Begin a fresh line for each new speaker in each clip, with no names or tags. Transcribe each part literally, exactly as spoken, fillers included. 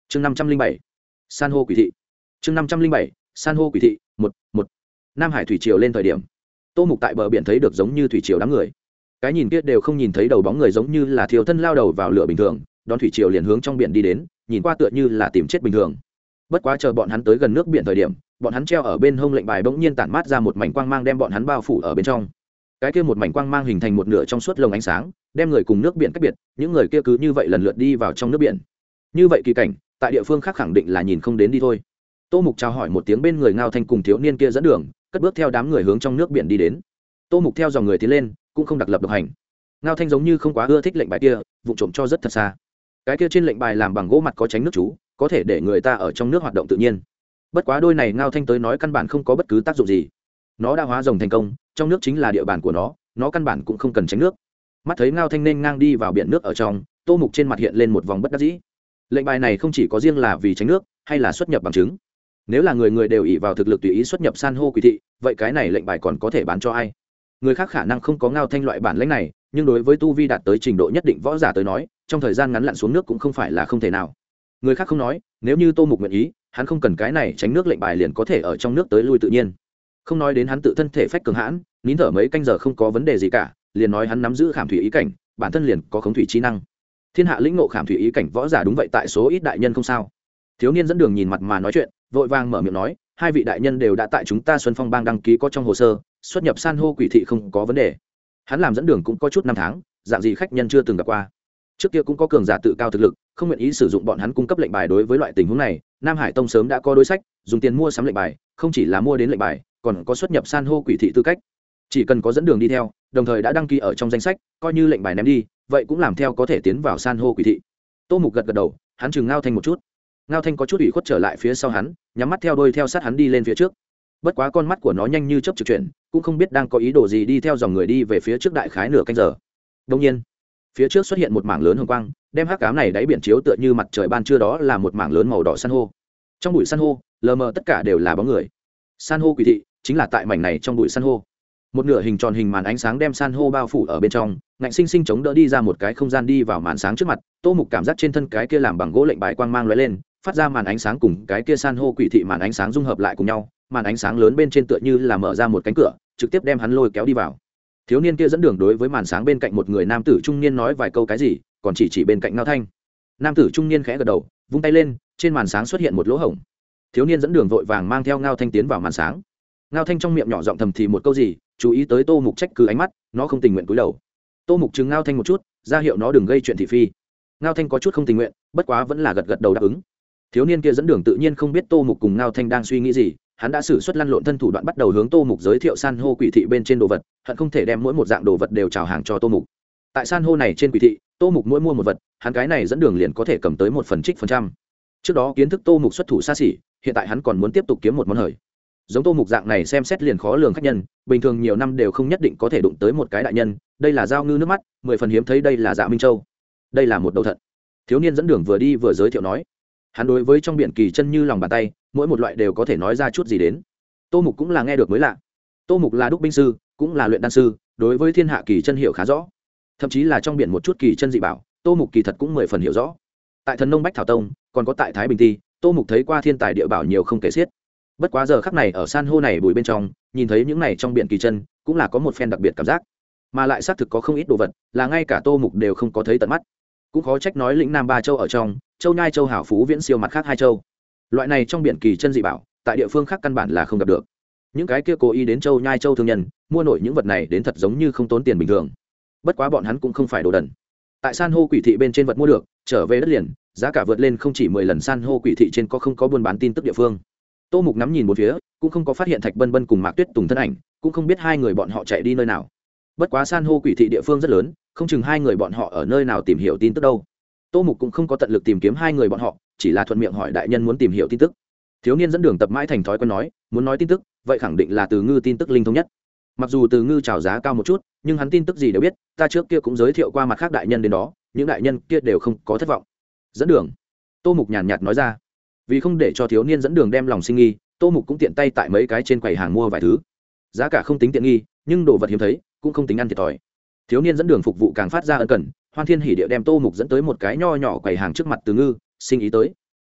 chương năm trăm linh bảy san hô quỷ thị chương năm trăm linh bảy san hô quỷ thị một một nam hải thủy triều lên thời điểm, tô mục tại bờ biển thấy được giống như thủy triều đám người, cái nhìn kia đều không nhìn thấy đầu bóng người, giống như là thiêu thân lao đầu vào lửa bình thường, đón thủy triều liền hướng trong biển đi đến, nhìn qua tựa như là tìm chết bình thường. Bất quá chờ bọn hắn tới gần nước biển thời điểm, bọn hắn treo ở bên hông lệnh bài bỗng nhiên tản mát ra một mảnh quang mang, đem bọn hắn bao phủ ở bên trong. Cái kia một mảnh quang mang hình thành một nửa trong suốt lồng ánh sáng, đem người cùng nước biển cách biệt, những người kia cứ như vậy lần lượt đi vào trong nước biển. Như vậy kỳ cảnh, tại địa phương khác khẳng định là nhìn không đến đi thôi. Tô Mục chào hỏi một tiếng, bên người Ngao Thanh cùng thiếu niên kia dẫn đường, cất bước theo đám người hướng trong nước biển đi đến. Tô Mục theo dòng người tiến lên, cũng không đặc lập độc hành. Ngao Thanh giống như không quá ưa thích lệnh bài kia, vụ trộm cho rất thật xa. Cái kia trên lệnh bài làm bằng gỗ mặt có tránh nước chú, có thể để người ta ở trong nước hoạt động tự nhiên. Bất quá đôi này Ngao Thanh tới nói căn bản không có bất cứ tác dụng gì. Nó đã hóa rồng thành công, trong nước chính là địa bàn của nó, nó căn bản cũng không cần tránh nước. Mắt thấy Ngao Thanh nên ngang đi vào biển nước ở trong, Tô Mục trên mặt hiện lên một vòng bất đắc dĩ. Lệnh bài này không chỉ có riêng là vì tránh nước, hay là xuất nhập bằng chứng. Nếu là người người đều ỷ vào thực lực tùy ý xuất nhập san hô quỷ thị, vậy cái này lệnh bài còn có thể bán cho ai? Người khác khả năng không có Ngao Thanh loại bản lĩnh này, nhưng đối với tu vi đạt tới trình độ nhất định võ giả tới nói, trong thời gian ngắn lặn xuống nước cũng không phải là không thể nào. Người khác không nói, nếu như Tô Mục nguyện ý, hắn không cần cái này tránh nước lệnh bài liền có thể ở trong nước tới lui tự nhiên. Không nói đến hắn tự thân thể phách cường hãn, nín thở mấy canh giờ không có vấn đề gì cả, liền nói hắn nắm giữ khảm thủy ý cảnh, bản thân liền có khống thủy trí năng. Thiên hạ lĩnh ngộ khảm thủy ý cảnh võ giả đúng vậy tại số ít đại nhân không sao. Thiếu niên dẫn đường nhìn mặt mà nói chuyện, vội vàng mở miệng nói, hai vị đại nhân đều đã tại chúng ta Xuân Phong Bang đăng ký có trong hồ sơ, xuất nhập san hô quỷ thị không có vấn đề. Hắn làm dẫn đường cũng có chút năm tháng, dạng gì khách nhân chưa từng gặp qua. Trước kia cũng có cường giả tự cao thực lực, không nguyện ý sử dụng bọn hắn cung cấp lệnh bài. Đối với loại tình huống này, Nam Hải Tông sớm đã có đối sách, dùng tiền mua sắm lệnh bài, không chỉ là mua đến lệnh bài, còn có xuất nhập san hô quỷ thị tư cách. Chỉ cần có dẫn đường đi theo, đồng thời đã đăng ký ở trong danh sách, coi như lệnh bài ném đi, vậy cũng làm theo có thể tiến vào san hô quỷ thị. Tô Mục gật gật đầu, hắn chừng Ngao Thanh một chút. Ngao Thanh có chút ủy khuất trở lại phía sau hắn, nhắm mắt theo đuôi theo sát hắn đi lên phía trước. Bất quá con mắt của nó nhanh như chớp trực chuyển, cũng không biết đang có ý đồ gì, đi theo dòng người đi về phía trước đại khái nửa canh giờ. Đương nhiên, phía trước xuất hiện một mảng lớn hồng quang, đem hắc ám này đáy biển chiếu tựa như mặt trời ban trưa, đó là một mảng lớn màu đỏ san hô. Trong bụi san hô, lờ mờ tất cả đều là bóng người. San hô quỷ thị chính là tại mảnh này trong bụi san hô. Một nửa hình tròn hình màn ánh sáng đem san hô bao phủ ở bên trong, ngạnh sinh sinh chống đỡ đi ra một cái không gian đi vào màn sáng trước mặt. Tô Mục cảm giác trên thân cái kia làm bằng gỗ lệnh bài quang mang lóe lên, phát ra màn ánh sáng cùng cái kia san hô quỷ thị màn ánh sáng dung hợp lại cùng nhau, màn ánh sáng lớn bên trên tựa như là mở ra một cánh cửa, trực tiếp đem hắn lôi kéo đi vào. Thiếu niên kia dẫn đường đối với màn sáng bên cạnh một người nam tử trung niên nói vài câu cái gì, còn chỉ chỉ bên cạnh Ngao Thanh. Nam tử trung niên khẽ gật đầu, vung tay lên, trên màn sáng xuất hiện một lỗ hổng. Thiếu niên dẫn đường vội vàng mang theo Ngao Thanh tiến vào màn sáng. Ngao Thanh trong miệng nhỏ giọng thầm thì một câu gì, chú ý tới Tô Mục trách cứ ánh mắt, nó không tình nguyện cúi đầu. Tô Mục chừng Ngao Thanh một chút, ra hiệu nó đừng gây chuyện thị phi. Ngao Thanh có chút không tình nguyện, bất quá vẫn là gật gật đầu đáp ứng. Thiếu niên kia dẫn đường tự nhiên không biết Tô Mục cùng Ngao Thanh đang suy nghĩ gì, hắn đã sử xuất lăn lộn thân thủ đoạn, bắt đầu hướng Tô Mục giới thiệu san hô quỷ thị bên trên đồ vật, hận không thể đem mỗi một dạng đồ vật đều chào hàng cho Tô Mục. Tại san hô này trên quỷ thị, Tô Mục mỗi mua một vật, hắn cái này dẫn đường liền có thể cầm tới một phần trích phần trăm. Trước đó kiến thức Tô Mục xuất thủ xa xỉ, hiện tại hắn còn muốn tiếp tục kiếm một món hời. Giống Tô Mục dạng này xem xét liền khó lường khách nhân, bình thường nhiều năm đều không nhất định có thể đụng tới một cái đại nhân. Đây là giao ngư nước mắt, mười phần hiếm thấy. Đây là Dạ Minh Châu, đây là một đầu thận. Thiếu niên dẫn đường vừa đi vừa giới thiệu nói, hắn đối với trong biển kỳ chân như lòng bàn tay, mỗi một loại đều có thể nói ra chút gì đến. Tô Mục cũng là nghe được mới lạ. Tô Mục là đúc binh sư, cũng là luyện đan sư, đối với thiên hạ kỳ chân hiểu khá rõ, thậm chí là trong biển một chút kỳ chân dị bảo, Tô Mục kỳ thật cũng mười phần hiểu rõ. Tại Thần Nông Bách Thảo Tông, còn có tại Thái Bình Ti, Tô Mục thấy qua thiên tài địa bảo nhiều không kể xiết. Bất quá giờ khắc này ở san hô này bùi bên trong, nhìn thấy những này trong biển kỳ chân, cũng là có một phen đặc biệt cảm giác, mà lại xác thực có không ít đồ vật là ngay cả Tô Mục đều không có thấy tận mắt. Cũng khó trách nói lĩnh Nam ba châu ở trong, châu Nhai, châu Hảo Phú viễn siêu mặt khác hai châu. Loại này trong biển kỳ chân dị bảo, tại địa phương khác căn bản là không gặp được. Những cái kia cố ý đến châu Nhai châu thương nhân, mua nổi những vật này đến thật giống như không tốn tiền bình thường. Bất quá bọn hắn cũng không phải đồ đần. Tại san hô quỷ thị bên trên vật mua được, trở về đất liền, giá cả vượt lên không chỉ mười lần. San hô quỷ thị trên có không có buôn bán tin tức địa phương. Tô Mục ngắm nhìn bốn phía, cũng không có phát hiện Thạch Bân Bân cùng Mạc Tuyết Tùng thân ảnh, cũng không biết hai người bọn họ chạy đi nơi nào. Bất quá san hô quỷ thị địa phương rất lớn, không chừng hai người bọn họ ở nơi nào tìm hiểu tin tức đâu. Tô Mục cũng không có tận lực tìm kiếm hai người bọn họ, chỉ là thuận miệng hỏi đại nhân muốn tìm hiểu tin tức. Thiếu niên dẫn đường tập mãi thành thói quen nói, muốn nói tin tức, vậy khẳng định là Từ Ngư tin tức linh thông nhất. Mặc dù Từ Ngư chào giá cao một chút, nhưng hắn tin tức gì đều biết, ta trước kia cũng giới thiệu qua mặt khác đại nhân đến đó, những đại nhân kia đều không có thất vọng. Dẫn đường, Tô Mục nhàn nhạt nói ra. Vì không để cho thiếu niên dẫn đường đem lòng sinh nghi, Tô Mục cũng tiện tay tại mấy cái trên quầy hàng mua vài thứ. Giá cả không tính tiện nghi, nhưng đồ vật hiếm thấy, cũng không tính ăn thiệt thòi. Thiếu niên dẫn đường phục vụ càng phát ra ân cần, hoan thiên hỉ địa đem Tô Mục dẫn tới một cái nho nhỏ quầy hàng trước mặt Từ Ngư, sinh ý tới.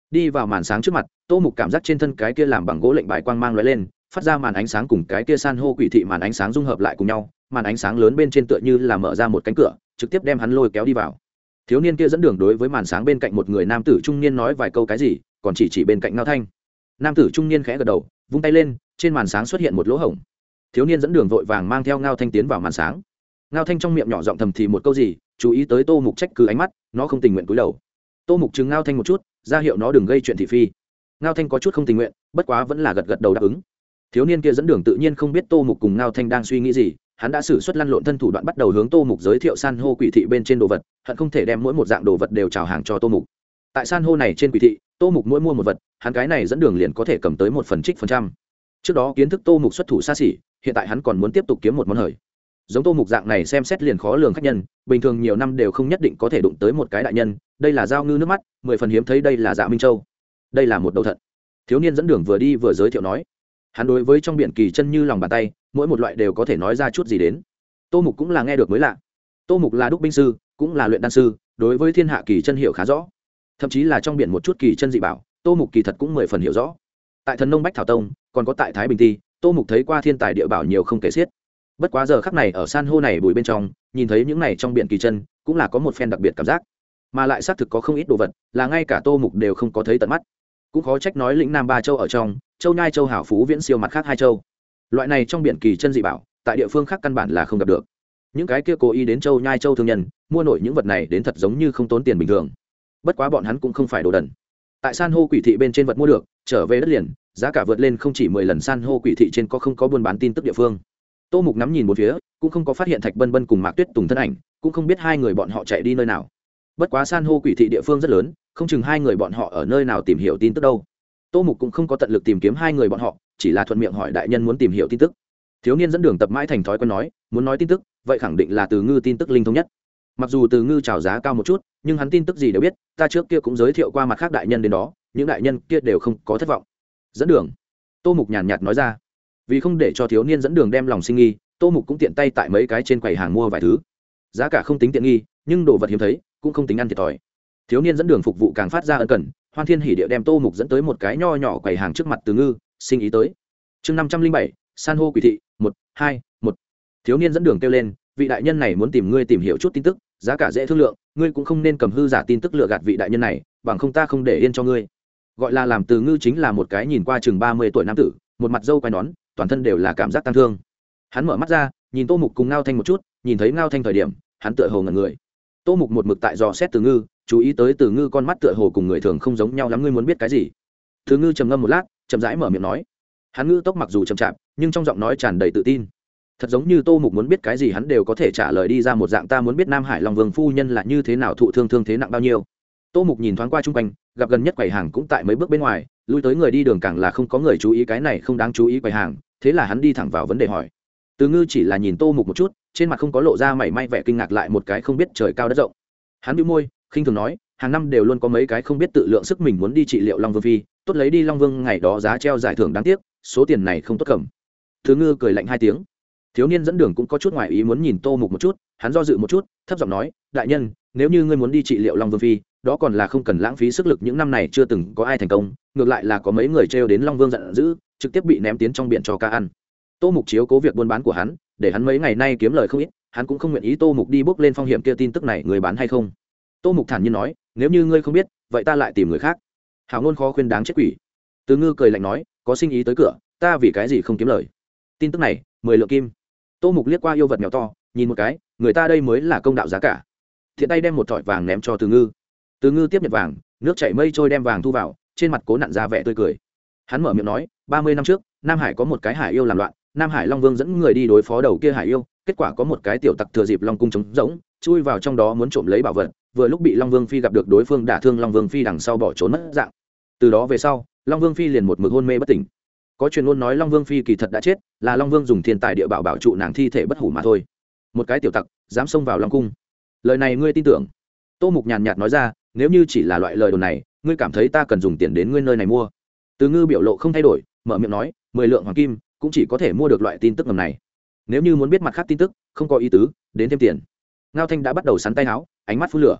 đi vào màn sáng trước mặt, tô mục cảm giác trên thân cái kia làm bằng gỗ lệnh bài quang mang lóe lên, phát ra màn ánh sáng cùng cái kia san hô quỷ thị màn ánh sáng dung hợp lại cùng nhau, màn ánh sáng lớn bên trên tựa như là mở ra một cánh cửa, trực tiếp đem hắn lôi kéo đi vào. Thiếu niên kia dẫn đường đối với màn sáng bên cạnh một người nam tử trung niên nói vài câu cái gì, còn chỉ chỉ bên cạnh Ngao Thanh. Nam tử trung niên khẽ gật đầu, vung tay lên, trên màn sáng xuất hiện một lỗ hổng. Thiếu niên dẫn đường vội vàng mang theo Ngao Thanh tiến vào màn sáng. Ngao Thanh trong miệng nhỏ giọng thầm thì một câu gì, chú ý tới tô mục trách cứ ánh mắt, nó không tình nguyện cúi đầu. Tô mục chừng Ngao Thanh một chút, ra hiệu nó đừng gây chuyện thị phi. Ngao Thanh có chút không tình nguyện, bất quá vẫn là gật gật đầu đáp ứng. Thiếu niên kia dẫn đường tự nhiên không biết tô mục cùng Ngao Thanh đang suy nghĩ gì, hắn đã sử xuất lăn lộn thân thủ đoạn bắt đầu hướng tô mục giới thiệu san hô quỷ thị bên trên đồ vật, hận không thể đem mỗi một dạng đồ vật đều chào hàng cho tô mục. Tại san hô này trên quỷ thị, tô mục mỗi mua một vật, hắn cái này dẫn đường liền có thể cầm tới một phần trích phần trăm. Trước đó kiến thức tô mục xuất thủ xa xỉ, hiện tại hắn còn muốn tiếp tục kiếm một món hời. Giống tô mục dạng này xem xét liền khó lường khách nhân, bình thường nhiều năm đều không nhất định có thể đụng tới một cái đại nhân, đây là giao ngư nước mắt, mười phần hiếm thấy. Đây là Dạ Minh Châu, đây là một đầu thận. Thiếu niên dẫn đường vừa đi vừa giới thiệu nói, hắn đối với trong biển kỳ chân như lòng bàn tay, mỗi một loại đều có thể nói ra chút gì đến. Tô mục cũng là nghe được mới lạ. Tô mục là đúc binh sư, cũng là luyện đan sư, đối với thiên hạ kỳ chân hiểu khá rõ, thậm chí là trong biển một chút kỳ chân dị bảo, tô mục kỳ thật cũng mười phần hiểu rõ. Tại Thần Nông Bách Thảo Tông, còn có tại Thái Bình Ti, tô mục thấy qua thiên tài địa bảo nhiều không kể xiết. Bất quá giờ khắc này ở san hô này bụi bên trong, nhìn thấy những này trong biển kỳ chân, cũng là có một phen đặc biệt cảm giác, mà lại xác thực có không ít đồ vật là ngay cả tô mục đều không có thấy tận mắt. Cũng khó trách nói lĩnh Nam ba châu ở trong, châu Nhai, châu Hảo Phú viễn siêu mặt khác hai châu. Loại này trong biển kỳ chân dị bảo, tại địa phương khác căn bản là không gặp được. Những cái kia cố ý đến châu Nhai châu thương nhân, mua nổi những vật này đến thật giống như không tốn tiền bình thường. Bất quá bọn hắn cũng không phải đồ đần. Tại san hô quỷ thị bên trên vật mua được, trở về đất liền, giá cả vượt lên không chỉ mười lần san hô quỷ thị trên có không có buôn bán tin tức địa phương. Tô mục ngắm nhìn một phía, cũng không có phát hiện Thạch Bân Bân cùng Mạc Tuyết Tùng thân ảnh, cũng không biết hai người bọn họ chạy đi nơi nào. Bất quá san hô quỷ thị địa phương rất lớn, không chừng hai người bọn họ ở nơi nào tìm hiểu tin tức đâu. Tô mục cũng không có tận lực tìm kiếm hai người bọn họ, chỉ là thuận miệng hỏi đại nhân muốn tìm hiểu tin tức. Thiếu niên dẫn đường tập mãi thành thói quen nói, muốn nói tin tức, vậy khẳng định là Từ Ngư tin tức linh thông nhất. Mặc dù Từ Ngư chào giá cao một chút, nhưng hắn tin tức gì đều biết, ta trước kia cũng giới thiệu qua mặt khác đại nhân đến đó, những đại nhân kia đều không có thất vọng. Dẫn đường, Tô mục nhàn nhạt nói ra. Vì không để cho thiếu niên dẫn đường đem lòng sinh nghi, Tô mục cũng tiện tay tại mấy cái trên quầy hàng mua vài thứ. Giá cả không tính tiện nghi, nhưng đồ vật hiếm thấy, cũng không tính ăn thiệt thòi. Thiếu niên dẫn đường phục vụ càng phát ra ân cần, hoan thiên hỉ địa đem Tô mục dẫn tới một cái nho nhỏ quầy hàng trước mặt Từ Ngư, sinh ý tới. Chương năm trăm linh bảy, san hô quỷ thị, một, hai, một. Thiếu niên dẫn đường kêu lên, vị đại nhân này muốn tìm ngươi tìm hiểu chút tin tức, giá cả dễ thương lượng, ngươi cũng không nên cầm hư giả tin tức lừa gạt vị đại nhân này, bằng không ta không để yên cho ngươi. Gọi là làm Từ Ngư chính là một cái nhìn qua chừng ba mươi tuổi nam tử, một mặt râu quai nón, toàn thân đều là cảm giác tăng thương. Hắn mở mắt ra, nhìn Tô mục cùng Ngao Thanh một chút, nhìn thấy Ngao Thanh thời điểm, hắn tựa hồ ngẩn người. Tô mục một mực tại dò xét Từ Ngư, chú ý tới Từ Ngư con mắt tựa hồ cùng người thường không giống nhau lắm, ngươi muốn biết cái gì? Từ Ngư trầm ngâm một lát, chậm rãi mở miệng nói. Hắn ngữ tốc mặc dù chậm chạp, nhưng trong giọng nói tràn đầy tự tin. Thật giống như Tô mục muốn biết cái gì hắn đều có thể trả lời đi ra một dạng. Ta muốn biết Nam Hải Long Vương phu nhân là như thế nào, thụ thương thương thế nặng bao nhiêu. Tô mục nhìn thoáng qua chung quanh, gặp gần nhất quầy hàng cũng tại mấy bước bên ngoài, lui tới người đi đường càng là không có người chú ý cái này không đáng chú ý quầy hàng, thế là hắn đi thẳng vào vấn đề hỏi. Từ Ngư chỉ là nhìn Tô mục một chút, trên mặt không có lộ ra mảy may vẻ kinh ngạc, lại một cái không biết trời cao đất rộng. Hắn bĩu môi, khinh thường nói, hàng năm đều luôn có mấy cái không biết tự lượng sức mình muốn đi trị liệu Long Vương phi, tốt lấy đi Long Vương ngày đó giá treo giải thưởng, đáng tiếc số tiền này không tốt cầm. Từ Ngư cười lạnh hai tiếng. Thiếu niên dẫn đường cũng có chút ngoài ý muốn nhìn Tô mục một chút, hắn do dự một chút, thấp giọng nói, đại nhân, nếu như ngươi muốn đi trị liệu Long Vương phi, đó còn là không cần lãng phí sức lực, những năm này chưa từng có ai thành công, ngược lại là có mấy người trêu đến Long Vương giận dữ, trực tiếp bị ném tiến trong biển cho cá ăn. Tô mục chiếu cố việc buôn bán của hắn, để hắn mấy ngày nay kiếm lời không ít, hắn cũng không nguyện ý Tô mục đi bước lên phong hiểm kia. Tin tức này người bán hay không? Tô mục thản nhiên nói, nếu như ngươi không biết, vậy ta lại tìm người khác. Hảo ngôn khó khuyên đáng chết quỷ. Từ Ngư cười lạnh nói, có sinh ý tới cửa, ta vì cái gì không kiếm lời? Tin tức này mười lượng kim. Tô mục liếc qua yêu vật mèo to, nhìn một cái, người ta đây mới là công đạo giá cả. Thiện tay đem một thỏi vàng ném cho Từ Ngư. Từ Ngư tiếp nhận vàng, nước chảy mây trôi đem vàng thu vào, trên mặt cố nặn ra vẻ tươi cười. Hắn mở miệng nói, ba mươi năm trước, Nam Hải có một cái hải yêu làm loạn, Nam Hải Long Vương dẫn người đi đối phó đầu kia hải yêu, kết quả có một cái tiểu tặc thừa dịp Long cung trống rỗng, chui vào trong đó muốn trộm lấy bảo vật, vừa lúc bị Long Vương phi gặp được, đối phương đả thương Long Vương phi, đằng sau bỏ trốn mất dạng. Từ đó về sau, Long Vương phi liền một mực hôn mê bất tỉnh. Có truyền ngôn nói Long Vương phi kỳ thật đã chết, là Long Vương dùng thiên tài địa bảo bảo trụ nàng thi thể bất hủ mà thôi. Một cái tiểu tặc dám xông vào Long cung, lời này ngươi tin tưởng? Tô mục nhàn nhạt nói ra, nếu như chỉ là loại lời đồn này, ngươi cảm thấy ta cần dùng tiền đến ngươi nơi này mua? Từ Ngư biểu lộ không thay đổi, mở miệng nói, mười lượng hoàng kim cũng chỉ có thể mua được loại tin tức ngầm này. Nếu như muốn biết mặt khác tin tức, không có ý tứ, đến thêm tiền. Ngao Thanh đã bắt đầu sắn tay áo, ánh mắt phun lửa.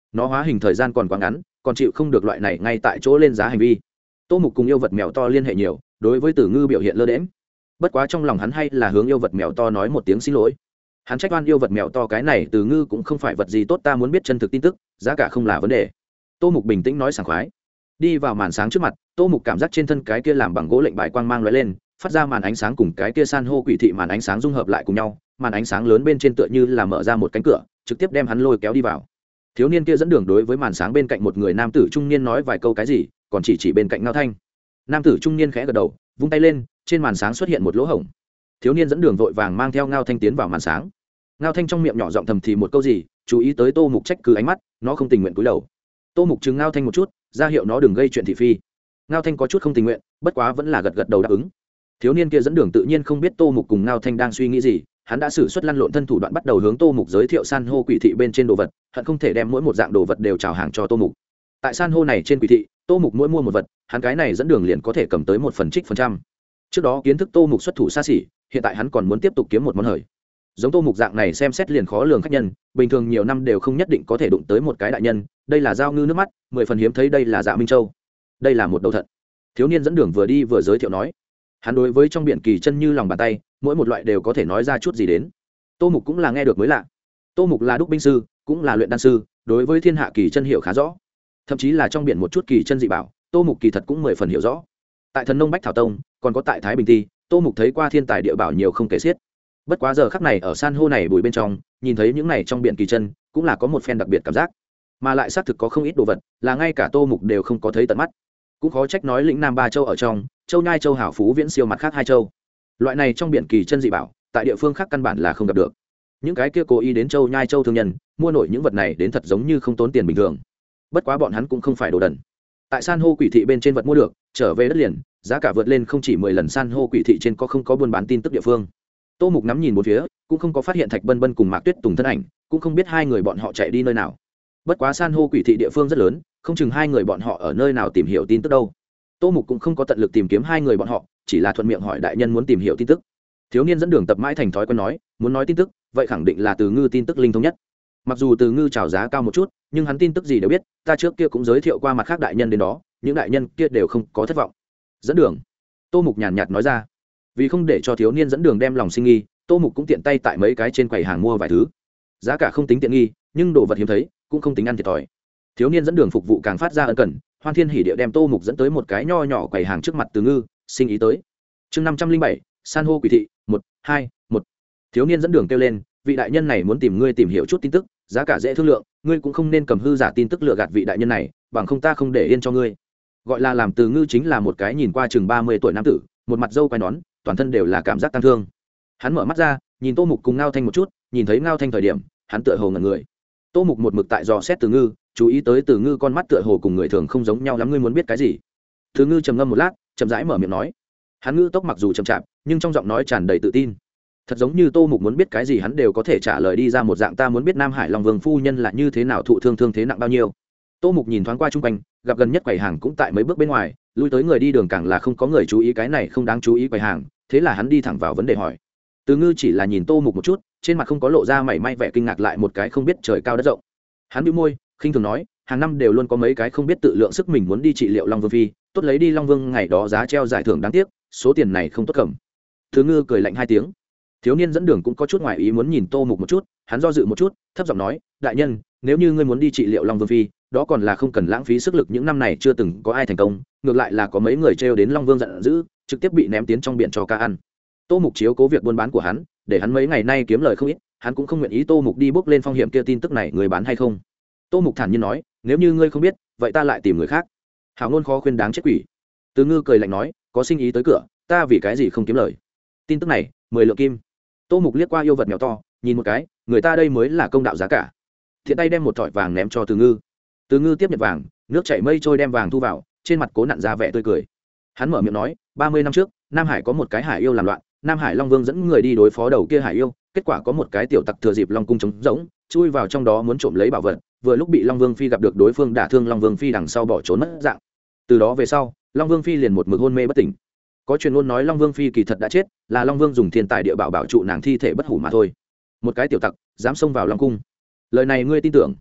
nó hóa hình thời gian còn quá ngắn, còn chịu không được loại này ngay tại chỗ lên giá hành vi. Tô Mục cùng yêu vật mèo to liên hệ nhiều, đối với Tử Ngư biểu hiện lơ đễm. Bất quá trong lòng hắn hay là hướng yêu vật mèo to nói một tiếng xin lỗi. Hắn trách oan yêu vật mèo to cái này Tử Ngư cũng không phải vật gì tốt, ta muốn biết chân thực tin tức, giá cả không là vấn đề. Tô Mục bình tĩnh nói sảng khoái. Đi vào màn sáng trước mặt, Tô Mục cảm giác trên thân cái kia làm bằng gỗ lệnh bài quang mang lóe lên, phát ra màn ánh sáng cùng cái kia san hô quỷ thị màn ánh sáng dung hợp lại cùng nhau, màn ánh sáng lớn bên trên tựa như là mở ra một cánh cửa, trực tiếp đem hắn lôi kéo đi vào. Thiếu niên kia dẫn đường đối với màn sáng bên cạnh một người nam tử trung niên nói vài câu cái gì, còn chỉ chỉ bên cạnh Ngao Thanh. Nam tử trung niên khẽ gật đầu, vung tay lên, trên màn sáng xuất hiện một lỗ hổng. Thiếu niên dẫn đường vội vàng mang theo Ngao Thanh tiến vào màn sáng. Ngao Thanh trong miệng nhỏ giọng thầm thì một câu gì, chú ý tới Tô Mục trách cứ ánh mắt, nó không tình nguyện cúi đầu. Tô Mục chừng Ngao Thanh một chút, ra hiệu nó đừng gây chuyện thị phi. Ngao Thanh có chút không tình nguyện, bất quá vẫn là gật gật đầu đáp ứng. Thiếu niên kia dẫn đường tự nhiên không biết Tô Mục cùng Ngao Thanh đang suy nghĩ gì, hắn đã sử xuất lăn lộn thân thủ đoạn bắt đầu hướng Tô Mục giới thiệu san hô quỷ thị bên trên đồ vật, hận không thể đem mỗi một dạng đồ vật đều chào hàng cho Tô Mục. Tại san hô này trên quỷ thị, Tô Mục mỗi mua một vật, hắn cái này dẫn đường liền có thể cầm tới một phần trích phần trăm. Trước đó kiến thức Tô Mục xuất thủ xa xỉ, hiện tại hắn còn muốn tiếp tục kiếm một món hời. Giống Tô Mục dạng này xem xét liền khó lường khách nhân, bình thường nhiều năm đều không nhất định có thể đụng tới một cái đại nhân, đây là giao ngư nước mắt, mười phần hiếm thấy, đây là Dạ Minh Châu. Đây là một đầu thận. Thiếu niên dẫn đường vừa đi vừa giới thiệu nói. Hắn đối với trong biển kỳ chân như lòng bàn tay, mỗi một loại đều có thể nói ra chút gì đến. Tô Mục cũng là nghe được mới lạ. Tô Mục là đúc binh sư, cũng là luyện đan sư, đối với thiên hạ kỳ chân hiểu khá rõ. Thậm chí là trong biển một chút kỳ chân dị bảo, Tô Mục kỳ thật cũng mười phần hiểu rõ. Tại Thần Nông Bách Thảo Tông, còn có tại Thái Bình Ti, Tô Mục thấy qua thiên tài địa bảo nhiều không kể xiết. Bất quá giờ khắc này ở san hô này bụi bên trong, nhìn thấy những này trong biển kỳ chân, cũng là có một phen đặc biệt cảm giác. Mà lại xác thực có không ít đồ vật, là ngay cả Tô Mục đều không có thấy tận mắt. Cũng khó trách nói lĩnh Nam ba châu ở trong, Châu Nhai Châu Hảo Phú viễn siêu mặt khác hai châu. Loại này trong biển kỳ chân dị bảo, tại địa phương khác căn bản là không gặp được. Những cái kia cố ý đến Châu Nhai Châu thương nhân, mua nổi những vật này đến thật giống như không tốn tiền bình thường. Bất quá bọn hắn cũng không phải đồ đần. Tại san hô quỷ thị bên trên vật mua được, trở về đất liền, giá cả vượt lên không chỉ mười lần san hô quỷ thị trên có không có buôn bán tin tức địa phương. Tô Mục nắm nhìn một phía, cũng không có phát hiện Thạch Bân Bân cùng Mạc Tuyết Tùng thân ảnh, cũng không biết hai người bọn họ chạy đi nơi nào. Bất quá san hô quỷ thị địa phương rất lớn, không chừng hai người bọn họ ở nơi nào tìm hiểu tin tức đâu. Tô Mục cũng không có tận lực tìm kiếm hai người bọn họ, chỉ là thuận miệng hỏi đại nhân muốn tìm hiểu tin tức. Thiếu niên dẫn đường tập mãi thành thói quen nói, muốn nói tin tức, vậy khẳng định là Từ Ngư tin tức linh thông nhất. Mặc dù Từ Ngư chào giá cao một chút, nhưng hắn tin tức gì đều biết, ta trước kia cũng giới thiệu qua mặt khác đại nhân đến đó, những đại nhân kia đều không có thất vọng. Dẫn đường. Tô Mục nhàn nhạt nói ra. Vì không để cho thiếu niên dẫn đường đem lòng sinh nghi, Tô Mục cũng tiện tay tại mấy cái trên quầy hàng mua vài thứ. Giá cả không tính tiện nghi, nhưng đồ vật hiếm thấy, cũng không tính ăn thiệt thòi. Thiếu niên dẫn đường phục vụ càng phát ra ân cần, Hoan Thiên Hỉ Địa đem Tô Mục dẫn tới một cái nho nhỏ quầy hàng trước mặt Từ Ngư, sinh ý tới. Chương năm trăm linh bảy, san hô quỷ thị, một, hai, một. Thiếu niên dẫn đường kêu lên, vị đại nhân này muốn tìm ngươi tìm hiểu chút tin tức, giá cả dễ thương lượng, ngươi cũng không nên cầm hư giả tin tức lừa gạt vị đại nhân này, bằng không ta không để yên cho ngươi. Gọi là làm Từ Ngư chính là một cái nhìn qua chừng ba mươi tuổi nam tử, một mặt râu quai nón, toàn thân đều là cảm giác tăng thương. Hắn mở mắt ra, nhìn Tô Mục cùng Ngao Thanh một chút, nhìn thấy Ngao Thanh thời điểm, hắn tựa hồ ngẩn người. Tô Mục một mực tại dò xét Từ Ngư, chú ý tới Từ Ngư con mắt tựa hồ cùng người thường không giống nhau lắm, ngươi muốn biết cái gì? Từ Ngư trầm ngâm một lát, chậm rãi mở miệng nói. Hắn ngữ tốc mặc dù chậm chạp, nhưng trong giọng nói tràn đầy tự tin. Thật giống như Tô Mục muốn biết cái gì hắn đều có thể trả lời đi ra một dạng, ta muốn biết Nam Hải Long Vương phu nhân là như thế nào, thụ thương thương thế nặng bao nhiêu. Tô Mục nhìn thoáng qua chung quanh, gặp gần nhất quầy hàng cũng tại mấy bước bên ngoài, lui tới người đi đường càng là không có người chú ý cái này không đáng chú ý quầy hàng, thế là hắn đi thẳng vào vấn đề hỏi. Từ Ngư chỉ là nhìn Tô Mục một chút, trên mặt không có lộ ra mảy may vẻ kinh ngạc, lại một cái không biết trời cao đất rộng. Hắn bĩu môi, khinh thường nói, hàng năm đều luôn có mấy cái không biết tự lượng sức mình muốn đi trị liệu Long Vương phi, tốt lấy đi Long Vương ngày đó giá treo giải thưởng, đáng tiếc số tiền này không tốt cầm. Từ Ngư cười lạnh hai tiếng. Thiếu niên dẫn đường cũng có chút ngoài ý muốn nhìn Tô Mục một chút, hắn do dự một chút, thấp giọng nói, đại nhân, nếu như ngươi muốn đi trị liệu Long Vương phi, đó còn là không cần lãng phí sức lực, những năm này chưa từng có ai thành công, ngược lại là có mấy người trêu đến Long Vương giận dữ, trực tiếp bị ném tiến trong biển cho cá ăn. Tô Mục chiếu cố việc buôn bán của hắn, để hắn mấy ngày nay kiếm lời không ít, hắn cũng không nguyện ý Tô Mục đi bước lên phong hiểm kia, tin tức này người bán hay không? Tô Mục thản nhiên nói, nếu như ngươi không biết, vậy ta lại tìm người khác. Hảo ngôn khó khuyên đáng chết quỷ. Từ Ngư cười lạnh nói, có sinh ý tới cửa, ta vì cái gì không kiếm lời? Tin tức này, mười lượng kim. Tô Mục liếc qua yêu vật mèo to, nhìn một cái, người ta đây mới là công đạo giá cả. Thiện tay đem một thỏi vàng ném cho Từ Ngư. Từ Ngư tiếp nhận vàng, nước chảy mây trôi đem vàng thu vào, trên mặt cố nặn ra vẻ tươi cười. Hắn mở miệng nói, ba mươi năm trước, Nam Hải có một cái hải yêu làm loạn, Nam Hải Long Vương dẫn người đi đối phó đầu kia hải yêu, kết quả có một cái tiểu tặc thừa dịp Long cung trống rỗng, chui vào trong đó muốn trộm lấy bảo vật, vừa lúc bị Long Vương phi gặp được, đối phương đả thương Long Vương phi đằng sau bỏ trốn mất dạng. Từ đó về sau, Long Vương phi liền một mực hôn mê bất tỉnh. Có truyền ngôn nói Long Vương phi kỳ thật đã chết, là Long Vương dùng thiên tài địa bảo bảo trụ nàng thi thể bất hủ mà thôi. Một cái tiểu tặc dám xông vào Long cung, lời này ngươi tin tưởng?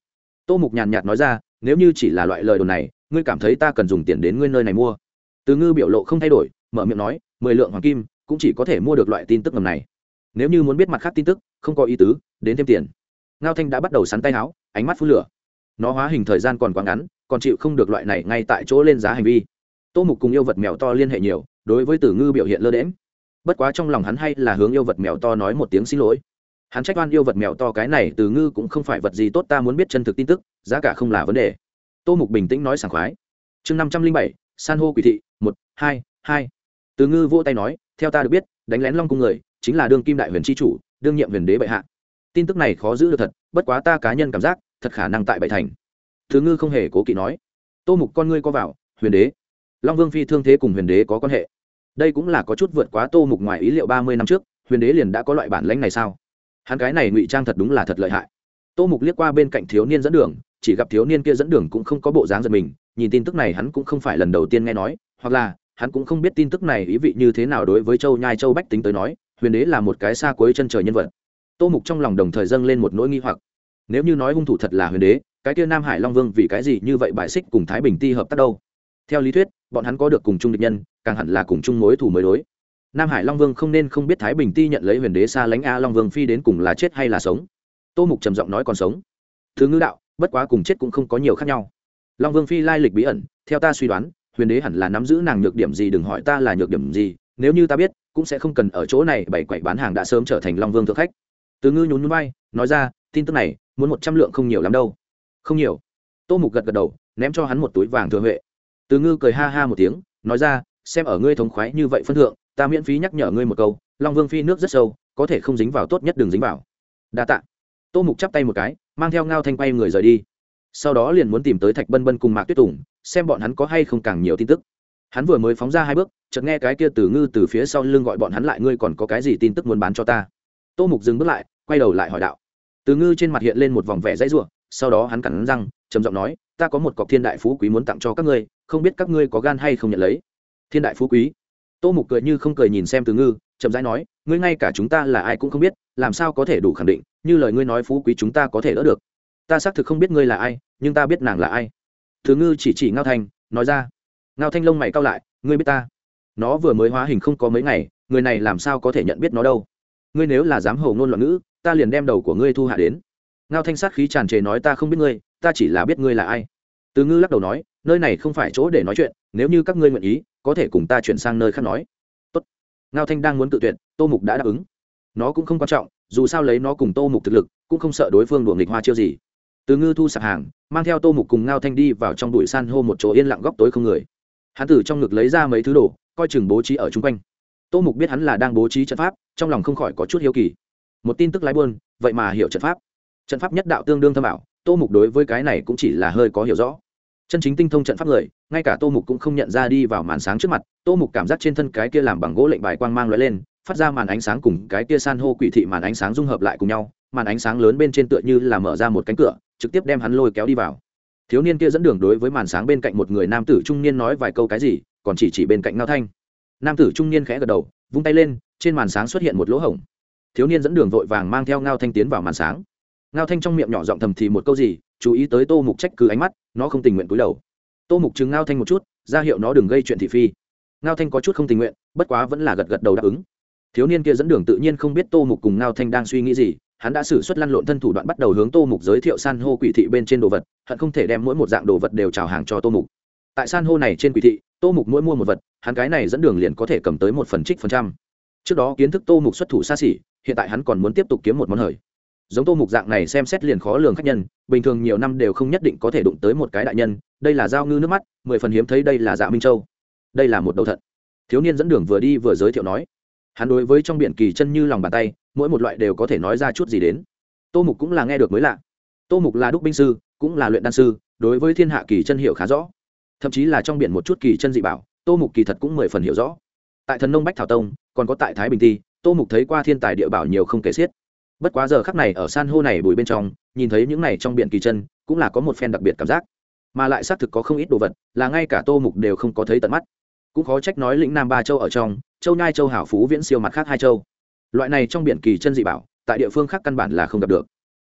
Tô Mục nhàn nhạt nói ra, nếu như chỉ là loại lời đồn này, ngươi cảm thấy ta cần dùng tiền đến ngươi nơi này mua? Từ Ngư biểu lộ không thay đổi, mở miệng nói, mười lượng hoàng kim cũng chỉ có thể mua được loại tin tức ngầm này. Nếu như muốn biết mặt khác tin tức, không có ý tứ, đến thêm tiền. Ngao Thanh đã bắt đầu sắn tay áo, ánh mắt phun lửa. Nó hóa hình thời gian còn quá ngắn, còn chịu không được loại này ngay tại chỗ lên giá hành vi. Tô Mục cùng yêu vật mèo to liên hệ nhiều, đối với Tử Ngư biểu hiện lơ đễnh. Bất quá trong lòng hắn hay là hướng yêu vật mèo to nói một tiếng xin lỗi. Hắn trách oan yêu vật mèo to cái này Tử Ngư cũng không phải vật gì tốt, ta muốn biết chân thực tin tức, giá cả không là vấn đề. Tô Mục bình tĩnh nói sảng khoái. Chương năm trăm linh bảy, san hô quỷ thị, một, hai, hai. Tử Ngư vỗ tay nói, theo ta được biết, đánh lén Long cung người chính là đương kim đại huyền chi chủ, đương nhiệm huyền đế bệ hạ. Tin tức này khó giữ được thật, bất quá ta cá nhân cảm giác, thật khả năng tại Bảy Thành. Tử Ngư không hề cố kỵ nói. Tô Mục con ngươi co vào, huyền đế, Long Vương phi thương thế cùng huyền đế có quan hệ. Đây cũng là có chút vượt quá Tô Mục ngoài ý liệu, ba mươi năm trước, huyền đế liền đã có loại bản lĩnh này sao? Hắn cái này ngụy trang thật đúng là thật lợi hại. Tô Mục liếc qua bên cạnh thiếu niên dẫn đường, chỉ gặp thiếu niên kia dẫn đường cũng không có bộ dáng giật mình, nhìn tin tức này hắn cũng không phải lần đầu tiên nghe nói, hoặc là hắn cũng không biết tin tức này ý vị như thế nào đối với Châu Nhai Châu bách tính tới nói, huyền đế là một cái xa cuối chân trời nhân vật. Tô Mục trong lòng đồng thời dâng lên một nỗi nghi hoặc. Nếu như nói hung thủ thật là huyền đế, cái kia Nam Hải Long Vương vì cái gì như vậy bại xích cùng Thái Bình Ti hợp tác đâu? Theo lý thuyết, bọn hắn có được cùng chung địch nhân, càng hẳn là cùng chung mối thù mới đối. Nam Hải Long Vương không nên không biết Thái Bình Ti nhận lấy huyền đế xa lánh a Long Vương phi đến cùng là chết hay là sống. Tô Mục trầm giọng nói còn sống. Thứ ngữ đạo, bất quá cùng chết cũng không có nhiều khác nhau. Long Vương phi lai lịch bí ẩn, theo ta suy đoán, huyền đế hẳn là nắm giữ nàng nhược điểm gì, đừng hỏi ta là nhược điểm gì, nếu như ta biết, cũng sẽ không cần ở chỗ này bày quậy bán hàng, đã sớm trở thành Long Vương thượng khách. Từ Ngư nhún nhún vai, nói ra, tin tức này, muốn một trăm lượng không nhiều lắm đâu. Không nhiều. Tô Mục gật gật đầu, ném cho hắn một túi vàng thừa huệ. Từ Ngư cười ha ha một tiếng, nói ra, xem ở ngươi thống khoái như vậy phân thượng, ta miễn phí nhắc nhở ngươi một câu, Long Vương phi nước rất sâu, có thể không dính vào tốt nhất đừng dính vào. Đa tạ. Tô Mục chắp tay một cái, mang theo Ngao Thanh quay người rời đi. Sau đó liền muốn tìm tới Thạch Bân Bân cùng Mạc Tuyết Tùng, xem bọn hắn có hay không càng nhiều tin tức. Hắn vừa mới phóng ra hai bước, chợt nghe cái kia Từ Ngư từ phía sau lưng gọi bọn hắn lại, ngươi còn có cái gì tin tức muốn bán cho ta? Tô Mục dừng bước lại, quay đầu lại hỏi đạo. Từ Ngư trên mặt hiện lên một vòng vẻ dãy rủa, sau đó hắn cắn răng, trầm giọng nói, ta có một cọc thiên đại phú quý muốn tặng cho các ngươi, không biết các ngươi có gan hay không nhận lấy. Thiên đại phú quý? Tô Mục cười như không cười nhìn xem Từ Ngư, chậm rãi nói, ngươi ngay cả chúng ta là ai cũng không biết, làm sao có thể đủ khẳng định, như lời ngươi nói phú quý chúng ta có thể đỡ được. Ta xác thực không biết ngươi là ai, nhưng ta biết nàng là ai. Từ Ngư chỉ chỉ Ngao Thanh, nói ra. Ngao Thanh lông mày cau lại, ngươi biết ta? Nó vừa mới hóa hình không có mấy ngày, người này làm sao có thể nhận biết nó đâu? Ngươi nếu là dám hồ ngôn loạn ngữ, ta liền đem đầu của ngươi thu hạ đến. Ngao Thanh sát khí tràn trề nói, ta không biết ngươi, ta chỉ là biết ngươi là ai. Từ Ngư lắc đầu nói, nơi này không phải chỗ để nói chuyện, nếu như các ngươi nguyện ý, có thể cùng ta chuyển sang nơi khác nói. Tốt. Ngao Thanh đang muốn tự tuyệt, Tô Mục đã đáp ứng. Nó cũng không quan trọng, dù sao lấy nó cùng Tô Mục thực lực, cũng không sợ đối phương đùa nghịch hoa chiêu gì. Từ Ngư thu sạp hàng, mang theo Tô Mục cùng Ngao Thanh đi vào trong bụi san hô một chỗ yên lặng góc tối không người. Hắn từ trong ngực lấy ra mấy thứ đồ, coi chừng bố trí ở chung quanh. Tô Mục biết hắn là đang bố trí trận pháp, trong lòng không khỏi có chút hiếu kỳ. Một tin tức lái buôn, vậy mà hiểu trận pháp. Trận pháp nhất đạo tương đương thâm ảo, Tô Mục đối với cái này cũng chỉ là hơi có hiểu rõ. Chân chính tinh thông trận pháp người, ngay cả Tô Mục cũng không nhận ra. Đi vào màn sáng trước mặt, Tô Mục cảm giác trên thân cái kia làm bằng gỗ lệnh bài quang mang lóe lên, phát ra màn ánh sáng cùng cái kia san hô quỷ thị màn ánh sáng dung hợp lại cùng nhau, màn ánh sáng lớn bên trên tựa như là mở ra một cánh cửa, trực tiếp đem hắn lôi kéo đi vào. Thiếu niên kia dẫn đường đối với màn sáng bên cạnh một người nam tử trung niên nói vài câu cái gì, còn chỉ chỉ bên cạnh Ngao Thanh. Nam tử trung niên khẽ gật đầu, vung tay lên, trên màn sáng xuất hiện một lỗ hổng. Thiếu niên dẫn đường vội vàng mang theo Ngao Thanh tiến vào màn sáng. Ngao Thanh trong miệng nhỏ giọng thầm thì một câu gì, chú ý tới Tô Mục trách cứ ánh mắt, nó không tình nguyện cúi đầu. Tô Mục chừng Ngao Thanh một chút, ra hiệu nó đừng gây chuyện thị phi. Ngao Thanh có chút không tình nguyện, bất quá vẫn là gật gật đầu đáp ứng. Thiếu niên kia dẫn đường tự nhiên không biết Tô Mục cùng Ngao Thanh đang suy nghĩ gì, hắn đã sử xuất lăn lộn thân thủ đoạn, bắt đầu hướng Tô Mục giới thiệu san hô quỷ thị bên trên đồ vật, hận không thể đem mỗi một dạng đồ vật đều chào hàng cho Tô Mục. Tại san hô này trên quỷ thị, Tô Mục mỗi mua một vật, hắn cái này dẫn đường liền có thể cầm tới một phần trích phần trăm. Trước đó kiến thức Tô Mục xuất thủ xa xỉ, hiện tại hắn còn muốn tiếp tục kiếm một món hời. Giống Tô Mục dạng này xem xét liền khó lường khách nhân, bình thường nhiều năm đều không nhất định có thể đụng tới một cái đại nhân, đây là giao ngư nước mắt, mười phần hiếm thấy. Đây là Dạ Minh Châu, đây là một đầu thận. Thiếu niên dẫn đường vừa đi vừa giới thiệu nói, hắn đối với trong biển kỳ chân như lòng bàn tay, mỗi một loại đều có thể nói ra chút gì đến. Tô Mục cũng là nghe được mới lạ. Tô Mục là đúc binh sư, cũng là luyện đan sư, đối với thiên hạ kỳ chân hiểu khá rõ, thậm chí là trong biển một chút kỳ chân dị bảo, Tô Mục kỳ thật cũng mười phần hiểu rõ. Tại Thần Nông Bách Thảo Tông, còn có tại Thái Bình Ti, Tô Mục thấy qua thiên tài địa bảo nhiều không kể xiết. Bất quá giờ khắc này ở san hô này bụi bên trong, nhìn thấy những này trong biển kỳ chân, cũng là có một phen đặc biệt cảm giác, mà lại xác thực có không ít đồ vật là ngay cả Tô Mục đều không có thấy tận mắt. Cũng khó trách nói lĩnh Nam ba châu ở trong, Châu Nhai Châu Hảo Phú viễn siêu mặt khác hai châu. Loại này trong biển kỳ chân dị bảo, tại địa phương khác căn bản là không gặp được.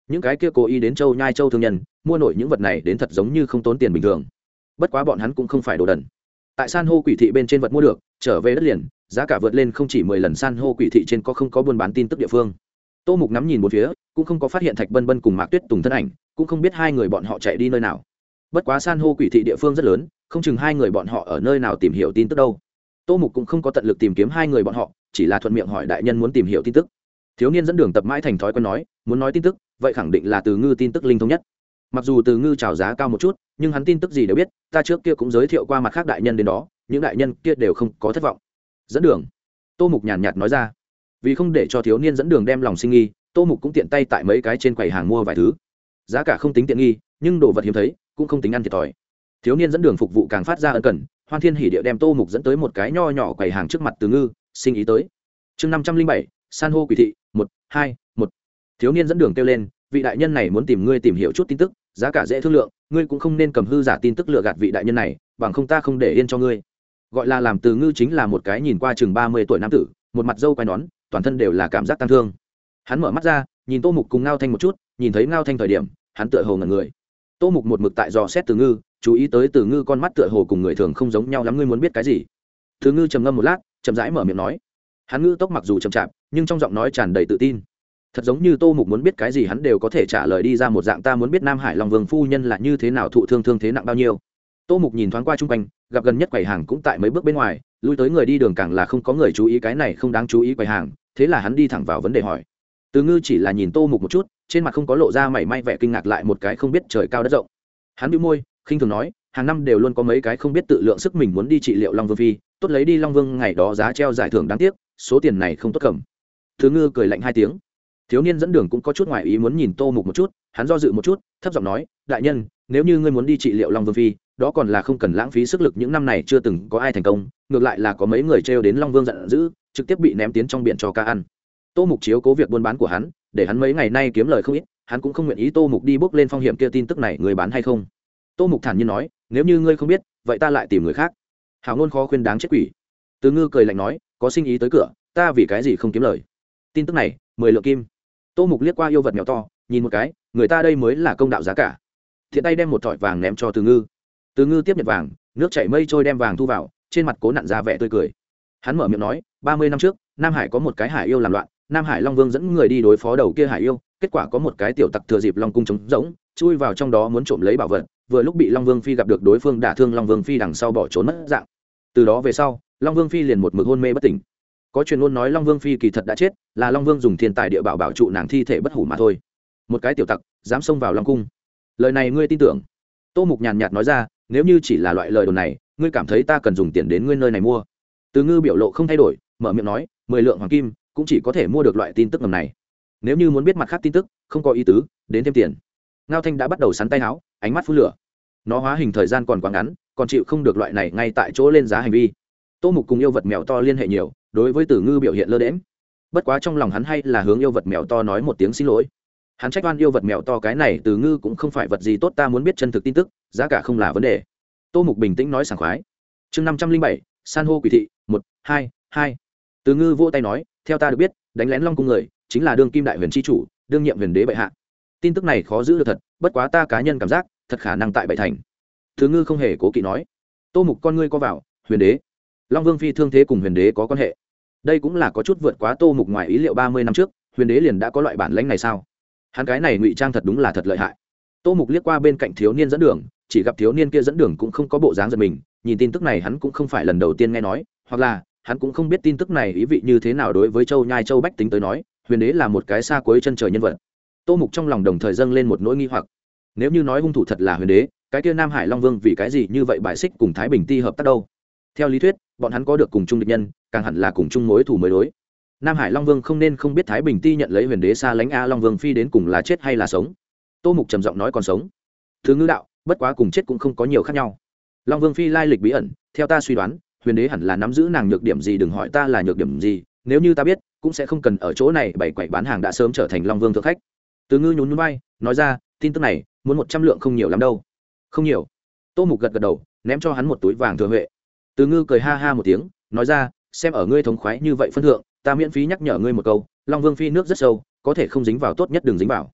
những cái kia cố ý đến châu nhai châu thương nhân mua nổi những vật này đến thật giống như không tốn tiền bình thường. Bất quá bọn hắn cũng không phải đồ đần. Tại san hô quỷ thị bên trên vật mua được trở về đất liền, giá cả vượt lên không chỉ mười lần san hô quỷ thị trên có không có buôn bán tin tức địa phương. Tô Mục ngắm nhìn một phía, cũng không có phát hiện Thạch Bân Bân cùng Mạc Tuyết Tùng thân ảnh, cũng không biết hai người bọn họ chạy đi nơi nào. Bất quá san hô quỷ thị địa phương rất lớn, không chừng hai người bọn họ ở nơi nào tìm hiểu tin tức đâu. Tô Mục cũng không có tận lực tìm kiếm hai người bọn họ, chỉ là thuận miệng hỏi đại nhân muốn tìm hiểu tin tức. Thiếu niên dẫn đường tập mãi thành thói quen nói, muốn nói tin tức, vậy khẳng định là Từ Ngư tin tức linh thông nhất. Mặc dù Từ Ngư chào giá cao một chút, nhưng hắn tin tức gì đều biết, ta trước kia cũng giới thiệu qua mặt khác đại nhân đến đó, những đại nhân kia đều không có thất vọng. Dẫn đường. Tô Mục nhàn nhạt nói ra. Vì không để cho thiếu niên dẫn đường đem lòng sinh nghi, Tô Mục cũng tiện tay tại mấy cái trên quầy hàng mua vài thứ. Giá cả không tính tiện nghi, nhưng đồ vật hiếm thấy, cũng không tính ăn thiệt thòi. Thiếu niên dẫn đường phục vụ càng phát ra ân cần, Hoan Thiên Hỉ Địa đem Tô Mục dẫn tới một cái nho nhỏ quầy hàng trước mặt Từ Ngư, sinh ý tới. Chương năm trăm linh bảy, san hô quỷ thị, một, hai, một. Thiếu niên dẫn đường kêu lên, vị đại nhân này muốn tìm ngươi tìm hiểu chút tin tức, giá cả dễ thương lượng, ngươi cũng không nên cầm hư giả tin tức lừa gạt vị đại nhân này, bằng không ta không để yên cho ngươi. Gọi là làm Từ Ngư chính là một cái nhìn qua chừng ba mươi tuổi nam tử, một mặt râu quai nón, toàn thân đều là cảm giác tăng thương. Hắn mở mắt ra, nhìn Tô Mục cùng Ngao Thanh một chút, nhìn thấy Ngao Thanh thời điểm, hắn tựa hồ ngẩn người. Tô Mục một mực tại dò xét Từ Ngư, chú ý tới Từ Ngư con mắt tựa hồ cùng người thường không giống nhau lắm, ngươi muốn biết cái gì? Từ Ngư trầm ngâm một lát, chậm rãi mở miệng nói. Hắn ngữ tốc mặc dù chậm chạp, nhưng trong giọng nói tràn đầy tự tin. Thật giống như Tô Mục muốn biết cái gì hắn đều có thể trả lời đi ra một dạng, ta muốn biết Nam Hải Long Vương phu nhân là như thế nào, thụ thương thương thế nặng bao nhiêu. Tô Mục nhìn thoáng qua chung quanh, gặp gần nhất quầy hàng cũng tại mấy bước bên ngoài, lui tới người đi đường càng là không có người chú ý cái này không đáng chú ý quầy hàng, thế là hắn đi thẳng vào vấn đề hỏi. Từ Ngư chỉ là nhìn Tô Mục một chút, trên mặt không có lộ ra mảy may vẻ kinh ngạc, lại một cái không biết trời cao đất rộng. Hắn bĩu môi, khinh thường nói, hàng năm đều luôn có mấy cái không biết tự lượng sức mình muốn đi trị liệu Long Vương phi, tốt lấy đi Long Vương ngày đó giá treo giải thưởng, đáng tiếc số tiền này không tốt cầm. Từ Ngư cười lạnh hai tiếng. Thiếu niên dẫn đường cũng có chút ngoài ý muốn nhìn Tô Mục một chút, hắn do dự một chút, thấp giọng nói, đại nhân, nếu như ngươi muốn đi trị liệu Long Vương phi, đó còn là không cần lãng phí sức lực, những năm này chưa từng có ai thành công, ngược lại là có mấy người trêu đến Long Vương giận dữ, trực tiếp bị ném tiến trong biển cho cá ăn. Tô Mục chiếu cố việc buôn bán của hắn, để hắn mấy ngày nay kiếm lời không ít, hắn cũng không nguyện ý Tô Mục đi bước lên phong hiểm kia, tin tức này người bán hay không? Tô Mục thản nhiên nói, nếu như ngươi không biết, vậy ta lại tìm người khác. Hào ngôn khó khuyên đáng chết quỷ. Từ Ngư cười lạnh nói, có sinh ý tới cửa, ta vì cái gì không kiếm lời? Tin tức này, mười lượng kim. Tô Mục liếc qua yêu vật mèo to, nhìn một cái, người ta đây mới là công đạo giá cả. Thiện tay đem một thỏi vàng ném cho Từ Ngư. Từ Ngư tiếp nhận vàng, nước chảy mây trôi đem vàng thu vào, trên mặt cố nặn ra vẻ tươi cười. Hắn mở miệng nói, ba mươi năm trước, Nam Hải có một cái hải yêu làm loạn, Nam Hải Long Vương dẫn người đi đối phó đầu kia hải yêu, kết quả có một cái tiểu tặc thừa dịp Long cung trống rỗng, chui vào trong đó muốn trộm lấy bảo vật, vừa lúc bị Long Vương phi gặp được, đối phương đả thương Long Vương phi, đằng sau bỏ trốn mất dạng. Từ đó về sau, Long Vương phi liền một mực hôn mê bất tỉnh. Có truyền ngôn nói Long Vương phi kỳ thật đã chết, là Long Vương dùng thiên tài địa bảo bảo trụ nàng thi thể bất hủ mà thôi. Một cái tiểu tặc dám xông vào Long cung, lời này ngươi tin tưởng? Tô Mục nhàn nhạt nói ra, nếu như chỉ là loại lời đồn này, ngươi cảm thấy ta cần dùng tiền đến ngươi nơi này mua? Từ Ngư biểu lộ không thay đổi, mở miệng nói, mười lượng hoàng kim cũng chỉ có thể mua được loại tin tức ngầm này. Nếu như muốn biết mặt khác tin tức, không có ý tứ, đến thêm tiền. Ngao Thanh đã bắt đầu sắn tay áo, ánh mắt phun lửa. Nó hóa hình thời gian còn quá ngắn, còn chịu không được loại này ngay tại chỗ lên giá hành vi. Tô Mục cùng yêu vật mèo to liên hệ nhiều, đối với Từ Ngư biểu hiện lơ đễm. Bất quá trong lòng hắn hay là hướng yêu vật mèo to nói một tiếng xin lỗi. Hắn trách oan yêu vật mèo to, cái này Từ Ngư cũng không phải vật gì tốt, ta muốn biết chân thực tin tức, giá cả không là vấn đề. Tô Mục bình tĩnh nói sảng khoái. Chương năm trăm linh bảy, san hô quỷ thị, một, hai, hai. Từ Ngư vỗ tay nói, theo ta được biết, đánh lén Long cung người chính là đương kim đại huyền chi chủ, đương nhiệm huyền đế bệ hạ. Tin tức này khó giữ được thật, bất quá ta cá nhân cảm giác, thật khả năng tại Bảy Thành. Từ Ngư không hề cố kỵ nói. Tô Mục con ngươi co vào, huyền đế, Long Vương phi thương thế cùng huyền đế có quan hệ? Đây cũng là có chút vượt quá Tô Mục ngoài ý liệu, ba mươi năm trước, huyền đế liền đã có loại bản lĩnh này sao? Hắn cái này ngụy trang thật đúng là thật lợi hại. Tô Mục liếc qua bên cạnh thiếu niên dẫn đường, chỉ gặp thiếu niên kia dẫn đường cũng không có bộ dáng giật mình, nhìn tin tức này hắn cũng không phải lần đầu tiên nghe nói, hoặc là hắn cũng không biết tin tức này ý vị như thế nào đối với Châu Nhai Châu bách tính tới nói, huyền đế là một cái xa cuối chân trời nhân vật. Tô Mục trong lòng đồng thời dâng lên một nỗi nghi hoặc, nếu như nói hung thủ thật là huyền đế, cái kia Nam Hải Long Vương vì cái gì như vậy bài xích cùng Thái Bình Ti hợp tác đâu? Theo lý thuyết, bọn hắn có được cùng chung địch nhân, càng hẳn là cùng chung mối thù mới đối. Nam Hải Long Vương không nên không biết Thái Bình Ti nhận lấy huyền đế xa lánh a, Long Vương phi đến cùng là chết hay là sống? Tô Mục trầm giọng nói, còn sống. Thứ ngữ đạo, bất quá cùng chết cũng không có nhiều khác nhau. Long Vương phi lai lịch bí ẩn, theo ta suy đoán, huyền đế hẳn là nắm giữ nàng nhược điểm gì, đừng hỏi ta là nhược điểm gì, nếu như ta biết, cũng sẽ không cần ở chỗ này bày quậy bán hàng, đã sớm trở thành Long Vương thượng khách. Từ Ngư nhún nhún vai, nói ra, tin tức này, muốn một trăm lượng không nhiều lắm đâu. Không nhiều. Tô Mục gật gật đầu, ném cho hắn một túi vàng thừa huệ. Từ Ngư cười ha ha một tiếng, nói ra, xem ở ngươi thống khoái như vậy phân thượng, ta miễn phí nhắc nhở ngươi một câu, Long Vương phi nước rất sâu, có thể không dính vào tốt nhất đừng dính vào.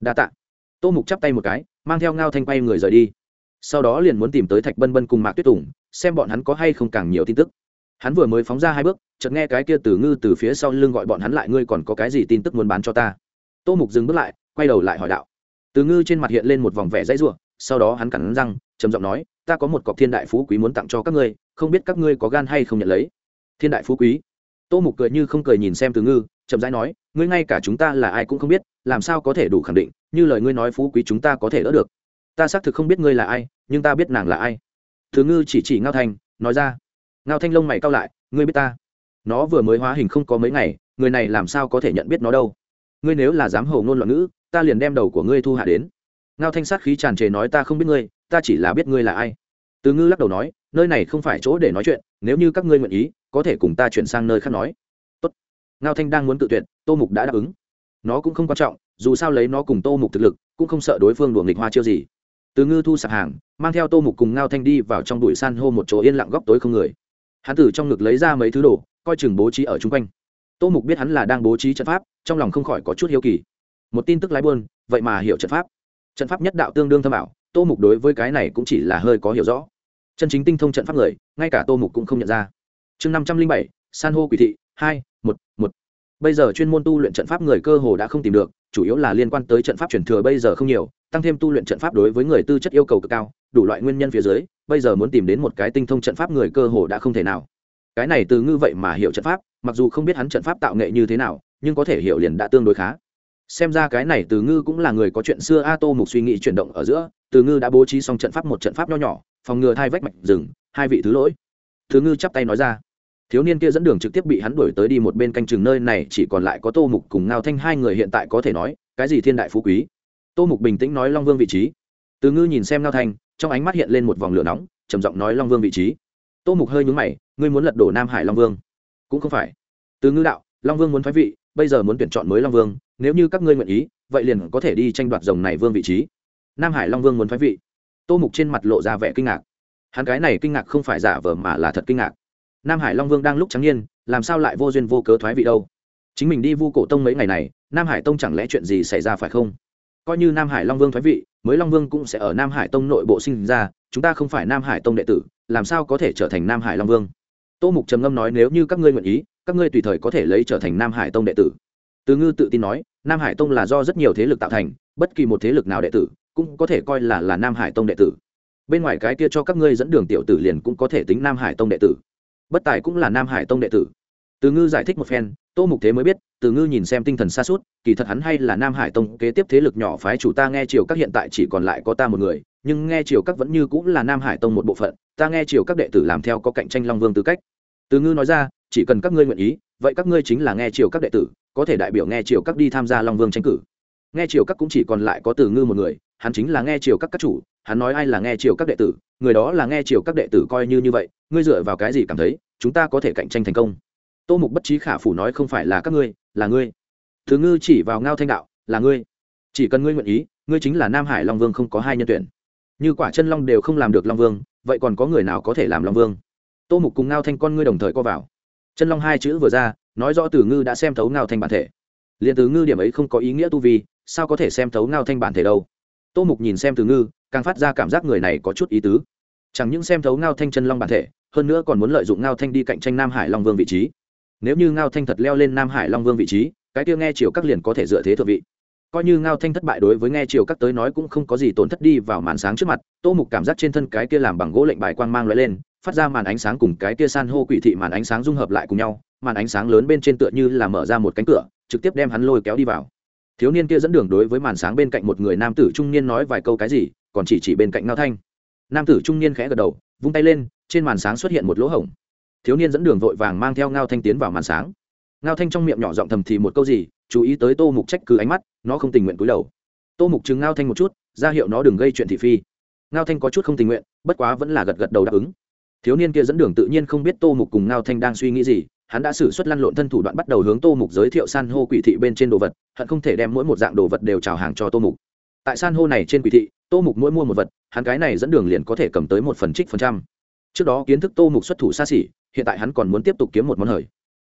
đa tạ. Tô Mục chắp tay một cái, mang theo Ngao Thanh quay người rời đi. Sau đó liền muốn tìm tới Thạch Bân Bân cùng Mạc Tuyết Tùng, xem bọn hắn có hay không càng nhiều tin tức. Hắn vừa mới phóng ra hai bước, chợt nghe cái kia Từ Ngư từ phía sau lưng gọi bọn hắn lại, ngươi còn có cái gì tin tức muốn bán cho ta? Tô Mục dừng bước lại, quay đầu lại hỏi đạo. Từ Ngư trên mặt hiện lên một vòng vẻ dãy rủa, sau đó hắn cắn răng, trầm giọng nói, ta có một cọc thiên đại phú quý muốn tặng cho các ngươi, không biết các ngươi có gan hay không nhận lấy. Thiên đại phú quý? Tô Mục cười như không cười nhìn xem Từ Ngư, chậm rãi nói, ngươi ngay cả chúng ta là ai cũng không biết, làm sao có thể đủ khẳng định, như lời ngươi nói phú quý chúng ta có thể đỡ được. Ta xác thực không biết ngươi là ai, nhưng ta biết nàng là ai. Từ Ngư chỉ chỉ Ngao Thanh, nói ra. Ngao Thanh lông mày cau lại, ngươi biết ta? Nó vừa mới hóa hình không có mấy ngày, người này làm sao có thể nhận biết nó đâu? Ngươi nếu là dám hồ ngôn loạn ngữ, ta liền đem đầu của ngươi thu hạ đến. Ngao Thanh sát khí tràn trề nói, ta không biết ngươi, ta chỉ là biết ngươi là ai. Từ Ngư lắc đầu nói, nơi này không phải chỗ để nói chuyện, nếu như các ngươi nguyện ý, có thể cùng ta chuyển sang nơi khác nói. Tốt. Ngao Thanh đang muốn tự tuyệt, Tô Mục đã đáp ứng. Nó cũng không quan trọng, dù sao lấy nó cùng Tô Mục thực lực, cũng không sợ đối phương đùa nghịch hoa chiêu gì. Từ Ngư thu sạp hàng, mang theo Tô Mục cùng Ngao Thanh đi vào trong bụi san hô một chỗ yên lặng góc tối không người. Hắn từ trong ngực lấy ra mấy thứ đồ, coi chừng bố trí ở chung quanh. Tô Mục biết hắn là đang bố trí trận pháp, trong lòng không khỏi có chút hiếu kỳ. Một tin tức lái buôn, vậy mà hiểu trận pháp. Trận pháp nhất đạo tương đương thâm ảo, Tô Mục đối với cái này cũng chỉ là hơi có hiểu rõ. Chân chính tinh thông trận pháp người, ngay cả Tô Mục cũng không nhận ra. Chương năm trăm linh bảy, san hô quỷ thị hai, một, một. Bây giờ chuyên môn tu luyện trận pháp người cơ hồ đã không tìm được, chủ yếu là liên quan tới trận pháp truyền thừa bây giờ không nhiều, tăng thêm tu luyện trận pháp đối với người tư chất yêu cầu cực cao, đủ loại nguyên nhân phía dưới, bây giờ muốn tìm đến một cái tinh thông trận pháp người cơ hồ đã không thể nào. Cái này Từ Ngư vậy mà hiểu trận pháp, mặc dù không biết hắn trận pháp tạo nghệ như thế nào, nhưng có thể hiểu liền đã tương đối khá. Xem ra cái này Từ Ngư cũng là người có chuyện xưa a. Tô Mục suy nghĩ chuyển động ở giữa, Từ Ngư đã bố trí xong trận pháp, một trận pháp nho nhỏ, phòng ngừa thai vách mạch rừng, hai vị thứ lỗi. Từ Ngư chắp tay nói ra. Thiếu niên kia dẫn đường trực tiếp bị hắn đuổi tới đi một bên canh chừng nơi này, chỉ còn lại có Tô Mục cùng Ngao Thanh hai người hiện tại có thể nói, cái gì thiên đại phú quý. Tô Mục bình tĩnh nói Long Vương vị trí. Từ Ngư nhìn xem Ngao Thanh, trong ánh mắt hiện lên một vòng lửa nóng, trầm giọng nói Long Vương vị trí. Tô Mục hơi nhướng mày, ngươi muốn lật đổ Nam Hải Long Vương? Cũng không phải. Từ Ngư đạo, Long Vương muốn thoái vị, bây giờ muốn tuyển chọn mới Long Vương, nếu như các ngươi nguyện ý, vậy liền có thể đi tranh đoạt rồng này vương vị trí. Nam Hải Long Vương muốn thoái vị. Tô Mục trên mặt lộ ra vẻ kinh ngạc. Hắn cái này kinh ngạc không phải giả vờ mà là thật kinh ngạc. Nam Hải Long Vương đang lúc trắng niên, làm sao lại vô duyên vô cớ thoái vị đâu? Chính mình đi Vu Cổ Tông mấy ngày này, Nam Hải Tông chẳng lẽ chuyện gì xảy ra phải không? Coi như Nam Hải Long Vương thoái vị, mới Long Vương cũng sẽ ở Nam Hải Tông nội bộ sinh ra, chúng ta không phải Nam Hải Tông đệ tử, làm sao có thể trở thành Nam Hải Long Vương? Tô Mục trầm ngâm nói, nếu như các ngươi nguyện ý, các ngươi tùy thời có thể lấy trở thành Nam Hải Tông đệ tử. Từ Ngư tự tin nói, Nam Hải Tông là do rất nhiều thế lực tạo thành, bất kỳ một thế lực nào đệ tử cũng có thể coi là là Nam Hải Tông đệ tử. Bên ngoài cái kia cho các ngươi dẫn đường tiểu tử liền cũng có thể tính Nam Hải Tông đệ tử. Bất tài cũng là Nam Hải Tông đệ tử. Từ Ngư giải thích một phen, Tô Mục thế mới biết, Từ Ngư nhìn xem tinh thần xa suốt, kỳ thật hắn hay là Nam Hải Tông kế tiếp thế lực nhỏ phái chủ. Ta nghe triều các hiện tại chỉ còn lại có ta một người, nhưng nghe triều các vẫn như cũng là Nam Hải Tông một bộ phận, ta nghe triều các đệ tử làm theo có cạnh tranh Long Vương tư cách. Từ Ngư nói ra, chỉ cần các ngươi nguyện ý, vậy các ngươi chính là nghe triều các đệ tử, có thể đại biểu nghe triều các đi tham gia Long Vương tranh cử. Nghe triều các cũng chỉ còn lại có Từ Ngư một người, hắn chính là nghe triều các các chủ, hắn nói ai là nghe triều các đệ tử, người đó là nghe triều các đệ tử. Coi như như vậy, ngươi dựa vào cái gì cảm thấy chúng ta có thể cạnh tranh thành công? Tô Mục bất trí khả phủ nói, không phải là các ngươi, là ngươi. Từ Ngư chỉ vào Ngao Thanh đạo, là ngươi. Chỉ cần ngươi nguyện ý, ngươi chính là Nam Hải Long Vương, không có hai nhân tuyển. Như Quả Chân Long đều không làm được Long Vương, vậy còn có người nào có thể làm Long Vương? Tô Mục cùng Ngao Thanh con ngươi đồng thời co vào. Chân Long hai chữ vừa ra, nói rõ Từ Ngư đã xem thấu Ngao Thanh bản thể. Liên Từ Ngư điểm ấy không có ý nghĩa tu vi, sao có thể xem thấu Ngao Thanh bản thể đâu? Tô Mục nhìn xem Từ Ngư, càng phát ra cảm giác người này có chút ý tứ. Chẳng những xem thấu Ngao Thanh Chân Long bản thể, hơn nữa còn muốn lợi dụng Ngao Thanh đi cạnh tranh Nam Hải Long Vương vị trí. Nếu như Ngao Thanh thật leo lên Nam Hải Long Vương vị trí, cái kia nghe triều các liền có thể dựa thế thượng vị. Coi như Ngao Thanh thất bại, đối với nghe triều các tới nói cũng không có gì tổn thất. Đi vào màn sáng trước mặt, Tô Mục cảm giác trên thân cái kia làm bằng gỗ lệnh bài quang mang lóe lên, phát ra màn ánh sáng cùng cái kia san hô quỷ thị màn ánh sáng dung hợp lại cùng nhau, màn ánh sáng lớn bên trên tựa như là mở ra một cánh cửa, trực tiếp đem hắn lôi kéo đi vào. Thiếu niên kia dẫn đường đối với màn sáng bên cạnh một người nam tử trung niên nói vài câu cái gì, còn chỉ chỉ bên cạnh Ngao Thanh. Nam tử trung niên khẽ gật đầu, vung tay lên, trên màn sáng xuất hiện một lỗ hổng. Thiếu niên dẫn đường vội vàng mang theo Ngao Thanh tiến vào màn sáng. Ngao Thanh trong miệng nhỏ giọng thầm thì một câu gì, chú ý tới Tô Mục trách cứ ánh mắt, nó không tình nguyện cúi đầu. Tô Mục chừng Ngao Thanh một chút, ra hiệu nó đừng gây chuyện thị phi. Ngao Thanh có chút không tình nguyện, bất quá vẫn là gật gật đầu đáp ứng. Thiếu niên kia dẫn đường tự nhiên không biết Tô Mục cùng Ngao Thanh đang suy nghĩ gì, hắn đã sử xuất lăn lộn thân thủ đoạn bắt đầu hướng Tô Mục giới thiệu san hô quỷ thị bên trên đồ vật, hận không thể đem mỗi một dạng đồ vật đều chào hàng cho Tô Mục. Tại san hô này trên quỷ thị, Tô Mục mỗi mua một vật, hắn cái này dẫn đường liền có thể cầm tới một phần trích phần trăm. Trước đó kiến thức Tô Mục xuất thủ xa xỉ, hiện tại hắn còn muốn tiếp tục kiếm một món hời.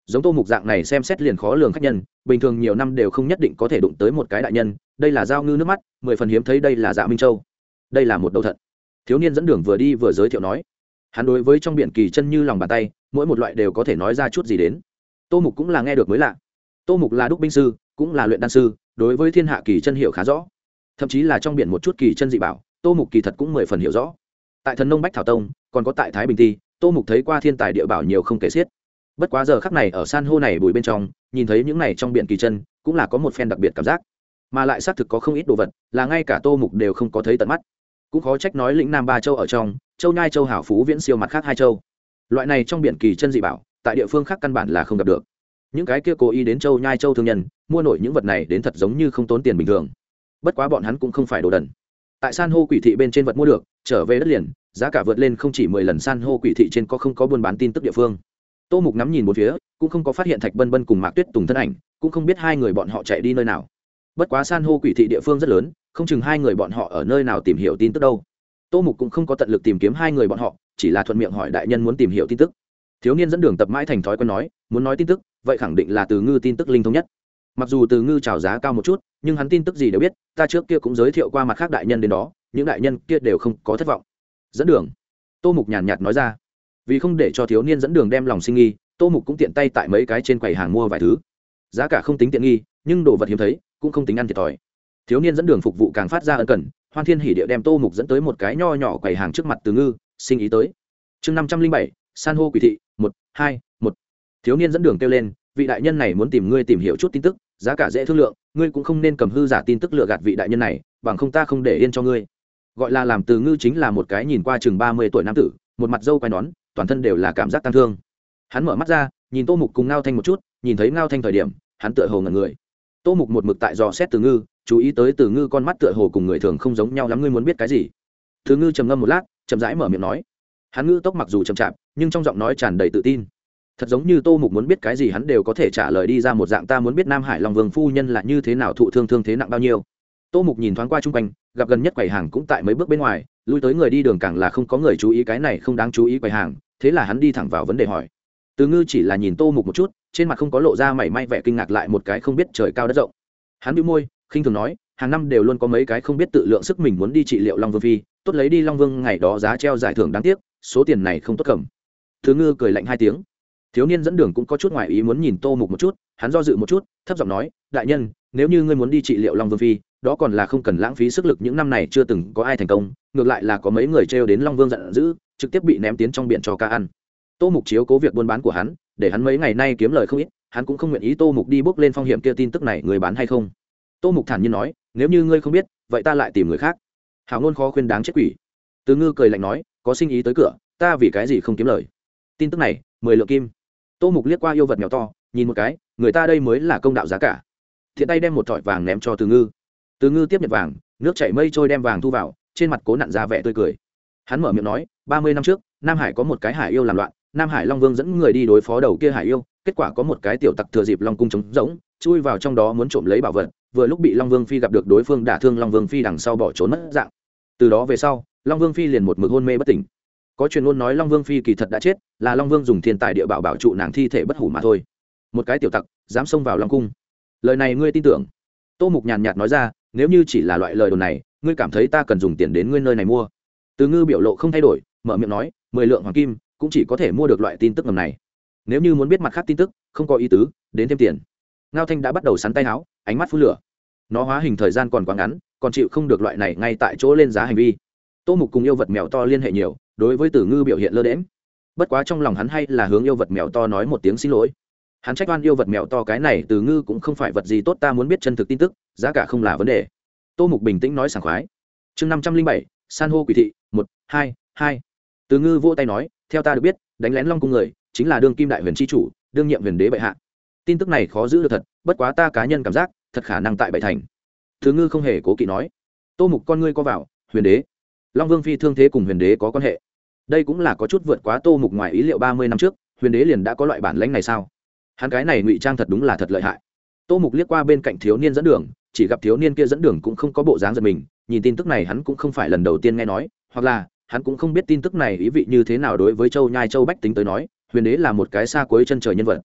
giống tô mục dạng này xem xét liền khó lường khách nhân bình thường nhiều năm đều không nhất định có thể đụng tới một cái đại nhân. Đây là giao ngư nước mắt mười phần hiếm thấy. Đây là Dạ Minh Châu, đây là một đầu thận. Thiếu niên dẫn đường vừa đi vừa giới thiệu nói. Hắn đối với trong biển kỳ chân như lòng bàn tay, mỗi một loại đều có thể nói ra chút gì đến. Tô mục cũng là nghe được mới lạ. Tô mục là đúc binh sư, cũng là luyện đan sư, đối với thiên hạ kỳ chân hiểu khá rõ, thậm chí là trong biển một chút kỳ chân dị bảo tô mục kỳ thật cũng mười phần hiểu rõ. Tại Thần Nông Bách Thảo Tông, còn có tại Thái Bình Ti, tô mục thấy qua thiên tài địa bảo nhiều không kể xiết. Bất quá giờ khắc này ở san hô này bụi bên trong, nhìn thấy những này trong biển kỳ chân, cũng là có một phen đặc biệt cảm giác, mà lại xác thực có không ít đồ vật là ngay cả tô mục đều không có thấy tận mắt. Cũng khó trách nói lĩnh Nam Ba Châu ở trong, Châu Nhai Châu Hảo Phú viễn siêu mặt khác hai châu. Loại này trong biển kỳ chân dị bảo, tại địa phương khác căn bản là không gặp được. Những cái kia cố ý đến Châu Nhai Châu thương nhân, mua nổi những vật này đến thật giống như không tốn tiền bình thường. Bất quá bọn hắn cũng không phải đồ đần. Tại san hô quỷ thị bên trên vật mua được, trở về đất liền, giá cả vượt lên không chỉ mười lần. San hô quỷ thị trên có không có buôn bán tin tức địa phương. Tô mục ngắm nhìn một phía, cũng không có phát hiện Thạch Bân Bân cùng Mạc Tuyết Tùng thân ảnh, cũng không biết hai người bọn họ chạy đi nơi nào. Bất quá san hô quỷ thị địa phương rất lớn, không chừng hai người bọn họ ở nơi nào tìm hiểu tin tức đâu. Tô mục cũng không có tận lực tìm kiếm hai người bọn họ, chỉ là thuận miệng hỏi đại nhân muốn tìm hiểu tin tức. Thiếu niên dẫn đường tập mãi thành thói quen nói, muốn nói tin tức, vậy khẳng định là Từ Ngư tin tức linh thông nhất. Mặc dù Từ Ngư chào giá cao một chút, nhưng hắn tin tức gì đều biết, ta trước kia cũng giới thiệu qua mặt khác đại nhân đến đó, những đại nhân kia đều không có thất vọng. Dẫn đường, Tô mục nhàn nhạt nói ra. Vì không để cho thiếu niên dẫn đường đem lòng sinh nghi, Tô mục cũng tiện tay tại mấy cái trên quầy hàng mua vài thứ. Giá cả không tính tiện nghi, nhưng đồ vật hiếm thấy, cũng không tính ăn thiệt thòi. Thiếu niên dẫn đường phục vụ càng phát ra ân cần, hoan thiên hỉ địa đem Tô mục dẫn tới một cái nho nhỏ quầy hàng trước mặt Từ Ngư, sinh ý tới. Chương năm trăm linh bảy, san hô quỷ thị, một, hai, một. Thiếu niên dẫn đường kêu lên, vị đại nhân này muốn tìm ngươi tìm hiểu chút tin tức, giá cả dễ thương lượng, ngươi cũng không nên cầm hư giả tin tức lừa gạt vị đại nhân này, bằng không ta không để yên cho ngươi. Gọi là làm Từ Ngư chính là một cái nhìn qua chừng ba mươi tuổi nam tử, một mặt râu quai nón, toàn thân đều là cảm giác tăng thương. Hắn mở mắt ra, nhìn Tô mục cùng Ngao Thanh một chút, nhìn thấy Ngao Thanh thời điểm, hắn tựa hồ ngẩn người. Tô mục một mực tại dò xét Từ Ngư, chú ý tới Từ Ngư con mắt tựa hồ cùng người thường không giống nhau lắm. Ngươi muốn biết cái gì? Từ Ngư trầm ngâm một lát, chậm rãi mở miệng nói. Hắn ngữ tốc mặc dù chậm chạp, nhưng trong giọng nói tràn đầy tự tin, thật giống như Tô mục muốn biết cái gì hắn đều có thể trả lời đi ra một dạng. Ta muốn biết Nam Hải Long Vương phu nhân là như thế nào, thụ thương thương thế nặng bao nhiêu. Tô mục nhìn thoáng qua chung quanh, gặp gần nhất quầy hàng cũng tại mấy bước bên ngoài, lui tới người đi đường càng là không có người chú ý cái này không đáng chú ý quầy hàng, thế là hắn đi thẳng vào vấn đề hỏi. Từ Ngư chỉ là nhìn Tô mục một chút, trên mặt không có lộ ra mảy may vẻ kinh ngạc, lại một cái không biết trời cao đất rộng. Hắn bĩu môi, khinh thường nói, hàng năm đều luôn có mấy cái không biết tự lượng sức mình muốn đi trị liệu Long Vương phi, tốt lấy đi Long Vương ngày đó giá treo giải thưởng, đáng tiếc số tiền này không tốt cầm. Từ Ngư cười lạnh hai tiếng. Thiếu niên dẫn đường cũng có chút ngoài ý muốn nhìn Tô mục một chút, hắn do dự một chút, thấp giọng nói, đại nhân, nếu như ngươi muốn đi trị liệu Long Vương phi, đó còn là không cần lãng phí sức lực, những năm này chưa từng có ai thành công, ngược lại là có mấy người trêu đến Long Vương giận dữ, trực tiếp bị ném tiến trong biển cho cá ăn. Tô mục chiếu cố việc buôn bán của hắn, để hắn mấy ngày nay kiếm lời không ít, hắn cũng không nguyện ý Tô mục đi bước lên phong hiểm kia. Tin tức này người bán hay không? Tô mục thản nhiên nói, nếu như ngươi không biết, vậy ta lại tìm người khác. Hảo ngôn khó khuyên đáng chết quỷ. Từ Ngư cười lạnh nói, có sinh ý tới cửa, ta vì cái gì không kiếm lời? Tin tức này mười lượng kim. Tô mục liếc qua yêu vật mèo to, nhìn một cái, người ta đây mới là công đạo giá cả. Thiện tay đem một thỏi vàng ném cho Từ Ngư. Từ Ngư tiếp nhận vàng, nước chảy mây trôi đem vàng thu vào, trên mặt cố nặn ra vẻ tươi cười. Hắn mở miệng nói, ba mươi năm trước, Nam Hải có một cái hải yêu làm loạn, Nam Hải Long Vương dẫn người đi đối phó đầu kia hải yêu, kết quả có một cái tiểu tặc thừa dịp Long cung trống rỗng, chui vào trong đó muốn trộm lấy bảo vật, vừa lúc bị Long Vương phi gặp được, đối phương đả thương Long Vương phi đằng sau bỏ trốn mất dạng. Từ đó về sau, Long Vương phi liền một mực hôn mê bất tỉnh. Có truyền ngôn nói Long Vương phi kỳ thật đã chết, là Long Vương dùng thiên tài địa bảo bảo trụ nàng thi thể bất hủ mà thôi. Một cái tiểu tặc dám xông vào Long cung, lời này ngươi tin tưởng? Tô mục nhàn nhạt nói ra, nếu như chỉ là loại lời đồn này, ngươi cảm thấy ta cần dùng tiền đến ngươi nơi này mua? Từ Ngư biểu lộ không thay đổi, mở miệng nói, mười lượng hoàng kim cũng chỉ có thể mua được loại tin tức ngầm này. Nếu như muốn biết mặt khác tin tức, không có ý tứ, đến thêm tiền. Ngao Thanh đã bắt đầu sắn tay áo, ánh mắt phun lửa. Nó hóa hình thời gian còn quá ngắn, còn chịu không được loại này ngay tại chỗ lên giá hành vi. Tô mục cùng yêu vật mèo to liên hệ nhiều, đối với Tử Ngư biểu hiện lơ đễm. Bất quá trong lòng hắn hay là hướng yêu vật mèo to nói một tiếng xin lỗi. Hắn trách oan yêu vật mèo to, cái này Tử Ngư cũng không phải vật gì tốt, ta muốn biết chân thực tin tức, giá cả không là vấn đề. Tô mục bình tĩnh nói sảng khoái. Chương năm trăm linh bảy, san hô quỷ thị, một, hai, hai. Tử Ngư vỗ tay nói, theo ta được biết, đánh lén Long cung người chính là đương kim đại huyền chi chủ, đương nhiệm huyền đế bệ hạ. Tin tức này khó giữ được thật, bất quá ta cá nhân cảm giác thật khả năng tại Bảy Thành. Tử Ngư không hề cố kỵ nói. Tô mục con ngươi co vào, huyền đế, Long Vương phi thương thế cùng huyền đế có quan hệ? Đây cũng là có chút vượt quá Tô mục ngoài ý liệu. Ba mươi năm trước huyền đế liền đã có loại bản lãnh này sao? Hắn cái này ngụy trang thật đúng là thật lợi hại. Tô mục liếc qua bên cạnh thiếu niên dẫn đường, chỉ gặp thiếu niên kia dẫn đường cũng không có bộ dáng giật mình, nhìn tin tức này hắn cũng không phải lần đầu tiên nghe nói, hoặc là hắn cũng không biết tin tức này ý vị như thế nào. Đối với Châu Nhai Châu bách tính tới nói, huyền đế là một cái xa cuối chân trời nhân vật.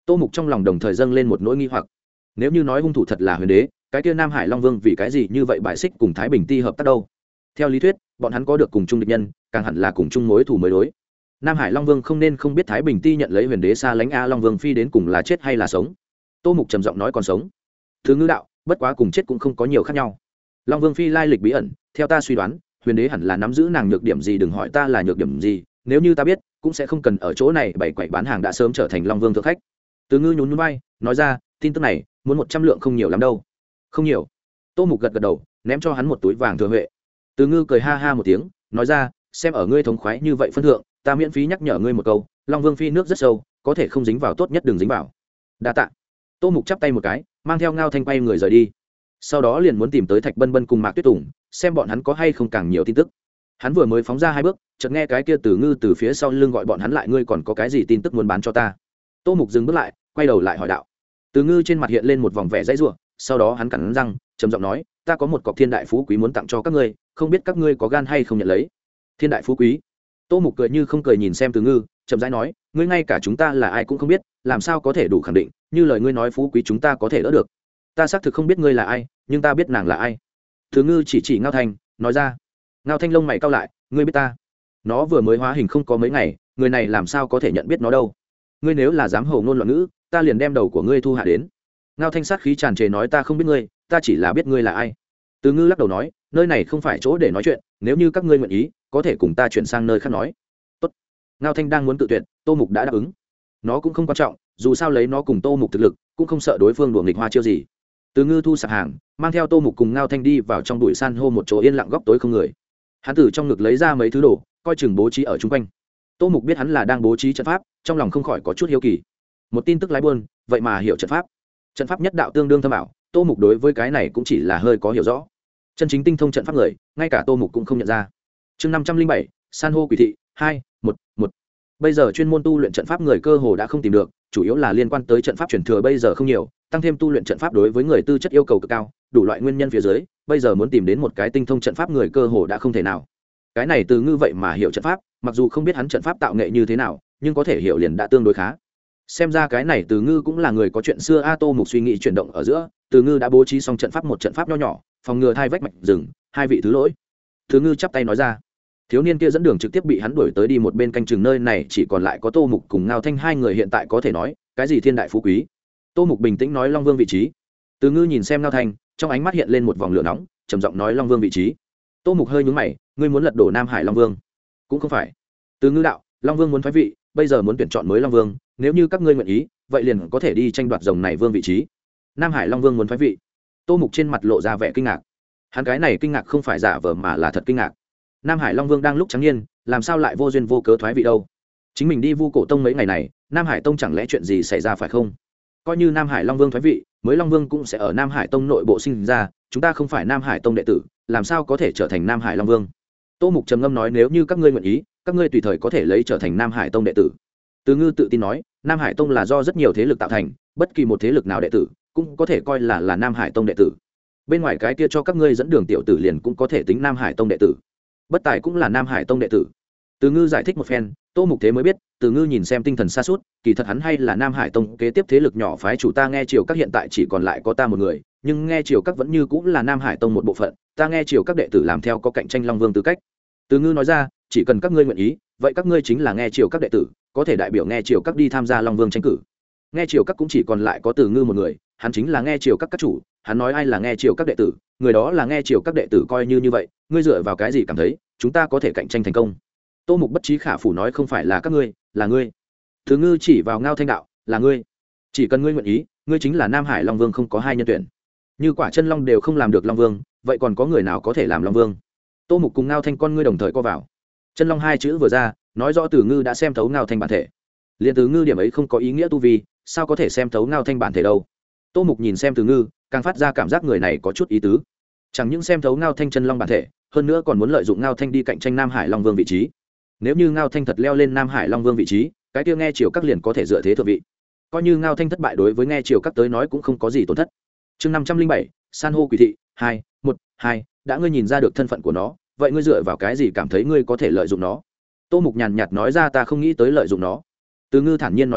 Tô Mục trong lòng đồng thời dâng lên một nỗi nghi hoặc. Nếu như nói hung thủ thật là huyền đế, cái kia Nam Hải Long Vương vì cái gì như vậy bài xích cùng Thái Bình Ti hợp tác đâu? Theo lý thuyết, bọn hắn có được cùng chung địch nhân, càng hẳn là cùng chung mối thù mới đối. Nam Hải Long Vương không nên không biết Thái Bình Ti nhận lấy huyền đế xa lánh a Long Vương phi đến cùng là chết hay là sống. Tô Mục trầm giọng nói còn sống. Thứ ngữ đạo, bất quá cùng chết cũng không có nhiều khác nhau. Long Vương phi lai lịch bí ẩn, theo ta suy đoán, huyền đế hẳn là nắm giữ nàng nhược điểm gì, đừng hỏi ta là nhược điểm gì, nếu như ta biết, cũng sẽ không cần ở chỗ này bày quậy bán hàng, đã sớm trở thành Long Vương thượng khách. Từ Ngư nhún nhún vai, nói ra, tin tức này, muốn một trăm lượng không nhiều lắm đâu. Không nhiều. Tô Mục gật gật đầu, ném cho hắn một túi vàng thừa huệ. Từ Ngư cười ha ha một tiếng, nói ra, xem ở ngươi thống khoái như vậy phân thượng, ta miễn phí nhắc nhở ngươi một câu, Long Vương phi nước rất sâu, có thể không dính vào tốt nhất đừng dính vào. Đa tạ. Tô Mục chắp tay một cái, mang theo Ngao Thanh quay người rời đi. Sau đó liền muốn tìm tới Thạch Bân Bân cùng Mạc Tuyết Tùng, xem bọn hắn có hay không càng nhiều tin tức. Hắn vừa mới phóng ra hai bước, chợt nghe cái kia Từ Ngư từ phía sau lưng gọi bọn hắn lại, ngươi còn có cái gì tin tức muốn bán cho ta? Tô Mục dừng bước lại, quay đầu lại hỏi đạo. Từ Ngư trên mặt hiện lên một vòng vẻ dãy rủa, sau đó hắn cắn răng, trầm giọng nói, ta có một cọc thiên đại phú quý muốn tặng cho các ngươi, không biết các ngươi có gan hay không nhận lấy. Thiên đại phú quý? Tô Mục cười như không cười nhìn xem Từ Ngư, chậm rãi nói, ngươi ngay cả chúng ta là ai cũng không biết, làm sao có thể đủ khẳng định, như lời ngươi nói phú quý chúng ta có thể đỡ được. Ta xác thực không biết ngươi là ai, nhưng ta biết nàng là ai. Từ Ngư chỉ chỉ Ngao Thanh, nói ra. Ngao Thanh lông mày cau lại, ngươi biết ta? Nó vừa mới hóa hình không có mấy ngày, người này làm sao có thể nhận biết nó đâu? Ngươi nếu là dám hồ ngôn loạn ngữ, ta liền đem đầu của ngươi thu hạ đến. Ngao Thanh sát khí tràn trề nói, ta không biết ngươi, ta chỉ là biết ngươi là ai. Từ Ngư lắc đầu nói, nơi này không phải chỗ để nói chuyện, nếu như các ngươi nguyện ý, có thể cùng ta chuyển sang nơi khác nói. Tốt. Ngao Thanh đang muốn tự tuyệt, Tô Mục đã đáp ứng. Nó cũng không quan trọng, dù sao lấy nó cùng Tô Mục thực lực, cũng không sợ đối phương đùa nghịch hoa chiêu gì. Từ Ngư thu sạp hàng, mang theo Tô Mục cùng Ngao Thanh đi vào trong bụi san hô một chỗ yên lặng góc tối không người. Hắn từ trong ngực lấy ra mấy thứ đồ, coi chừng bố trí ở chung quanh. Tô Mục biết hắn là đang bố trí trận pháp, trong lòng không khỏi có chút hiếu kỳ. Một tin tức lái buôn, vậy mà hiểu trận pháp. Trận pháp nhất đạo tương đương thâm ảo, Tô Mục đối với cái này cũng chỉ là hơi có hiểu rõ. Chân chính tinh thông trận pháp người, ngay cả Tô Mục cũng không nhận ra. Chương năm trăm linh bảy, san hô quỷ thị hai, một, một. Bây giờ chuyên môn tu luyện trận pháp người cơ hồ đã không tìm được, chủ yếu là liên quan tới trận pháp truyền thừa bây giờ không nhiều, tăng thêm tu luyện trận pháp đối với người tư chất yêu cầu cực cao, đủ loại nguyên nhân phía dưới, bây giờ muốn tìm đến một cái tinh thông trận pháp người cơ hồ đã không thể nào. Cái này Từ Ngư vậy mà hiểu trận pháp, mặc dù không biết hắn trận pháp tạo nghệ như thế nào, nhưng có thể hiểu liền đã tương đối khá. Xem ra cái này Từ Ngư cũng là người có chuyện xưa a. Tô Mục suy nghĩ chuyển động ở giữa, Từ Ngư đã bố trí xong trận pháp, một trận pháp nho nhỏ, phòng ngừa thai vách mạch rừng, hai vị thứ lỗi. Từ Ngư chắp tay nói ra. Thiếu niên kia dẫn đường trực tiếp bị hắn đuổi tới đi một bên canh chừng, nơi này chỉ còn lại có Tô Mục cùng Ngao Thanh hai người, hiện tại có thể nói cái gì thiên đại phú quý. Tô Mục bình tĩnh nói Long Vương vị trí. Từ Ngư nhìn xem Ngao Thanh, trong ánh mắt hiện lên một vòng lửa nóng, trầm giọng nói Long Vương vị trí. Tô Mục hơi nhướng mày, ngươi muốn lật đổ Nam Hải Long Vương? Cũng không phải. Từ Ngư đạo, Long Vương muốn thoái vị, bây giờ muốn tuyển chọn mới Long Vương, nếu như các ngươi nguyện ý, vậy liền có thể đi tranh đoạt rồng này vương vị trí. Nam Hải Long Vương muốn thoái vị? Tô Mục trên mặt lộ ra vẻ kinh ngạc. Hắn cái này kinh ngạc không phải giả vờ mà là thật kinh ngạc. Nam Hải Long Vương đang lúc trắng niên, làm sao lại vô duyên vô cớ thoái vị đâu? Chính mình đi Vu Cổ Tông mấy ngày này, Nam Hải Tông chẳng lẽ chuyện gì xảy ra phải không? Coi như Nam Hải Long Vương thoái vị, mới Long Vương cũng sẽ ở Nam Hải Tông nội bộ sinh ra, chúng ta không phải Nam Hải Tông đệ tử, làm sao có thể trở thành Nam Hải Long Vương? Tô Mục trầm ngâm nói, nếu như các ngươi nguyện ý, các ngươi tùy thời có thể lấy trở thành Nam Hải Tông đệ tử. Từ Ngư tự tin nói, Nam Hải Tông là do rất nhiều thế lực tạo thành, bất kỳ một thế lực nào đệ tử cũng có thể coi là là Nam Hải Tông đệ tử. Bên ngoài cái kia cho các ngươi dẫn đường tiểu tử liền cũng có thể tính Nam Hải Tông đệ tử. Bất tài cũng là Nam Hải Tông đệ tử. Từ Ngư giải thích một phen, Tô Mục thế mới biết, Từ Ngư nhìn xem tinh thần xa suốt, kỳ thật hắn hay là Nam Hải Tông kế tiếp thế lực nhỏ phái chủ. Ta nghe triều các hiện tại chỉ còn lại có ta một người, nhưng nghe triều các vẫn như cũng là Nam Hải Tông một bộ phận, ta nghe triều các đệ tử làm theo có cạnh tranh Long Vương tư cách. Từ Ngư nói ra, chỉ cần các ngươi nguyện ý, vậy các ngươi chính là nghe triều các đệ tử, có thể đại biểu nghe triều các đi tham gia Long Vương tranh cử. Nghe triều các cũng chỉ còn lại có Từ Ngư một người, hắn chính là nghe triều các các chủ, hắn nói ai là nghe triều các đệ tử, người đó là nghe triều các đệ tử, coi như như vậy, ngươi dựa vào cái gì cảm thấy chúng ta có thể cạnh tranh thành công? Tô Mục bất trí khả phủ nói, không phải là các ngươi, là ngươi. Từ Ngư chỉ vào Ngao Thanh đạo, là ngươi. Chỉ cần ngươi nguyện ý, ngươi chính là Nam Hải Long Vương, không có hai nhân tuyển. Như Quả Chân Long đều không làm được Long Vương, vậy còn có người nào có thể làm Long Vương? Tô Mục cùng Ngao Thanh con ngươi đồng thời co vào. Chân Long hai chữ vừa ra, nói rõ Từ Ngư đã xem thấu Ngao Thanh bản thể. Liên Từ Ngư điểm ấy không có ý nghĩa tu vi, sao có thể xem thấu Ngao Thanh bản thể đâu? Tô Mục nhìn xem Từ Ngư, càng phát ra cảm giác người này có chút ý tứ. Chẳng những xem thấu Ngao Thanh Chân Long bản thể, hơn nữa còn muốn lợi dụng Ngao Thanh đi cạnh tranh Nam Hải Long Vương vị trí. Nếu như Ngao Thanh thật leo lên Nam Hải Long Vương vị trí, cái kia nghe triều các liền có thể dựa thế thượng vị. Coi như Ngao Thanh thất bại, đối với nghe triều các tới nói cũng không có gì tổn thất. Chương năm trăm linh bảy, san hô quỷ thị hai, một, hai, đã ngươi nhìn ra được thân phận của nó, vậy ngươi dựa vào cái gì cảm thấy ngươi có thể lợi dụng nó? Tô Mục nhàn nhạt nói ra, ta không nghĩ tới lợi dụng nó. Từ Ngư thản nhiên nói ra,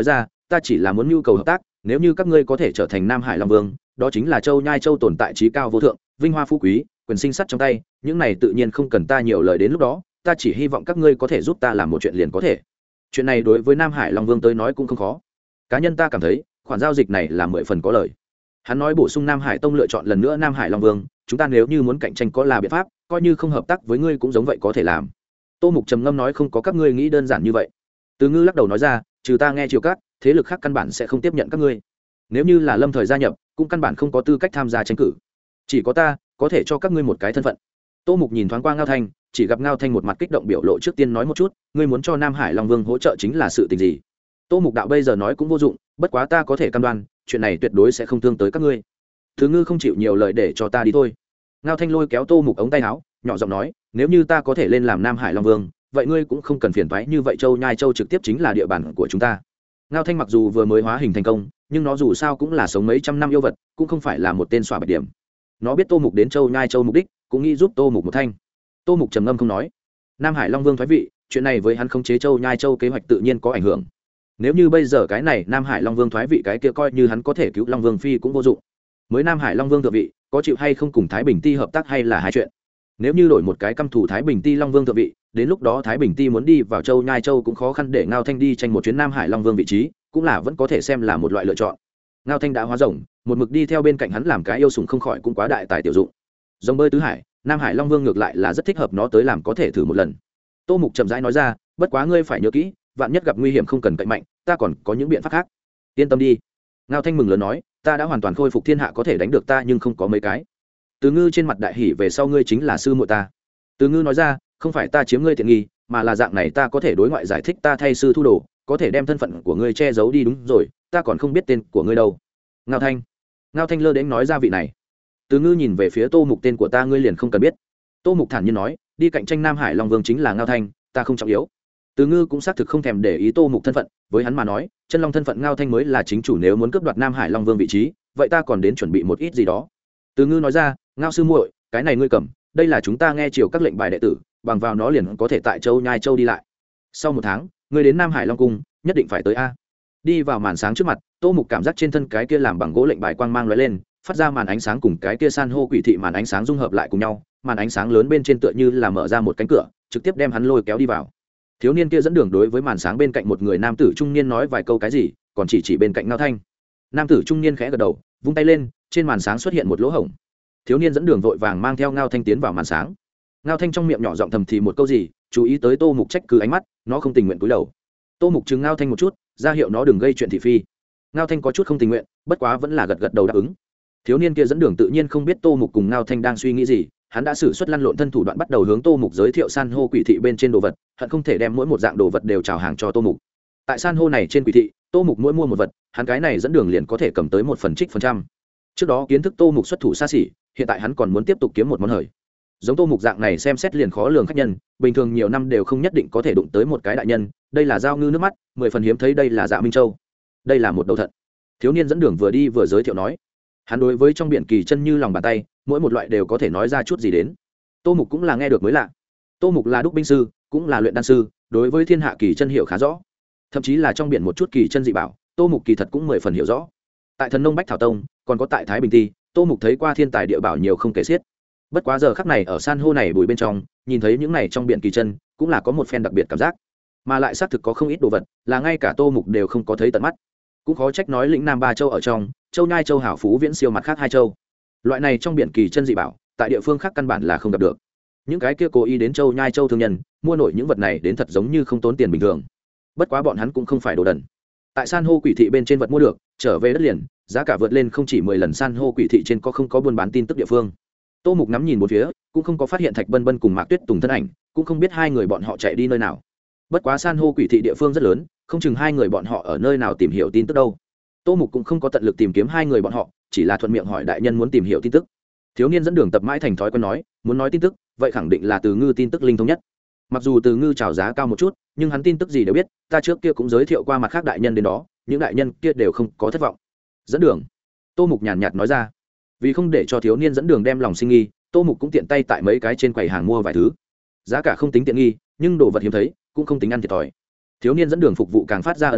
ta chỉ là muốn nhu cầu hợp tác. Nếu như các ngươi có thể trở thành Nam Hải Long Vương, đó chính là châu nhai châu tồn tại trí cao vô thượng, vinh hoa phú quý, quyền sinh sắt trong tay, những này tự nhiên không cần ta nhiều lời, đến lúc đó ta chỉ hy vọng các ngươi có thể giúp ta làm một chuyện liền có thể. Chuyện này đối với Nam Hải Long Vương tới nói cũng không khó. Cá nhân ta cảm thấy khoản giao dịch này là mười phần có lời. Hắn nói bổ sung Nam Hải Tông lựa chọn lần nữa Nam Hải Long Vương, chúng ta nếu như muốn cạnh tranh có là biện pháp, coi như không hợp tác với ngươi cũng giống vậy có thể làm. Tô Mục trầm ngâm nói, không có các ngươi nghĩ đơn giản như vậy. Từ Ngư lắc đầu nói ra, trừ ta nghe chiều cát, thế lực khác căn bản sẽ không tiếp nhận các ngươi. Nếu như là Lâm Thời gia nhập, cũng căn bản không có tư cách tham gia tranh cử. Chỉ có ta có thể cho các ngươi một cái thân phận. Tô Mục nhìn thoáng qua Ngao Thanh, chỉ gặp Ngao Thanh một mặt kích động biểu lộ, trước tiên nói một chút, ngươi muốn cho Nam Hải Long Vương hỗ trợ chính là sự tình gì? Tô Mục đạo bây giờ nói cũng vô dụng, bất quá ta có thể cam đoan, chuyện này tuyệt đối sẽ không thương tới các ngươi. Thứ Ngư không chịu nhiều lời, để cho ta đi thôi. Ngao Thanh lôi kéo Tô Mục ống tay áo, nhỏ giọng nói, nếu như ta có thể lên làm Nam Hải Long Vương, vậy ngươi cũng không cần phiền toái như vậy, châu nhai châu trực tiếp chính là địa bàn của chúng ta. Ngao Thanh mặc dù vừa mới hóa hình thành công, nhưng nó dù sao cũng là sống mấy trăm năm yêu vật, cũng không phải là một tên xỏa bạch điểm. Nó biết Tô Mục đến châu nhai châu mục đích, cũng nghĩ giúp Tô Mục một thanh. Tô Mục trầm ngâm không nói. Nam Hải Long Vương thoái vị, chuyện này với hắn khống chế châu nhai châu kế hoạch tự nhiên có ảnh hưởng. Nếu như bây giờ cái này Nam Hải Long Vương thoái vị, cái kia coi như hắn có thể cứu Long Vương phi cũng vô dụng. Mới Nam Hải Long Vương thượng vị, có chịu hay không cùng Thái Bình Ti hợp tác hay là hai chuyện. Nếu như đổi một cái căm thủ Thái Bình Ti Long Vương thượng vị, đến lúc đó Thái Bình Ti muốn đi vào châu nhai châu cũng khó khăn, để Ngao Thanh đi tranh một chuyến Nam Hải Long Vương vị trí, cũng là vẫn có thể xem là một loại lựa chọn. Ngao Thanh đã hóa rồng, một mực đi theo bên cạnh hắn làm cái yêu sủng không khỏi cũng quá đại tài tiểu dụng. Rồng bơi tứ hải, Nam Hải Long Vương ngược lại là rất thích hợp nó tới làm, có thể thử một lần. Tô Mục chậm rãi nói ra, bất quá ngươi phải nhớ kỹ, vạn nhất gặp nguy hiểm không cần cậy mạnh, ta còn có những biện pháp khác. Yên tâm đi. Ngao Thanh mừng lớn nói, ta đã hoàn toàn khôi phục, thiên hạ có thể đánh được ta nhưng không có mấy cái. Từ Ngư trên mặt đại hỉ, về sau ngươi chính là sư muội ta. Từ Ngư nói ra, không phải ta chiếm ngươi tiện nghi, mà là dạng này ta có thể đối ngoại giải thích ta thay sư thu đồ, có thể đem thân phận của ngươi che giấu đi. Đúng rồi, ta còn không biết tên của ngươi đâu. Ngao Thanh. Ngao Thanh lơ đến nói ra vị này. Từ Ngư nhìn về phía Tô Mục, tên của ta ngươi liền không cần biết. Tô Mục thản nhiên nói, đi cạnh tranh Nam Hải Long Vương chính là Ngao Thanh, ta không trọng yếu. Từ Ngư cũng xác thực không thèm để ý Tô Mục thân phận, với hắn mà nói, chân long thân phận Ngao Thanh mới là chính chủ, nếu muốn cướp đoạt Nam Hải Long Vương vị trí, vậy ta còn đến chuẩn bị một ít gì đó. Từ Ngư nói ra, Ngao sư muội, cái này ngươi cầm, đây là chúng ta nghe chiều các lệnh bài đệ tử, bằng vào nó liền có thể tại châu nhai châu đi lại. Sau một tháng, ngươi đến Nam Hải Long cung, nhất định phải tới a. Đi vào màn sáng trước mặt, Tô Mục cảm giác trên thân cái kia làm bằng gỗ lệnh bài quang mang lóe lên, phát ra màn ánh sáng cùng cái kia san hô quỷ thị màn ánh sáng dung hợp lại cùng nhau, màn ánh sáng lớn bên trên tựa như là mở ra một cánh cửa, trực tiếp đem hắn lôi kéo đi vào. Thiếu niên kia dẫn đường đối với màn sáng bên cạnh một người nam tử trung niên nói vài câu cái gì, còn chỉ chỉ bên cạnh Ngao Thanh. Nam tử trung niên khẽ gật đầu, vung tay lên, trên màn sáng xuất hiện một lỗ hổng. Thiếu niên dẫn đường vội vàng mang theo Ngao Thanh tiến vào màn sáng. Ngao Thanh trong miệng nhỏ giọng thầm thì một câu gì, chú ý tới Tô Mục trách cứ ánh mắt, nó không tình nguyện cúi đầu. Tô Mục chừng Ngao Thanh một chút, ra hiệu nó đừng gây chuyện thị phi. Ngao Thanh có chút không tình nguyện, bất quá vẫn là gật gật đầu đáp ứng. Thiếu niên kia dẫn đường tự nhiên không biết Tô Mục cùng Ngao Thanh đang suy nghĩ gì, hắn đã sử xuất lăn lộn thân thủ đoạn, bắt đầu hướng Tô Mục giới thiệu san hô quỷ thị bên trên đồ vật, hận không thể đem mỗi một dạng đồ vật đều chào hàng cho Tô Mục. Tại san hô này trên quỷ thị, Tô Mục mỗi mua một vật, hắn cái này dẫn đường liền có thể cầm tới một phần trích phần trăm. Trước đó kiến thức Tô Mục xuất thủ xa xỉ, hiện tại hắn còn muốn tiếp tục kiếm một món hời. Giống Tô Mục dạng này xem xét liền khó lường khách nhân, bình thường nhiều năm đều không nhất định có thể đụng tới một cái đại nhân, đây là giao ngư nước mắt, mười phần hiếm thấy, đây là Dạ Minh Châu. Đây là một đầu thận. Thiếu niên dẫn đường vừa đi vừa giới thiệu nói. Hắn đối với trong biển kỳ chân như lòng bàn tay, mỗi một loại đều có thể nói ra chút gì đến. Tô Mục cũng là nghe được mới lạ. Tô Mục là đúc binh sư, cũng là luyện đan sư, đối với thiên hạ kỳ chân hiểu khá rõ. Thậm chí là trong biển một chút kỳ chân dị bảo, Tô Mục kỳ thật cũng mười phần hiểu rõ. Tại Thần Nông Bách Thảo Tông, còn có tại Thái Bình Ti, Tô Mục thấy qua thiên tài địa bảo nhiều không kể xiết. Bất quá giờ khắc này ở san hô này bùi bên trong, nhìn thấy những này trong biển kỳ chân, cũng là có một phen đặc biệt cảm giác. Mà lại xác thực có không ít đồ vật, là ngay cả Tô Mục đều không có thấy tận mắt. Cũng khó trách nói lĩnh Nam ba châu ở trong, châu Nhai châu hảo phú viễn siêu mặt khác hai châu. Loại này trong biển kỳ chân dị bảo, tại địa phương khác căn bản là không gặp được. Những cái kia cố ý đến châu Nhai châu thương nhân, mua nổi những vật này đến thật giống như không tốn tiền bình thường. Bất quá bọn hắn cũng không phải đồ đần. Tại san hô quỷ thị bên trên vật mua được, trở về đất liền, giá cả vượt lên không chỉ mười lần, san hô quỷ thị trên có không có buôn bán tin tức địa phương. Tô Mục ngắm nhìn một phía, cũng không có phát hiện Thạch Bân Bân cùng Mạc Tuyết Tùng thân ảnh, cũng không biết hai người bọn họ chạy đi nơi nào. Bất quá san hô quỷ thị địa phương rất lớn, không chừng hai người bọn họ ở nơi nào tìm hiểu tin tức đâu. Tô Mục cũng không có tận lực tìm kiếm hai người bọn họ, chỉ là thuận miệng hỏi đại nhân muốn tìm hiểu tin tức. Thiếu niên dẫn đường tập mãi thành thói quen nói, muốn nói tin tức, vậy khẳng định là Từ Ngư tin tức linh thông nhất. Mặc dù Từ Ngư chào giá cao một chút, nhưng hắn tin tức gì đều biết, ta trước kia cũng giới thiệu qua mặt khác đại nhân đến đó, những đại nhân kia đều không có thất vọng. Dẫn đường, Tô Mục nhàn nhạt nói ra. Vì không để cho thiếu niên dẫn đường đem lòng sinh nghi, Tô Mục cũng tiện tay tại mấy cái trên quầy hàng mua vài thứ. Giá cả không tính tiện nghi, nhưng đồ vật hiếm thấy, cũng không tính ăn thiệt thòi. Thiếu niên dẫn đường phục vụ càng phát ra ân cần,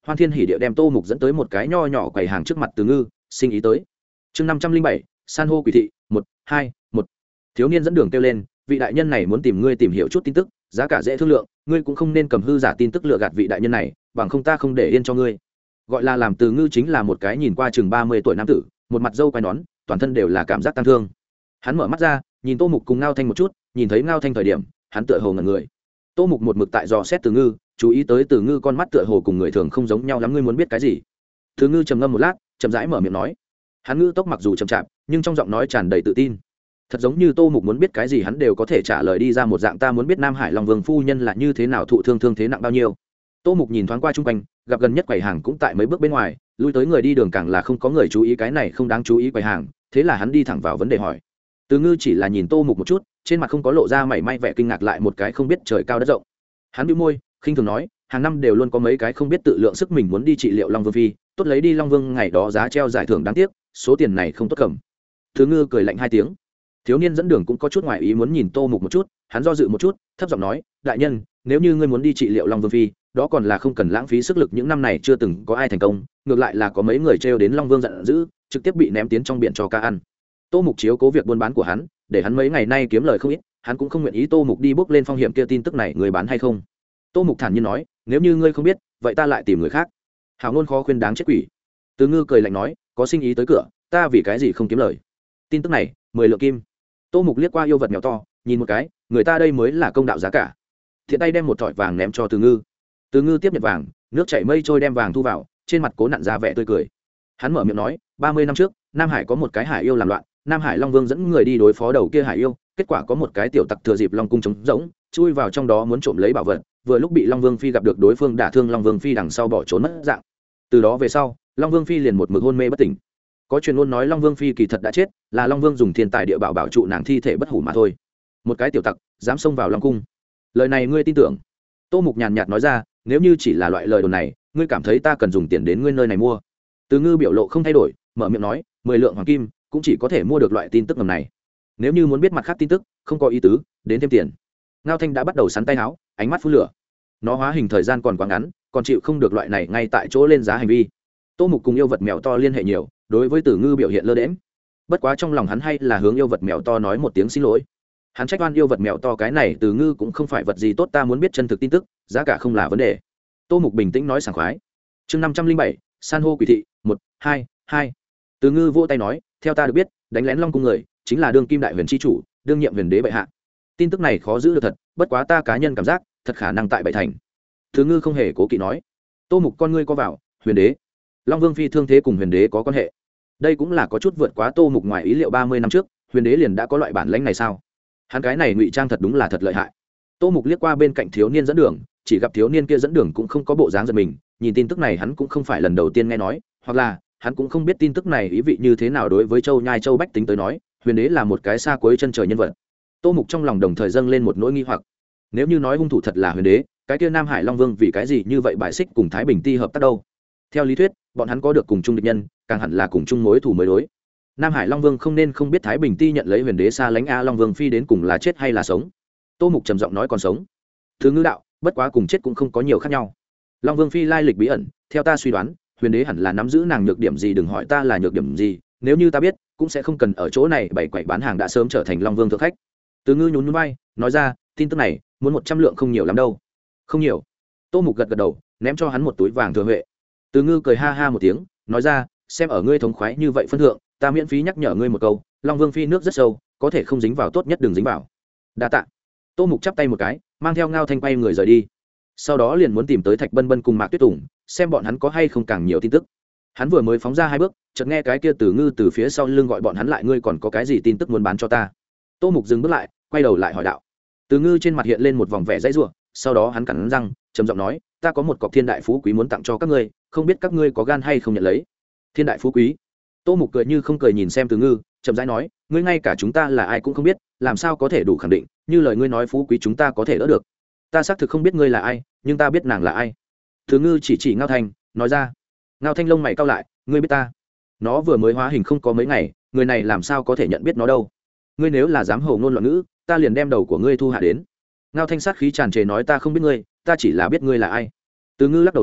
Hoan Thiên hỉ địa đem Tô Mục dẫn tới một cái nho nhỏ quầy hàng trước mặt Từ Ngư, sinh ý tới. Chương năm trăm linh bảy, san hô quỷ thị, một, hai, một. Thiếu niên dẫn đường kêu lên, vị đại nhân này muốn tìm ngươi tìm hiểu chút tin tức, giá cả dễ thương lượng, ngươi cũng không nên cầm hư giả tin tức lừa gạt vị đại nhân này, bằng không ta không để yên cho ngươi. Gọi là làm Từ Ngư chính là một cái nhìn qua chừng ba mươi tuổi nam tử, một mặt râu quai nón, toàn thân đều là cảm giác tăng thương. Hắn mở mắt ra, nhìn Tô Mục cùng Ngao Thanh một chút, nhìn thấy Ngao Thanh thời điểm, hắn tựa hồ ngẩn người. Tô Mục một mực tại dò xét Từ Ngư, chú ý tới Từ Ngư con mắt tựa hồ cùng người thường không giống nhau lắm, ngươi muốn biết cái gì? Từ Ngư trầm ngâm một lát, chậm rãi mở miệng nói. Hắn ngữ tốc mặc dù chậm chạp, nhưng trong giọng nói tràn đầy tự tin. Thật giống như Tô Mục muốn biết cái gì hắn đều có thể trả lời đi ra một dạng, ta muốn biết Nam Hải Long Vương phu nhân là như thế nào, thụ thương thương thế nặng bao nhiêu. Tô Mục nhìn thoáng qua chung quanh, gặp gần nhất quầy hàng cũng tại mấy bước bên ngoài, lui tới người đi đường càng là không có người chú ý cái này không đáng chú ý quầy hàng, thế là hắn đi thẳng vào vấn đề hỏi. Từ Ngư chỉ là nhìn Tô Mục một chút, trên mặt không có lộ ra mảy may vẻ kinh ngạc, lại một cái không biết trời cao đất rộng. Hắn bĩu môi, khinh thường nói, hàng năm đều luôn có mấy cái không biết tự lượng sức mình muốn đi trị liệu Long Vương phi, tốt lấy đi Long Vương ngày đó giá treo giải thưởng đáng tiếc, số tiền này không tốt cầm. Từ Ngư cười lạnh hai tiếng. Thiếu niên dẫn đường cũng có chút ngoài ý muốn nhìn Tô Mục một chút, hắn do dự một chút, thấp giọng nói, đại nhân, nếu như ngươi muốn đi trị liệu Long Vương phi, đó còn là không cần lãng phí sức lực, những năm này chưa từng có ai thành công, ngược lại là có mấy người trêu đến Long Vương giận dữ, trực tiếp bị ném tiến trong biển cho cá ăn. Tô Mục chiếu cố việc buôn bán của hắn, để hắn mấy ngày nay kiếm lời không ít, hắn cũng không nguyện ý Tô Mục đi bước lên phong hiểm kia, tin tức này người bán hay không? Tô Mục thản nhiên nói, nếu như ngươi không biết, vậy ta lại tìm người khác. Hào ngôn khó khuyên đáng chết quỷ. Từ Ngư cười lạnh nói, có sinh ý tới cửa, ta vì cái gì không kiếm lời? Tin tức này, mười lượng kim. Tô Mục liếc qua yêu vật mèo to, nhìn một cái, người ta đây mới là công đạo giá cả. Thiện tay đem một thỏi vàng ném cho Từ Ngư. Từ Ngư tiếp nhận vàng, nước chảy mây trôi đem vàng thu vào, trên mặt cố nặn ra vẻ tươi cười. Hắn mở miệng nói, ba mươi năm trước, Nam Hải có một cái hải yêu làm loạn, Nam Hải Long Vương dẫn người đi đối phó đầu kia hải yêu, kết quả có một cái tiểu tặc thừa dịp Long cung trống rỗng, chui vào trong đó muốn trộm lấy bảo vật, vừa lúc bị Long Vương phi gặp được, đối phương đả thương Long Vương phi đằng sau bỏ trốn mất dạng. Từ đó về sau, Long Vương phi liền một mực hôn mê bất tỉnh. Có truyền ngôn nói Long Vương phi kỳ thật đã chết, là Long Vương dùng thiên tài địa bảo bảo trụ nàng thi thể bất hủ mà thôi. Một cái tiểu tặc dám xông vào Long cung, lời này ngươi tin tưởng? Tô Mục nhàn nhạt nói ra, nếu như chỉ là loại lời đồn này, ngươi cảm thấy ta cần dùng tiền đến ngươi nơi này mua? Từ Ngư biểu lộ không thay đổi, mở miệng nói, mười lượng hoàng kim cũng chỉ có thể mua được loại tin tức ngầm này. Nếu như muốn biết mặt khác tin tức, không có ý tứ, đến thêm tiền. Ngao Thanh đã bắt đầu sắn tay áo, ánh mắt phun lửa. Nó hóa hình thời gian còn quá ngắn, còn chịu không được loại này ngay tại chỗ lên giá hành vi. Tô Mục cùng yêu vật mèo to liên hệ nhiều, đối với Từ Ngư biểu hiện lơ đễnh. Bất quá trong lòng hắn hay là hướng yêu vật mèo to nói một tiếng xin lỗi. Hắn trách oan yêu vật mèo to, cái này Từ Ngư cũng không phải vật gì tốt, ta muốn biết chân thực tin tức, giá cả không là vấn đề. Tô Mục bình tĩnh nói sảng khoái. Chương năm trăm linh bảy, san hô quỷ thị, một, hai, hai. Từ Ngư vỗ tay nói, theo ta được biết, đánh lén Long cung người chính là đương kim đại huyền chi chủ, đương nhiệm huyền đế bệ hạ. Tin tức này khó giữ được thật, bất quá ta cá nhân cảm giác, thật khả năng tại bảy thành. Từ Ngư không hề cố kỵ nói. Tô Mục con ngươi co vào, huyền đế, Long Vương phi thương thế cùng huyền đế có quan hệ? Đây cũng là có chút vượt quá Tô Mục ngoài ý liệu, ba mươi năm trước, huyền đế liền đã có loại bản lĩnh này sao? Hắn cái này ngụy trang thật đúng là thật lợi hại. Tô Mục liếc qua bên cạnh thiếu niên dẫn đường, chỉ gặp thiếu niên kia dẫn đường cũng không có bộ dáng giật mình, nhìn tin tức này hắn cũng không phải lần đầu tiên nghe nói, hoặc là hắn cũng không biết tin tức này ý vị như thế nào đối với Châu Nhai Châu bách tính tới nói, huyền đế là một cái xa cuối chân trời nhân vật. Tô Mục trong lòng đồng thời dâng lên một nỗi nghi hoặc, nếu như nói hung thủ thật là huyền đế, cái kia Nam Hải Long Vương vì cái gì như vậy bài xích cùng Thái Bình Ti hợp tác đâu? Theo lý thuyết, bọn hắn có được cùng chung địch nhân, càng hẳn là cùng chung mối thù mới đối. Nam Hải Long Vương không nên không biết Thái Bình Ti nhận lấy huyền đế xa lánh a, Long Vương phi đến cùng là chết hay là sống? Tô Mục trầm giọng nói, còn sống. Thứ Ngư đạo, bất quá cùng chết cũng không có nhiều khác nhau. Long Vương phi lai lịch bí ẩn, theo ta suy đoán, huyền đế hẳn là nắm giữ nàng nhược điểm gì, đừng hỏi ta là nhược điểm gì, nếu như ta biết, cũng sẽ không cần ở chỗ này bày quậy bán hàng, đã sớm trở thành Long Vương thượng khách. Từ Ngư nhún nhún vai, nói ra, tin tức này, muốn một trăm lượng không nhiều lắm đâu. Không nhiều. Tô Mục gật gật đầu, ném cho hắn một túi vàng thừa huệ. Từ Ngư cười ha ha một tiếng, nói ra, xem ở ngươi thống khoái như vậy phân thượng, ta miễn phí nhắc nhở ngươi một câu, Long Vương phi nước rất sâu, có thể không dính vào tốt nhất đừng dính vào. Đa tạ. Tô Mục chắp tay một cái, mang theo Ngao Thanh quay người rời đi. Sau đó liền muốn tìm tới Thạch Bân Bân cùng Mạc Tuyết Tùng, xem bọn hắn có hay không càng nhiều tin tức. Hắn vừa mới phóng ra hai bước, chợt nghe cái kia Từ Ngư từ phía sau lưng gọi bọn hắn lại, ngươi còn có cái gì tin tức muốn bán cho ta? Tô Mục dừng bước lại, quay đầu lại hỏi đạo. Từ Ngư trên mặt hiện lên một vòng vẻ dãy rủa, sau đó hắn cắn răng, trầm giọng nói, ta có một cọc thiên đại phú quý muốn tặng cho các ngươi, không biết các ngươi có gan hay không nhận lấy. Thiên đại phú quý? Tô Mục cười như không cười nhìn xem Từ Ngư, chậm rãi nói, ngươi ngay cả chúng ta là ai cũng không biết, làm sao có thể đủ khẳng định, như lời ngươi nói phú quý chúng ta có thể đỡ được. Ta xác thực không biết ngươi là ai, nhưng ta biết nàng là ai. Từ Ngư chỉ chỉ Ngao Thanh, nói ra. Ngao Thanh lông mày cau lại, ngươi biết ta? Nó vừa mới hóa hình không có mấy ngày, người này làm sao có thể nhận biết nó đâu? Ngươi nếu là dám hồ ngôn loạn ngữ, ta liền đem đầu của ngươi thu hạ đến. Ngao Thanh sát khí tràn trề nói, ta không biết ngươi, ta chỉ là biết ngươi là ai. Từ Ngư lắc đầu nói,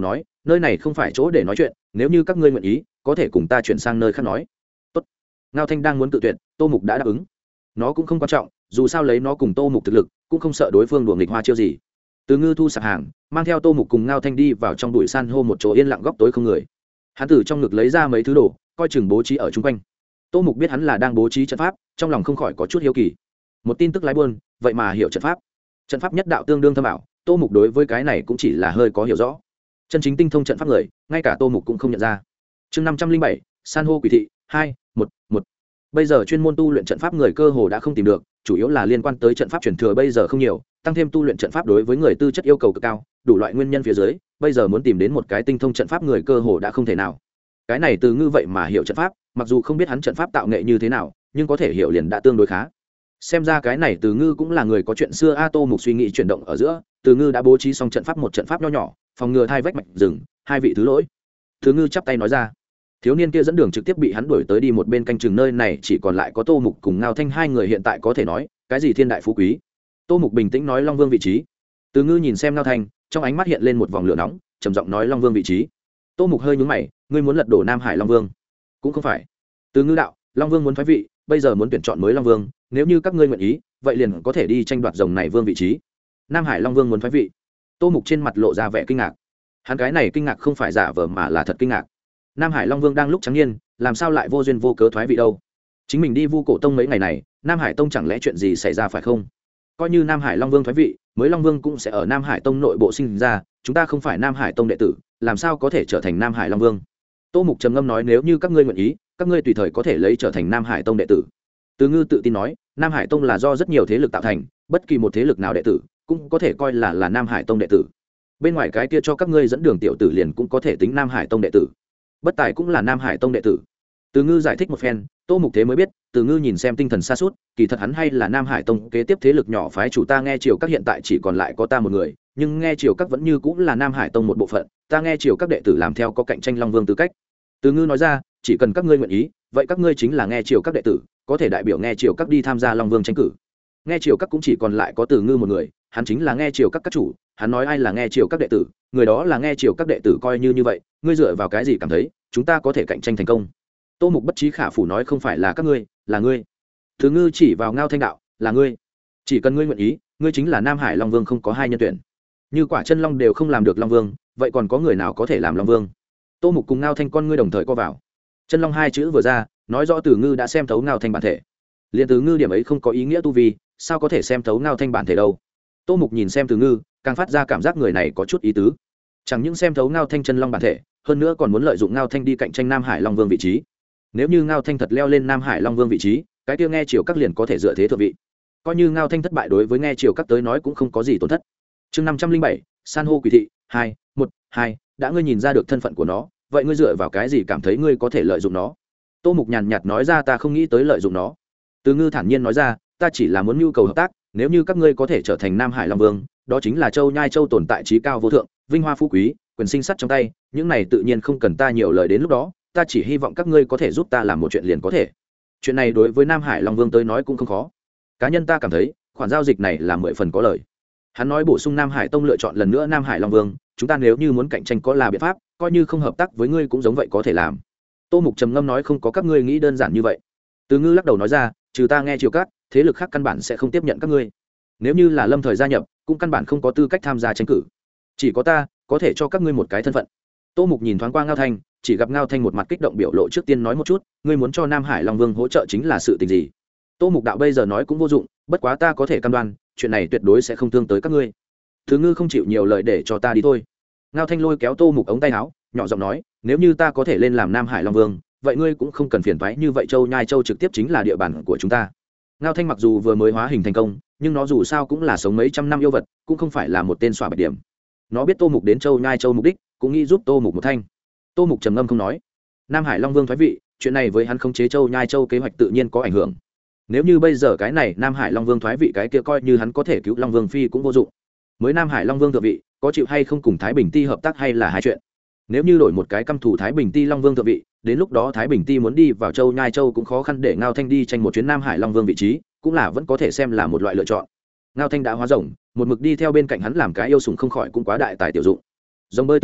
nơi này không phải chỗ để nói chuyện, nếu như các ngươi nguyện ý có thể cùng ta chuyển sang nơi khác nói. Tốt. Ngao Thanh đang muốn tự tuyệt, Tô Mục đã đáp ứng. Nó cũng không quan trọng, dù sao lấy nó cùng Tô Mục thực lực cũng không sợ đối phương đùa nghịch hoa chiêu gì. Từ Ngư thu sạp hàng, mang theo Tô Mục cùng Ngao Thanh đi vào trong bụi san hô một chỗ yên lặng góc tối không người. Hắn từ trong ngực lấy ra mấy thứ đồ, coi chừng bố trí ở chung quanh. Tô Mục biết hắn là đang bố trí trận pháp, trong lòng không khỏi có chút hiếu kỳ. Một tin tức lái buôn, vậy mà hiểu trận pháp. Trận pháp nhất đạo tương đương thâm ảo, Tô Mục đối với cái này cũng chỉ là hơi có hiểu rõ. Chân chính tinh thông trận pháp người, ngay cả Tô Mục cũng không nhận ra. Chương năm trăm linh bảy, san hô quỷ thị hai, một, một. Bây giờ chuyên môn tu luyện trận pháp người cơ hồ đã không tìm được, chủ yếu là liên quan tới trận pháp truyền thừa bây giờ không nhiều, tăng thêm tu luyện trận pháp đối với người tư chất yêu cầu cực cao, đủ loại nguyên nhân phía dưới, bây giờ muốn tìm đến một cái tinh thông trận pháp người cơ hồ đã không thể nào. Cái này Từ Ngư vậy mà hiểu trận pháp, mặc dù không biết hắn trận pháp tạo nghệ như thế nào, nhưng có thể hiểu liền đã tương đối khá. Xem ra cái này Từ Ngư cũng là người có chuyện xưa a. Tô Mục suy nghĩ chuyển động ở giữa, Từ Ngư đã bố trí xong trận pháp, một trận pháp nho nhỏ, phòng ngừa thai vách mạch rừng, hai vị thứ lỗi. Từ Ngư chắp tay nói ra. Thiếu niên kia dẫn đường trực tiếp bị hắn đuổi tới đi một bên canh chừng nơi này, chỉ còn lại có Tô Mục cùng Ngao Thanh hai người hiện tại có thể nói cái gì thiên đại phú quý. Tô Mục bình tĩnh nói Long Vương vị trí. Từ Ngư nhìn xem Ngao Thanh, trong ánh mắt hiện lên một vòng lửa nóng, trầm giọng nói Long Vương vị trí. Tô Mục hơi nhướng mày, ngươi muốn lật đổ Nam Hải Long Vương? Cũng không phải. Từ Ngư đạo, Long Vương muốn thoái vị, bây giờ muốn tuyển chọn mới Long Vương, nếu như các ngươi nguyện ý, vậy liền có thể đi tranh đoạt rồng này vương vị trí. Nam Hải Long Vương muốn thoái vị. Tô Mục trên mặt lộ ra vẻ kinh ngạc. Hắn cái này kinh ngạc không phải giả vờ mà là thật kinh ngạc. Nam Hải Long Vương đang lúc trắng niên, làm sao lại vô duyên vô cớ thoái vị đâu? Chính mình đi Vu Cổ Tông mấy ngày này, Nam Hải Tông chẳng lẽ chuyện gì xảy ra phải không? Coi như Nam Hải Long Vương thoái vị, mới Long Vương cũng sẽ ở Nam Hải Tông nội bộ sinh ra, chúng ta không phải Nam Hải Tông đệ tử, làm sao có thể trở thành Nam Hải Long Vương? Tô Mục trầm ngâm nói nếu như các ngươi nguyện ý, các ngươi tùy thời có thể lấy trở thành Nam Hải Tông đệ tử. Từ Ngư tự tin nói, Nam Hải Tông là do rất nhiều thế lực tạo thành, bất kỳ một thế lực nào đệ tử cũng có thể coi là là Nam Hải Tông đệ tử. Bên ngoài cái kia cho các ngươi dẫn đường tiểu tử liền cũng có thể tính Nam Hải Tông đệ tử. Bất tài cũng là Nam Hải Tông đệ tử. Từ Ngư giải thích một phen, Tô Mục thế mới biết, Từ Ngư nhìn xem tinh thần xa suốt, kỳ thật hắn hay là Nam Hải Tông kế tiếp thế lực nhỏ phái chủ. Ta nghe triều các hiện tại chỉ còn lại có ta một người, nhưng nghe triều các vẫn như cũng là Nam Hải Tông một bộ phận, ta nghe triều các đệ tử làm theo có cạnh tranh Long Vương tư cách. Từ Ngư nói ra, chỉ cần các ngươi nguyện ý, vậy các ngươi chính là nghe triều các đệ tử, có thể đại biểu nghe triều các đi tham gia Long Vương tranh cử. Nghe triều các cũng chỉ còn lại có Từ Ngư một người, hắn chính là nghe triều các các chủ, hắn nói ai là nghe triều các đệ tử, người đó là nghe triều các đệ tử. Coi như như vậy, ngươi dựa vào cái gì cảm thấy chúng ta có thể cạnh tranh thành công? Tô Mục bất trí khả phủ nói không phải là các ngươi, là ngươi. Từ Ngư chỉ vào Ngao Thanh đạo, là ngươi. Chỉ cần ngươi nguyện ý, ngươi chính là Nam Hải Long Vương, không có hai nhân tuyển. Như quả chân long đều không làm được Long Vương, vậy còn có người nào có thể làm Long Vương? Tô Mục cùng Ngao Thanh con ngươi đồng thời co vào. Chân long hai chữ vừa ra, nói rõ Từ Ngư đã xem thấu Ngao Thanh bản thể. Liên Từ Ngư điểm ấy không có ý nghĩa tu vi, sao có thể xem thấu Ngao Thanh bản thể đâu? Tô Mục nhìn xem Từ Ngư, càng phát ra cảm giác người này có chút ý tứ. Chẳng những xem thấu Ngao Thanh chân long bản thể, hơn nữa còn muốn lợi dụng Ngao Thanh đi cạnh tranh Nam Hải Long Vương vị trí. Nếu như Ngao Thanh thật leo lên Nam Hải Long Vương vị trí, cái kia nghe triều các liền có thể dựa thế thượng vị. Coi như Ngao Thanh thất bại, đối với nghe triều các tới nói cũng không có gì tổn thất. Chương năm trăm linh bảy, san hô quỷ thị hai, một, hai, đã ngươi nhìn ra được thân phận của nó, vậy ngươi dựa vào cái gì cảm thấy ngươi có thể lợi dụng nó? Tô Mục nhàn nhạt nói ra, ta không nghĩ tới lợi dụng nó. Từ Ngư thản nhiên nói ra, ta chỉ là muốn nhu cầu hợp tác, nếu như các ngươi có thể trở thành Nam Hải Long Vương, đó chính là Châu Nhai Châu tồn tại trí cao vô thượng, vinh hoa phú quý, quyền sinh sắt trong tay, những này tự nhiên không cần ta nhiều lời, đến lúc đó ta chỉ hy vọng các ngươi có thể giúp ta làm một chuyện liền có thể. Chuyện này đối với Nam Hải Long Vương tới nói cũng không khó. Cá nhân ta cảm thấy khoản giao dịch này là mười phần có lợi. Hắn nói bổ sung Nam Hải Tông lựa chọn lần nữa Nam Hải Long Vương, chúng ta nếu như muốn cạnh tranh có là biện pháp, coi như không hợp tác với ngươi cũng giống vậy có thể làm. Tô Mục trầm ngâm nói, không có các ngươi nghĩ đơn giản như vậy. Từ Ngư lắc đầu nói ra, trừ ta nghe triều các, thế lực khác căn bản sẽ không tiếp nhận các ngươi. Nếu như là lâm thời gia nhập, cũng căn bản không có tư cách tham gia tranh cử. Chỉ có ta có thể cho các ngươi một cái thân phận. Tô Mục nhìn thoáng qua Ngao Thanh, chỉ gặp Ngao Thanh một mặt kích động biểu lộ, trước tiên nói một chút, ngươi muốn cho Nam Hải Long Vương hỗ trợ chính là sự tình gì? Tô Mục đạo bây giờ nói cũng vô dụng, bất quá ta có thể cam đoan, chuyện này tuyệt đối sẽ không thương tới các ngươi. Thứ Ngư không chịu nhiều lời, để cho ta đi thôi. Ngao Thanh lôi kéo Tô Mục ống tay áo, nhỏ giọng nói, nếu như ta có thể lên làm Nam Hải Long Vương, vậy ngươi cũng không cần phiền toái như vậy, Châu Nhai Châu trực tiếp chính là địa bàn của chúng ta. Ngao Thanh mặc dù vừa mới hóa hình thành công, nhưng nó dù sao cũng là sống mấy trăm năm yêu vật, cũng không phải là một tên xỏa bạch điểm. Nó biết Tô Mục đến Châu Nhai Châu mục đích, cũng nghĩ giúp Tô Mục một thanh. Tô Mục trầm ngâm không nói. Nam Hải Long Vương thoái vị, chuyện này với hắn khống chế Châu Nhai Châu kế hoạch tự nhiên có ảnh hưởng. Nếu như bây giờ cái này Nam Hải Long Vương thoái vị, cái kia coi như hắn có thể cứu Long Vương phi cũng vô dụng. Mới Nam Hải Long Vương thượng vị, có chịu hay không cùng Thái Bình Ti hợp tác hay là hai chuyện. Nếu như đổi một cái căm thù Thái Bình Ti Long Vương thượng vị, đến lúc đó Thái Bình Ti muốn đi vào Châu Nhai Châu cũng khó khăn, để Ngao Thanh đi tranh một chuyến Nam Hải Long Vương vị trí, cũng là vẫn có thể xem là một loại lựa chọn. Ngao Thanh đã hóa rồng, một mực đi theo bên cạnh hắn làm cái yêu sủng không khỏi cũng quá đại tài tiểu dụng. Rồng bơi tứ hải,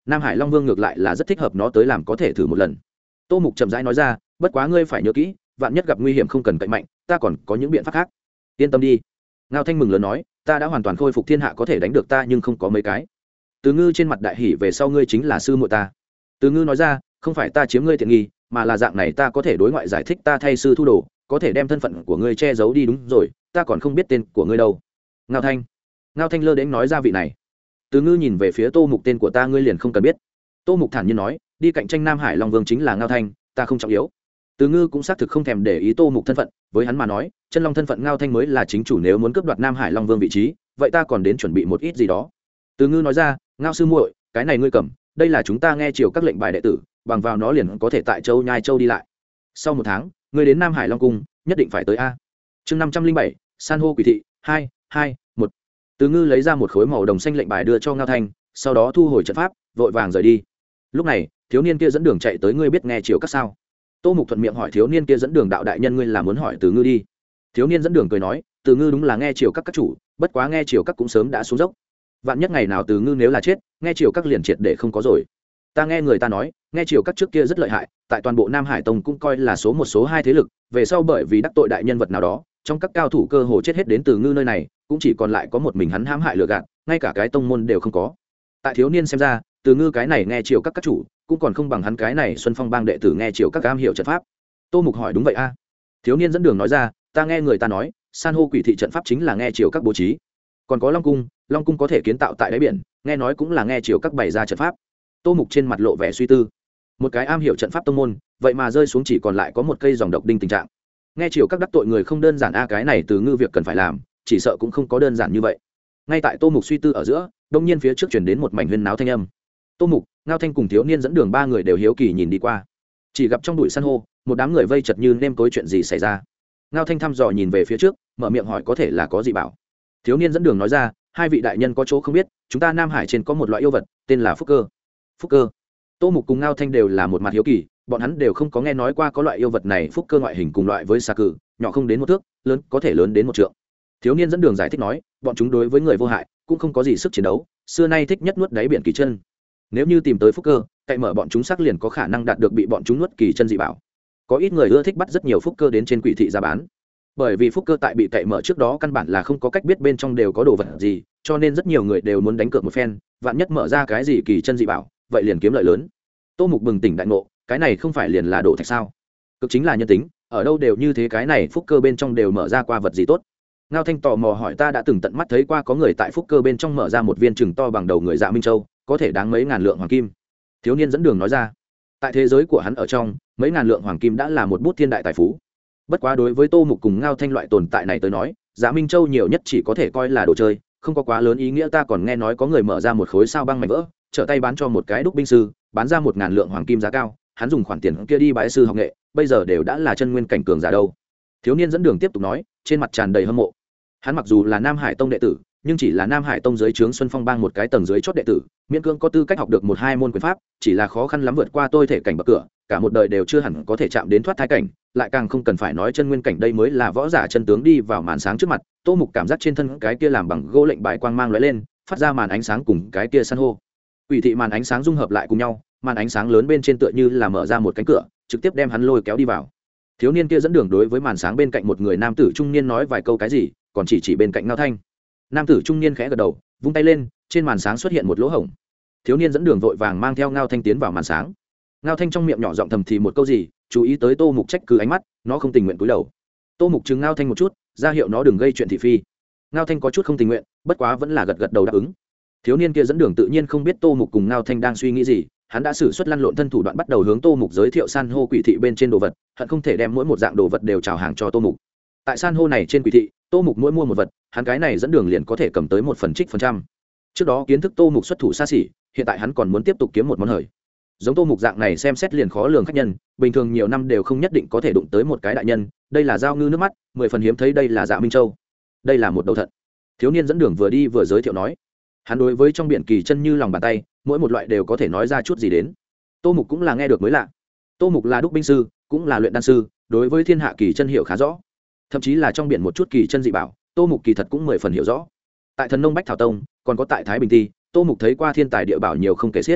Nam Hải Long Vương ngược lại là rất thích hợp nó tới làm có thể thử một lần. Tô Mục chậm rãi nói ra, bất quá ngươi phải nhớ kỹ, vạn nhất gặp nguy hiểm không cần cậy mạnh, ta còn có những biện pháp khác. Yên tâm đi. Ngao Thanh mừng lớn nói, ta đã hoàn toàn khôi phục thiên hạ có thể đánh được ta nhưng không có mấy cái. Từ Ngư trên mặt đại hỉ về sau ngươi chính là sư muội ta. Từ Ngư nói ra, không phải ta chiếm ngươi tiện nghi, mà là dạng này ta có thể đối ngoại giải thích ta thay sư thu đồ, có thể đem thân phận của ngươi che giấu đi. Đúng rồi, ta còn không biết tên của ngươi đâu. Ngao Thanh. Ngao Thanh lơ đến nói ra vị này. Từ Ngư nhìn về phía Tô Mục, tên của ta ngươi liền không cần biết. Tô Mục thản nhiên nói, đi cạnh tranh Nam Hải Long Vương chính là Ngao Thanh, ta không trọng yếu. Từ Ngư cũng xác thực không thèm để ý Tô Mục thân phận, với hắn mà nói, chân long thân phận Ngao Thanh mới là chính chủ, nếu muốn cướp đoạt Nam Hải Long Vương vị trí, vậy ta còn đến chuẩn bị một ít gì đó. Từ Ngư nói ra, Ngao sư muội, cái này ngươi cầm, đây là chúng ta nghe chiều các lệnh bài đệ tử, bằng vào nó liền có thể tại Châu Nhai Châu đi lại. Sau một tháng, ngươi đến Nam Hải Long cung, nhất định phải tới a. Chương năm trăm linh bảy, San hô quỷ thị, hai, hai, một. Từ Ngư lấy ra một khối màu đồng xanh lệnh bài đưa cho Ngao Thanh, sau đó thu hồi trận pháp, vội vàng rời đi. Lúc này, thiếu niên kia dẫn đường chạy tới, ngươi biết nghe chiều các sao? Tô Mục thuận miệng hỏi thiếu niên kia dẫn đường, đạo đại nhân ngươi là muốn hỏi Từ Ngư đi. Thiếu niên dẫn đường cười nói, Từ Ngư đúng là nghe chiều các các chủ, bất quá nghe chiều các cũng sớm đã xuống dốc. Vạn nhất ngày nào Từ Ngư nếu là chết, nghe chiều các liền triệt để không có rồi. Ta nghe người ta nói, nghe chiều các trước kia rất lợi hại, tại toàn bộ Nam Hải Tông cũng coi là số một số hai thế lực, về sau bởi vì đắc tội đại nhân vật nào đó, trong các cao thủ cơ hồ chết hết đến Từ Ngư nơi này, cũng chỉ còn lại có một mình hắn hãm hại lừa gạt, ngay cả cái tông môn đều không có. Tại thiếu niên xem ra, Từ Ngư cái này nghe chiều các các chủ, cũng còn không bằng hắn cái này Xuân Phong bang đệ tử nghe chiều các am hiểu trận pháp. Tô Mục hỏi, đúng vậy a? Thiếu niên dẫn đường nói ra, ta nghe người ta nói, San hô quỷ thị trận pháp chính là nghe chiều các bố trí, còn có Long cung, Long cung có thể kiến tạo tại đáy biển, nghe nói cũng là nghe chiều các bày ra trận pháp. Tô Mục trên mặt lộ vẻ suy tư, một cái am hiểu trận pháp tông môn, vậy mà rơi xuống chỉ còn lại có một cây dòng độc đinh tình trạng. Nghe chiều các đắc tội người không đơn giản a, cái này Từ Ngư việc cần phải làm, chỉ sợ cũng không có đơn giản như vậy. Ngay tại Tô Mục suy tư ở giữa, đông nhiên phía trước chuyển đến một mảnh huyên náo thanh âm. Tô Mục, Ngao Thanh cùng thiếu niên dẫn đường ba người đều hiếu kỳ nhìn đi qua, chỉ gặp trong bụi san hô một đám người vây chật như nêm tối, chuyện gì xảy ra? Ngao Thanh thăm dò nhìn về phía trước, mở miệng hỏi, có thể là có gì bảo? Thiếu niên dẫn đường nói ra, hai vị đại nhân có chỗ không biết, chúng ta Nam Hải trên có một loại yêu vật tên là phúc cơ. Phúc cơ? Tô Mục cùng Ngao Thanh đều là một mặt hiếu kỳ, bọn hắn đều không có nghe nói qua có loại yêu vật này. Phúc cơ ngoại hình cùng loại với xà cừ, nhỏ không đến một thước, lớn có thể lớn đến một trượng. Thiếu niên dẫn đường giải thích nói, bọn chúng đối với người vô hại, cũng không có gì sức chiến đấu, xưa nay thích nhất nuốt đáy biển kỳ chân. Nếu như tìm tới phúc cơ, cậy mở bọn chúng sắc liền có khả năng đạt được bị bọn chúng nuốt kỳ chân dị bảo. Có ít người ưa thích bắt rất nhiều phúc cơ đến trên quỷ thị ra bán, bởi vì phúc cơ tại bị cậy mở trước đó căn bản là không có cách biết bên trong đều có đồ vật gì, cho nên rất nhiều người đều muốn đánh cược một phen, vạn nhất mở ra cái gì kỳ chân dị bảo, vậy liền kiếm lợi lớn. Tô Mục bừng tỉnh đại ngộ, cái này không phải liền là đồ thạch sao? Cực chính là nhân tính, ở đâu đều như thế, cái này phúc cơ bên trong đều mở ra qua vật gì tốt? Ngao Thanh tò mò hỏi, ta đã từng tận mắt thấy qua có người tại phúc cơ bên trong mở ra một viên chừng to bằng đầu người Dạ Minh Châu, có thể đáng mấy ngàn lượng hoàng kim. Thiếu niên dẫn đường nói ra, tại thế giới của hắn ở trong, mấy ngàn lượng hoàng kim đã là một bút thiên đại tài phú. Bất quá đối với Tô Mục cùng Ngao Thanh loại tồn tại này tới nói, Dạ Minh Châu nhiều nhất chỉ có thể coi là đồ chơi, không có quá lớn ý nghĩa. Ta còn nghe nói có người mở ra một khối sao băng mảnh vỡ, trở tay bán cho một cái đúc binh sư, bán ra một ngàn lượng hoàng kim giá cao, hắn dùng khoản tiền kia đi bái sư học nghệ, bây giờ đều đã là chân nguyên cảnh cường giả đâu. Thiếu niên dẫn đường tiếp tục nói, trên mặt tràn đầy hâm mộ. Hắn mặc dù là Nam Hải Tông đệ tử, nhưng chỉ là Nam Hải Tông dưới trướng Xuân Phong bang một cái tầng dưới chót đệ tử, miễn cưỡng có tư cách học được một hai môn quyền pháp, chỉ là khó khăn lắm vượt qua tôi thể cảnh bậc cửa, cả một đời đều chưa hẳn có thể chạm đến thoát thai cảnh, lại càng không cần phải nói chân nguyên cảnh, đây mới là võ giả chân tướng. Đi vào màn sáng trước mặt, Tô Mục cảm giác trên thân cái kia làm bằng gỗ lệnh bài quang mang lóe lên, phát ra màn ánh sáng cùng cái kia san hô quỷ thị màn ánh sáng dung hợp lại cùng nhau, màn ánh sáng lớn bên trên tựa như là mở ra một cánh cửa, trực tiếp đem hắn lôi kéo đi vào. Thiếu niên kia dẫn đường đối với màn sáng bên cạnh một người nam tử trung niên nói vài câu cái gì, còn chỉ chỉ bên cạnh Ngao Thanh. Nam tử trung niên khẽ gật đầu, vung tay lên, trên màn sáng xuất hiện một lỗ hổng. Thiếu niên dẫn đường vội vàng mang theo Ngao Thanh tiến vào màn sáng. Ngao Thanh trong miệng nhỏ giọng thầm thì một câu gì, chú ý tới Tô Mục trách cứ ánh mắt, nó không tình nguyện cúi đầu. Tô Mục chừng Ngao Thanh một chút, ra hiệu nó đừng gây chuyện thị phi. Ngao Thanh có chút không tình nguyện, bất quá vẫn là gật gật đầu đáp ứng. Thiếu niên kia dẫn đường tự nhiên không biết Tô Mục cùng Ngao Thanh đang suy nghĩ gì, hắn đã sử xuất lăn lộn thân thủ đoạn, bắt đầu hướng Tô Mục giới thiệu san hô quỷ thị bên trên đồ vật, hận không thể đem mỗi một dạng đồ vật đều chào hàng cho Tô Mục. Tại san hô này trên quỷ thị, Tô Mục mỗi mua một vật, hắn cái này dẫn đường liền có thể cầm tới một phần trích phần trăm. Trước đó kiến thức Tô Mục xuất thủ xa xỉ, hiện tại hắn còn muốn tiếp tục kiếm một món hời. Giống Tô Mục dạng này xem xét liền khó lường khách nhân, bình thường nhiều năm đều không nhất định có thể đụng tới một cái đại nhân, đây là giao ngư nước mắt, mười phần hiếm thấy. Đây là Dạ Minh Châu, đây là một đầu thận. Thiếu niên dẫn đường vừa đi vừa giới thiệu nói, hắn đối với trong biển kỳ chân như lòng bàn tay, mỗi một loại đều có thể nói ra chút gì đến. Tô Mục cũng là nghe được mới lạ. Tô Mục là đúc binh sư, cũng là luyện đan sư, đối với thiên hạ kỳ chân hiểu khá rõ, thậm chí là trong biển một chút kỳ chân dị bảo, Tô Mục kỳ thật cũng mười phần hiểu rõ. Tại Thần Nông Bách Thảo Tông, còn có tại Thái Bình Ti, Tô Mục thấy qua thiên tài địa bảo nhiều không kể xiết.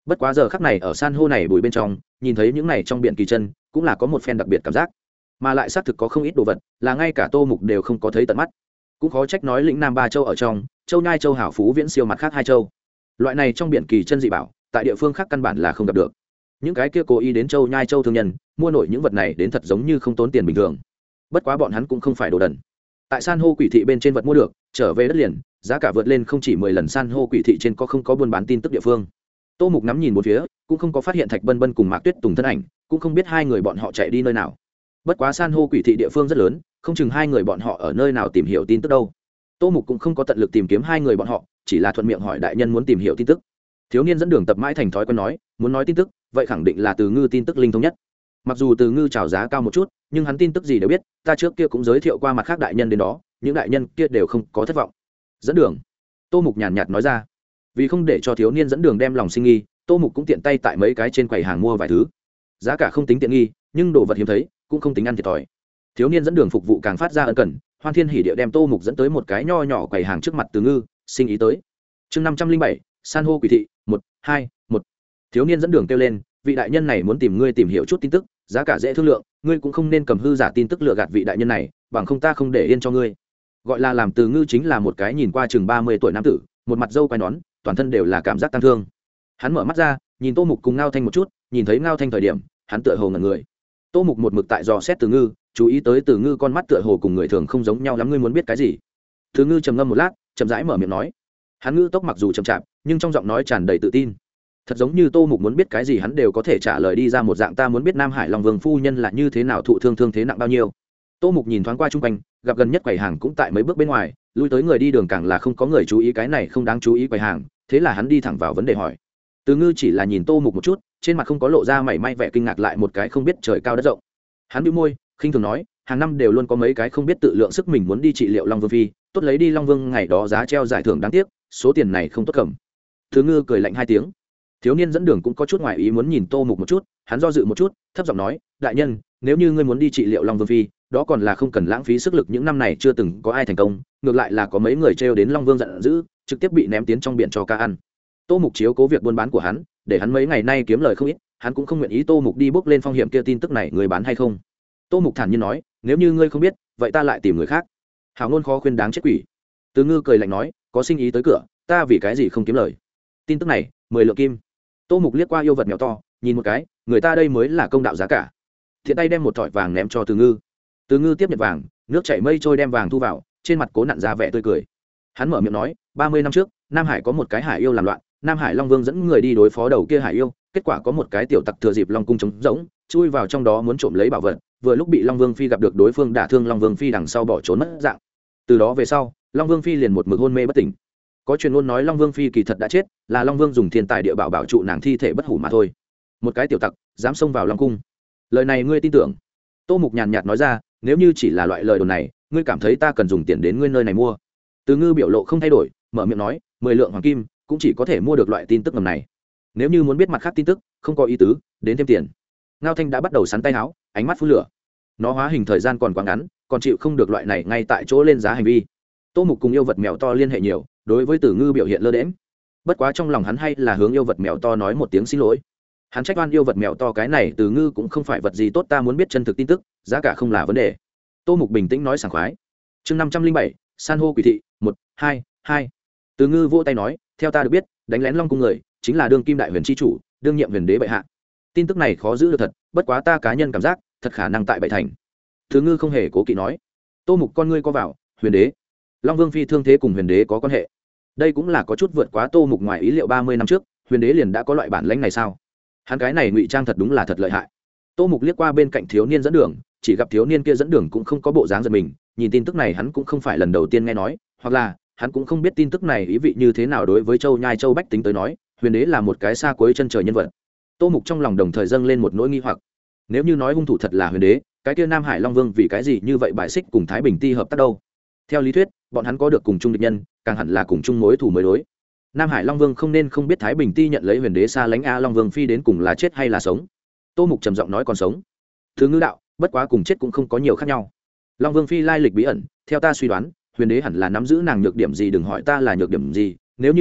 bất quá giờ khắc này ở san hô này bụi bên trong nhìn thấy những này trong biển kỳ chân cũng là có một phen đặc biệt cảm giác, mà lại xác thực có không ít đồ vật là ngay cả Tô Mục đều không có thấy tận mắt. Cũng khó trách nói lĩnh Nam ba châu ở trong, châu Nhai, châu Hảo Phú viễn siêu mặt khác hai châu. Loại này trong biển kỳ chân dị bảo tại địa phương khác căn bản là không gặp được. Những cái kia cố ý đến châu Nhai châu thương nhân mua nổi những vật này đến thật giống như không tốn tiền bình thường. Bất quá bọn hắn cũng không phải đồ đần, tại san hô quỷ thị bên trên vật mua được trở về đất liền giá cả vượt lên không chỉ mười lần san hô quỷ thị trên có không có buôn bán tin tức địa phương. Tô Mục ngắm nhìn một phía cũng không có phát hiện Thạch Bân Bân cùng Mạc Tuyết Tùng thân ảnh, cũng không biết hai người bọn họ chạy đi nơi nào. Bất quá san hô quỷ thị địa phương rất lớn, không chừng hai người bọn họ ở nơi nào tìm hiểu tin tức đâu. Tô Mục cũng không có tận lực tìm kiếm hai người bọn họ, chỉ là thuận miệng hỏi đại nhân muốn tìm hiểu tin tức. Thiếu niên dẫn đường tập mãi thành thói quen nói muốn nói tin tức vậy khẳng định là Từ Ngư tin tức linh thông nhất. Mặc dù Từ Ngư chào giá cao một chút, nhưng hắn tin tức gì đều biết, ta trước kia cũng giới thiệu qua mặt khác đại nhân đến đó, những đại nhân kia đều không có thất vọng. Dẫn đường, Tô Mục nhàn nhạt nói ra. Vì không để cho thiếu niên dẫn đường đem lòng sinh nghi, Tô Mục cũng tiện tay tại mấy cái trên quầy hàng mua vài thứ, giá cả không tính tiện nghi, nhưng đồ vật hiếm thấy cũng không tính ăn thiệt thòi. Thiếu niên dẫn đường phục vụ càng phát ra ân cần, hoan thiên hỉ địa đem Tô Mục dẫn tới một cái nho nhỏ quầy hàng trước mặt Từ Ngư, sinh ý tới. Chương năm trăm linh bảy, san hô quỷ thị, một, hai, một. Thiếu niên dẫn đường kêu lên, vị đại nhân này muốn tìm ngươi tìm hiểu chút tin tức, giá cả dễ thương lượng, ngươi cũng không nên cầm hư giả tin tức lừa gạt vị đại nhân này, bằng không ta không để yên cho ngươi. Gọi là làm Từ Ngư chính là một cái nhìn qua chừng ba mươi tuổi nam tử, một mặt râu quai nón, toàn thân đều là cảm giác tăng thương. Hắn mở mắt ra, nhìn Tô Mục cùng Ngao Thanh một chút, nhìn thấy Ngao Thanh thời điểm, hắn tựa hồ ngẩn người. Tô Mục một mực tại dò xét Từ Ngư, chú ý tới Từ Ngư con mắt tựa hồ cùng người thường không giống nhau lắm, ngươi muốn biết cái gì? Từ Ngư trầm ngâm một lát, chậm rãi mở miệng nói. Hắn ngữ tốc mặc dù chậm chạp, nhưng trong giọng nói tràn đầy tự tin. Thật giống như Tô Mục muốn biết cái gì hắn đều có thể trả lời đi ra một dạng, ta muốn biết Nam Hải Long Vương phu nhân là như thế nào, thụ thương thương thế nặng bao nhiêu. Tô Mục nhìn thoáng qua chung quanh, gặp gần nhất quầy hàng cũng tại mấy bước bên ngoài, lui tới người đi đường càng là không có người chú ý cái này không đáng chú ý quầy hàng, thế là hắn đi thẳng vào vấn đề hỏi. Từ Ngư chỉ là nhìn Tô Mục một chút, trên mặt không có lộ ra mảy may vẻ kinh ngạc, lại một cái không biết trời cao đất rộng. Hắn bĩu môi, khinh thường nói, hàng năm đều luôn có mấy cái không biết tự lượng sức mình muốn đi trị liệu Long Vương phi, tốt lấy đi Long Vương ngày đó giá treo giải thưởng, đáng tiếc số tiền này không tốt cầm. Từ Ngư cười lạnh hai tiếng. Thiếu niên dẫn đường cũng có chút ngoài ý muốn nhìn Tô Mục một chút, hắn do dự một chút, thấp giọng nói, đại nhân, nếu như ngươi muốn đi trị liệu Long Vương phi, đó còn là không cần lãng phí sức lực, những năm này chưa từng có ai thành công, ngược lại là có mấy người trêu đến Long Vương giận dữ, trực tiếp bị ném tiến trong biển cho cá ăn. Tô Mục chiếu cố việc buôn bán của hắn, để hắn mấy ngày nay kiếm lời không ít, hắn cũng không nguyện ý Tô Mục đi bước lên phong hiểm kia, tin tức này người bán hay không? Tô Mục thản nhiên nói, nếu như ngươi không biết, vậy ta lại tìm người khác. Hảo ngôn khó khuyên đáng chết quỷ. Từ Ngư cười lạnh nói, có sinh ý tới cửa, ta vì cái gì không kiếm lời? Tin tức này, mười lượng kim. Tô Mục liếc qua yêu vật mèo to, nhìn một cái, người ta đây mới là công đạo giá cả. Thiện tay đem một thỏi vàng ném cho Từ Ngư. Từ Ngư tiếp nhận vàng, nước chảy mây trôi đem vàng thu vào, trên mặt cố nặn ra vẻ tươi cười. Hắn mở miệng nói, ba mươi năm trước, Nam Hải có một cái hải yêu làm loạn, Nam Hải Long Vương dẫn người đi đối phó đầu kia hải yêu, kết quả có một cái tiểu tặc thừa dịp Long cung trống rỗng, chui vào trong đó muốn trộm lấy bảo vật, vừa lúc bị Long Vương phi gặp được, đối phương đả thương Long Vương phi, đằng sau bỏ trốn mất dạng. Từ đó về sau, Long Vương phi liền một mực hôn mê bất tỉnh. Có truyền ngôn nói Long Vương phi kỳ thật đã chết, là Long Vương dùng thiên tài địa bảo bảo trụ nàng thi thể bất hủ mà thôi. Một cái tiểu tặc dám xông vào Long cung, lời này ngươi tin tưởng? Tô Mục nhàn nhạt nói ra, nếu như chỉ là loại lời đồn này, ngươi cảm thấy ta cần dùng tiền đến ngươi nơi này mua? Từ Ngư biểu lộ không thay đổi, mở miệng nói, mười lượng hoàng kim cũng chỉ có thể mua được loại tin tức ngầm này. Nếu như muốn biết mặt khác tin tức, không có ý tứ, đến thêm tiền. Ngao Thanh đã bắt đầu sắn tay áo, ánh mắt phun lửa. Nó hóa hình thời gian còn quá ngắn, còn chịu không được loại này ngay tại chỗ lên giá hành vi. Tô Mục cùng yêu vật mèo to liên hệ nhiều, đối với Từ Ngư biểu hiện lơ đễnh. Bất quá trong lòng hắn hay là hướng yêu vật mèo to nói một tiếng xin lỗi. Hắn trách oan yêu vật mèo to, cái này Từ Ngư cũng không phải vật gì tốt, ta muốn biết chân thực tin tức, giá cả không là vấn đề. Tô Mục bình tĩnh nói sảng khoái. Chương năm trăm linh bảy, san hô quỷ thị, một, hai, hai. Từ Ngư vỗ tay nói, theo ta được biết, đánh lén Long cung người chính là đương kim đại huyền chi chủ, đương nhiệm huyền đế bệ hạ. Tin tức này khó giữ được thật, bất quá ta cá nhân cảm giác, thật khả năng tại Bảy Thành. Từ Ngư không hề cố kỵ nói. Tô Mục con ngươi co vào, huyền đế, Long Vương phi thương thế cùng huyền đế có quan hệ? Đây cũng là có chút vượt quá Tô Mục ngoài ý liệu, ba mươi năm trước, huyền đế liền đã có loại bản lãnh này sao? Hắn cái này ngụy trang thật đúng là thật lợi hại. Tô Mục liếc qua bên cạnh thiếu niên dẫn đường, chỉ gặp thiếu niên kia dẫn đường cũng không có bộ dáng giật mình, nhìn tin tức này hắn cũng không phải lần đầu tiên nghe nói, hoặc là hắn cũng không biết tin tức này ý vị như thế nào đối với Châu Nhai Châu bách tính tới nói, huyền đế là một cái xa cuối chân trời nhân vật. Tô Mục trong lòng đồng thời dâng lên một nỗi nghi hoặc, nếu như nói hung thủ thật là huyền đế, cái kia Nam Hải Long Vương vì cái gì như vậy bài xích cùng Thái Bình Ti hợp tác đâu? Theo lý thuyết, bọn hắn có được cùng chung địch nhân, càng hẳn là cùng chung mối thù mới đối. Nam Hải Long Vương không nên không biết Thái Bình Ti nhận lấy huyền đế xa lánh a, Long Vương phi đến cùng là chết hay là sống? Tô Mục trầm giọng nói, còn sống. Thứ Ngư đạo, bất quá cùng chết cũng không có nhiều khác nhau. Long Vương phi lai lịch bí ẩn, theo ta suy đoán, huyền đế hẳn là nắm giữ nàng nhược điểm gì, đừng hỏi ta là nhược điểm gì, nếu như ta biết,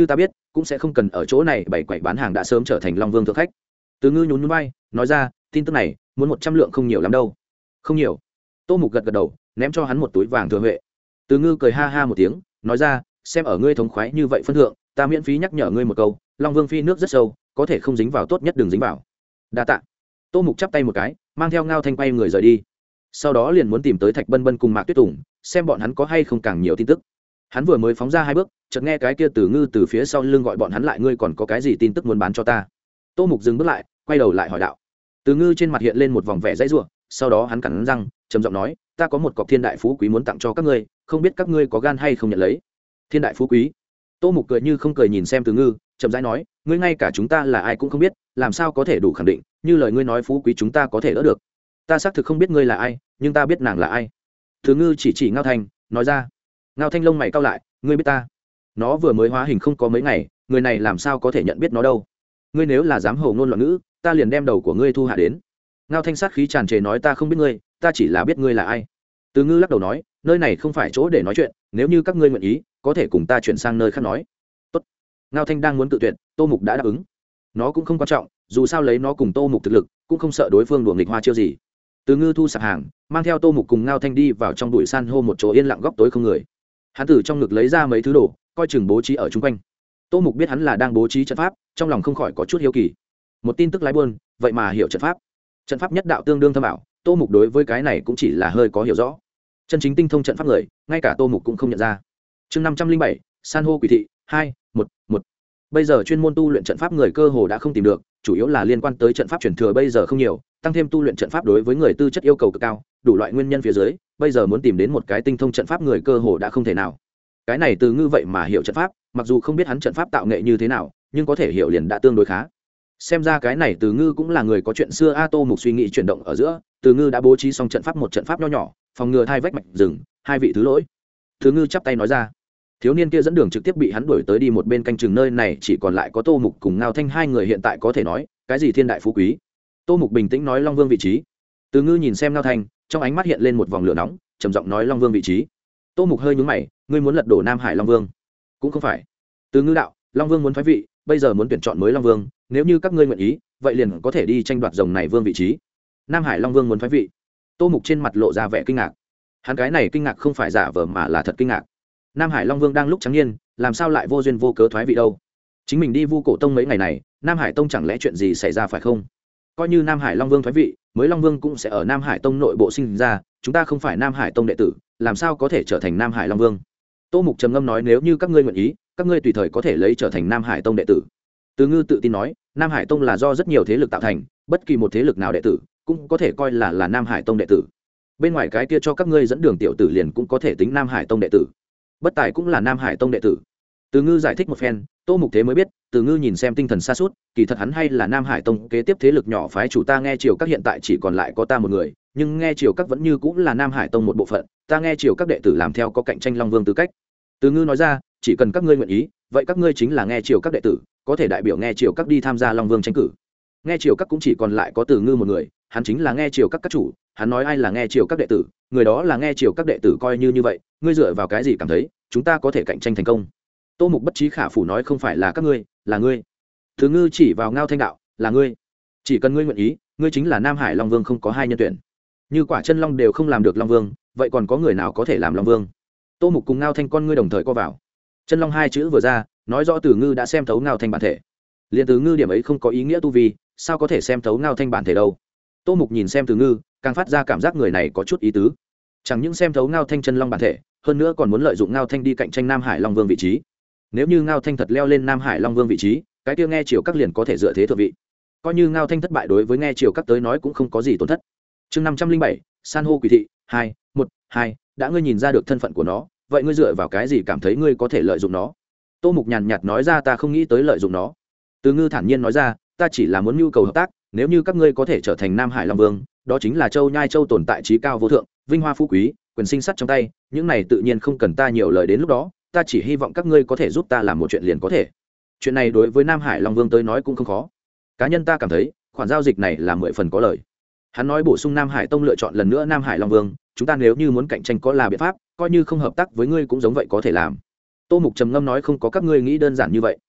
cũng sẽ không cần ở chỗ này bày quậy bán hàng, đã sớm trở thành long vương thượng khách. Từ Ngư nhún nhún vai nói ra, tin tức này muốn một trăm lượng không nhiều lắm đâu. Không nhiều. Tô Mục gật gật đầu, ném cho hắn một túi vàng thừa huệ. Từ Ngư cười ha ha một tiếng nói ra, xem ở ngươi thống khoái như vậy phân thượng, ta miễn phí nhắc nhở ngươi một câu, long vương phi nước rất sâu, có thể không dính vào tốt nhất đừng dính vào. Đa tạ. Tô Mục chắp tay một cái, mang theo Ngao Thanh quay người rời đi. Sau đó liền muốn tìm tới Thạch Bân Bân cùng Mạc Tuyết Tùng, xem bọn hắn có hay không càng nhiều tin tức. Hắn vừa mới phóng ra hai bước, chợt nghe cái kia Từ Ngư từ phía sau lưng gọi bọn hắn lại, ngươi còn có cái gì tin tức muốn bán cho ta? Tô Mục dừng bước lại, quay đầu lại hỏi đạo. Từ Ngư trên mặt hiện lên một vòng vẻ dãy rủa, sau đó hắn cắn răng, trầm giọng nói, ta có một cọc thiên đại phú quý muốn tặng cho các ngươi, không biết các ngươi có gan hay không nhận lấy. Thiên đại phú quý? Tô Mục cười như không cười nhìn xem Từ Ngư, chậm rãi nói, ngươi ngay cả chúng ta là ai cũng không biết, làm sao có thể đủ khẳng định, như lời ngươi nói phú quý chúng ta có thể đỡ được. Ta xác thực không biết ngươi là ai, nhưng ta biết nàng là ai. Từ Ngư chỉ chỉ Ngao Thanh, nói ra. Ngao Thanh lông mày cau lại, ngươi biết ta? Nó vừa mới hóa hình không có mấy ngày, người này làm sao có thể nhận biết nó đâu? Ngươi nếu là dám hồ ngôn loạn ngữ, ta liền đem đầu của ngươi thu hạ đến. Ngao Thanh sát khí tràn trề nói, ta không biết ngươi, ta chỉ là biết ngươi là ai. Từ Ngư lắc đầu nói, nơi này không phải chỗ để nói chuyện, nếu như các ngươi nguyện ý, có thể cùng ta chuyển sang nơi khác nói. Tốt. Ngao Thanh đang muốn tự tuyệt, Tô Mục đã đáp ứng. Nó cũng không quan trọng, dù sao lấy nó cùng Tô Mục thực lực, cũng không sợ đối phương đùa nghịch hoa chiêu gì. Từ Ngư thu sạp hàng, mang theo Tô Mục cùng Ngao Thanh đi vào trong bụi san hô một chỗ yên lặng góc tối không người. Hắn từ trong ngực lấy ra mấy thứ đồ, coi chừng bố trí ở chung quanh. Tô Mục biết hắn là đang bố trí trận pháp, trong lòng không khỏi có chút hiếu kỳ. Một tin tức lái buôn, vậy mà hiểu trận pháp. Trận pháp nhất đạo tương đương thâm ảo, Tô Mục đối với cái này cũng chỉ là hơi có hiểu rõ. Chân chính tinh thông trận pháp người, ngay cả Tô Mục cũng không nhận ra. Chương năm trăm linh bảy, san hô quỷ thị hai, một, một. Bây giờ chuyên môn tu luyện trận pháp người cơ hồ đã không tìm được, chủ yếu là liên quan tới trận pháp truyền thừa bây giờ không nhiều, tăng thêm tu luyện trận pháp đối với người tư chất yêu cầu cực cao, đủ loại nguyên nhân phía dưới, bây giờ muốn tìm đến một cái tinh thông trận pháp người cơ hồ đã không thể nào. Cái này Từ Ngư vậy mà hiểu trận pháp, mặc dù không biết hắn trận pháp tạo nghệ như thế nào, nhưng có thể hiểu liền đã tương đối khá. Xem ra cái này Từ Ngư cũng là người có chuyện xưa a. Tô Mục suy nghĩ chuyển động ở giữa, Từ Ngư đã bố trí xong trận pháp, một trận pháp nho nhỏ, phòng ngừa thai vách mạch rừng, hai vị thứ lỗi. Từ Ngư chắp tay nói ra. Thiếu niên kia dẫn đường trực tiếp bị hắn đuổi tới đi một bên canh chừng, nơi này chỉ còn lại có Tô Mục cùng Ngao Thanh hai người, hiện tại có thể nói cái gì thiên đại phú quý. Tô Mục bình tĩnh nói, Long Vương vị trí. Từ Ngư nhìn xem Ngao Thanh, trong ánh mắt hiện lên một vòng lửa nóng, trầm giọng nói, Long Vương vị trí. Tô Mục hơi nhướng mày, ngươi muốn lật đổ Nam Hải Long Vương? Cũng không phải. Từ Ngư đạo, Long Vương muốn thoái vị, bây giờ muốn tuyển chọn mới Long Vương, nếu như các ngươi nguyện ý, vậy liền có thể đi tranh đoạt rồng này vương vị trí. Nam Hải Long Vương muốn thoái vị. Tô Mục trên mặt lộ ra vẻ kinh ngạc. Hắn cái này kinh ngạc không phải giả vờ mà là thật kinh ngạc. Nam Hải Long Vương đang lúc trắng niên, làm sao lại vô duyên vô cớ thoái vị đâu? Chính mình đi Vu Cổ Tông mấy ngày này, Nam Hải Tông chẳng lẽ chuyện gì xảy ra phải không? Coi như Nam Hải Long Vương thoái vị, mới Long Vương cũng sẽ ở Nam Hải Tông nội bộ sinh ra, chúng ta không phải Nam Hải Tông đệ tử, làm sao có thể trở thành Nam Hải Long Vương? Tô Mục trầm ngâm nói, nếu như các ngươi nguyện ý, các ngươi tùy thời có thể lấy trở thành Nam Hải Tông đệ tử. Từ Ngư tự tin nói, Nam Hải Tông là do rất nhiều thế lực tạo thành, bất kỳ một thế lực nào đệ tử cũng có thể coi là là Nam Hải Tông đệ tử. Bên ngoài cái kia cho các ngươi dẫn đường tiểu tử liền cũng có thể tính Nam Hải Tông đệ tử. Bất tài cũng là Nam Hải Tông đệ tử. Từ Ngư giải thích một phen, Tô Mục thế mới biết, Từ Ngư nhìn xem tinh thần xa suốt, kỳ thật hắn hay là Nam Hải Tông kế tiếp thế lực nhỏ phái chủ. Ta nghe triều các hiện tại chỉ còn lại có ta một người, nhưng nghe triều các vẫn như cũng là Nam Hải Tông một bộ phận, ta nghe triều các đệ tử làm theo có cạnh tranh Long Vương tư cách. Từ Ngư nói ra, chỉ cần các ngươi nguyện ý, vậy các ngươi chính là nghe triều các đệ tử, có thể đại biểu nghe triều các đi tham gia Long Vương tranh cử. Nghe triều các cũng chỉ còn lại có Từ Ngư một người, hắn chính là nghe triều các các chủ, hắn nói ai là nghe triều các đệ tử, người đó là nghe triều các đệ tử. Coi như như vậy, ngươi dựa vào cái gì cảm thấy chúng ta có thể cạnh tranh thành công? Tô Mục bất trí khả phủ nói, không phải là các ngươi, là ngươi. Từ Ngư chỉ vào Ngao Thanh đạo, là ngươi. Chỉ cần ngươi nguyện ý, ngươi chính là Nam Hải Long Vương, không có hai nhân tuyển. Như quả chân long đều không làm được Long Vương, vậy còn có người nào có thể làm Long Vương? Tô Mục cùng Ngao Thanh con ngươi đồng thời co vào. Chân long hai chữ vừa ra, nói rõ Từ Ngư đã xem thấu Ngao Thanh bản thể. Liên Từ Ngư điểm ấy không có ý nghĩa tu vi, sao có thể xem thấu Ngao Thanh bản thể đâu? Tô Mục nhìn xem Từ Ngư, càng phát ra cảm giác người này có chút ý tứ. Chẳng những xem thấu Ngao Thanh chân long bản thể, hơn nữa còn muốn lợi dụng Ngao Thanh đi cạnh tranh Nam Hải Long Vương vị trí. Nếu như Ngao Thanh thật leo lên Nam Hải Long Vương vị trí, cái kia nghe triều các liền có thể dựa thế thượng vị. Coi như Ngao Thanh thất bại, đối với nghe triều các tới nói cũng không có gì tổn thất. Chương năm trăm linh bảy, san hô quỷ thị hai, một, hai, đã ngươi nhìn ra được thân phận của nó, vậy ngươi dựa vào cái gì cảm thấy ngươi có thể lợi dụng nó? Tô Mục nhàn nhạt nói ra, ta không nghĩ tới lợi dụng nó. Từ Ngư thản nhiên nói ra, ta chỉ là muốn nhu cầu hợp tác, nếu như các ngươi có thể trở thành Nam Hải Long Vương, đó chính là Châu Nhai Châu tồn tại trí cao vô thượng, vinh hoa phú quý, quyền sinh sắt trong tay, những này tự nhiên không cần ta nhiều lời, đến lúc đó, ta chỉ hy vọng các ngươi có thể giúp ta làm một chuyện liền có thể. Chuyện này đối với Nam Hải Long Vương tới nói cũng không khó. Cá nhân ta cảm thấy, khoản giao dịch này là mười phần có lợi. Hắn nói bổ sung Nam Hải Tông lựa chọn lần nữa Nam Hải Long Vương, chúng ta nếu như muốn cạnh tranh có là biện pháp, coi như không hợp tác với ngươi cũng giống vậy có thể làm. Tô Mục trầm ngâm nói, không có các ngươi nghĩ đơn giản như vậy.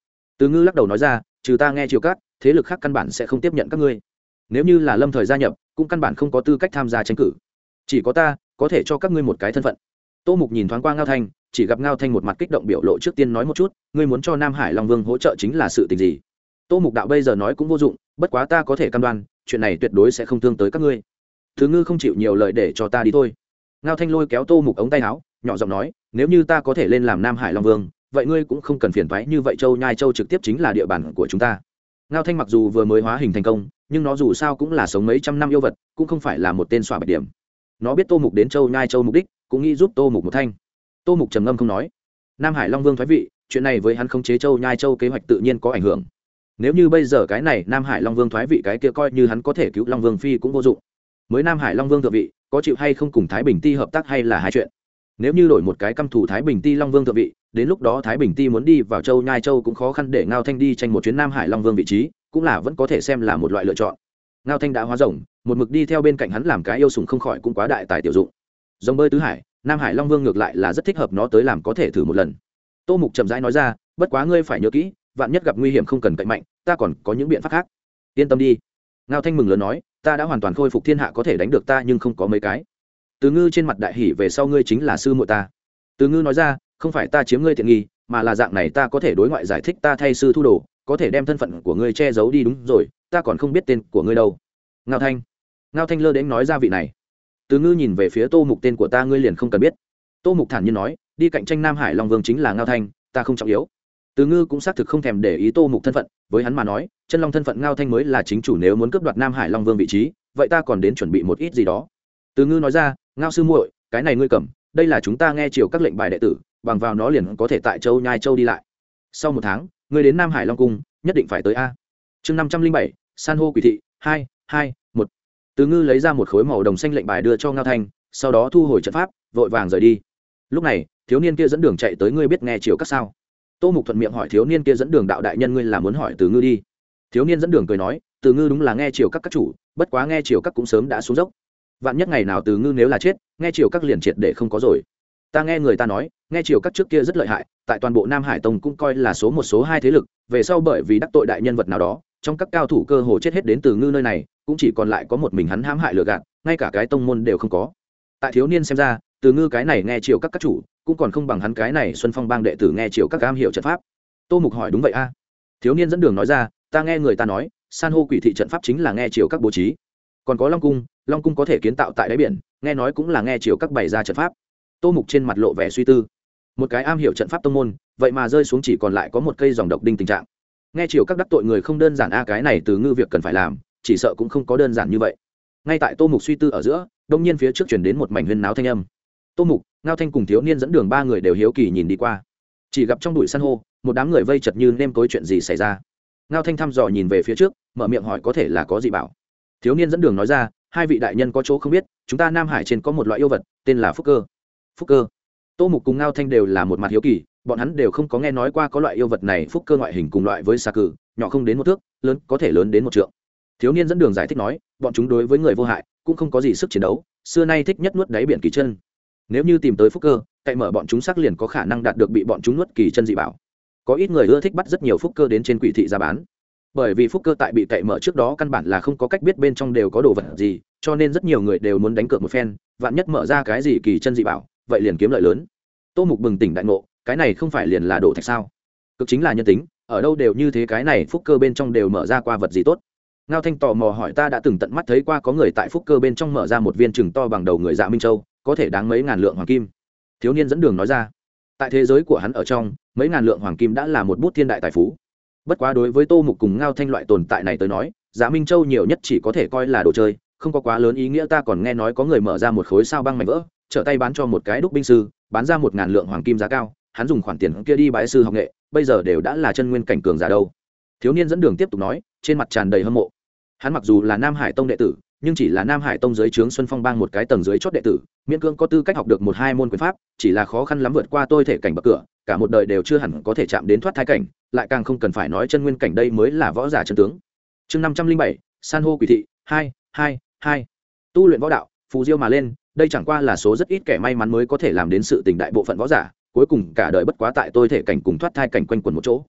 Từ Ngư lắc đầu nói ra, trừ ta nghe triều cát, thế lực khác căn bản sẽ không tiếp nhận các ngươi. Nếu như là lâm thời gia nhập, cũng căn bản không có tư cách tham gia tranh cử. Chỉ có ta có thể cho các ngươi một cái thân phận. Tô Mục nhìn thoáng qua Ngao Thanh, chỉ gặp Ngao Thanh một mặt kích động biểu lộ, trước tiên nói một chút, ngươi muốn cho Nam Hải Long Vương hỗ trợ chính là sự tình gì? Tô Mục đạo bây giờ nói cũng vô dụng, bất quá ta có thể cam đoan, chuyện này tuyệt đối sẽ không thương tới các ngươi. Thứ Ngư không chịu nhiều lời để cho ta đi thôi. Ngao Thanh lôi kéo Tô Mục ống tay áo, nhỏ giọng nói, nếu như ta có thể lên làm Nam Hải Long Vương, vậy ngươi cũng không cần phiền toái như vậy. Châu Nhai Châu trực tiếp chính là địa bàn của chúng ta. Ngao Thanh mặc dù vừa mới hóa hình thành công, nhưng nó dù sao cũng là sống mấy trăm năm yêu vật, cũng không phải là một tên xóa bạch điểm. Nó biết Tô Mục đến Châu Nhai Châu mục đích, cũng nghĩ giúp Tô Mục một thanh. Tô Mục trầm ngâm không nói. Nam Hải Long Vương thoái vị, chuyện này với hắn khống chế Châu Nhai Châu kế hoạch tự nhiên có ảnh hưởng. Nếu như bây giờ cái này Nam Hải Long Vương thoái vị, cái kia coi như hắn có thể cứu Long Vương phi cũng vô dụng. Mới Nam Hải Long Vương thượng vị, có chịu hay không cùng Thái Bình Ti hợp tác hay là hai chuyện. Nếu như đổi một cái căm thủ Thái Bình Ti Long Vương thượng vị, đến lúc đó Thái Bình Ti muốn đi vào Châu Nhai Châu cũng khó khăn, để Ngao Thanh đi tranh một chuyến Nam Hải Long Vương vị trí, cũng là vẫn có thể xem là một loại lựa chọn. Ngao Thanh đã hóa rồng, một mực đi theo bên cạnh hắn làm cái yêu sủng không khỏi cũng quá đại tài tiểu dụng. Rồng bơi tứ hải, Nam Hải Long Vương ngược lại là rất thích hợp nó tới làm, có thể thử một lần. Tô Mục chậm rãi nói ra, bất quá ngươi phải nhớ kỹ, vạn nhất gặp nguy hiểm không cần cậy mạnh, ta còn có những biện pháp khác. Yên tâm đi. Ngao Thanh mừng lớn nói, ta đã hoàn toàn khôi phục thiên hạ, có thể đánh được ta nhưng không có mấy cái. Từ Ngư trên mặt đại hỉ, về sau ngươi chính là sư muội ta. Từ Ngư nói ra, không phải ta chiếm ngươi tiện nghi, mà là dạng này ta có thể đối ngoại giải thích ta thay sư thu đồ, có thể đem thân phận của ngươi che giấu đi. Đúng rồi, ta còn không biết tên của ngươi đâu. Ngao Thanh. Ngao Thanh lơ đến nói ra vị này. Từ Ngư nhìn về phía Tô Mục, tên của ta ngươi liền không cần biết. Tô Mục thản nhiên nói, đi cạnh tranh Nam Hải Long Vương chính là Ngao Thanh, ta không trọng yếu. Từ Ngư cũng xác thực không thèm để ý Tô Mục thân phận, với hắn mà nói, chân long thân phận Ngao Thanh mới là chính chủ, nếu muốn cướp đoạt Nam Hải Long Vương vị trí, vậy ta còn đến chuẩn bị một ít gì đó. Từ Ngư nói ra, Ngao sư muội, cái này ngươi cầm, đây là chúng ta nghe chiều các lệnh bài đệ tử, bằng vào nó liền có thể tại Châu Nhai Châu đi lại. Sau một tháng, ngươi đến Nam Hải Long Cung, nhất định phải tới a. Chương năm trăm linh bảy, San hô quỷ thị, hai, hai, một. Từ Ngư lấy ra một khối màu đồng xanh lệnh bài đưa cho Ngao Thanh, sau đó thu hồi trận pháp, vội vàng rời đi. Lúc này, thiếu niên kia dẫn đường chạy tới, ngươi biết nghe chiều các sao? Tô Mục thuận miệng hỏi thiếu niên kia dẫn đường, đạo đại nhân ngươi là muốn hỏi Từ Ngư đi. Thiếu niên dẫn đường cười nói, Từ Ngư đúng là nghe chiều các các chủ, bất quá nghe chiều các cũng sớm đã xuống dốc. Vạn nhất ngày nào Từ Ngư nếu là chết, nghe chiều các liền triệt để không có rồi. Ta nghe người ta nói, nghe chiều các trước kia rất lợi hại, tại toàn bộ Nam Hải Tông cũng coi là số một số hai thế lực, về sau bởi vì đắc tội đại nhân vật nào đó, trong các cao thủ cơ hồ chết hết đến Từ Ngư nơi này, cũng chỉ còn lại có một mình hắn hãm hại lừa gạt, ngay cả cái tông môn đều không có. Tại thiếu niên xem ra, Từ Ngư cái này nghe chiều các các chủ, cũng còn không bằng hắn cái này Xuân Phong bang đệ tử nghe chiều các am hiểu trận pháp. Tô Mục hỏi, đúng vậy a? À? Thiếu niên dẫn đường nói ra, ta nghe người ta nói, san hô quỷ thị trận pháp chính là nghe chiều các bố trí, còn có Long cung, Long cung có thể kiến tạo tại đáy biển, nghe nói cũng là nghe chiều các bày ra trận pháp. Tô Mục trên mặt lộ vẻ suy tư, một cái am hiểu trận pháp tông môn, vậy mà rơi xuống chỉ còn lại có một cây dòng độc đinh tình trạng. Nghe chiều các đắc tội người không đơn giản a, cái này Từ Ngư việc cần phải làm, chỉ sợ cũng không có đơn giản như vậy. Ngay tại Tô Mục suy tư ở giữa, đông nhiên phía trước chuyển đến một mảnh huyên náo thanh âm. Tô Mục, Ngao Thanh cùng thiếu niên dẫn đường ba người đều hiếu kỳ nhìn đi qua, chỉ gặp trong bụi san hô một đám người vây chật như nêm cối, chuyện gì xảy ra? Ngao Thanh thăm dò nhìn về phía trước, mở miệng hỏi, có thể là có gì bảo? Thiếu niên dẫn đường nói ra, hai vị đại nhân có chỗ không biết, chúng ta Nam Hải trên có một loại yêu vật tên là phúc cơ. Phúc cơ? Tô Mục cùng Ngao Thanh đều là một mặt hiếu kỳ, bọn hắn đều không có nghe nói qua có loại yêu vật này. Phúc cơ ngoại hình cùng loại với xà cừ, nhỏ không đến một thước, lớn có thể lớn đến một trượng. Thiếu niên dẫn đường giải thích nói, bọn chúng đối với người vô hại, cũng không có gì sức chiến đấu, xưa nay thích nhất nuốt đáy biển kỳ chân. Nếu như tìm tới phúc cơ, cậy mở bọn chúng sắc liền có khả năng đạt được bị bọn chúng nuốt kỳ chân dị bảo. Có ít người ưa thích bắt rất nhiều phúc cơ đến trên quỷ thị ra bán, bởi vì phúc cơ tại bị cậy mở trước đó căn bản là không có cách biết bên trong đều có đồ vật gì, cho nên rất nhiều người đều muốn đánh cược một phen, vạn nhất mở ra cái gì kỳ chân dị bảo, vậy liền kiếm lợi lớn. Tô Mục bừng tỉnh đại ngộ, cái này không phải liền là đồ thạch sao? Cực chính là nhân tính, ở đâu đều như thế, cái này phúc cơ bên trong đều mở ra qua vật gì tốt? Ngao Thanh tò mò hỏi, ta đã từng tận mắt thấy qua có người tại phúc cơ bên trong mở ra một viên chừng to bằng đầu người Dạ Minh Châu, có thể đáng mấy ngàn lượng hoàng kim. Thiếu niên dẫn đường nói ra, tại thế giới của hắn ở trong, mấy ngàn lượng hoàng kim đã là một bút thiên đại tài phú. Bất quá đối với Tô Mục cùng Ngao Thanh loại tồn tại này tới nói, Dạ Minh Châu nhiều nhất chỉ có thể coi là đồ chơi, không có quá lớn ý nghĩa. Ta còn nghe nói có người mở ra một khối sao băng mảnh vỡ, trở tay bán cho một cái đúc binh sư, bán ra một ngàn lượng hoàng kim giá cao, hắn dùng khoản tiền kia đi bái sư học nghệ, bây giờ đều đã là chân nguyên cảnh cường giả đâu. Thiếu niên dẫn đường tiếp tục nói, trên mặt tràn đầy hâm mộ. Hắn mặc dù là Nam Hải Tông đệ tử, nhưng chỉ là Nam Hải Tông dưới trướng Xuân Phong bang một cái tầng dưới chót đệ tử, miễn cưỡng có tư cách học được một hai môn quyền pháp, chỉ là khó khăn lắm vượt qua tôi thể cảnh bậc cửa, cả một đời đều chưa hẳn có thể chạm đến thoát thai cảnh, lại càng không cần phải nói chân nguyên cảnh, đây mới là võ giả chân tướng. Chương năm trăm linh bảy, san hô quỷ thị, hai, hai, hai. Tu luyện võ đạo, phù diêu mà lên, đây chẳng qua là số rất ít kẻ may mắn mới có thể làm đến sự tình, đại bộ phận võ giả cuối cùng cả đời bất quá tại tôi thể cảnh cùng thoát thai cảnh quanh quẩn một chỗ.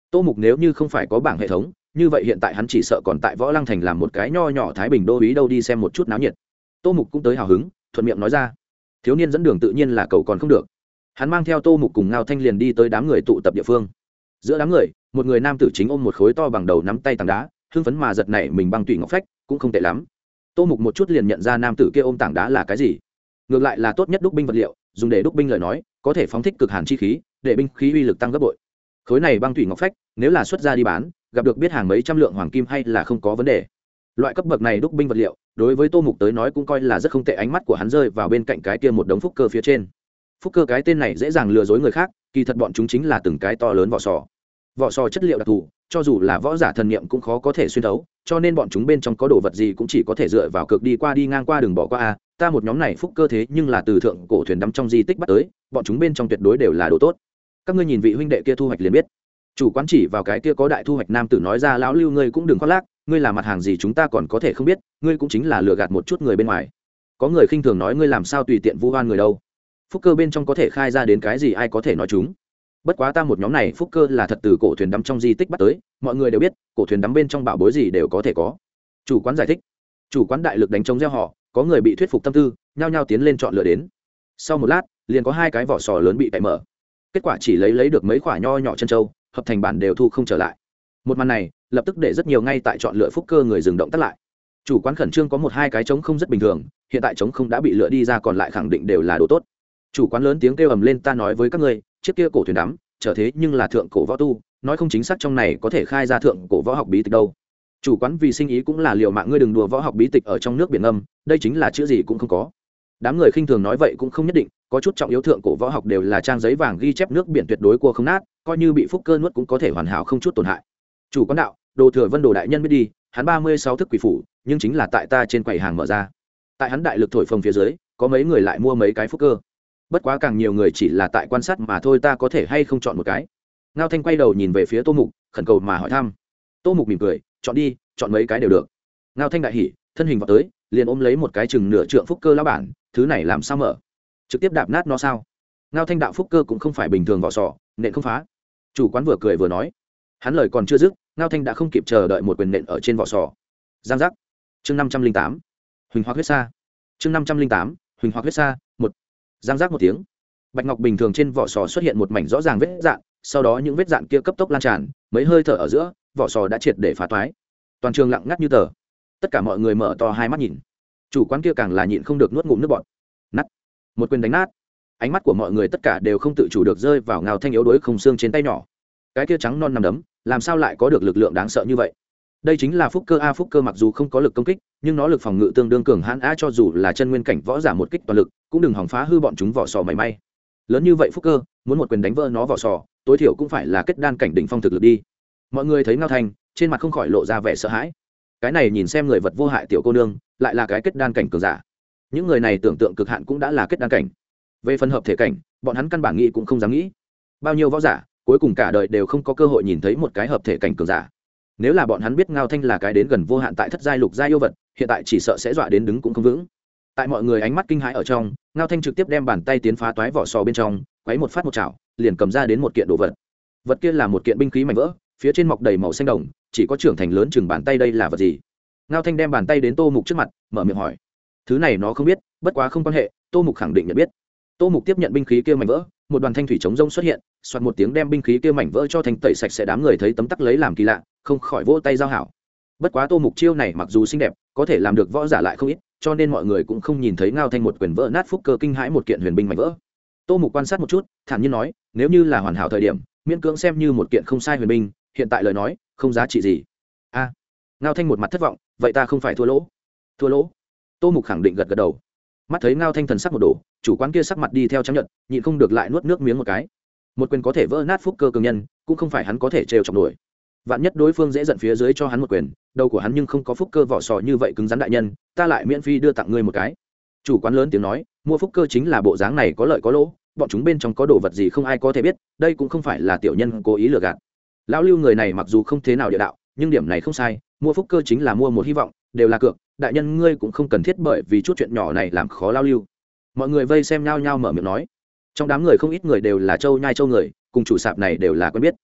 Tô Mục nếu như không phải có bảng hệ thống, như vậy hiện tại hắn chỉ sợ còn tại Võ Lăng Thành làm một cái nho nhỏ Thái Bình đô úy đâu, đi xem một chút náo nhiệt. Tô Mục cũng tới hào hứng, thuận miệng nói ra. Thiếu niên dẫn đường tự nhiên là cầu còn không được. Hắn mang theo Tô Mục cùng Ngao Thanh liền đi tới đám người tụ tập địa phương. Giữa đám người, một người nam tử chính ôm một khối to bằng đầu nắm tay tảng đá, hưng phấn mà giật nảy mình băng tủy ngọc phách, cũng không tệ lắm. Tô Mục một chút liền nhận ra nam tử kia ôm tảng đá là cái gì. Ngược lại là tốt nhất đúc binh vật liệu, dùng để đúc binh lời nói, có thể phóng thích cực hàn chi khí, để binh khí uy lực tăng gấp bội. Khối này băng tủy ngọc phách, nếu là xuất ra đi bán, gặp được biết hàng mấy trăm lượng hoàng kim hay là không có vấn đề. Loại cấp bậc này đúc binh vật liệu, đối với Tô Mục tới nói cũng coi là rất không tệ. Ánh mắt của hắn rơi vào bên cạnh cái kia một đống phúc cơ phía trên. Phúc cơ cái tên này dễ dàng lừa dối người khác, kỳ thật bọn chúng chính là từng cái to lớn vỏ sò. Vỏ sò chất liệu đặc thù, cho dù là võ giả thần niệm cũng khó có thể xuyên thấu, cho nên bọn chúng bên trong có đồ vật gì cũng chỉ có thể dựa vào cực đi qua đi ngang qua đường bỏ qua a. Ta một nhóm này phúc cơ thế nhưng là từ thượng cổ thuyền đắm trong di tích bắt tới, bọn chúng bên trong tuyệt đối đều là đồ tốt. Các ngươi nhìn vị huynh đệ kia thu hoạch liền biết. Chủ quán chỉ vào cái kia có đại thu hoạch nam tử nói ra, lão Lưu ngươi cũng đừng khoác lác, ngươi là mặt hàng gì chúng ta còn có thể không biết, ngươi cũng chính là lừa gạt một chút người bên ngoài. Có người khinh thường nói ngươi làm sao tùy tiện vu oan người đâu. Phúc cơ bên trong có thể khai ra đến cái gì ai có thể nói chúng. Bất quá ta một nhóm này phúc cơ là thật từ cổ thuyền đắm trong di tích bắt tới, mọi người đều biết cổ thuyền đắm bên trong bảo bối gì đều có thể có. Chủ quán giải thích. Chủ quán đại lực đánh trống gieo họ, có người bị thuyết phục tâm tư, nhao nhao tiến lên chọn lựa đến. Sau một lát, liền có hai cái vỏ sò lớn bị cạy mở. Kết quả chỉ lấy lấy được mấy quả nho nhỏ chân trâu, hợp thành bản đều thu không trở lại. Một màn này lập tức để rất nhiều ngay tại chọn lựa phúc cơ người dừng động tác lại. Chủ quán khẩn trương, có một hai cái trống không rất bình thường, hiện tại trống không đã bị lựa đi ra, còn lại khẳng định đều là đồ tốt. Chủ quán lớn tiếng kêu ầm lên, ta nói với các ngươi, chiếc kia cổ thuyền đắm trở thế nhưng là thượng cổ võ tu, nói không chính xác trong này có thể khai ra thượng cổ võ học bí tịch đâu. Chủ quán vì sinh ý cũng là liều mạng, ngươi đừng đùa võ học bí tịch ở trong nước biển ngâm, đây chính là chữ gì cũng không có. Đám người khinh thường nói vậy cũng không nhất định, có chút trọng yếu thượng cổ võ học đều là trang giấy vàng ghi chép, nước biển tuyệt đối cua không nát, coi như bị phúc cơ nuốt cũng có thể hoàn hảo không chút tổn hại. Chủ quán đạo, Đồ Thừa Vân Đồ đại nhân biết đi, hắn ba mươi sáu thức quỷ phủ, nhưng chính là tại ta trên quầy hàng mở ra. Tại hắn đại lực thổi phồng phía dưới, có mấy người lại mua mấy cái phúc cơ. Bất quá càng nhiều người chỉ là tại quan sát mà thôi, ta có thể hay không chọn một cái. Ngao Thanh quay đầu nhìn về phía Tô Mục, khẩn cầu mà hỏi thăm. Tô Mục mỉm cười, chọn đi, chọn mấy cái đều được. Ngao Thanh đại hỉ, thân hình vào tới, liền ôm lấy một cái chừng nửa trượng phúc cơ lão bản, thứ này làm sao mở? Trực tiếp đạp nát nó sao? Ngao Thanh đạo phúc cơ cũng không phải bình thường vỏ sò, nện không phá. Chủ quán vừa cười vừa nói. Hắn lời còn chưa dứt, Ngao Thanh đã không kịp chờ đợi một quyền nện ở trên vỏ sò. Giang giác. Chương năm trăm linh tám, Huỳnh Hoa huyết sa. Chương năm trăm linh tám, Huỳnh Hoa huyết sa, một. Giang giác một tiếng, bạch ngọc bình thường trên vỏ sò xuất hiện một mảnh rõ ràng vết dạn, sau đó những vết dạn kia cấp tốc lan tràn, mấy hơi thở ở giữa, vỏ sò đã triệt để phá toái. Toàn trường lặng ngắt như tờ. Tất cả mọi người mở to hai mắt nhìn. Chủ quán kia càng là nhịn không được nuốt ngụm nước bọt. Nát. Một quyền đánh nát. Ánh mắt của mọi người tất cả đều không tự chủ được rơi vào Ngao Thanh yếu đuối không xương trên tay nhỏ. Cái kia trắng non nằm đấm, làm sao lại có được lực lượng đáng sợ như vậy? Đây chính là phúc cơ a. Phúc cơ mặc dù không có lực công kích, nhưng nó lực phòng ngự tương đương cường hãn a, cho dù là chân nguyên cảnh võ giả một kích toàn lực cũng đừng hòng phá hư bọn chúng vỏ sò mảy may. Lớn như vậy phúc cơ, muốn một quyền đánh vỡ nó vỏ sò, tối thiểu cũng phải là kết đan cảnh đỉnh phong thực lực đi. Mọi người thấy Ngao Thanh, trên mặt không khỏi lộ ra vẻ sợ hãi. Cái này nhìn xem người vật vô hại tiểu cô nương, lại là cái kết đan cảnh cường giả. Những người này tưởng tượng cực hạn cũng đã là kết đan cảnh. Về phần hợp thể cảnh, bọn hắn căn bản nghĩ cũng không dám nghĩ. Bao nhiêu võ giả, cuối cùng cả đời đều không có cơ hội nhìn thấy một cái hợp thể cảnh cường giả. Nếu là bọn hắn biết Ngao Thanh là cái đến gần vô hạn tại thất giai lục giai yêu vật, hiện tại chỉ sợ sẽ dọa đến đứng cũng không vững. Tại mọi người ánh mắt kinh hãi ở trong, Ngao Thanh trực tiếp đem bàn tay tiến phá toái vỏ sò bên trong, quấy một phát một chảo, liền cầm ra đến một kiện đồ vật. Vật kia là một kiện binh khí mảnh vỡ, phía trên mọc đầy màu xanh đồng, chỉ có trưởng thành lớn chừng bàn tay, đây là vật gì? Ngao Thanh đem bàn tay đến Tô Mục trước mặt, mở miệng hỏi. Thứ này nó không biết, bất quá không quan hệ, Tô Mục khẳng định nhận biết. Tô Mục tiếp nhận binh khí kia mảnh vỡ, một đoàn thanh thủy chống rông xuất hiện, xoạt một tiếng đem binh khí kia mảnh vỡ cho thanh tẩy sạch sẽ. Đám người thấy tấm tắc lấy làm kỳ lạ, không khỏi vỗ tay giao hảo. Bất quá Tô Mục chiêu này mặc dù xinh đẹp, có thể làm được võ giả lại không ít, cho nên mọi người cũng không nhìn thấy Ngao Thanh một quyền vỡ nát phúc cơ kinh hãi một kiện huyền binh mảnh vỡ. Tô Mục quan sát một chút, thản nhiên nói, nếu như là hoàn hảo thời điểm, miễn cưỡng xem như một kiện không sai huyền binh, hiện tại lời nói, không giá trị gì. A. Ngao Thanh một mặt thất vọng, vậy ta không phải thua lỗ? Thua lỗ? Tô Mục khẳng định gật gật đầu. Mắt thấy Ngao Thanh thần sắc một đổ, chủ quán kia sắc mặt đi theo trắng nhợt, nhịn không được lại nuốt nước miếng một cái. Một quyền có thể vỡ nát phúc cơ cường nhân, cũng không phải hắn có thể trêu chọc nổi. Vạn nhất đối phương dễ giận phía dưới cho hắn một quyền, đầu của hắn nhưng không có phúc cơ vỏ sò như vậy cứng rắn, đại nhân, ta lại miễn phí đưa tặng ngươi một cái. Chủ quán lớn tiếng nói, mua phúc cơ chính là bộ dáng này, có lợi có lỗ, bọn chúng bên trong có đồ vật gì không ai có thể biết, đây cũng không phải là tiểu nhân cố ý lừa gạt. Lão Lưu người này mặc dù không thế nào địa đạo, nhưng điểm này không sai, mua phúc cơ chính là mua một hy vọng, đều là cược, đại nhân ngươi cũng không cần thiết bởi vì chút chuyện nhỏ này làm khó Lão Lưu. Mọi người vây xem nhau nhau mở miệng nói. Trong đám người không ít người đều là châu nhai châu người, cùng chủ sạp này đều là quen biết.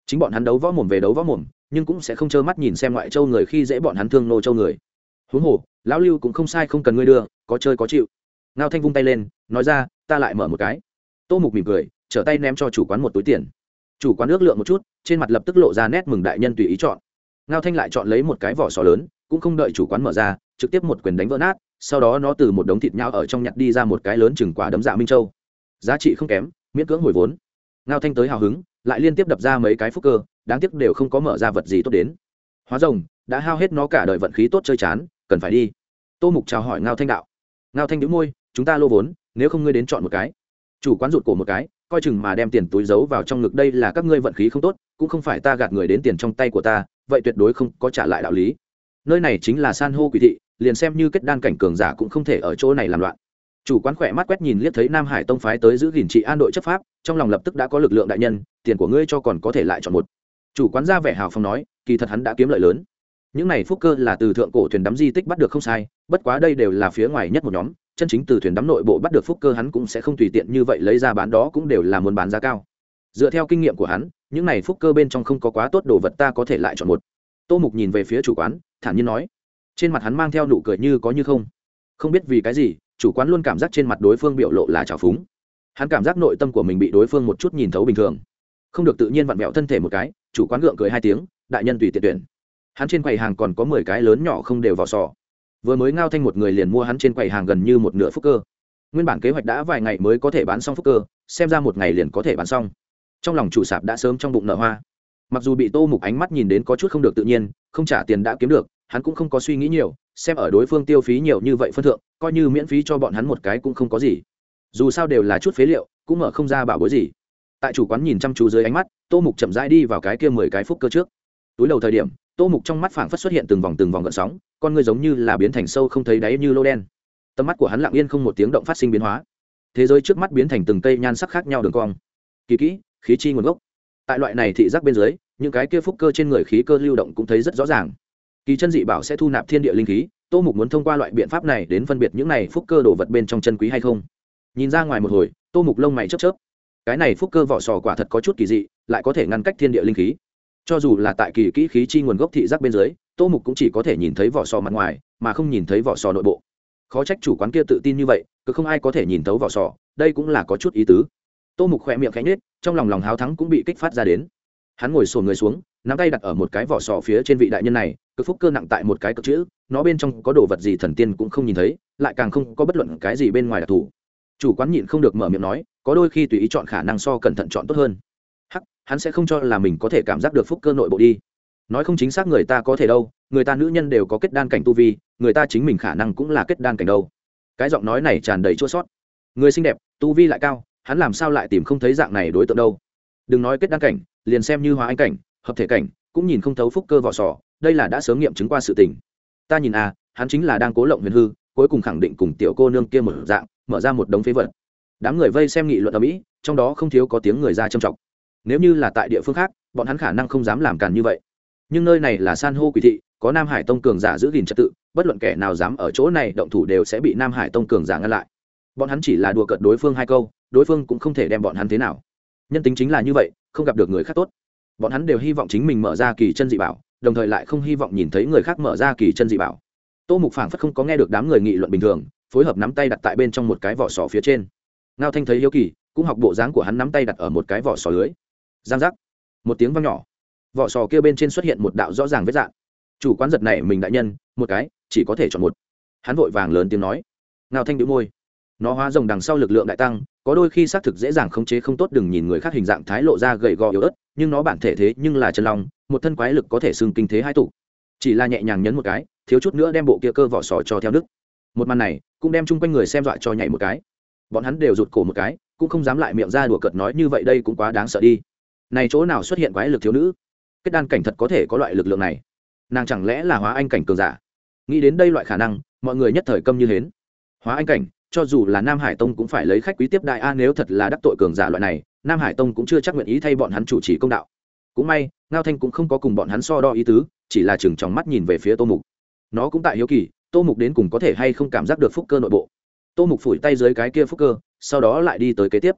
chính bọn hắn đấu võ mồm về đấu võ mồm, nhưng cũng sẽ không trơ mắt nhìn xem ngoại châu người khi dễ bọn hắn thương nô châu người. Huống hồ lão lưu cũng không sai, không cần ngươi đưa, có chơi có chịu. Ngao Thanh vung tay lên nói ra, ta lại mở một cái. Tô Mục mỉm cười trở tay ném cho chủ quán một túi tiền. Chủ quán ước lượng một chút, trên mặt lập tức lộ ra nét mừng, đại nhân tùy ý chọn. Ngao Thanh lại chọn lấy một cái vỏ sò lớn, cũng không đợi chủ quán mở ra, trực tiếp một quyền đánh vỡ nát, sau đó nó từ một đống thịt nhau ở trong nhặt đi ra một cái lớn chừng quả đấm dạ minh châu, giá trị không kém, miễn cưỡng hồi vốn. Ngao Thanh tới hào hứng, lại liên tiếp đập ra mấy cái phúc cơ, đáng tiếc đều không có mở ra vật gì tốt đến. Hóa rồng đã hao hết nó cả đời vận khí tốt chơi chán, cần phải đi. Tô Mục chào hỏi Ngao Thanh đạo. Ngao Thanh nhíu môi, chúng ta lô vốn, nếu không ngươi đến chọn một cái. Chủ quán rụt cổ một cái, coi chừng mà đem tiền túi giấu vào trong ngực, đây là các ngươi vận khí không tốt, cũng không phải ta gạt người đến tiền trong tay của ta, vậy tuyệt đối không có trả lại đạo lý. Nơi này chính là san hô quỷ thị, liền xem như kết đan cảnh cường giả cũng không thể ở chỗ này làm loạn. Chủ quán khỏe mắt quét nhìn liếc thấy Nam Hải tông phái tới giữ gìn trị an đội chấp pháp, trong lòng lập tức đã có lực lượng, đại nhân, tiền của ngươi cho còn có thể lại chọn một. Chủ quán ra vẻ hào phóng nói, kỳ thật hắn đã kiếm lợi lớn. Những này phúc cơ là từ thượng cổ thuyền đắm di tích bắt được không sai, bất quá đây đều là phía ngoài nhất một nhóm, chân chính từ thuyền đắm nội bộ bắt được phúc cơ hắn cũng sẽ không tùy tiện như vậy lấy ra bán, đó cũng đều là muốn bán giá cao. Dựa theo kinh nghiệm của hắn, những này phúc cơ bên trong không có quá tốt đồ vật, ta có thể lại chọn một. Tô Mục nhìn về phía chủ quán, thản nhiên nói. Trên mặt hắn mang theo nụ cười như có như không. Không biết vì cái gì, chủ quán luôn cảm giác trên mặt đối phương biểu lộ là trào phúng. Hắn cảm giác nội tâm của mình bị đối phương một chút nhìn thấu bình thường, không được tự nhiên vặn vẹo thân thể một cái. Chủ quán gượng cười hai tiếng, đại nhân tùy tiện tuyển. Hắn trên quầy hàng còn có mười cái lớn nhỏ không đều vỏ sò, vừa mới Ngao Thanh một người liền mua hắn trên quầy hàng gần như một nửa phúc cơ. Nguyên bản kế hoạch đã vài ngày mới có thể bán xong phúc cơ, xem ra một ngày liền có thể bán xong. Trong lòng chủ sạp đã sớm trong bụng nở hoa. Mặc dù bị Tô Mục ánh mắt nhìn đến có chút không được tự nhiên, không trả tiền đã kiếm được, hắn cũng không có suy nghĩ nhiều, xem ở đối phương tiêu phí nhiều như vậy phân thượng, coi như miễn phí cho bọn hắn một cái cũng không có gì. Dù sao đều là chút phế liệu, cũng mở không ra bảo bối gì. Tại chủ quán nhìn chăm chú dưới ánh mắt, Tô Mục chậm rãi đi vào cái kia mười cái phúc cơ trước. Túi đầu thời điểm, Tô Mục trong mắt phảng phất xuất hiện từng vòng từng vòng gợn sóng, con ngươi giống như là biến thành sâu không thấy đáy như lô đen. Tầm mắt của hắn lặng yên không một tiếng động phát sinh biến hóa. Thế giới trước mắt biến thành từng cây nhan sắc khác nhau đường cong. Kỳ kỹ, khí chi nguồn gốc. Tại loại này thị giác bên dưới, những cái kia phúc cơ trên người khí cơ lưu động cũng thấy rất rõ ràng. Kỳ chân dị bảo sẽ thu nạp thiên địa linh khí, Tô Mục muốn thông qua loại biện pháp này đến phân biệt những này phúc cơ đồ vật bên trong chân quý hay không. Nhìn ra ngoài một hồi, Tô Mục lông mày chớp chớp. Cái này phúc cơ vỏ sò quả thật có chút kỳ dị, lại có thể ngăn cách thiên địa linh khí. Cho dù là tại kỳ kỹ khí chi nguồn gốc thị giác bên dưới, Tô Mục cũng chỉ có thể nhìn thấy vỏ sò mặt ngoài, mà không nhìn thấy vỏ sò nội bộ. Khó trách chủ quán kia tự tin như vậy, cứ không ai có thể nhìn thấu vỏ sò, đây cũng là có chút ý tứ. Tô Mục khẽ miệng khẽ nhếch, trong lòng lòng háo thắng cũng bị kích phát ra đến. Hắn ngồi xổm người xuống, nắm tay đặt ở một cái vỏ sò phía trên vị đại nhân này, cực phúc cơ nặng tại một cái cực chữ, nó bên trong có đồ vật gì thần tiên cũng không nhìn thấy, lại càng không có bất luận cái gì bên ngoài đặc thù. Chủ quán nhịn không được mở miệng nói, có đôi khi tùy ý chọn khả năng so cẩn thận chọn tốt hơn. Hắc, hắn sẽ không cho là mình có thể cảm giác được phúc cơ nội bộ đi. Nói không chính xác người ta có thể đâu, người ta nữ nhân đều có kết đan cảnh tu vi, người ta chính mình khả năng cũng là kết đan cảnh đâu. Cái giọng nói này tràn đầy chua sót. Người xinh đẹp, tu vi lại cao, hắn làm sao lại tìm không thấy dạng này đối tượng đâu. Đừng nói kết đan cảnh, liền xem như hóa anh cảnh, hợp thể cảnh, cũng nhìn không thấu phúc cơ vỏ sò, đây là đã sớm nghiệm chứng qua sự tình. Ta nhìn à, hắn chính là đang cố lộng huyền hư, cuối cùng khẳng định cùng tiểu cô nương kia một dạng, mở ra một đống phế vật. Đám người vây xem nghị luận ở mỹ, trong đó không thiếu có tiếng người ra trầm trọng. Nếu như là tại địa phương khác, bọn hắn khả năng không dám làm càn như vậy, nhưng nơi này là san hô quỷ thị, có Nam Hải tông cường giả giữ gìn trật tự, bất luận kẻ nào dám ở chỗ này động thủ đều sẽ bị Nam Hải tông cường giả ngăn lại. Bọn hắn chỉ là đùa cợt đối phương hai câu, đối phương cũng không thể đem bọn hắn thế nào. Nhân tính chính là như vậy, không gặp được người khác tốt, bọn hắn đều hy vọng chính mình mở ra kỳ chân dị bảo, đồng thời lại không hy vọng nhìn thấy người khác mở ra kỳ chân dị bảo. Tô Mục phảng phất không có nghe được đám người nghị luận bình thường, phối hợp nắm tay đặt tại bên trong một cái vỏ sò phía trên. Ngao Thanh thấy hiếu kỳ, cũng học bộ dáng của hắn, nắm tay đặt ở một cái vỏ sò lưới. Giang giác, một tiếng vang nhỏ, vỏ sò kia bên trên xuất hiện một đạo rõ ràng vết dạn. Chủ quán giật này mình đại nhân, một cái, chỉ có thể chọn một. Hắn vội vàng lớn tiếng nói. Ngao Thanh nhíu môi, nó hóa rồng đằng sau lực lượng đại tăng, có đôi khi xác thực dễ dàng khống chế không tốt, đừng nhìn người khác hình dạng thái lộ ra gầy gò yếu ớt, nhưng nó bản thể thế nhưng là chân long, một thân quái lực có thể xưng kinh thế hai tụ. Chỉ là nhẹ nhàng nhấn một cái, thiếu chút nữa đem bộ kia cơ vỏ sò cho theo đức. Một màn này cũng đem chung quanh người xem dọa cho nhảy một cái, bọn hắn đều rụt cổ một cái, cũng không dám lại miệng ra đùa cợt nói như vậy, đây cũng quá đáng sợ đi. Này chỗ nào xuất hiện quái lực thiếu nữ? Kết đan cảnh thật có thể có loại lực lượng này? Nàng chẳng lẽ là hóa anh cảnh cường giả? Nghĩ đến đây loại khả năng, mọi người nhất thời câm như hến. Hóa anh cảnh, cho dù là Nam Hải tông cũng phải lấy khách quý tiếp đại a, nếu thật là đắc tội cường giả loại này, Nam Hải tông cũng chưa chắc nguyện ý thay bọn hắn chủ trì công đạo. Cũng may, Ngao Thanh cũng không có cùng bọn hắn so đo ý tứ, chỉ là chừng trong mắt nhìn về phía Tô Mục. Nó cũng tại hiếu kỳ, Tô Mục đến cùng có thể hay không cảm giác được phúc cơ nội bộ. Tô Mục phủi tay dưới cái kia phúc cơ, sau đó lại đi tới kế tiếp.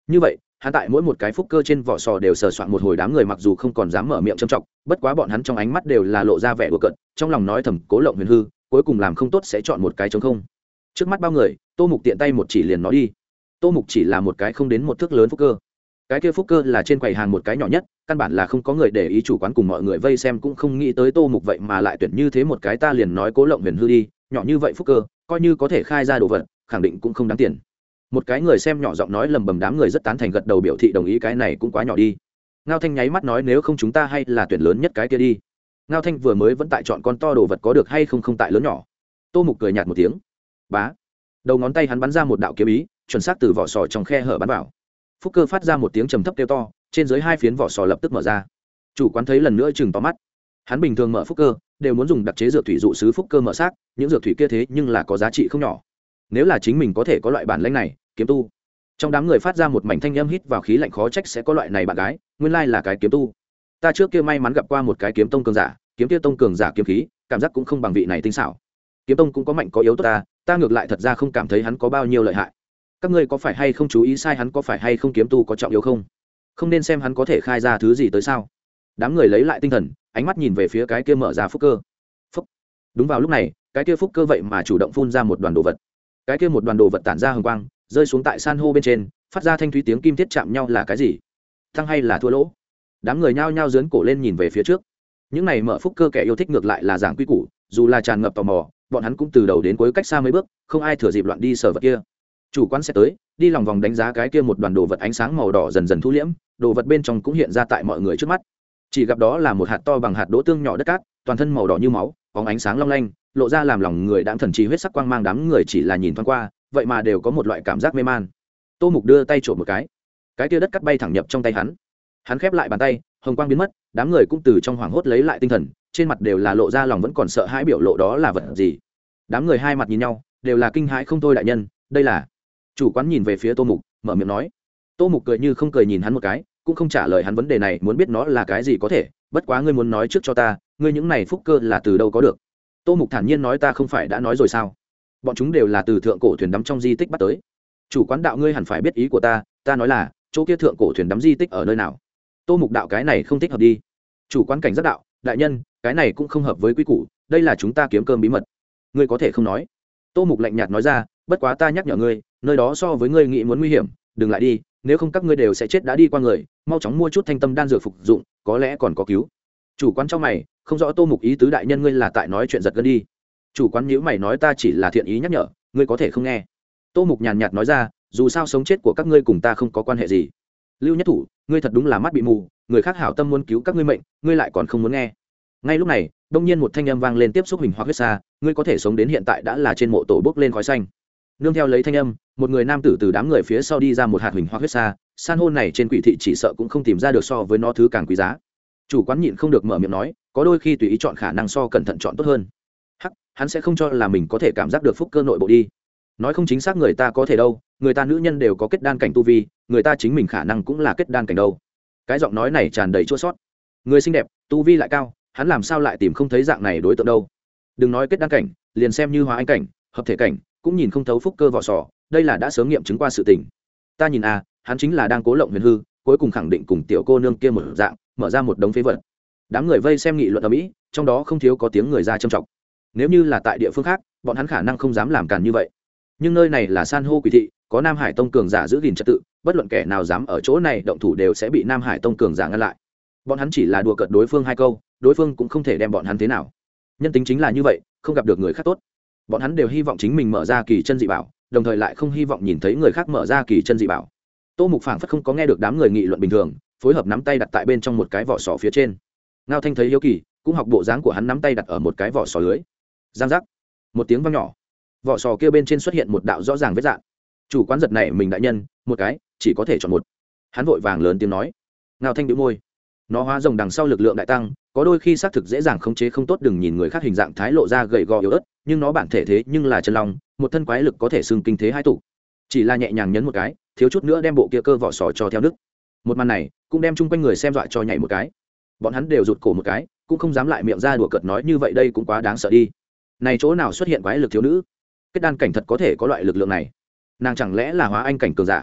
như vậy hắn tại mỗi một cái phúc cơ trên vỏ sò đều sờ soạn một hồi, đám người mặc dù không còn dám mở miệng châm trọng, bất quá bọn hắn trong ánh mắt đều là lộ ra vẻ đùa cợt, trong lòng nói thầm Cố Lộng Huyền hư cuối cùng làm không tốt sẽ chọn một cái trống không. Trước mắt bao người, Tô Mục tiện tay một chỉ liền nó đi. Tô Mục chỉ là một cái không đến một thước lớn phúc cơ, cái kia phúc cơ là trên quầy hàng một cái nhỏ nhất, căn bản là không có người để ý, chủ quán cùng mọi người vây xem cũng không nghĩ tới Tô Mục vậy mà lại tuyển như thế một cái, ta liền nói Cố Lộng Huyền hư đi, nhỏ như vậy phúc cơ coi như có thể khai ra đồ vật khẳng định cũng không đáng tiền. Một cái người xem nhỏ giọng nói lầm bầm, đám người rất tán thành gật đầu biểu thị đồng ý, cái này cũng quá nhỏ đi. Ngao Thanh nháy mắt nói nếu không chúng ta hay là tuyển lớn nhất cái kia đi. Ngao Thanh vừa mới vẫn tại chọn con to đồ vật có được hay không không tại lớn nhỏ. Tô Mục cười nhạt một tiếng, bá, đầu ngón tay hắn bắn ra một đạo kiếm ý, chuẩn xác từ vỏ sò trong khe hở bắn vào. Phúc cơ phát ra một tiếng trầm thấp kêu to, trên dưới hai phiến vỏ sò lập tức mở ra. Chủ quán thấy lần nữa chừng to mắt. Hắn bình thường mở phúc cơ đều muốn dùng đặc chế dược thủy dụ sứ phúc cơ mở xác, những dược thủy kia thế nhưng là có giá trị không nhỏ. Nếu là chính mình có thể có loại bản lĩnh này, kiếm tu. Trong đám người phát ra một mảnh thanh âm hít vào khí lạnh, khó trách sẽ có loại này bạn gái, nguyên lai là cái kiếm tu. Ta trước kia may mắn gặp qua một cái kiếm tông cường giả, kiếm kia tông cường giả kiếm khí, cảm giác cũng không bằng vị này tinh xảo. Kiếm tông cũng có mạnh có yếu tốt ta, ta ngược lại thật ra không cảm thấy hắn có bao nhiêu lợi hại. Các ngươi có phải hay không chú ý sai hắn có phải hay không kiếm tu có trọng yếu không? Không nên xem hắn có thể khai ra thứ gì tới sao? Đám người lấy lại tinh thần, ánh mắt nhìn về phía cái kia mở ra phúc cơ. Phúc. Đúng vào lúc này, cái kia phúc cơ vậy mà chủ động phun ra một đoàn đồ vật. Cái kia một đoàn đồ vật tản ra hồng quang, rơi xuống tại san hô bên trên, phát ra thanh thúy tiếng kim thiết chạm nhau, là cái gì? Thăng hay là thua lỗ? Đám người nhao nhao giương cổ lên nhìn về phía trước. Những này mở phúc cơ kẻ yêu thích ngược lại là giảng quy củ, dù là tràn ngập tò mò, bọn hắn cũng từ đầu đến cuối cách xa mấy bước, không ai thừa dịp loạn đi sở vật kia. Chủ quán sẽ tới, đi lòng vòng đánh giá cái kia một đoàn đồ vật, ánh sáng màu đỏ dần dần thu liễm, đồ vật bên trong cũng hiện ra tại mọi người trước mắt. Chỉ gặp đó là một hạt to bằng hạt đỗ tương nhỏ đất cát, toàn thân màu đỏ như máu, bóng ánh sáng long lanh, lộ ra làm lòng người đãng thần trí huyết sắc quang mang, đám người chỉ là nhìn thoáng qua, vậy mà đều có một loại cảm giác mê man. Tô Mục đưa tay trộm một cái, cái kia đất cát bay thẳng nhập trong tay hắn. Hắn khép lại bàn tay, hồng quang biến mất, đám người cũng từ trong hoảng hốt lấy lại tinh thần, trên mặt đều là lộ ra lòng vẫn còn sợ hãi biểu lộ, đó là vật gì? Đám người hai mặt nhìn nhau, đều là kinh hãi không thôi. Đại nhân, đây là. Chủ quán nhìn về phía Tô Mục, mở miệng nói. Tô Mục cười như không cười nhìn hắn một cái, cũng không trả lời hắn vấn đề này, muốn biết nó là cái gì có thể, bất quá ngươi muốn nói trước cho ta, ngươi những này phúc cơ là từ đâu có được? Tô Mục thản nhiên nói, ta không phải đã nói rồi sao, bọn chúng đều là từ thượng cổ thuyền đắm trong di tích bắt tới. Chủ quán đạo, ngươi hẳn phải biết ý của ta, ta nói là chỗ kia thượng cổ thuyền đắm di tích ở nơi nào? Tô Mục đạo, cái này không thích hợp đi. Chủ quán cảnh giác đạo, đại nhân, cái này cũng không hợp với quy củ, đây là chúng ta kiếm cơm bí mật, ngươi có thể không nói. Tô Mục lạnh nhạt nói ra, bất quá ta nhắc nhở ngươi, nơi đó so với ngươi nghĩ muốn nguy hiểm, đừng lại đi, nếu không các ngươi đều sẽ chết đã đi qua người, mau chóng mua chút thanh tâm đan dược phục dụng, có lẽ còn có cứu. Chủ quán trong mày, không rõ Tô Mục ý tứ, đại nhân ngươi là tại nói chuyện giật gân đi. Chủ quán nhíu mày nói, ta chỉ là thiện ý nhắc nhở, ngươi có thể không nghe. Tô Mục nhàn nhạt nói ra, dù sao sống chết của các ngươi cùng ta không có quan hệ gì. Lưu Nhất Thủ, ngươi thật đúng là mắt bị mù, người khác hảo tâm muốn cứu các ngươi mệnh, ngươi lại còn không muốn nghe. Ngay lúc này, đông nhiên một thanh âm vang lên, tiếp xúc hình hoặc huyết xa, ngươi có thể sống đến hiện tại đã là trên mộ tổ bốc lên khói xanh. Nương theo lấy thanh âm, một người nam tử từ đám người phía sau đi ra, một hạt hình hoặc huyết xa, san hô này trên quỷ thị chỉ sợ cũng không tìm ra được so với nó thứ càng quý giá. Chủ quán nhịn không được mở miệng nói, có đôi khi tùy ý chọn khả năng so cẩn thận chọn tốt hơn. Hắc, hắn sẽ không cho là mình có thể cảm giác được phúc cơ nội bộ đi. Nói không chính xác, người ta có thể đâu, người ta nữ nhân đều có kết đan cảnh tu vi, người ta chính mình khả năng cũng là kết đan cảnh đâu. Cái giọng nói này tràn đầy chua sót. Người xinh đẹp, tu vi lại cao, hắn làm sao lại tìm không thấy dạng này đối tượng đâu. Đừng nói kết đan cảnh, liền xem như hóa anh cảnh, hợp thể cảnh, cũng nhìn không thấu phúc cơ vỏ sò, đây là đã sớm nghiệm chứng qua sự tình. Ta nhìn à, hắn chính là đang cố lộng huyền hư, cuối cùng khẳng định cùng tiểu cô nương kia một dạng, mở ra một đống phế vật. Đám người vây xem nghị luận ở mỹ, trong đó không thiếu có tiếng người ra trầm trọng. Nếu như là tại địa phương khác, bọn hắn khả năng không dám làm càn như vậy, nhưng nơi này là san hô quỷ thị, có Nam Hải Tông cường giả giữ gìn trật tự, bất luận kẻ nào dám ở chỗ này động thủ đều sẽ bị Nam Hải Tông cường giả ngăn lại. Bọn hắn chỉ là đùa cợt đối phương hai câu, đối phương cũng không thể đem bọn hắn thế nào. Nhân tính chính là như vậy, không gặp được người khác tốt, bọn hắn đều hy vọng chính mình mở ra kỳ chân dị bảo, đồng thời lại không hy vọng nhìn thấy người khác mở ra kỳ chân dị bảo. Tô Mục phảng phất không có nghe được đám người nghị luận bình thường, phối hợp nắm tay đặt tại bên trong một cái vỏ sò phía trên. Ngao Thanh thấy hiếu kỳ, cũng học bộ dáng của hắn, nắm tay đặt ở một cái vỏ sò lưới. Giang giác, một tiếng vang nhỏ, vỏ sò kia bên trên xuất hiện một đạo rõ ràng vết dạn. Chủ quán giật này mình, đại nhân, một cái chỉ có thể chọn một. Hắn vội vàng lớn tiếng nói. Ngao Thanh bĩu môi, nó hóa rồng đằng sau lực lượng đại tăng, có đôi khi xác thực dễ dàng khống chế không tốt, đừng nhìn người khác hình dạng thái lộ ra gầy gò yếu ớt, nhưng nó bản thể thế nhưng là chân long, một thân quái lực có thể xưng kinh thế hai tụ. Chỉ là nhẹ nhàng nhấn một cái, thiếu chút nữa đem bộ kia cơ vỏ sò cho theo nước. Một màn này cũng đem chung quanh người xem dọa cho nhảy một cái, bọn hắn đều rụt cổ một cái, cũng không dám lại miệng ra đùa cợt nói như vậy, đây cũng quá đáng sợ đi. Này chỗ nào xuất hiện quái lực thiếu nữ? Kết đan cảnh thật có thể có loại lực lượng này? Nàng chẳng lẽ là hóa anh cảnh cường giả?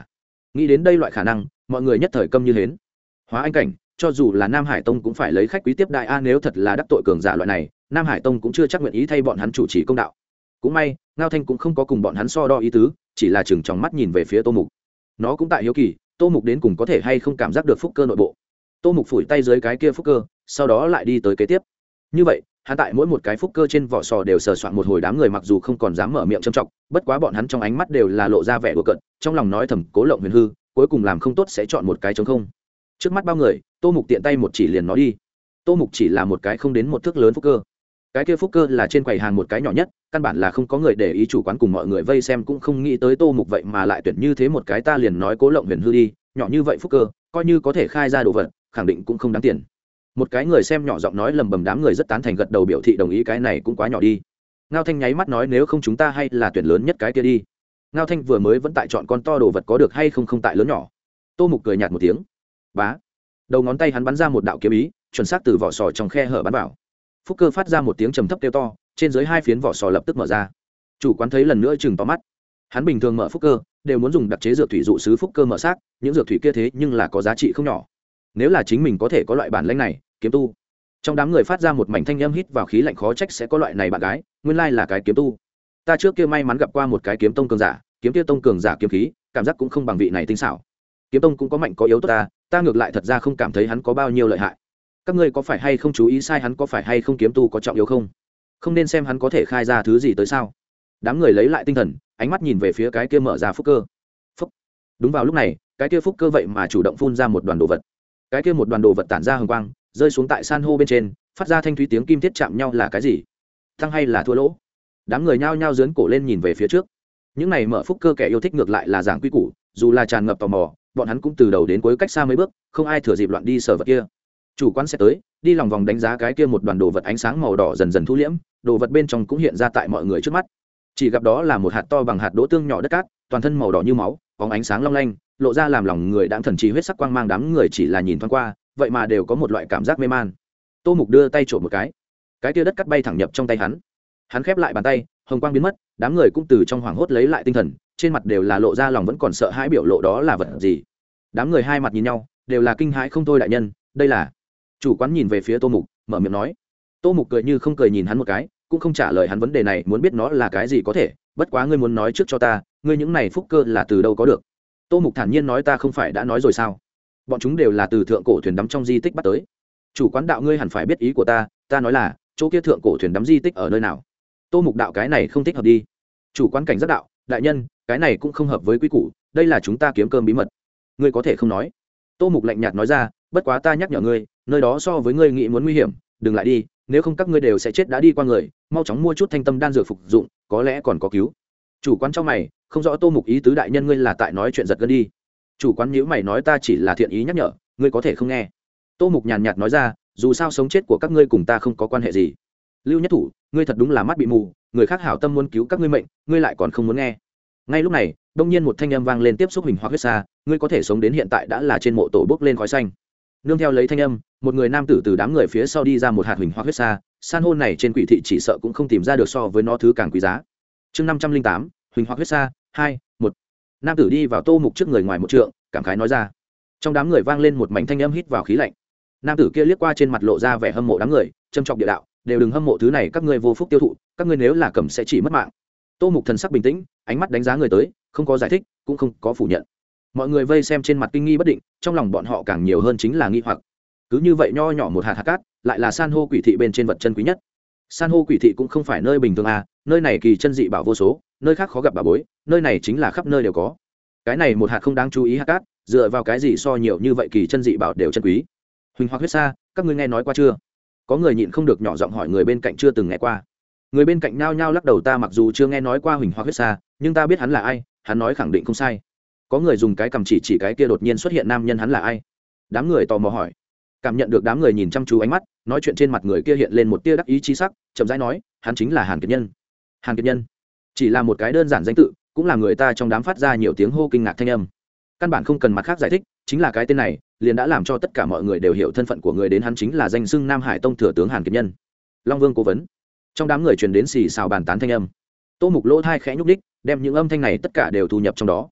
nghĩ đến đây loại khả năng, mọi người nhất thời câm như hến. Hóa Anh cảnh, cho dù là Nam Hải Tông cũng phải lấy khách quý tiếp đại a, nếu thật là đắc tội cường giả loại này, Nam Hải Tông cũng chưa chắc nguyện ý thay bọn hắn chủ trì công đạo. Cũng may, Ngao Thanh cũng không có cùng bọn hắn so đo ý tứ, chỉ là chừng trong mắt nhìn về phía Tô Mục. Nó cũng tại hiếu kỳ, Tô Mục đến cùng có thể hay không cảm giác được phúc cơ nội bộ. Tô Mục phủi tay dưới cái kia phúc cơ, sau đó lại đi tới kế tiếp. Như vậy, hắn tại mỗi một cái phúc cơ trên vỏ sò đều sờ soạn một hồi, đám người mặc dù không còn dám mở miệng trầm trọng, bất quá bọn hắn trong ánh mắt đều là lộ ra vẻ đùa cợt, trong lòng nói thầm cố lộng huyền hư, cuối cùng làm không tốt sẽ chọn một cái trống không. Trước mắt bao người, Tô Mục tiện tay một chỉ liền nó đi. Tô Mục chỉ là một cái không đến một thước lớn phúc cơ. Cái kia phúc cơ là trên quầy hàng một cái nhỏ nhất, căn bản là không có người để ý, chủ quán cùng mọi người vây xem cũng không nghĩ tới Tô Mục vậy mà lại tuyển như thế một cái, ta liền nói cố lộng huyền hư đi, nhỏ như vậy phúc cơ, coi như có thể khai ra đồ vật, khẳng định cũng không đáng tiền. Một cái người xem nhỏ giọng nói lầm bầm, đám người rất tán thành gật đầu biểu thị đồng ý, cái này cũng quá nhỏ đi. Ngao Thanh nháy mắt nói nếu không chúng ta hay là tuyển lớn nhất cái kia đi. Ngao Thanh vừa mới vẫn tại chọn con to đồ vật có được hay không không tại lớn nhỏ. Tô Mục cười nhạt một tiếng, bá, đầu ngón tay hắn bắn ra một đạo kiếm ý, chuẩn xác từ vỏ sò trong khe hở bắn vào. Phúc cơ phát ra một tiếng trầm thấp kêu to, trên dưới hai phiến vỏ sò lập tức mở ra. Chủ quán thấy lần nữa chừng to mắt. Hắn bình thường mở phúc cơ đều muốn dùng đặc chế dược thủy dụ sứ phúc cơ mở xác, những dược thủy kia thế nhưng là có giá trị không nhỏ. Nếu là chính mình có thể có loại bản lĩnh này, kiếm tu. Trong đám người phát ra một mảnh thanh âm hít vào khí lạnh, khó trách sẽ có loại này bạn gái, nguyên lai là cái kiếm tu. Ta trước kia may mắn gặp qua một cái kiếm tông cường giả, kiếm kia tông cường giả kiếm khí, cảm giác cũng không bằng vị này tinh xảo. Kiếm tông cũng có mạnh có yếu tốt ta, ta ngược lại thật ra không cảm thấy hắn có bao nhiêu lợi hại. Các ngươi có phải hay không chú ý sai hắn có phải hay không kiếm tu có trọng yếu không? Không nên xem hắn có thể khai ra thứ gì tới sao? Đám người lấy lại tinh thần, ánh mắt nhìn về phía cái kia mở ra phúc cơ. Phúc. Đúng vào lúc này, cái kia phúc cơ vậy mà chủ động phun ra một đoàn đồ vật. Cái kia một đoàn đồ vật tản ra hừng quang, rơi xuống tại san hô bên trên, phát ra thanh thúy tiếng kim thiết chạm nhau, là cái gì? Thăng hay là thua lỗ? Đám người nhao nhao giương cổ lên nhìn về phía trước. Những này mở phúc cơ kẻ yêu thích ngược lại là giảng quy củ, dù là tràn ngập tò mò, bọn hắn cũng từ đầu đến cuối cách xa mấy bước, không ai thừa dịp loạn đi sờ vật kia. Chủ quán sẽ tới, đi lòng vòng đánh giá cái kia một đoàn đồ vật, ánh sáng màu đỏ dần dần thu liễm, đồ vật bên trong cũng hiện ra tại mọi người trước mắt. Chỉ gặp đó là một hạt to bằng hạt đỗ tương nhỏ đất cát, toàn thân màu đỏ như máu, bóng ánh sáng long lanh, lộ ra làm lòng người đãng thần trí huyết sắc quang mang, đám người chỉ là nhìn thoáng qua, vậy mà đều có một loại cảm giác mê man. Tô Mục đưa tay trộm một cái, cái kia đất cát bay thẳng nhập trong tay hắn. Hắn khép lại bàn tay, hồng quang biến mất, đám người cũng từ trong hoảng hốt lấy lại tinh thần, trên mặt đều là lộ ra lòng vẫn còn sợ hãi biểu lộ, đó là vật gì? Đám người hai mặt nhìn nhau, đều là kinh hãi không thôi. Đại nhân, đây là... Chủ quán nhìn về phía Tô Mục, mở miệng nói. Tô Mục cười như không cười nhìn hắn một cái, cũng không trả lời hắn vấn đề này, muốn biết nó là cái gì có thể, bất quá ngươi muốn nói trước cho ta, ngươi những này phúc cơ là từ đâu có được? Tô Mục thản nhiên nói, ta không phải đã nói rồi sao, bọn chúng đều là từ thượng cổ thuyền đắm trong di tích bắt tới. Chủ quán đạo, ngươi hẳn phải biết ý của ta, ta nói là chỗ kia thượng cổ thuyền đắm di tích ở nơi nào? Tô Mục đạo, cái này không thích hợp đi. Chủ quán cảnh giác đạo, đại nhân, cái này cũng không hợp với quy củ, đây là chúng ta kiếm cơm bí mật, ngươi có thể không nói. Tô Mục lạnh nhạt nói ra, bất quá ta nhắc nhở ngươi, nơi đó so với ngươi nghĩ muốn nguy hiểm, đừng lại đi, nếu không các ngươi đều sẽ chết đã đi qua người, mau chóng mua chút thanh tâm đan dược phục dụng, có lẽ còn có cứu. Chủ quán trong mày, không rõ Tô Mục ý tứ, đại nhân ngươi là tại nói chuyện giật gân đi. Chủ quán nhíu mày nói, ta chỉ là thiện ý nhắc nhở, ngươi có thể không nghe. Tô Mục nhàn nhạt nói ra, dù sao sống chết của các ngươi cùng ta không có quan hệ gì. Lưu Nhất Thủ, ngươi thật đúng là mắt bị mù, người khác hảo tâm muốn cứu các ngươi mệnh, ngươi lại còn không muốn nghe. Ngay lúc này, đông nhiên một thanh âm vang lên, tiếp xúc hình hoặc huyết xa, ngươi có thể sống đến hiện tại đã là trên mộ tổ bốc lên khói xanh. Nương theo lấy thanh âm, một người nam tử từ đám người phía sau đi ra, một hạt huỳnh hoặc huyết xa, san hô này trên quỷ thị chỉ sợ cũng không tìm ra được so với nó thứ càng quý giá. Chương năm trăm linh tám, huỳnh hoặc huyết xa, hai, một. Nam tử đi vào Tô Mục trước người ngoài một trượng, cảm khái nói ra. Trong đám người vang lên một mảnh thanh âm hít vào khí lạnh. Nam tử kia liếc qua trên mặt lộ ra vẻ hâm mộ đám người, châm trọng địa đạo, đều đừng hâm mộ thứ này, các ngươi vô phúc tiêu thụ, các ngươi nếu là cầm sẽ chỉ mất mạng. Tô Mục thần sắc bình tĩnh, ánh mắt đánh giá người tới, không có giải thích, cũng không có phủ nhận. Mọi người vây xem trên mặt kinh nghi bất định, trong lòng bọn họ càng nhiều hơn chính là nghi hoặc. Cứ như vậy nho nhỏ một hạt hạt cát, lại là san hô quỷ thị bên trên vật chân quý nhất. San hô quỷ thị cũng không phải nơi bình thường à, nơi này kỳ chân dị bảo vô số, nơi khác khó gặp bà bối, nơi này chính là khắp nơi đều có. Cái này một hạt không đáng chú ý hạt cát, dựa vào cái gì so nhiều như vậy kỳ chân dị bảo đều chân quý? Huỳnh hoặc huyết sa, các ngươi nghe nói qua chưa? Có người nhịn không được nhỏ giọng hỏi người bên cạnh, chưa từng nghe qua. Người bên cạnh nhao nhao lắc đầu, ta mặc dù chưa nghe nói qua huỳnh hoặc huyết sa, nhưng ta biết hắn là ai, hắn nói khẳng định không sai. Có người dùng cái cầm chỉ chỉ cái kia đột nhiên xuất hiện nam nhân, hắn là ai? Đám người tò mò hỏi. Cảm nhận được đám người nhìn chăm chú ánh mắt, nói chuyện trên mặt người kia hiện lên một tia đắc ý chi sắc, chậm rãi nói, hắn chính là Hàn Kiệt Nhân. Hàn Kiệt Nhân chỉ là một cái đơn giản danh tự, cũng là người ta trong đám phát ra nhiều tiếng hô kinh ngạc thanh âm. Căn bản không cần mặt khác giải thích, chính là cái tên này liền đã làm cho tất cả mọi người đều hiểu thân phận của người đến, hắn chính là danh xưng Nam Hải Tông thừa tướng Hàn Kiệt Nhân. Long Vương cố vấn. Trong đám người truyền đến xì xào bàn tán thanh âm. Tô Mục lỗ thai khẽ nhúc đích, đem những âm thanh này tất cả đều thu nhập trong đó.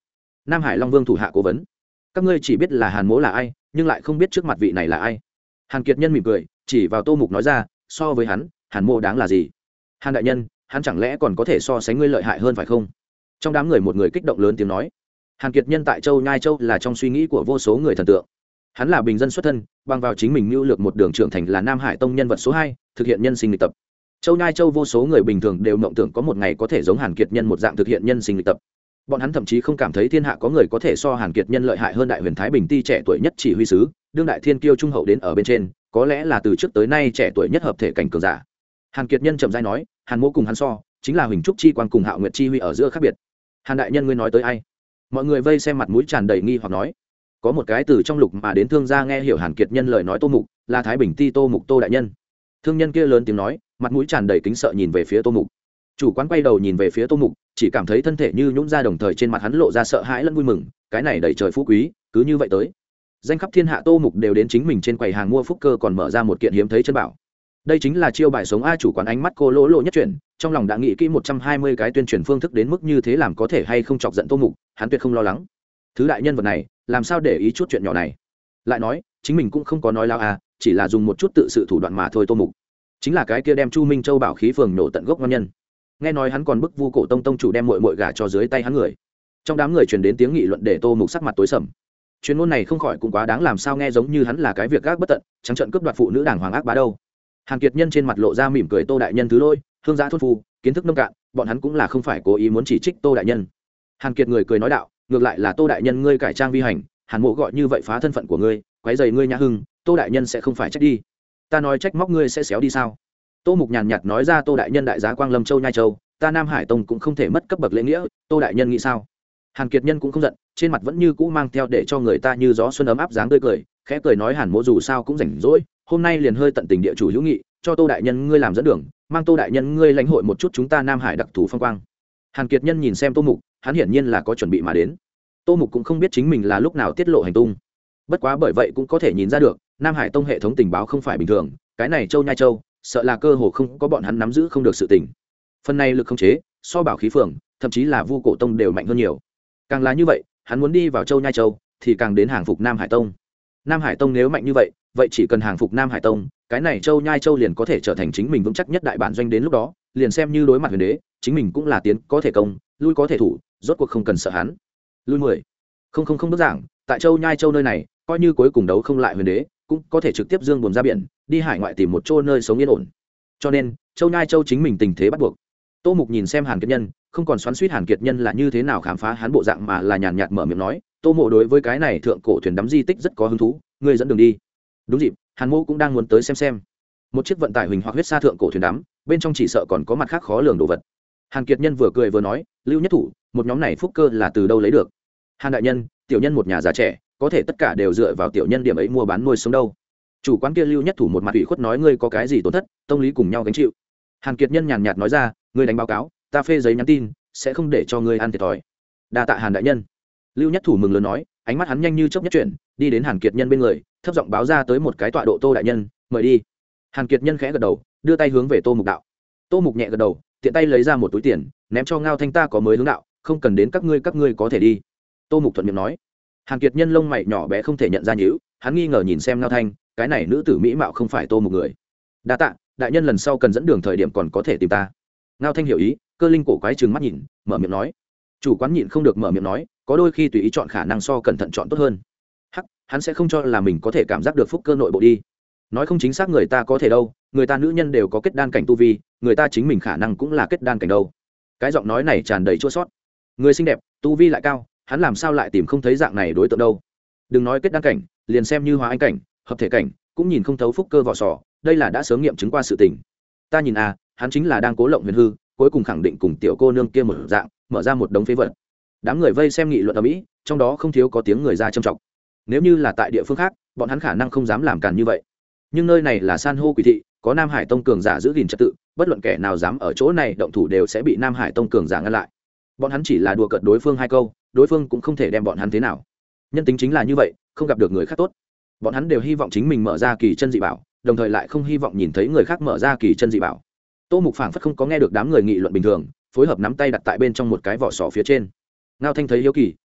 Nam Hải Long Vương thủ hạ cố vấn. Các ngươi chỉ biết là Hàn Mỗ là ai, nhưng lại không biết trước mặt vị này là ai. Hàn Kiệt Nhân mỉm cười, chỉ vào Tô Mục nói ra, so với hắn, Hàn Mỗ đáng là gì? Hàn đại nhân, hắn chẳng lẽ còn có thể so sánh ngươi lợi hại hơn phải không? Trong đám người một người kích động lớn tiếng nói. Hàn Kiệt Nhân tại Châu Nhai Châu là trong suy nghĩ của vô số người thần tượng. Hắn là bình dân xuất thân, bằng vào chính mình mưu lược một đường trưởng thành là Nam Hải Tông nhân vật số hai, thực hiện nhân sinh lịch tập. Châu Nhai Châu vô số người bình thường đều mộng tưởng có một ngày có thể giống Hàn Kiệt Nhân một dạng thực hiện nhân sinh lịch tập. Bọn hắn thậm chí không cảm thấy thiên hạ có người có thể so Hàn Kiệt Nhân lợi hại hơn Đại Huyền Thái Bình Ti trẻ tuổi nhất chỉ huy sứ, đương đại thiên kiêu trung hậu đến ở bên trên, có lẽ là từ trước tới nay trẻ tuổi nhất hợp thể cảnh cường giả. Hàn Kiệt Nhân chậm rãi nói, Hàn Mỗ cùng hắn so, chính là Huỳnh Trúc Chi Quan cùng Hạo Nguyệt Chi Huy ở giữa khác biệt. Hàn đại nhân ngươi nói tới ai? Mọi người vây xem mặt mũi tràn đầy nghi hoặc nói. Có một cái từ trong lục mà đến thương gia nghe hiểu Hàn Kiệt Nhân lời nói Tô Mục, là Thái Bình Ti Tô Mục Tô đại nhân. Thương nhân kia lớn tiếng nói, mặt mũi tràn đầy kính sợ nhìn về phía Tô Mục. Chủ quán quay đầu nhìn về phía Tô Mục, chỉ cảm thấy thân thể như nhũn ra, đồng thời trên mặt hắn lộ ra sợ hãi lẫn vui mừng, cái này đầy trời phú quý, cứ như vậy tới. Danh khắp thiên hạ Tô Mục đều đến chính mình trên quầy hàng mua phúc cơ, còn mở ra một kiện hiếm thấy chân bảo. Đây chính là chiêu bài sống a. Chủ quán ánh mắt cô lỗ lộ nhất chuyển, trong lòng đã nghĩ kỹ một trăm hai mươi cái tuyên truyền phương thức đến mức như thế làm có thể hay không chọc giận Tô Mục, hắn tuyệt không lo lắng. Thứ đại nhân vật này, làm sao để ý chút chuyện nhỏ này? Lại nói, chính mình cũng không có nói lao a, chỉ là dùng một chút tự sự thủ đoạn mà thôi. Tô Mục chính là cái kia đem Chu Minh Châu bảo khí phường nổ tận gốc ngon nhân. Nghe nói hắn còn bức Vu Cổ Tông tông chủ đem muội muội gả cho dưới tay hắn người. Trong đám người truyền đến tiếng nghị luận để Tô Mục sắc mặt tối sầm. Chuyên môn này không khỏi cũng quá đáng, làm sao nghe giống như hắn là cái việc gác bất tận, trắng trợn cướp đoạt phụ nữ đảng hoàng ác bá đâu. Hàn Kiệt Nhân trên mặt lộ ra mỉm cười, Tô đại nhân thứ lỗi, hương giã thôn phu, kiến thức nông cạn, bọn hắn cũng là không phải cố ý muốn chỉ trích Tô đại nhân. Hàn Kiệt người cười nói đạo, ngược lại là Tô đại nhân ngươi cải trang vi hành, Hàn Mộ gọi như vậy phá thân phận của ngươi, quấy rầy ngươi nhã hưng, Tô đại nhân sẽ không phải trách đi. Ta nói trách móc ngươi sẽ xéo đi sao? Tô Mục nhàn nhạt nói ra, Tô đại nhân đại giá Quang Lâm Châu Nhai Châu, ta Nam Hải Tông cũng không thể mất cấp bậc lễ nghĩa, Tô đại nhân nghĩ sao? Hàn Kiệt Nhân cũng không giận, trên mặt vẫn như cũ mang theo để cho người ta như gió xuân ấm áp dáng tươi cười, khẽ cười nói, Hàn Mộ dù sao cũng rảnh rỗi, hôm nay liền hơi tận tình địa chủ hữu nghị, cho Tô đại nhân ngươi làm dẫn đường, mang Tô đại nhân ngươi lãnh hội một chút chúng ta Nam Hải đặc thù phong quang. Hàn Kiệt Nhân nhìn xem Tô Mục, hắn hiển nhiên là có chuẩn bị mà đến. Tô Mục cũng không biết chính mình là lúc nào tiết lộ hành tung, bất quá bởi vậy cũng có thể nhìn ra được Nam Hải Tông hệ thống tình báo không phải bình thường, cái này Châu Nhai Châu sợ là cơ hồ không có bọn hắn nắm giữ không được sự tình. Phần này lực khống chế so bảo khí phường thậm chí là Vu Cổ Tông đều mạnh hơn nhiều. Càng là như vậy, hắn muốn đi vào Châu Nhai Châu thì càng đến hàng phục Nam Hải Tông. Nam Hải Tông nếu mạnh như vậy, vậy chỉ cần hàng phục Nam Hải Tông, cái này Châu Nhai Châu liền có thể trở thành chính mình vững chắc nhất đại bản doanh, đến lúc đó liền xem như đối mặt huyền đế, chính mình cũng là tiến có thể công, lui có thể thủ, rốt cuộc không cần sợ hắn. Lui mười không không không bước giảng, tại Châu Nhai Châu nơi này, coi như cuối cùng đấu không lại huyền đế, cũng có thể trực tiếp dương buồm ra biển, đi hải ngoại tìm một chỗ nơi sống yên ổn. Cho nên Châu Nhai Châu chính mình tình thế bắt buộc. Tô Mục nhìn xem Hàn Kiệt Nhân, không còn xoắn xuýt Hàn Kiệt Nhân là như thế nào khám phá hắn bộ dạng, mà là nhàn nhạt mở miệng nói, Tô Mộ đối với cái này thượng cổ thuyền đắm di tích rất có hứng thú, ngươi dẫn đường đi. Đúng dịp, Hàn Mộ cũng đang muốn tới xem xem. Một chiếc vận tải huỳnh hoặc huyết sa thượng cổ thuyền đắm, bên trong chỉ sợ còn có mặt khác khó lường đồ vật. Hàn Kiệt Nhân vừa cười vừa nói, Lưu Nhất Thủ, một nhóm này phúc cơ là từ đâu lấy được? Hàn đại nhân, tiểu nhân một nhà già trẻ, có thể tất cả đều dựa vào tiểu nhân điểm ấy mua bán nuôi sống đâu. Chủ quán kia Lưu Nhất Thủ một mặt ủy khuất nói, ngươi có cái gì tổn thất, tông lý cùng nhau gánh chịu. Hàn Kiệt Nhân nhàn nhạt nói ra, ngươi đánh báo cáo, ta phê giấy nhắn tin, sẽ không để cho ngươi ăn thiệt thòi. Đa tạ Hàn đại nhân. Lưu Nhất Thủ mừng lớn nói, ánh mắt hắn nhanh như chớp nhất chuyển, đi đến Hàn Kiệt Nhân bên người, thấp giọng báo ra tới một cái tọa độ, Tô đại nhân, mời đi. Hàn Kiệt Nhân khẽ gật đầu, đưa tay hướng về Tô Mục đạo. Tô Mục nhẹ gật đầu, tiện tay lấy ra một túi tiền, ném cho Ngao Thanh, ta có mới hướng đạo, không cần đến các ngươi, các ngươi có thể đi. Tô Mục thuận miệng nói. Hàn Kiệt Nhân lông mày nhỏ bé không thể nhận ra nhíu, hắn nghi ngờ nhìn xem Ngao Thanh, cái này nữ tử mỹ mạo không phải Tô Mục người. Đa tạ, đại nhân lần sau cần dẫn đường thời điểm còn có thể tìm ta. Ngao Thanh hiểu ý, cơ linh cổ quái trừng mắt nhìn, mở miệng nói. Chủ quán nhịn không được mở miệng nói, có đôi khi tùy ý chọn khả năng so cẩn thận chọn tốt hơn. Hắc, hắn sẽ không cho là mình có thể cảm giác được phúc cơ nội bộ đi. Nói không chính xác người ta có thể đâu, người ta nữ nhân đều có kết đan cảnh tu vi, người ta chính mình khả năng cũng là kết đan cảnh đâu. Cái giọng nói này tràn đầy chua sót. Người xinh đẹp, tu vi lại cao, hắn làm sao lại tìm không thấy dạng này đối tượng đâu. Đừng nói kết đan cảnh, liền xem như hóa anh cảnh, hợp thể cảnh, cũng nhìn không thấu phúc cơ vỏ sò, đây là đã sớm nghiệm chứng qua sự tình. Ta nhìn à, hắn chính là đang cố lộng huyền hư, cuối cùng khẳng định cùng tiểu cô nương kia một dạng, mở ra một đống phế vật. Đám người vây xem nghị luận ở mỹ, trong đó không thiếu có tiếng người ra châm trọng. Nếu như là tại địa phương khác, bọn hắn khả năng không dám làm càn như vậy, nhưng nơi này là san hô quỷ thị, có Nam Hải Tông cường giả giữ gìn trật tự, bất luận kẻ nào dám ở chỗ này động thủ đều sẽ bị Nam Hải Tông cường giả ngăn lại. Bọn hắn chỉ là đùa cợt đối phương hai câu, đối phương cũng không thể đem bọn hắn thế nào. Nhân tính chính là như vậy, không gặp được người khác tốt, bọn hắn đều hy vọng chính mình mở ra kỳ chân dị bảo, đồng thời lại không hy vọng nhìn thấy người khác mở ra kỳ chân dị bảo. Tô Mục phảng phất không có nghe được đám người nghị luận bình thường, phối hợp nắm tay đặt tại bên trong một cái vỏ sò phía trên. Ngao Thanh thấy hiếu kỳ,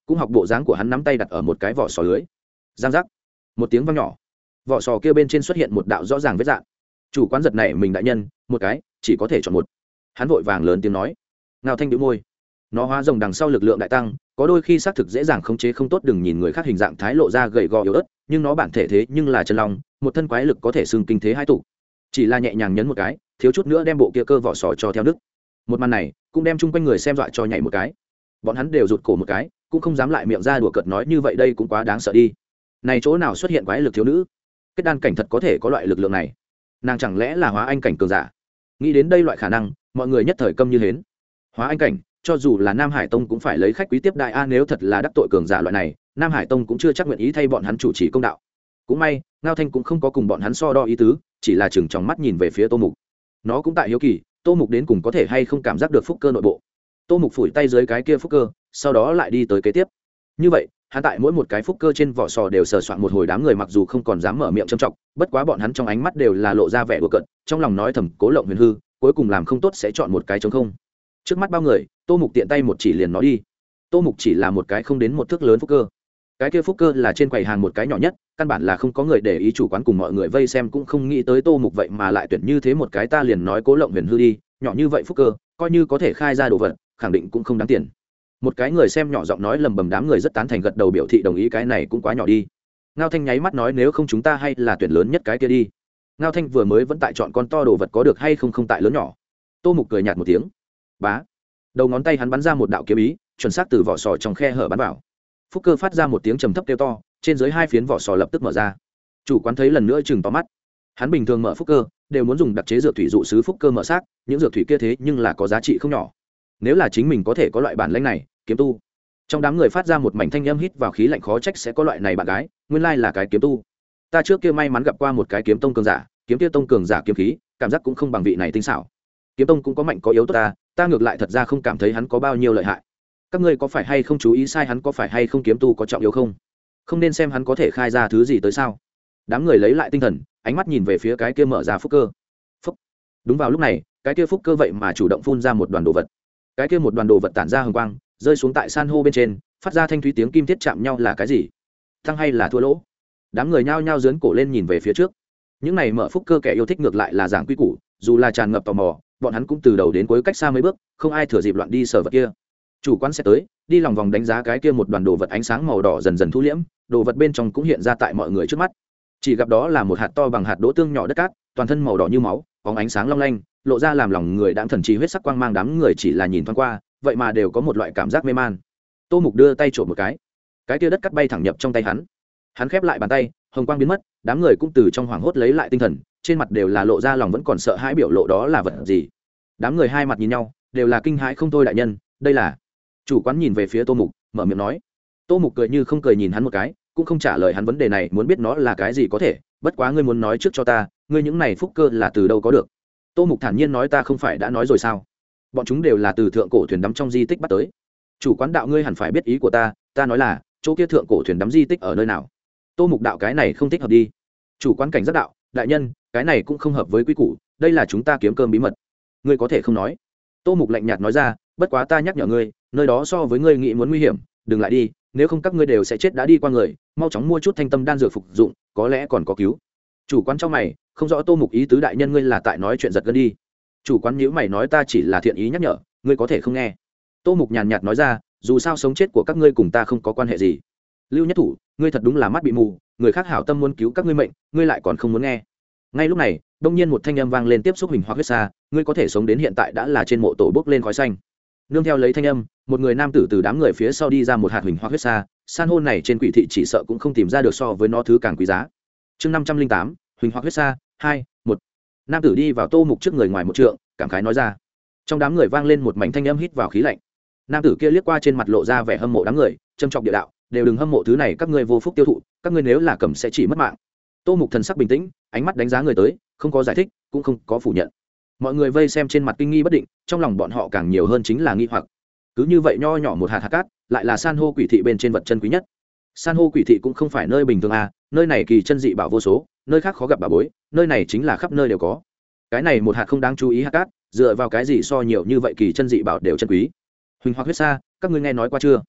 cũng học bộ dáng của hắn, nắm tay đặt ở một cái vỏ sò lưới. Giang giác, một tiếng vang nhỏ, vỏ sò kia bên trên xuất hiện một đạo rõ ràng vết dạn. Chủ quán giật này mình đại nhân, một cái chỉ có thể chọn một. Hắn vội vàng lớn tiếng nói. Ngao Thanh đĩu môi, nó hóa rồng đằng sau lực lượng đại tăng, có đôi khi xác thực dễ dàng khống chế không tốt, đừng nhìn người khác hình dạng thái lộ ra gầy gò yếu ớt, nhưng nó bản thể thế nhưng là chân long, một thân quái lực có thể xưng kinh thế hai tụ. Chỉ là nhẹ nhàng nhấn một cái, thiếu chút nữa đem bộ kia cơ vỏ sò cho theo đứt. Một màn này cũng đem chung quanh người xem dọa cho nhảy một cái. Bọn hắn đều rụt cổ một cái, cũng không dám lại miệng ra đùa cợt nói như vậy, đây cũng quá đáng sợ đi. Này chỗ nào xuất hiện quái lực thiếu nữ? Kết đan cảnh thật có thể có loại lực lượng này? Nàng chẳng lẽ là hóa anh cảnh cường giả? Nghĩ đến đây loại khả năng, mọi người nhất thời câm như hến. Hóa anh cảnh, cho dù là Nam Hải Tông cũng phải lấy khách quý tiếp đại a, nếu thật là đắc tội cường giả loại này, Nam Hải Tông cũng chưa chắc nguyện ý thay bọn hắn chủ trì công đạo. Cũng may, Ngao Thanh cũng không có cùng bọn hắn so đo ý tứ, chỉ là chừng trong mắt nhìn về phía Tô Mục. Nó cũng tại hiếu kỳ, Tô Mục đến cùng có thể hay không cảm giác được phúc cơ nội bộ. Tô Mục phủi tay dưới cái kia phúc cơ, sau đó lại đi tới kế tiếp. Như vậy, hắn tại mỗi một cái phúc cơ trên vỏ sò đều sờ soạn một hồi, đám người mặc dù không còn dám mở miệng châm trọng, bất quá bọn hắn trong ánh mắt đều là lộ ra vẻ đùa cợt, trong lòng nói thầm cố lộng huyền hư, cuối cùng làm không tốt sẽ chọn một cái trống không. Trước mắt bao người, Tô Mục tiện tay một chỉ liền nó đi. Tô Mục chỉ là một cái không đến một thước lớn phúc cơ. Cái kia phúc cơ là trên quầy hàng một cái nhỏ nhất, căn bản là không có người để ý, chủ quán cùng mọi người vây xem cũng không nghĩ tới Tô Mục vậy mà lại tuyển như thế một cái, ta liền nói cố lộng huyền hư đi, nhỏ như vậy phúc cơ, coi như có thể khai ra đồ vật, khẳng định cũng không đáng tiền. Một cái người xem nhỏ giọng nói lầm bầm, đám người rất tán thành gật đầu biểu thị đồng ý, cái này cũng quá nhỏ đi. Ngao Thanh nháy mắt nói nếu không chúng ta hay là tuyển lớn nhất cái kia đi. Ngao Thanh vừa mới vẫn tại chọn con to đồ vật, có được hay không không tại lớn nhỏ. Tô Mục cười nhạt một tiếng, bá, đầu ngón tay hắn bắn ra một đạo kiếm ý, chuẩn xác từ vỏ sò trong khe hở bắn vào. Phúc cơ phát ra một tiếng trầm thấp kêu to, trên dưới hai phiến vỏ sò lập tức mở ra. Chủ quán thấy lần nữa chừng to mắt. Hắn bình thường mở phúc cơ đều muốn dùng đặc chế dược thủy dụ sứ phúc cơ mở xác, những dược thủy kia thế nhưng là có giá trị không nhỏ. Nếu là chính mình có thể có loại bản lĩnh này, kiếm tu. Trong đám người phát ra một mảnh thanh âm hít vào khí lạnh, khó trách sẽ có loại này bạn gái, nguyên lai là cái kiếm tu. Ta trước kia may mắn gặp qua một cái kiếm tông cường giả, kiếm kia tông cường giả kiếm khí, cảm giác cũng không bằng vị này tinh xảo. Kiếm tông cũng có mạnh có yếu tốt ta, ta ngược lại thật ra không cảm thấy hắn có bao nhiêu lợi hại. Các ngươi có phải hay không chú ý sai, hắn có phải hay không kiếm tu có trọng yếu không? Không nên xem hắn có thể khai ra thứ gì tới sao? Đám người lấy lại tinh thần, ánh mắt nhìn về phía cái kia mở ra phúc cơ. Phúc. Đúng vào lúc này, cái kia phúc cơ vậy mà chủ động phun ra một đoàn đồ vật. Cái kia một đoàn đồ vật tản ra hồng quang, rơi xuống tại san hô bên trên, phát ra thanh thúy tiếng kim thiết chạm nhau, là cái gì? Thăng hay là thua lỗ? Đám người nhao nhao giương cổ lên nhìn về phía trước. Những này mở phúc cơ kẻ yêu thích ngược lại là giảng quy củ, dù là tràn ngập tò mò, bọn hắn cũng từ đầu đến cuối cách xa mấy bước, không ai thừa dịp loạn đi sờ vật kia. Chủ quán sẽ tới, đi lòng vòng đánh giá cái kia một đoàn đồ vật, ánh sáng màu đỏ dần dần thu liễm, đồ vật bên trong cũng hiện ra tại mọi người trước mắt. Chỉ gặp đó là một hạt to bằng hạt đỗ tương nhỏ đất cát, toàn thân màu đỏ như máu, bóng ánh sáng long lanh, lộ ra làm lòng người đãng thần trí huyết sắc quang mang, đám người chỉ là nhìn thoáng qua, vậy mà đều có một loại cảm giác mê man. Tô Mục đưa tay trộm một cái, cái kia đất cát bay thẳng nhập trong tay hắn. Hắn khép lại bàn tay, hồng quang biến mất, đám người cũng từ trong hoảng hốt lấy lại tinh thần, trên mặt đều là lộ ra lòng vẫn còn sợ hãi biểu lộ, đó là vật gì? Đám người hai mặt nhìn nhau, đều là kinh hãi không thôi. Đại nhân, đây là. Chủ quán nhìn về phía Tô Mục, mở miệng nói. Tô Mục cười như không cười nhìn hắn một cái, cũng không trả lời hắn vấn đề này, muốn biết nó là cái gì có thể, bất quá ngươi muốn nói trước cho ta, ngươi những này phúc cơ là từ đâu có được? Tô Mục thản nhiên nói, ta không phải đã nói rồi sao, bọn chúng đều là từ thượng cổ thuyền đắm trong di tích bắt tới. Chủ quán đạo, ngươi hẳn phải biết ý của ta, ta nói là chỗ kia thượng cổ thuyền đắm di tích ở nơi nào? Tô Mục đạo, cái này không thích hợp đi. Chủ quán cảnh giác đạo, đại nhân, cái này cũng không hợp với quy củ, đây là chúng ta kiếm cơm bí mật, ngươi có thể không nói. Tô Mục lạnh nhạt nói ra, bất quá ta nhắc nhở ngươi, nơi đó so với ngươi nghĩ muốn nguy hiểm, đừng lại đi, nếu không các ngươi đều sẽ chết đã đi qua người, mau chóng mua chút thanh tâm đan dược phục dụng, có lẽ còn có cứu. Chủ quán trong mày, không rõ Tô Mục ý tứ, đại nhân ngươi là tại nói chuyện giật gân đi. Chủ quán nhíu mày nói, ta chỉ là thiện ý nhắc nhở, ngươi có thể không nghe. Tô Mục nhàn nhạt nói ra, dù sao sống chết của các ngươi cùng ta không có quan hệ gì. Lưu Nhất Thủ, ngươi thật đúng là mắt bị mù, người khác hảo tâm muốn cứu các ngươi mệnh, ngươi lại còn không muốn nghe. Ngay lúc này, đông nhiên một thanh âm vang lên, tiếp xúc hình hoặc huyết xa, ngươi có thể sống đến hiện tại đã là trên mộ tổ bốc lên khói xanh. Nương theo lấy thanh âm, một người nam tử từ đám người phía sau đi ra, một hạt hình hoặc huyết xa, san hô này trên quỷ thị chỉ sợ cũng không tìm ra được so với nó thứ càng quý giá. Chương năm trăm linh tám, huỳnh hoặc huyết xa, hai, một. Nam tử đi vào Tô Mục trước người ngoài một trượng, cảm khái nói ra. Trong đám người vang lên một mảnh thanh âm hít vào khí lạnh. Nam tử kia liếc qua trên mặt lộ ra vẻ hâm mộ đám người, châm chọc địa đạo, đều đừng hâm mộ thứ này, các ngươi vô phúc tiêu thụ, các ngươi nếu là cầm sẽ chỉ mất mạng. Tô Mục thần sắc bình tĩnh, ánh mắt đánh giá người tới, không có giải thích, cũng không có phủ nhận. Mọi người vây xem trên mặt kinh nghi bất định, trong lòng bọn họ càng nhiều hơn chính là nghi hoặc. Cứ như vậy nho nhỏ một hạt hạt cát, lại là san hô quỷ thị bên trên vật chân quý nhất. San hô quỷ thị cũng không phải nơi bình thường à, nơi này kỳ chân dị bảo vô số, nơi khác khó gặp bà bối, nơi này chính là khắp nơi đều có. Cái này một hạt không đáng chú ý hạt cát, dựa vào cái gì so nhiều như vậy kỳ chân dị bảo đều chân quý? Huỳnh hoặc huyết sa, các ngươi nghe nói qua chưa?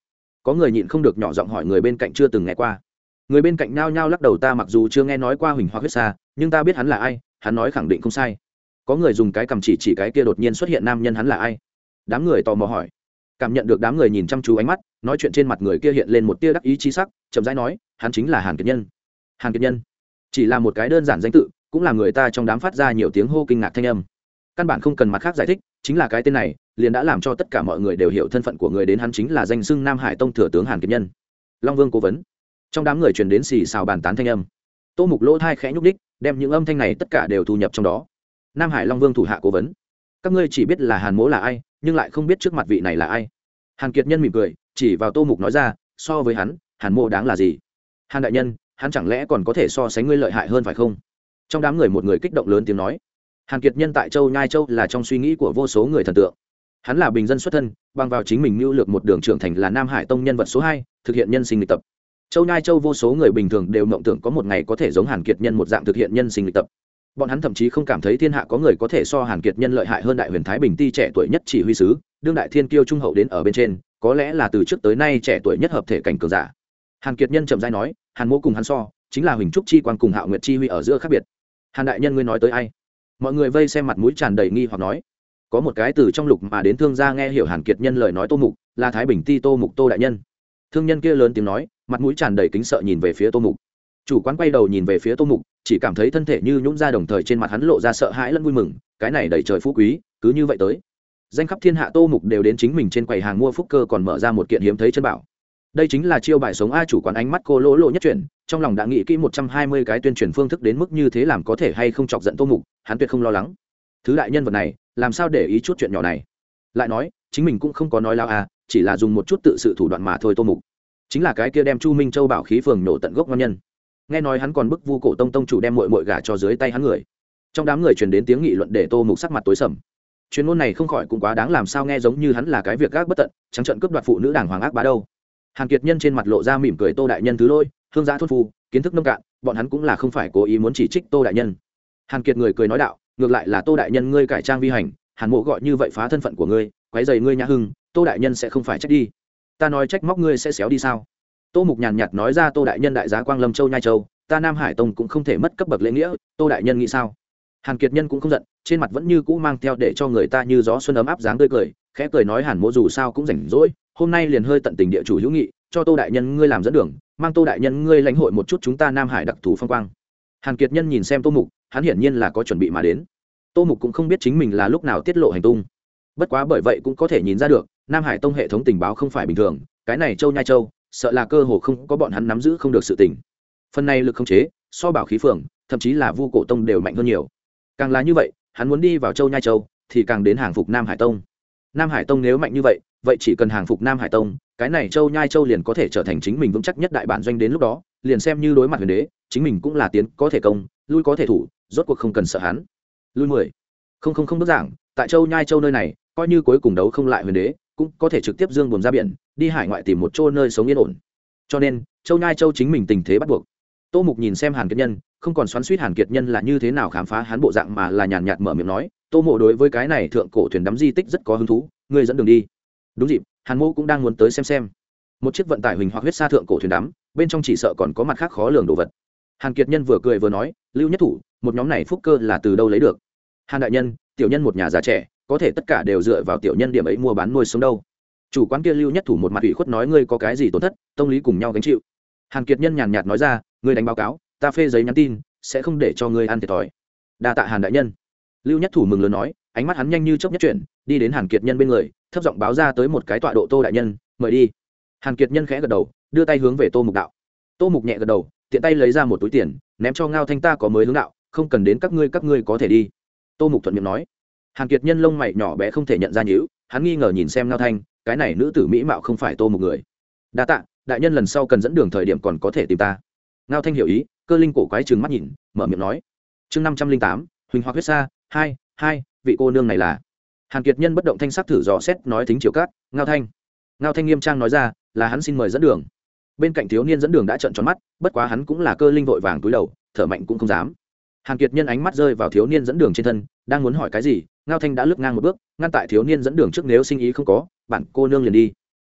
có người nhịn không được nhỏ giọng hỏi người bên cạnh chưa từng nghe qua. Người bên cạnh nhao nhao lắc đầu, ta mặc dù chưa nghe nói qua Huỳnh Hoa Huyết Sa, nhưng ta biết hắn là ai, hắn nói khẳng định không sai. Có người dùng cái cầm chỉ chỉ cái kia đột nhiên xuất hiện nam nhân, hắn là ai? Đám người tò mò hỏi. Cảm nhận được đám người nhìn chăm chú ánh mắt, nói chuyện trên mặt người kia hiện lên một tia đắc ý chi sắc, chậm rãi nói, hắn chính là Hàn Kiệt Nhân. Hàn Kiệt Nhân chỉ là một cái đơn giản danh tự, cũng là người ta trong đám phát ra nhiều tiếng hô kinh ngạc thanh âm. Căn bản không cần mặt khác giải thích, chính là cái tên này liền đã làm cho tất cả mọi người đều hiểu thân phận của người đến, hắn chính là danh xưng Nam Hải Tông thừa tướng Hàn Kiệt Nhân, Long Vương cố vấn. Trong đám người truyền đến xì xào bàn tán thanh âm. Tô Mục lỗ thai khẽ nhúc đích, đem những âm thanh này tất cả đều thu nhập trong đó. Nam Hải Long Vương thủ hạ cố vấn, các ngươi chỉ biết là Hàn Mỗ là ai, nhưng lại không biết trước mặt vị này là ai. Hàn Kiệt Nhân mỉm cười, chỉ vào Tô Mục nói ra, so với hắn, Hàn Mỗ đáng là gì? Hàn đại nhân, hắn chẳng lẽ còn có thể so sánh ngươi lợi hại hơn phải không? Trong đám người một người kích động lớn tiếng nói. Hàn Kiệt Nhân tại Châu Nhai Châu là trong suy nghĩ của vô số người thần tượng. Hắn là bình dân xuất thân, bằng vào chính mình mưu lược một đường trưởng thành, là Nam Hải Tông nhân vật số hai, thực hiện nhân sinh lịch tập. Châu Nhai Châu vô số người bình thường đều mộng tưởng có một ngày có thể giống Hàn Kiệt Nhân một dạng thực hiện nhân sinh lịch tập. Bọn hắn thậm chí không cảm thấy thiên hạ có người có thể so Hàn Kiệt Nhân lợi hại hơn Đại Huyền Thái Bình Ti trẻ tuổi nhất chỉ huy sứ, đương đại thiên kiêu trung hậu đến ở bên trên, có lẽ là từ trước tới nay trẻ tuổi nhất hợp thể cảnh cường giả. Hàn Kiệt Nhân chậm rãi nói, Hàn Mỗ cùng hắn so, chính là Huỳnh Trúc Chi Quan cùng Hạo Nguyệt Chi Huy ở giữa khác biệt. Hàn đại nhân, ngươi nói tới ai? Mọi người vây xem mặt mũi tràn đầy nghi hoặc nói. Có một cái từ trong lục mà đến thương gia nghe hiểu Hàn Kiệt Nhân lời nói Tô Mục, là Thái Bình Ti Tô Mục Tô đại nhân. Thương nhân kia lớn tiếng nói, mặt mũi tràn đầy kính sợ nhìn về phía Tô Mục. Chủ quán quay đầu nhìn về phía Tô Mục, chỉ cảm thấy thân thể như nhũn ra, đồng thời trên mặt hắn lộ ra sợ hãi lẫn vui mừng, cái này đầy trời phú quý, cứ như vậy tới. Danh khắp thiên hạ Tô Mục đều đến chính mình trên quầy hàng mua phúc cơ, còn mở ra một kiện hiếm thấy chân bảo. Đây chính là chiêu bài sống a. Chủ quán ánh mắt cô lỗ lộ nhất chuyển, trong lòng đã nghĩ kỹ một trăm hai mươi cái tuyên truyền phương thức đến mức như thế làm có thể hay không chọc giận Tô Mục, hắn tuyệt không lo lắng. Thứ đại nhân vật này, làm sao để ý chút chuyện nhỏ này? Lại nói, chính mình cũng không có nói lao a, chỉ là dùng một chút tự sự thủ đoạn mà thôi. Tô Mục chính là cái kia đem Chu Minh Châu bảo khí phường nổ tận gốc ngon nhân. Nghe nói hắn còn bức Vu Cổ Tông tông chủ đem muội muội gả cho dưới tay hắn người. Trong đám người truyền đến tiếng nghị luận để Tô Mục sắc mặt tối sầm. Chuyên môn này không khỏi cũng quá đáng, làm sao nghe giống như hắn là cái việc gác bất tận, trắng trợn cướp đoạt phụ nữ đàng hoàng ác bá đâu. Hàn Kiệt Nhân trên mặt lộ ra mỉm cười, Tô đại nhân thứ lỗi, hương giã thôn phu, kiến thức nông cạn, bọn hắn cũng là không phải cố ý muốn chỉ trích Tô đại nhân. Hàn Kiệt người cười nói đạo, ngược lại là Tô đại nhân ngươi cải trang vi hành, Hàn Mộ gọi như vậy phá thân phận của ngươi, quấy rầy ngươi nhã hưng, Tô đại nhân sẽ không phải trách đi. Ta nói trách móc ngươi sẽ xéo đi sao? Tô Mục nhàn nhạt nói ra, Tô đại nhân đại giá Quang Lâm Châu Nhai Châu, ta Nam Hải Tông cũng không thể mất cấp bậc lễ nghĩa, Tô đại nhân nghĩ sao? Hàn Kiệt Nhân cũng không giận, trên mặt vẫn như cũ mang theo để cho người ta như gió xuân ấm áp dáng tươi cười, khẽ cười nói, Hàn Mộ dù sao cũng rảnh rỗi, hôm nay liền hơi tận tình địa chủ hữu nghị, cho Tô đại nhân ngươi làm dẫn đường, mang Tô đại nhân ngươi lãnh hội một chút chúng ta Nam Hải đặc thù phong quang. Hàn Kiệt Nhân nhìn xem Tô Mục, hắn hiển nhiên là có chuẩn bị mà đến. Tô Mục cũng không biết chính mình là lúc nào tiết lộ hành tung, bất quá bởi vậy cũng có thể nhìn ra được Nam Hải Tông hệ thống tình báo không phải bình thường, cái này Châu Nhai Châu sợ là cơ hồ không có bọn hắn nắm giữ không được sự tình. Phần này lực khống chế so bảo khí phường thậm chí là Vu Cổ Tông đều mạnh hơn nhiều. Càng là như vậy, hắn muốn đi vào Châu Nhai Châu thì càng đến hàng phục Nam Hải Tông. Nam Hải Tông nếu mạnh như vậy, vậy chỉ cần hàng phục Nam Hải Tông, cái này Châu Nhai Châu liền có thể trở thành chính mình vững chắc nhất đại bản doanh, đến lúc đó liền xem như đối mặt huyền đế, chính mình cũng là tiến có thể công, lui có thể thủ, rốt cuộc không cần sợ hắn. Lui mười không không không bước giảng, tại Châu Nhai Châu nơi này, coi như cuối cùng đấu không lại huyền đế, cũng có thể trực tiếp dương buồm ra biển, đi hải ngoại tìm một chỗ nơi sống yên ổn. Cho nên Châu Nhai Châu chính mình tình thế bắt buộc. Tô Mục nhìn xem Hàn Kiệt Nhân, không còn xoắn xuýt Hàn Kiệt Nhân là như thế nào khám phá hắn bộ dạng, mà là nhàn nhạt mở miệng nói, Tô Mộ đối với cái này thượng cổ thuyền đắm di tích rất có hứng thú, ngươi dẫn đường đi. Đúng dịp, Hàn Mộ cũng đang muốn tới xem xem. Một chiếc vận tải Huỳnh Hoặc huyết sa thượng cổ thuyền đắm, bên trong chỉ sợ còn có mặt khác khó lường đồ vật. Hàn Kiệt Nhân vừa cười vừa nói, Lưu Nhất Thủ, một nhóm này phúc cơ là từ đâu lấy được? Hàn đại nhân, tiểu nhân một nhà già trẻ, có thể tất cả đều dựa vào tiểu nhân điểm ấy mua bán nuôi sống đâu. Chủ quán kia Lưu Nhất Thủ một mặt ủy khuất nói, ngươi có cái gì tổn thất, tông lý cùng nhau gánh chịu. Hàn Kiệt Nhân nhàn nhạt nói ra, ngươi đánh báo cáo, ta phê giấy nhắn tin, sẽ không để cho ngươi ăn thiệt thòi. Đa tạ Hàn đại nhân. Lưu Nhất Thủ mừng lớn nói, ánh mắt hắn nhanh như chớp nhất chuyển, đi đến Hàn Kiệt Nhân bên người, thấp giọng báo ra tới một cái tọa độ, Tô đại nhân, mời đi. Hàn Kiệt Nhân khẽ gật đầu, đưa tay hướng về Tô Mục đạo. Tô Mục nhẹ gật đầu, tiện tay lấy ra một túi tiền, ném cho Ngao Thanh, ta có mới hướng đạo, không cần đến các ngươi, các ngươi có thể đi. Tô Mục thuận miệng nói. Hàn Kiệt Nhân lông mày nhỏ bé không thể nhận ra nhíu, hắn nghi ngờ nhìn xem Ngao Thanh, cái này nữ tử mỹ mạo không phải Tô Mục người. Đa tạ, đại nhân lần sau cần dẫn đường thời điểm còn có thể tìm ta. Ngao Thanh hiểu ý, cơ linh cổ quái trừng mắt nhìn, mở miệng nói. Chương năm trăm linh tám, Huỳnh Hoặc huyết sa, hai, hai, vị cô nương này là. Hàn Kiệt Nhân bất động thanh sắc thử dò xét nói thính chiều cát, Ngao Thanh. Ngao Thanh nghiêm trang nói ra, là hắn xin mời dẫn đường. Bên cạnh thiếu niên dẫn đường đã trợn tròn mắt, bất quá hắn cũng là cơ linh vội vàng túi đầu, thở mạnh cũng không dám. Hàn Kiệt Nhân ánh mắt rơi vào thiếu niên dẫn đường trên thân, đang muốn hỏi cái gì, Ngao Thanh đã lướt ngang một bước, ngăn tại thiếu niên dẫn đường trước, nếu sinh ý không có, bạn cô nương liền đi.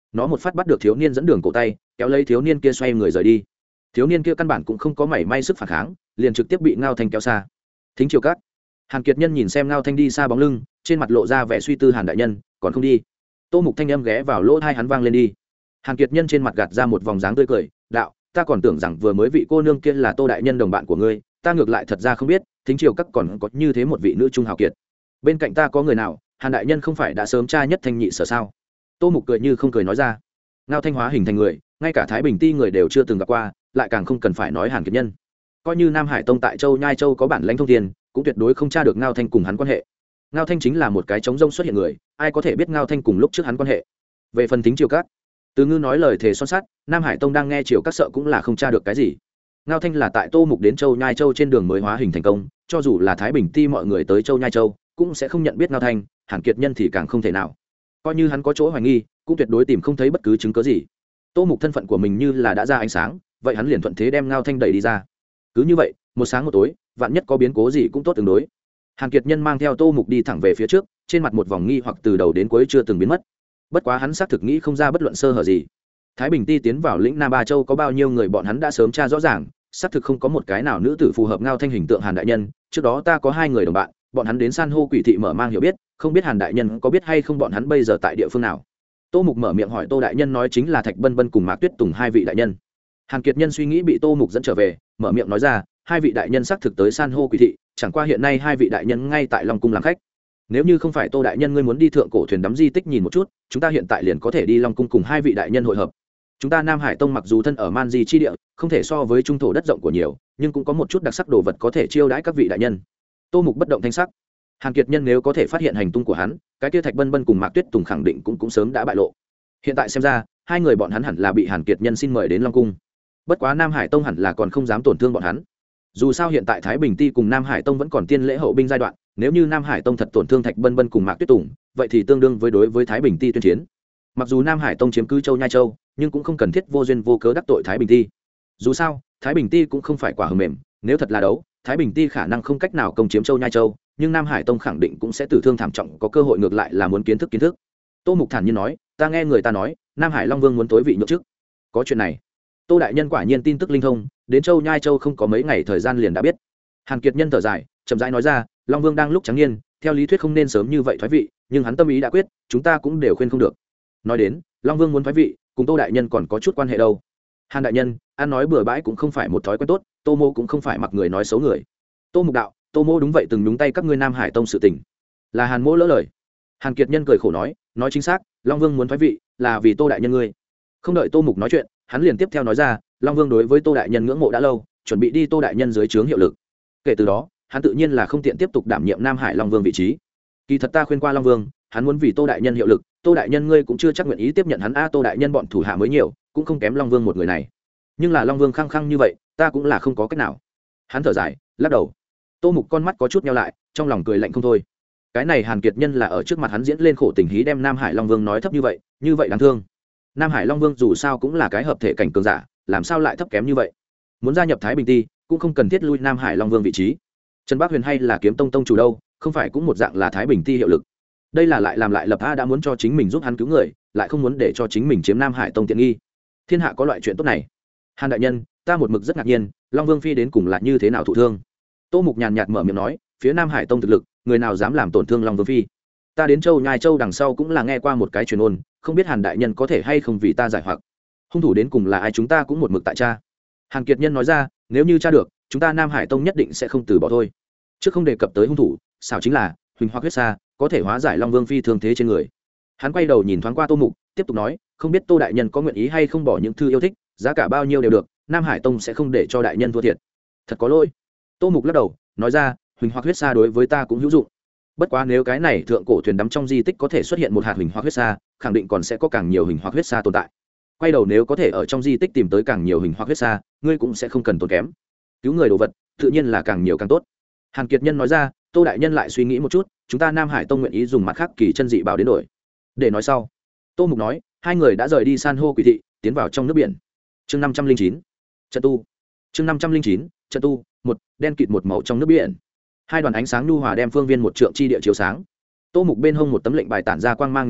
nó một phát bắt được thiếu niên dẫn đường cổ tay, kéo lấy thiếu niên kia xoay người rời đi. Thiếu niên kia căn bản cũng không có mảy may sức phản kháng, liền trực tiếp bị Ngao Thanh kéo xa. Thính Triều Các. Hàn Kiệt Nhân nhìn xem Ngao Thanh đi xa bóng lưng, trên mặt lộ ra vẻ suy tư. Hàn đại nhân còn không đi? Tô Mục thanh âm ghé vào lỗ tai hắn vang lên. Đi. Hàn Kiệt Nhân trên mặt gạt ra một vòng dáng tươi cười, đạo, ta còn tưởng rằng vừa mới vị cô nương kia là Tô đại nhân đồng bạn của ngươi, ta ngược lại thật ra không biết, Thính Triều Các còn có như thế một vị nữ trung hào kiệt. Bên cạnh ta có người nào? Hàn đại nhân không phải đã sớm tra nhất thanh nhị sở sao? Tô Mục cười như không cười nói ra. Ngao Thanh hóa hình thành người, ngay cả Thái Bình Ti người đều chưa từng gặp qua, lại càng không cần phải nói Hàn Kiệt Nhân. Coi như Nam Hải Tông tại Châu Nhai Châu có bản lãnh thông thiên, cũng tuyệt đối không tra được Ngao Thanh cùng hắn quan hệ. Ngao Thanh chính là một cái trống rông xuất hiện người, ai có thể biết Ngao Thanh cùng lúc trước hắn quan hệ. Về phần Thính Triều Các, Từ Ngư nói lời thề son sắt, Nam Hải Tông đang nghe Triều Các sợ cũng là không tra được cái gì. Ngao Thanh là tại Tô Mục đến Châu Nhai Châu trên đường mới hóa hình thành công, cho dù là Thái Bình Ti mọi người tới Châu Nhai Châu cũng sẽ không nhận biết Ngao Thanh, Hàn Kiệt Nhân thì càng không thể nào. Coi như hắn có chỗ hoài nghi, cũng tuyệt đối tìm không thấy bất cứ chứng cứ gì. Tô Mục thân phận của mình như là đã ra ánh sáng, vậy hắn liền thuận thế đem Ngao Thanh đẩy đi ra. Cứ như vậy, một sáng một tối, vạn nhất có biến cố gì cũng tốt tương đối. Hàn Kiệt Nhân mang theo Tô Mục đi thẳng về phía trước, trên mặt một vòng nghi hoặc từ đầu đến cuối chưa từng biến mất. Bất quá hắn xác thực nghĩ không ra bất luận sơ hở gì. Thái Bình Ti tiến vào lĩnh Nam Ba Châu có bao nhiêu người bọn hắn đã sớm tra rõ ràng, xác thực không có một cái nào nữ tử phù hợp Ngao Thanh hình tượng. Hàn đại nhân, trước đó ta có hai người đồng bạn, bọn hắn đến san hô quỷ thị mở mang hiểu biết, không biết Hàn đại nhân có biết hay không bọn hắn bây giờ tại địa phương nào? Tô Mục mở miệng hỏi. Tô đại nhân nói chính là Thạch Bân Bân cùng Mạc Tuyết Tùng hai vị đại nhân. Hàn Kiệt Nhân suy nghĩ bị Tô Mục dẫn trở về, mở miệng nói ra, hai vị đại nhân xác thực tới san hô quỷ thị, chẳng qua hiện nay hai vị đại nhân ngay tại Long cung làm khách. Nếu như không phải Tô đại nhân ngươi muốn đi thượng cổ thuyền đắm di tích nhìn một chút, chúng ta hiện tại liền có thể đi Long cung cùng hai vị đại nhân hội hợp. Chúng ta Nam Hải Tông mặc dù thân ở Man Di chi địa, không thể so với trung thổ đất rộng của nhiều, nhưng cũng có một chút đặc sắc đồ vật có thể chiêu đãi các vị đại nhân. Tô Mục bất động thanh sắc. Hàn Kiệt Nhân nếu có thể phát hiện hành tung của hắn, cái kia Thạch Bân Bân cùng Mạc Tuyết Tùng khẳng định cũng cũng sớm đã bại lộ. Hiện tại xem ra, hai người bọn hắn hẳn là bị Hàn Kiệt Nhân xin mời đến Long cung. Bất quá Nam Hải Tông hẳn là còn không dám tổn thương bọn hắn. Dù sao hiện tại Thái Bình Ti cùng Nam Hải Tông vẫn còn tiên lễ hậu binh giai đoạn, nếu như Nam Hải Tông thật tổn thương Thạch Bân Bân cùng Mạc Tuyết Tùng, vậy thì tương đương với đối với Thái Bình Ti tuyên chiến. Mặc dù Nam Hải Tông chiếm cứ Châu Nhai Châu, nhưng cũng không cần thiết vô duyên vô cớ đắc tội Thái Bình Ti. Dù sao, Thái Bình Ti cũng không phải quả hờ mềm, nếu thật là đấu, Thái Bình Ti khả năng không cách nào công chiếm Châu Nhai Châu, nhưng Nam Hải Tông khẳng định cũng sẽ tử thương thảm trọng, có cơ hội ngược lại là muốn kiến thức kiến thức. Tô Mục thản nhiên nói, ta nghe người ta nói, Nam Hải Long Vương muốn tối vị nhượng chức. Có chuyện này? Tô đại nhân quả nhiên tin tức linh thông, đến Châu Nhai Châu không có mấy ngày thời gian liền đã biết. Hàn Kiệt Nhân thở dài, chậm rãi nói ra, Long Vương đang lúc trắng niên, theo lý thuyết không nên sớm như vậy thoái vị, nhưng hắn tâm ý đã quyết, chúng ta cũng đều khuyên không được. Nói đến, Long Vương muốn thoái vị, cùng Tô đại nhân còn có chút quan hệ đâu. Hàn đại nhân, ăn nói bừa bãi cũng không phải một thói quen tốt, Tô Mô cũng không phải mặc người nói xấu người. Tô Mục đạo, Tô Mô đúng vậy từng đúng tay các ngươi Nam Hải Tông sự tình. Là Hàn Mỗ lỡ lời. Hàn Kiệt Nhân cười khổ nói, nói chính xác, Long Vương muốn thoái vị là vì Tô đại nhân ngươi. Không đợi Tô Mục nói chuyện, hắn liền tiếp theo nói ra, Long Vương đối với Tô đại nhân ngưỡng mộ đã lâu, chuẩn bị đi Tô đại nhân dưới trướng hiệu lực. Kể từ đó, hắn tự nhiên là không tiện tiếp tục đảm nhiệm Nam Hải Long Vương vị trí. Kỳ thật ta khuyên qua Long Vương, hắn muốn vì Tô đại nhân hiệu lực, Tô đại nhân ngươi cũng chưa chắc nguyện ý tiếp nhận hắn. A Tô đại nhân bọn thủ hạ mới nhiều, cũng không kém Long Vương một người này. Nhưng là Long Vương khăng khăng như vậy, ta cũng là không có cách nào. Hắn thở dài, lắc đầu. Tô Mục con mắt có chút nheo lại, trong lòng cười lạnh không thôi. Cái này Hàn Kiệt Nhân là ở trước mặt hắn diễn lên khổ tình hí, đem Nam Hải Long Vương nói thấp như vậy, như vậy đáng thương. Nam Hải Long Vương dù sao cũng là cái hợp thể cảnh cường giả, làm sao lại thấp kém như vậy? Muốn gia nhập Thái Bình Ti, cũng không cần thiết lui Nam Hải Long Vương vị trí. Trần Bác Huyền hay là Kiếm Tông tông chủ đâu, không phải cũng một dạng là Thái Bình Ti hiệu lực. Đây là lại làm lại lập a, đã muốn cho chính mình giúp hắn cứu người, lại không muốn để cho chính mình chiếm Nam Hải Tông tiện nghi. Thiên hạ có loại chuyện tốt này. Hàn đại nhân, ta một mực rất ngạc nhiên, Long Vương phi đến cùng là như thế nào thụ thương? Tô Mục nhàn nhạt mở miệng nói, phía Nam Hải Tông thực lực, người nào dám làm tổn thương Long Vương phi? Ta đến Châu Nhai Châu đằng sau cũng là nghe qua một cái truyền ôn, không biết Hàn đại nhân có thể hay không vì ta giải hoặc. Hung thủ đến cùng là ai chúng ta cũng một mực tại tra. Hàn Kiệt Nhân nói ra, nếu như tra được, chúng ta Nam Hải Tông nhất định sẽ không từ bỏ thôi. Trước không đề cập tới hung thủ, xảo chính là huỳnh hoặc huyết sa, có thể hóa giải Long Vương phi thương thế trên người. Hắn quay đầu nhìn thoáng qua Tô Mục, tiếp tục nói, không biết Tô đại nhân có nguyện ý hay không bỏ những thư yêu thích, giá cả bao nhiêu đều được, Nam Hải Tông sẽ không để cho đại nhân thua thiệt. Thật có lỗi. Tô Mục lắc đầu, nói ra, huỳnh hoặc huyết sa đối với ta cũng hữu dụng. Bất quá nếu cái này thượng cổ thuyền đắm trong di tích có thể xuất hiện một hạt huỳnh hoặc huyết sa, khẳng định còn sẽ có càng nhiều huỳnh hoặc huyết sa tồn tại. Quay đầu nếu có thể ở trong di tích tìm tới càng nhiều huỳnh hoặc huyết sa, ngươi cũng sẽ không cần tốn kém. Cứu người đồ vật, tự nhiên là càng nhiều càng tốt. Hàn Kiệt Nhân nói ra, Tô đại nhân lại suy nghĩ một chút, chúng ta Nam Hải Tông nguyện ý dùng mặt khác kỳ chân dị bảo đến đổi. Để nói sau. Tô Mục nói, hai người đã rời đi san hô quỷ thị, tiến vào trong nước biển. Chương năm trăm linh chín, trận tu. Chương năm trăm linh chín, trận tu. Một, đen kịt một màu trong nước biển. Hai đoàn ánh sáng nhu hòa đem phương viên một trượng chi địa chiếu sáng. Tô Mục bên hông một tấm lệnh bài tản ra quang mang nhàn nhạt, nhạt,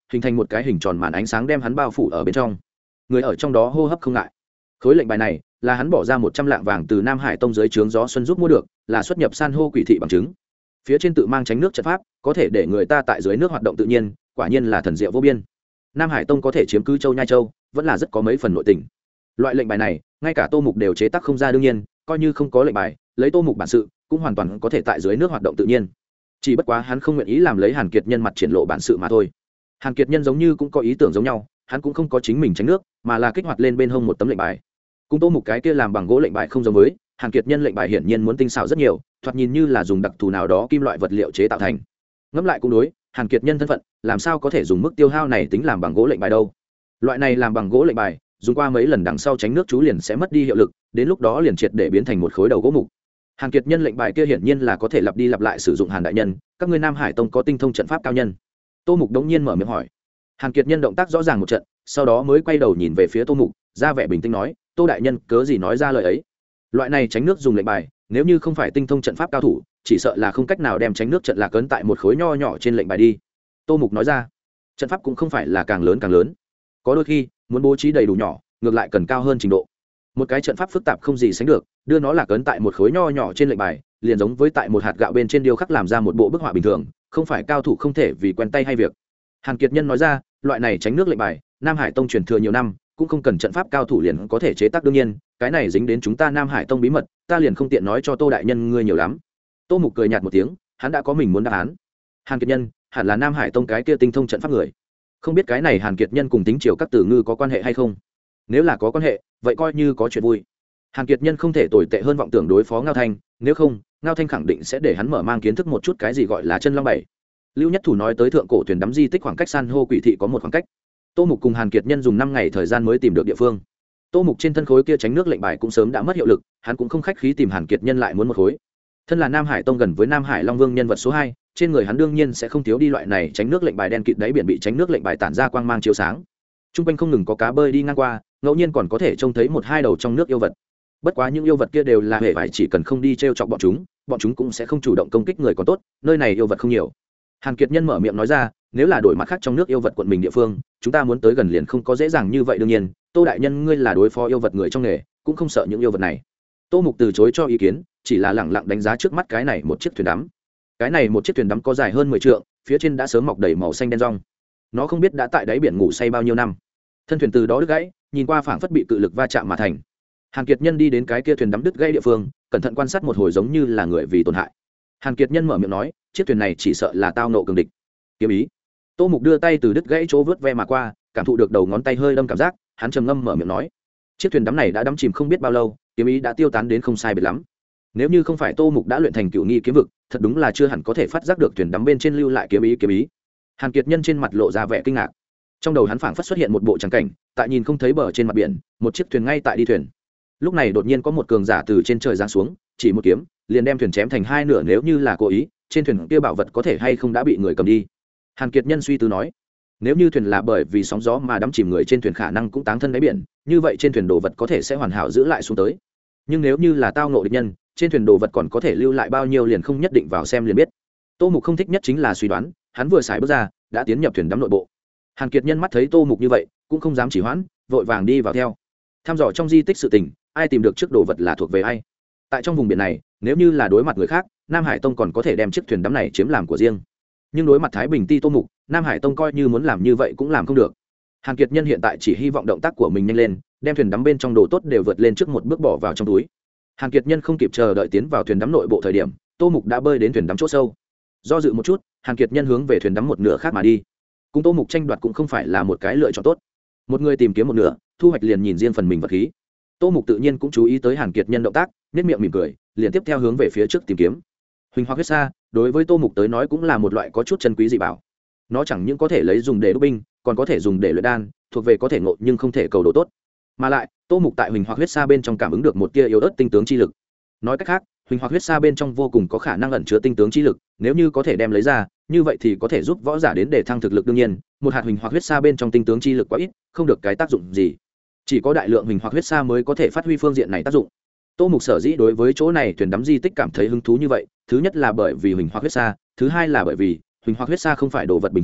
hình thành một cái hình tròn màn ánh sáng đem hắn bao phủ ở bên trong. Người ở trong đó hô hấp không ngại. Khối lệnh bài này là hắn bỏ ra một trăm lạng vàng từ Nam Hải Tông dưới trướng Gió Xuân giúp mua được, là xuất nhập san hô quỷ thị bằng chứng. Phía trên tự mang tránh nước trận pháp, có thể để người ta tại dưới nước hoạt động tự nhiên, quả nhiên là thần diệu vô biên. Nam Hải Tông có thể chiếm cứ Châu Nhai Châu, vẫn là rất có mấy phần nội tình. Loại lệnh bài này, ngay cả Tô Mục đều chế tác không ra, đương nhiên, coi như không có lệnh bài, lấy Tô Mục bản sự, cũng hoàn toàn có thể tại dưới nước hoạt động tự nhiên. Chỉ bất quá hắn không nguyện ý làm lấy Hàn Kiệt Nhân mặt triển lộ bản sự mà thôi. Hàn Kiệt Nhân giống như cũng có ý tưởng giống nhau, hắn cũng không có chính mình tránh nước, mà là kích hoạt lên bên hông một tấm lệnh bài. Cùng Tô Mục cái kia làm bằng gỗ lệnh bài không giống với, Hàn Kiệt Nhân lệnh bài hiển nhiên muốn tinh xảo rất nhiều, thoạt nhìn như là dùng đặc thù nào đó kim loại vật liệu chế tạo thành. Ngẫm lại cũng đối, Hàn Kiệt Nhân thân phận, làm sao có thể dùng mức tiêu hao này tính làm bằng gỗ lệnh bài đâu? Loại này làm bằng gỗ lệnh bài, dùng qua mấy lần đằng sau tránh nước chú liền sẽ mất đi hiệu lực, đến lúc đó liền triệt để biến thành một khối đầu gỗ mục. Hàn Kiệt Nhân lệnh bài kia hiển nhiên là có thể lặp đi lặp lại sử dụng. Hàn đại nhân, các ngươi Nam Hải Tông có tinh thông trận pháp cao nhân? Tô Mục đống nhiên mở miệng hỏi. Hàn Kiệt Nhân động tác rõ ràng một trận, sau đó mới quay đầu nhìn về phía Tô Mục, ra vẻ bình tĩnh nói, Tô đại nhân cớ gì nói ra lời ấy? Loại này tránh nước dùng lệnh bài, nếu như không phải tinh thông trận pháp cao thủ, chỉ sợ là không cách nào đem tránh nước trận lạc ấn tại một khối nho nhỏ trên lệnh bài đi. Tô Mục nói ra, trận pháp cũng không phải là càng lớn càng lớn, có đôi khi muốn bố trí đầy đủ nhỏ, ngược lại cần cao hơn trình độ. Một cái trận pháp phức tạp không gì sánh được, đưa nó lạc ấn tại một khối nho nhỏ trên lệnh bài, liền giống với tại một hạt gạo bên trên điêu khắc làm ra một bộ bức họa bình thường, không phải cao thủ không thể vì quen tay hay việc. Hàn Kiệt Nhân nói ra, loại này tránh nước lệnh bài, Nam Hải Tông truyền thừa nhiều năm, cũng không cần trận pháp cao thủ liền có thể chế tác, đương nhiên, cái này dính đến chúng ta Nam Hải Tông bí mật, ta liền không tiện nói cho Tô đại nhân ngươi nhiều lắm. Tô Mục cười nhạt một tiếng, hắn đã có mình muốn đáp án. Hàn Kiệt Nhân, hẳn là Nam Hải Tông cái kia tinh thông trận pháp người. Không biết cái này Hàn Kiệt Nhân cùng Tính Triều các tử ngư có quan hệ hay không? Nếu là có quan hệ, vậy coi như có chuyện vui. Hàn Kiệt Nhân không thể tồi tệ hơn vọng tưởng đối phó Ngao Thanh, nếu không, Ngao Thanh khẳng định sẽ để hắn mở mang kiến thức một chút cái gì gọi là chân long bảy. Lưu Nhất Thủ nói tới thượng cổ thuyền đắm di tích khoảng cách san hô quỷ thị có một khoảng cách. Tô Mục cùng Hàn Kiệt Nhân dùng năm ngày thời gian mới tìm được địa phương. Tô Mục trên thân khối kia tránh nước lệnh bài cũng sớm đã mất hiệu lực, hắn cũng không khách khí tìm Hàn Kiệt Nhân lại muốn một khối. Thân là Nam Hải Tông gần với Nam Hải Long Vương nhân vật số hai, trên người hắn đương nhiên sẽ không thiếu đi loại này tránh nước lệnh bài đen kịt đáy biển bị tránh nước lệnh bài tản ra quang mang chiếu sáng. Trung quanh không ngừng có cá bơi đi ngang qua, ngẫu nhiên còn có thể trông thấy một hai đầu trong nước yêu vật. Bất quá những yêu vật kia đều là hề vải, chỉ cần không đi trêu chọc bọn chúng, bọn chúng cũng sẽ không chủ động công kích người, còn tốt, nơi này yêu vật không nhiều. Hàn Kiệt Nhân mở miệng nói ra, nếu là đổi mặt khác trong nước yêu vật quận mình địa phương, chúng ta muốn tới gần liền không có dễ dàng như vậy, đương nhiên, Tô đại nhân ngươi là đối phó yêu vật người trong nghề, cũng không sợ những yêu vật này. Tô Mục từ chối cho ý kiến, chỉ là lẳng lặng đánh giá trước mắt cái này một chiếc thuyền đắm. Cái này một chiếc thuyền đắm có dài hơn mười trượng, phía trên đã sớm mọc đầy màu xanh đen rong. Nó không biết đã tại đáy biển ngủ say bao nhiêu năm. Thân thuyền từ đó đứt gãy, nhìn qua phảng phất bị cự lực va chạm mà thành. Hàn Kiệt Nhân đi đến cái kia thuyền đắm đứt gãy địa phương, cẩn thận quan sát một hồi, giống như là người vì tổn hại. Hàn Kiệt Nhân mở miệng nói, chiếc thuyền này chỉ sợ là tao nộ cường địch. Kiếm ý. Tô Mục đưa tay từ đứt gãy chỗ vớt ve mà qua, cảm thụ được đầu ngón tay hơi đâm cảm giác, hắn trầm ngâm mở miệng nói, chiếc thuyền đắm này đã đắm chìm không biết bao lâu, kiếm ý đã tiêu tán đến không sai biệt lắm. Nếu như không phải Tô Mục đã luyện thành cửu nghi kiếm vực, thật đúng là chưa hẳn có thể phát giác được thuyền đắm bên trên lưu lại kiếm ý kiếm ý. Hàn Kiệt Nhân trên mặt lộ ra vẻ kinh ngạc. Trong đầu hắn phảng phất xuất hiện một bộ tràng cảnh, tại nhìn không thấy bờ trên mặt biển, một chiếc thuyền ngay tại đi thuyền. Lúc này đột nhiên có một cường giả từ trên trời giáng xuống, chỉ một kiếm, liền đem thuyền chém thành hai nửa, nếu như là cố ý, trên thuyền kia bảo vật có thể hay không đã bị người cầm đi. Hàn Kiệt Nhân suy tư nói, nếu như thuyền là bởi vì sóng gió mà đắm chìm, người trên thuyền khả năng cũng táng thân đáy biển, như vậy trên thuyền đồ vật có thể sẽ hoàn hảo giữ lại xuống tới. Nhưng nếu như là tao ngộ địch nhân, trên thuyền đồ vật còn có thể lưu lại bao nhiêu liền không nhất định, vào xem liền biết. Tô Mục không thích nhất chính là suy đoán, hắn vừa xài bước ra, đã tiến nhập thuyền đắm nội bộ. Hàn Kiệt Nhân mắt thấy Tô Mục như vậy, cũng không dám chỉ hoãn, vội vàng đi vào theo. Thăm dò trong di tích sự tình, ai tìm được trước đồ vật là thuộc về ai. Tại trong vùng biển này, nếu như là đối mặt người khác, Nam Hải Tông còn có thể đem chiếc thuyền đắm này chiếm làm của riêng. Nhưng đối mặt Thái Bình Ti Tô Mục, Nam Hải Tông coi như muốn làm như vậy cũng làm không được. Hàn Kiệt Nhân hiện tại chỉ hy vọng động tác của mình nhanh lên, đem thuyền đắm bên trong đồ tốt đều vượt lên trước một bước bỏ vào trong túi. Hàn Kiệt Nhân không kịp chờ đợi tiến vào thuyền đắm nội bộ thời điểm, Tô Mục đã bơi đến thuyền đắm chỗ sâu. Do dự một chút, Hàn Kiệt Nhân hướng về thuyền đắm một nửa khác mà đi. Cùng Tô Mục tranh đoạt cũng không phải là một cái lựa chọn tốt. Một người tìm kiếm một nửa, thu hoạch liền nhìn riêng phần mình vật khí. Tô Mục tự nhiên cũng chú ý tới Hàn Kiệt Nhân động tác, nhếch miệng mỉm cười, liền tiếp theo hướng về phía trước tìm kiếm. Huỳnh Hoa huyết sa, đối với Tô Mục tới nói cũng là một loại có chút chân quý dị bảo. Nó chẳng những có thể lấy dùng để đúc binh, còn có thể dùng để luyện đan, thuộc về có thể ngộ nhưng không thể cầu đồ tốt. Mà lại, Tô Mục tại Huỳnh Hoa huyết sa bên trong cảm ứng được một tia yếu ớt tinh tướng chi lực. Nói cách khác, Huỳnh Hoa huyết sa bên trong vô cùng có khả năng ẩn chứa tinh tướng chi lực, nếu như có thể đem lấy ra, như vậy thì có thể giúp võ giả đến để thăng thực lực. Đương nhiên, một hạt Huỳnh Hoa huyết sa bên trong tinh tướng chi lực quá ít, không được cái tác dụng gì. Chỉ có đại lượng Huỳnh Hoa huyết sa mới có thể phát huy phương diện này tác dụng. Tô Mục sở dĩ đối với chỗ này thuyền đắm di tích cảm thấy hứng thú như vậy, thứ nhất là bởi vì Huỳnh Hoa huyết sa, thứ hai là bởi vì Huỳnh Hoa huyết sa không phải đồ vật bình thường,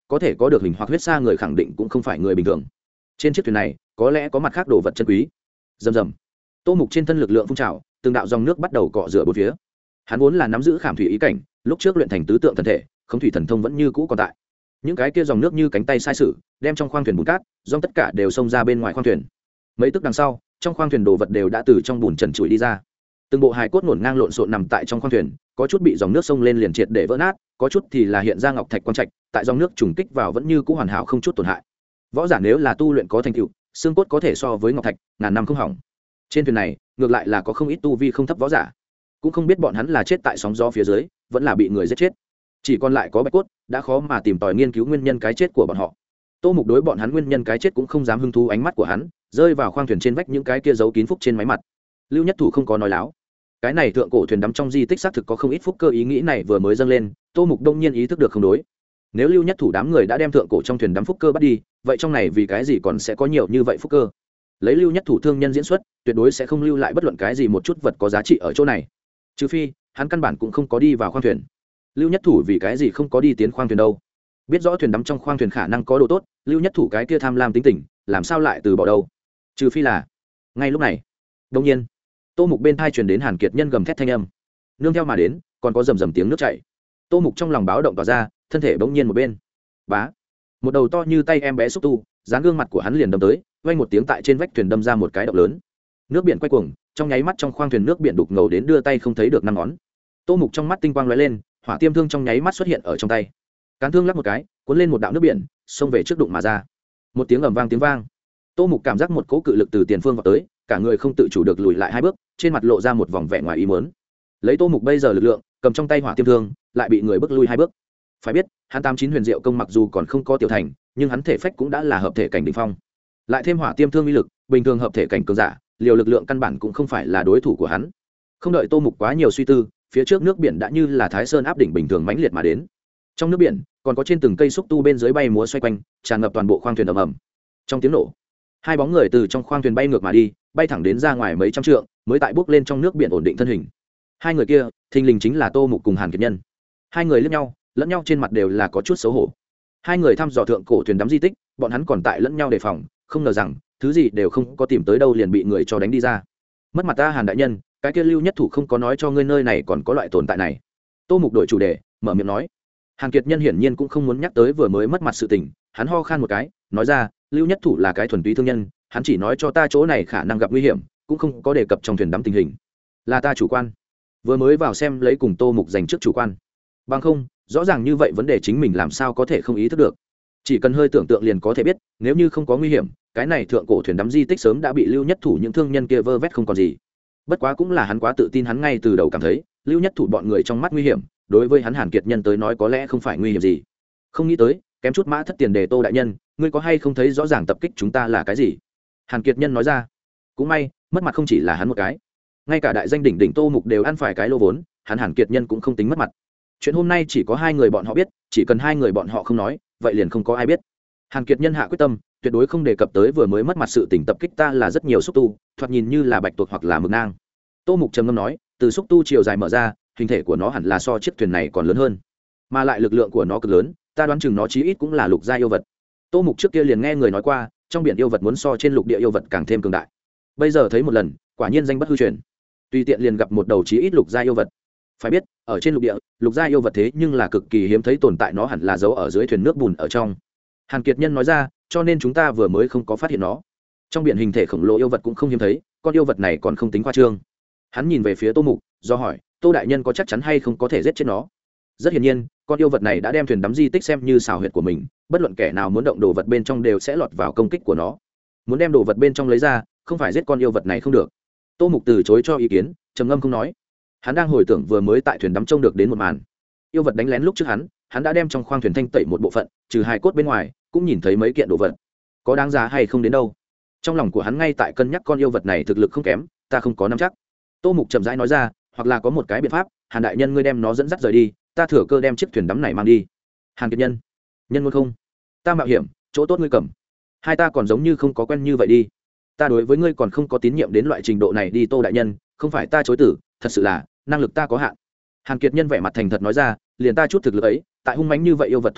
có thể có được hình hoặc huyết sa người khẳng định cũng không phải người bình thường. Trên chiếc thuyền này có lẽ có mặt khác đồ vật chân quý. Rầm rầm, Tô Mục trên thân lực lượng phun trào, từng đạo dòng nước bắt đầu cọ rửa bốn phía. Hắn vốn là nắm giữ khảm thủy ý cảnh, lúc trước luyện thành tứ tượng thần thể, không thủy thần thông vẫn như cũ còn tại. Những cái kia dòng nước như cánh tay sai sử, đem trong khoang thuyền bùn cát, dòng tất cả đều xông ra bên ngoài khoang thuyền. Mấy tức đằng sau, trong khoang thuyền đồ vật đều đã từ trong bùn trần trụi đi ra. Từng bộ hài cốt ngổn ngang lộn xộn nằm tại trong khoang thuyền, có chút bị dòng nước xông lên liền triệt để vỡ nát, có chút thì là hiện ra ngọc thạch quang trạch, tại dòng nước trùng kích vào vẫn như cũ hoàn hảo không chút tổn hại. Võ giả nếu là tu luyện có thành tựu, xương cốt có thể so với ngọc thạch, ngàn năm không hỏng. Trên thuyền này, ngược lại là có không ít tu vi không thấp võ giả, cũng không biết bọn hắn là chết tại sóng gió phía dưới, vẫn là bị người giết chết. Chỉ còn lại có bạch cốt, đã khó mà tìm tòi nghiên cứu nguyên nhân cái chết của bọn họ. Tô Mục đối bọn hắn nguyên nhân cái chết cũng không dám hứng thú, ánh mắt của hắn rơi vào khoang thuyền trên vách những cái kia giấu kín phúc trên máy mặt. Lưu Nhất Thủ không có nói láo, cái này thượng cổ thuyền đắm trong di tích xác thực có không ít phúc cơ. Ý nghĩ này vừa mới dâng lên, Tô Mục đông nhiên ý thức được không đối. Nếu Lưu Nhất Thủ đám người đã đem thượng cổ trong thuyền đắm phúc cơ bắt đi, vậy trong này vì cái gì còn sẽ có nhiều như vậy phúc cơ? Lấy Lưu Nhất Thủ thương nhân diễn xuất, tuyệt đối sẽ không lưu lại bất luận cái gì một chút vật có giá trị ở chỗ này, trừ phi hắn căn bản cũng không có đi vào khoang thuyền. Lưu Nhất Thủ vì cái gì không có đi tiến khoang thuyền đâu? Biết rõ thuyền đắm trong khoang thuyền khả năng có đồ tốt, Lưu Nhất Thủ cái kia tham lam tính tình, làm sao lại từ bỏ đâu? Trừ phi là ngay lúc này, đột nhiên Tô Mục bên tai truyền đến Hàn Kiệt Nhân gầm thét thanh âm, nương theo mà đến còn có rầm rầm tiếng nước chảy. Tô Mục trong lòng báo động tỏa ra, thân thể bỗng nhiên một bên, bá, một đầu to như tay em bé xúc tu dán gương mặt của hắn liền đâm tới, vang một tiếng tại trên vách thuyền đâm ra một cái động lớn. Nước biển quay cuồng, trong nháy mắt trong khoang thuyền nước biển đục ngầu đến đưa tay không thấy được năm ngón. Tô Mục trong mắt tinh quang lóe lên, hỏa tiêm thương trong nháy mắt xuất hiện ở trong tay, cán thương lắc một cái, cuốn lên một đạo nước biển, xông về trước đụng mà ra. Một tiếng ầm vang tiếng vang, Tô Mục cảm giác một cỗ cự lực từ tiền phương vọt tới, cả người không tự chủ được lùi lại hai bước, trên mặt lộ ra một vòng vẻ ngoài ý muốn. Lấy Tô Mục bây giờ lực lượng, cầm trong tay hỏa tiêm thương, lại bị người bước lui hai bước. Phải biết, hắn tám chín huyền diệu công mặc dù còn không có tiểu thành, nhưng hắn thể phách cũng đã là hợp thể cảnh đỉnh phong. Lại thêm hỏa tiêm thương uy lực, bình thường hợp thể cảnh cường giả, liều lực lượng căn bản cũng không phải là đối thủ của hắn. Không đợi Tô Mục quá nhiều suy tư, phía trước nước biển đã như là Thái Sơn áp đỉnh bình thường mãnh liệt mà đến. Trong nước biển, còn có trên từng cây xúc tu bên dưới bay múa xoay quanh, tràn ngập toàn bộ khoang thuyền ầm ầm. Trong tiếng nổ, hai bóng người từ trong khoang thuyền bay ngược mà đi, bay thẳng đến ra ngoài mấy trăm trượng, mới tại bước lên trong nước biển ổn định thân hình. Hai người kia, thình lình chính là Tô Mục cùng Hàn Kiệt Nhân. Hai người liếc nhau, lẫn nhau trên mặt đều là có chút xấu hổ. Hai người thăm dò thượng cổ thuyền đắm di tích, bọn hắn còn tại lẫn nhau đề phòng, không ngờ rằng thứ gì đều không có tìm tới đâu liền bị người cho đánh đi ra. Mất mặt ta Hàn đại nhân, cái kia Lưu Nhất Thủ không có nói cho ngươi nơi này còn có loại tồn tại này. Tô Mục đổi chủ đề, mở miệng nói. Hàn Kiệt Nhân hiển nhiên cũng không muốn nhắc tới vừa mới mất mặt sự tình, hắn ho khan một cái, nói ra, Lưu Nhất Thủ là cái thuần túy thương nhân, hắn chỉ nói cho ta chỗ này khả năng gặp nguy hiểm, cũng không có đề cập trong thuyền đắm tình hình. Là ta chủ quan, vừa mới vào xem lấy cùng Tô Mục giành trước chủ quan. Bằng không, rõ ràng như vậy vấn đề chính mình làm sao có thể không ý thức được. Chỉ cần hơi tưởng tượng liền có thể biết, nếu như không có nguy hiểm, cái này thượng cổ thuyền đắm di tích sớm đã bị Lưu Nhất Thủ những thương nhân kia vơ vét không còn gì. Bất quá cũng là hắn quá tự tin, hắn ngay từ đầu cảm thấy Lưu Nhất Thủ bọn người trong mắt nguy hiểm, đối với hắn Hàn Kiệt Nhân tới nói có lẽ không phải nguy hiểm gì. Không nghĩ tới, kém chút mã thất tiền đề Tô đại nhân, ngươi có hay không thấy rõ ràng tập kích chúng ta là cái gì? Hàn Kiệt Nhân nói ra. Cũng may, mất mặt không chỉ là hắn một cái, ngay cả đại danh đỉnh đỉnh Tô Mục đều ăn phải cái lô vốn, hắn Hàn Kiệt Nhân cũng không tính mất mặt. Chuyện hôm nay chỉ có hai người bọn họ biết, chỉ cần hai người bọn họ không nói, vậy liền không có ai biết. Hàn Kiệt Nhân hạ quyết tâm, tuyệt đối không đề cập tới vừa mới mất mặt sự tình. Tập kích ta là rất nhiều xúc tu, thoạt nhìn như là bạch tuộc hoặc là mực nang. Tô Mục trầm ngâm nói, từ xúc tu chiều dài mở ra, hình thể của nó hẳn là so chiếc thuyền này còn lớn hơn, mà lại lực lượng của nó cực lớn, ta đoán chừng nó chí ít cũng là lục gia yêu vật. Tô Mục trước kia liền nghe người nói qua, trong biển yêu vật muốn so trên lục địa yêu vật càng thêm cường đại. Bây giờ thấy một lần, quả nhiên danh bất hư truyền. Tùy tiện liền gặp một đầu chí ít lục gia yêu vật. Phải biết, ở trên lục địa, lục gia yêu vật thế nhưng là cực kỳ hiếm thấy tồn tại, nó hẳn là giấu ở dưới thuyền nước bùn ở trong. Hàn Kiệt Nhân nói ra, cho nên chúng ta vừa mới không có phát hiện nó. Trong biển hình thể khổng lồ yêu vật cũng không hiếm thấy, con yêu vật này còn không tính khoa trương. Hắn nhìn về phía Tô Mục, do hỏi, Tô đại nhân có chắc chắn hay không có thể giết chết nó? Rất hiển nhiên, con yêu vật này đã đem thuyền đắm di tích xem như xào huyệt của mình, bất luận kẻ nào muốn động đồ vật bên trong đều sẽ lọt vào công kích của nó. Muốn đem đồ vật bên trong lấy ra, không phải giết con yêu vật này không được. Tô Mục từ chối cho ý kiến, trầm ngâm không nói. Hắn đang hồi tưởng vừa mới tại thuyền đắm trông được đến một màn. Yêu vật đánh lén lúc trước hắn, hắn đã đem trong khoang thuyền thanh tẩy một bộ phận, trừ hai cốt bên ngoài, cũng nhìn thấy mấy kiện đồ vật. Có đáng giá hay không đến đâu? Trong lòng của hắn ngay tại cân nhắc con yêu vật này thực lực không kém, ta không có nắm chắc. Tô Mục chậm rãi nói ra, hoặc là có một cái biện pháp, Hàn đại nhân ngươi đem nó dẫn dắt rời đi, ta thừa cơ đem chiếc thuyền đắm này mang đi. Hàn Kiệt Nhân, nhân muốn không? Ta mạo hiểm, chỗ tốt ngươi cầm. Hai ta còn giống như không có quen như vậy đi. Ta đối với ngươi còn không có tín nhiệm đến loại trình độ này đi Tô đại nhân, không phải ta chối tử, thật sự là năng lực ta có hạn. Hàn Kiệt Nhân vẻ mặt thành thật nói ra, liền ta chút thực lực ấy, tại hung mãnh như vậy yêu vật thủ hạ,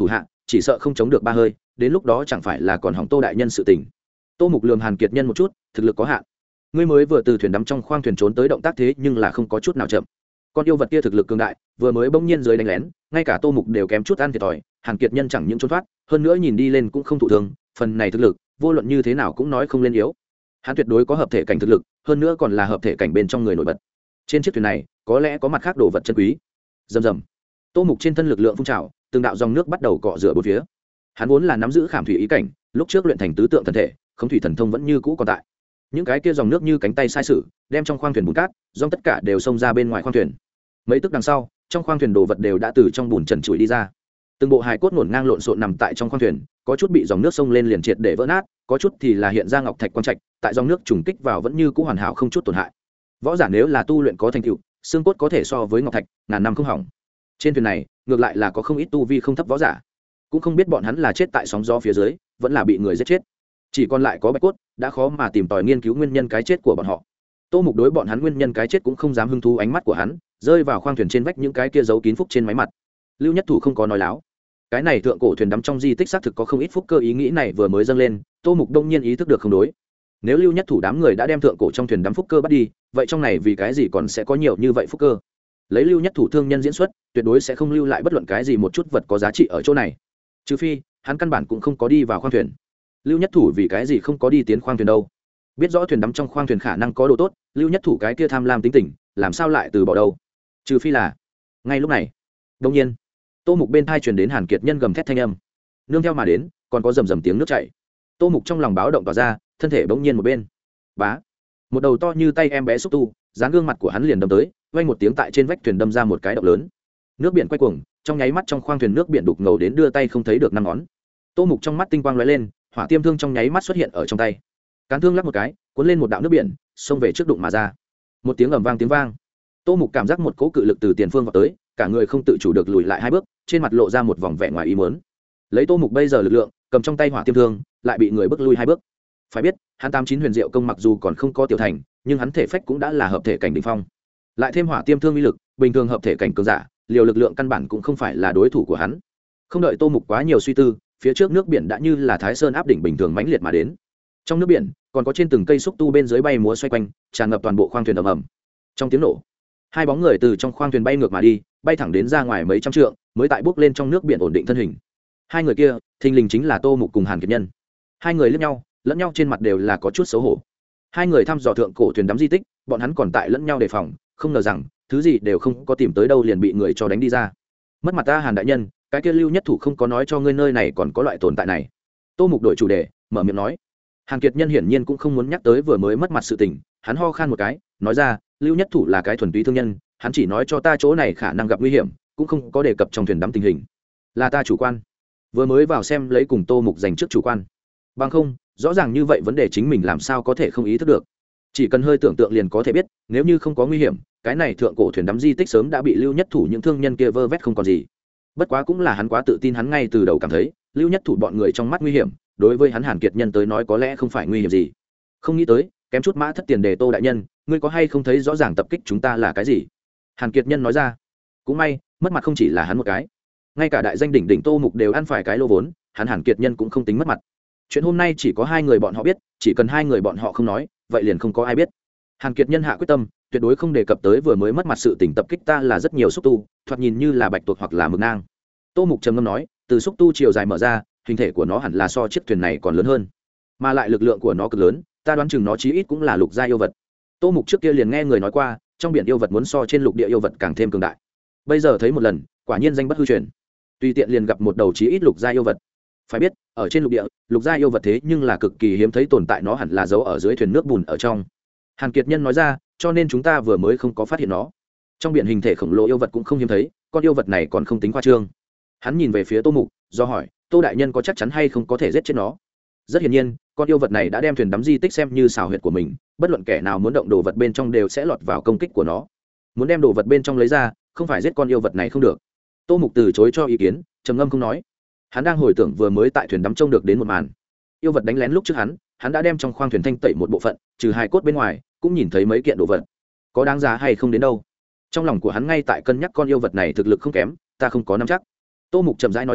chỉ sợ không chống được ba hơi, đến lúc đó chẳng phải là còn hỏng Tô đại nhân sự tình. Tô Mục lườm Hàn Kiệt Nhân một chút, thực lực có hạn. Ngươi mới vừa từ thuyền đắm trong khoang thuyền trốn tới, động tác thế nhưng là không có chút nào chậm. Con yêu vật kia thực lực cường đại, vừa mới bỗng nhiên dưới đánh lén, ngay cả Tô Mục đều kém chút ăn thiệt thòi, Hàn Kiệt Nhân chẳng những trốn thoát, hơn nữa nhìn đi lên cũng không thụ thương, phần này thực lực, vô luận như thế nào cũng nói không lên yếu. Hắn tuyệt đối có hợp thể cảnh thực lực, hơn nữa còn là hợp thể cảnh bên trong người nổi bật. Trên chiếc thuyền này, có lẽ có mặt khác đồ vật chân quý. Rầm rầm. Tô Mục trên thân lực lượng phun trào, từng đạo dòng nước bắt đầu cọ rửa bốn phía. Hắn vốn là nắm giữ khảm thủy ý cảnh, lúc trước luyện thành tứ tượng thần thể, không thủy thần thông vẫn như cũ còn tại. Những cái kia dòng nước như cánh tay sai sử, đem trong khoang thuyền bùn cát, dòng tất cả đều xông ra bên ngoài khoang thuyền. Mấy tức đằng sau, trong khoang thuyền đồ vật đều đã từ trong bùn trần trụi đi ra. Từng bộ hài cốt ngổn ngang lộn xộn nằm tại trong khoang thuyền, có chút bị dòng nước xông lên liền triệt để vỡ nát, có chút thì là hiện ra ngọc thạch quang trạch, tại dòng nước trùng kích vào vẫn như cũ hoàn hảo không chút tổn hại. Võ giả nếu là tu luyện có thành tựu, xương cốt có thể so với ngọc thạch, ngàn năm không hỏng. Trên thuyền này, ngược lại là có không ít tu vi không thấp võ giả, cũng không biết bọn hắn là chết tại sóng gió phía dưới, vẫn là bị người giết chết. Chỉ còn lại có bạch cốt, đã khó mà tìm tòi nghiên cứu nguyên nhân cái chết của bọn họ. Tô Mục đối bọn hắn nguyên nhân cái chết cũng không dám hứng thú, ánh mắt của hắn rơi vào khoang thuyền trên vách những cái kia giấu kín phúc trên máy mặt. Lưu Nhất Thủ không có nói láo, cái này thượng cổ thuyền đắm trong di tích xác thực có không ít phúc cơ, ý nghĩ này vừa mới dâng lên, Tô Mục đông nhiên ý thức được không đối. Nếu Lưu Nhất Thủ đám người đã đem thượng cổ trong thuyền đắm phúc cơ bắt đi, vậy trong này vì cái gì còn sẽ có nhiều như vậy phúc cơ? Lấy Lưu Nhất Thủ thương nhân diễn xuất, tuyệt đối sẽ không lưu lại bất luận cái gì một chút vật có giá trị ở chỗ này, trừ phi hắn căn bản cũng không có đi vào khoang thuyền. Lưu Nhất Thủ vì cái gì không có đi tiến khoang thuyền đâu? Biết rõ thuyền đắm trong khoang thuyền khả năng có đồ tốt, Lưu Nhất Thủ cái kia tham lam tính tình, làm sao lại từ bỏ đâu? Trừ phi là ngay lúc này, đột nhiên Tô Mục bên tai truyền đến Hàn Kiệt Nhân gầm thét thanh âm, nương theo mà đến còn có rầm rầm tiếng nước chảy. Tô Mục trong lòng báo động tỏa ra, thân thể bỗng nhiên một bên, bá, một đầu to như tay em bé xúc tu dán gương mặt của hắn liền đâm tới, vang một tiếng tại trên vách thuyền đâm ra một cái động lớn. Nước biển quay cuồng, trong nháy mắt trong khoang thuyền nước biển đục ngầu đến đưa tay không thấy được năm ngón. Tô Mục trong mắt tinh quang lóe lên, hỏa tiêm thương trong nháy mắt xuất hiện ở trong tay, cán thương lắc một cái, cuốn lên một đạo nước biển, xông về trước đụng mà ra. Một tiếng ầm vang tiếng vang, Tô Mục cảm giác một cỗ cự lực từ tiền phương vọt tới, cả người không tự chủ được lùi lại hai bước, trên mặt lộ ra một vòng vẻ ngoài ý muốn. Lấy Tô Mục bây giờ lực lượng, cầm trong tay hỏa tiêm thương, lại bị người bước lui hai bước. Phải biết, hắn tám chín huyền diệu công mặc dù còn không có tiểu thành, nhưng hắn thể phách cũng đã là hợp thể cảnh đỉnh phong. Lại thêm hỏa tiêm thương uy lực, bình thường hợp thể cảnh cường giả, liều lực lượng căn bản cũng không phải là đối thủ của hắn. Không đợi Tô Mục quá nhiều suy tư, phía trước nước biển đã như là Thái Sơn áp đỉnh bình thường mãnh liệt mà đến. Trong nước biển, còn có trên từng cây xúc tu bên dưới bay múa xoay quanh, tràn ngập toàn bộ khoang thuyền ầm ầm. Trong tiếng nổ, hai bóng người từ trong khoang thuyền bay ngược mà đi, bay thẳng đến ra ngoài mấy trăm trượng, mới tại bước lên trong nước biển ổn định thân hình. Hai người kia, thình lình chính là Tô Mục cùng Hàn Kiệt Nhân. Hai người liếc nhau, lẫn nhau trên mặt đều là có chút xấu hổ. Hai người thăm dò thượng cổ thuyền đắm di tích, bọn hắn còn tại lẫn nhau đề phòng, không ngờ rằng thứ gì đều không có tìm tới đâu liền bị người cho đánh đi ra. Mất mặt ta Hàn đại nhân, cái kia Lưu Nhất Thủ không có nói cho ngươi nơi này còn có loại tồn tại này. Tô Mục đổi chủ đề, mở miệng nói. Hàn Kiệt Nhân hiển nhiên cũng không muốn nhắc tới vừa mới mất mặt sự tình, hắn ho khan một cái, nói ra, Lưu Nhất Thủ là cái thuần túy thương nhân, hắn chỉ nói cho ta chỗ này khả năng gặp nguy hiểm, cũng không có đề cập trong thuyền đắm tình hình. Là ta chủ quan, vừa mới vào xem lấy cùng Tô Mục dành trước chủ quan. Bằng không, rõ ràng như vậy vấn đề chính mình làm sao có thể không ý thức được. Chỉ cần hơi tưởng tượng liền có thể biết, nếu như không có nguy hiểm, cái này thượng cổ thuyền đắm di tích sớm đã bị Lưu Nhất Thủ những thương nhân kia vơ vét không còn gì. Bất quá cũng là hắn quá tự tin, hắn ngay từ đầu cảm thấy Lưu Nhất Thủ bọn người trong mắt nguy hiểm, đối với hắn Hàn Kiệt Nhân tới nói có lẽ không phải nguy hiểm gì. Không nghĩ tới, kém chút mã thất tiền đề Tô đại nhân, ngươi có hay không thấy rõ ràng tập kích chúng ta là cái gì? Hàn Kiệt Nhân nói ra. Cũng may, mất mặt không chỉ là hắn một cái, ngay cả đại danh đỉnh đỉnh Tô Mục đều ăn phải cái lô vốn, hắn Hàn Kiệt Nhân cũng không tính mất mặt. Chuyện hôm nay chỉ có hai người bọn họ biết, chỉ cần hai người bọn họ không nói, vậy liền không có ai biết. Hàn Kiệt Nhân hạ quyết tâm, tuyệt đối không đề cập tới vừa mới mất mặt sự tình tập kích ta là rất nhiều xúc tu, thoạt nhìn như là bạch tuộc hoặc là mực nang. Tô Mục trầm ngâm nói, từ xúc tu chiều dài mở ra, hình thể của nó hẳn là so chiếc thuyền này còn lớn hơn, mà lại lực lượng của nó cực lớn, ta đoán chừng nó chí ít cũng là lục gia yêu vật. Tô Mục trước kia liền nghe người nói qua, trong biển yêu vật muốn so trên lục địa yêu vật càng thêm cường đại. Bây giờ thấy một lần, quả nhiên danh bất hư truyền. Tùy tiện liền gặp một đầu chí ít lục gia yêu vật. Phải biết, ở trên lục địa, lục gia yêu vật thế nhưng là cực kỳ hiếm thấy tồn tại, nó hẳn là giấu ở dưới thuyền nước bùn ở trong. Hàn Kiệt Nhân nói ra, cho nên chúng ta vừa mới không có phát hiện nó. Trong biển hình thể khổng lồ yêu vật cũng không hiếm thấy, con yêu vật này còn không tính khoa trương. Hắn nhìn về phía Tô Mục, do hỏi, Tô đại nhân có chắc chắn hay không có thể giết chết nó? Rất hiển nhiên, con yêu vật này đã đem thuyền đắm di tích xem như xào huyệt của mình, bất luận kẻ nào muốn động đồ vật bên trong đều sẽ lọt vào công kích của nó. Muốn đem đồ vật bên trong lấy ra, không phải giết con yêu vật này không được. Tô Mục từ chối cho ý kiến, trầm ngâm không nói. Hắn đang hồi tưởng vừa mới tại thuyền đắm trông được đến một màn. Yêu vật đánh lén lúc trước hắn, hắn đã đem trong khoang thuyền thanh tẩy một bộ phận, trừ hai cốt bên ngoài, cũng nhìn thấy mấy kiện đồ vật. Có đáng giá hay không đến đâu? Trong lòng của hắn ngay tại cân nhắc con yêu vật này thực lực không kém, ta không có nắm chắc. Tô Mục chậm rãi nói ra,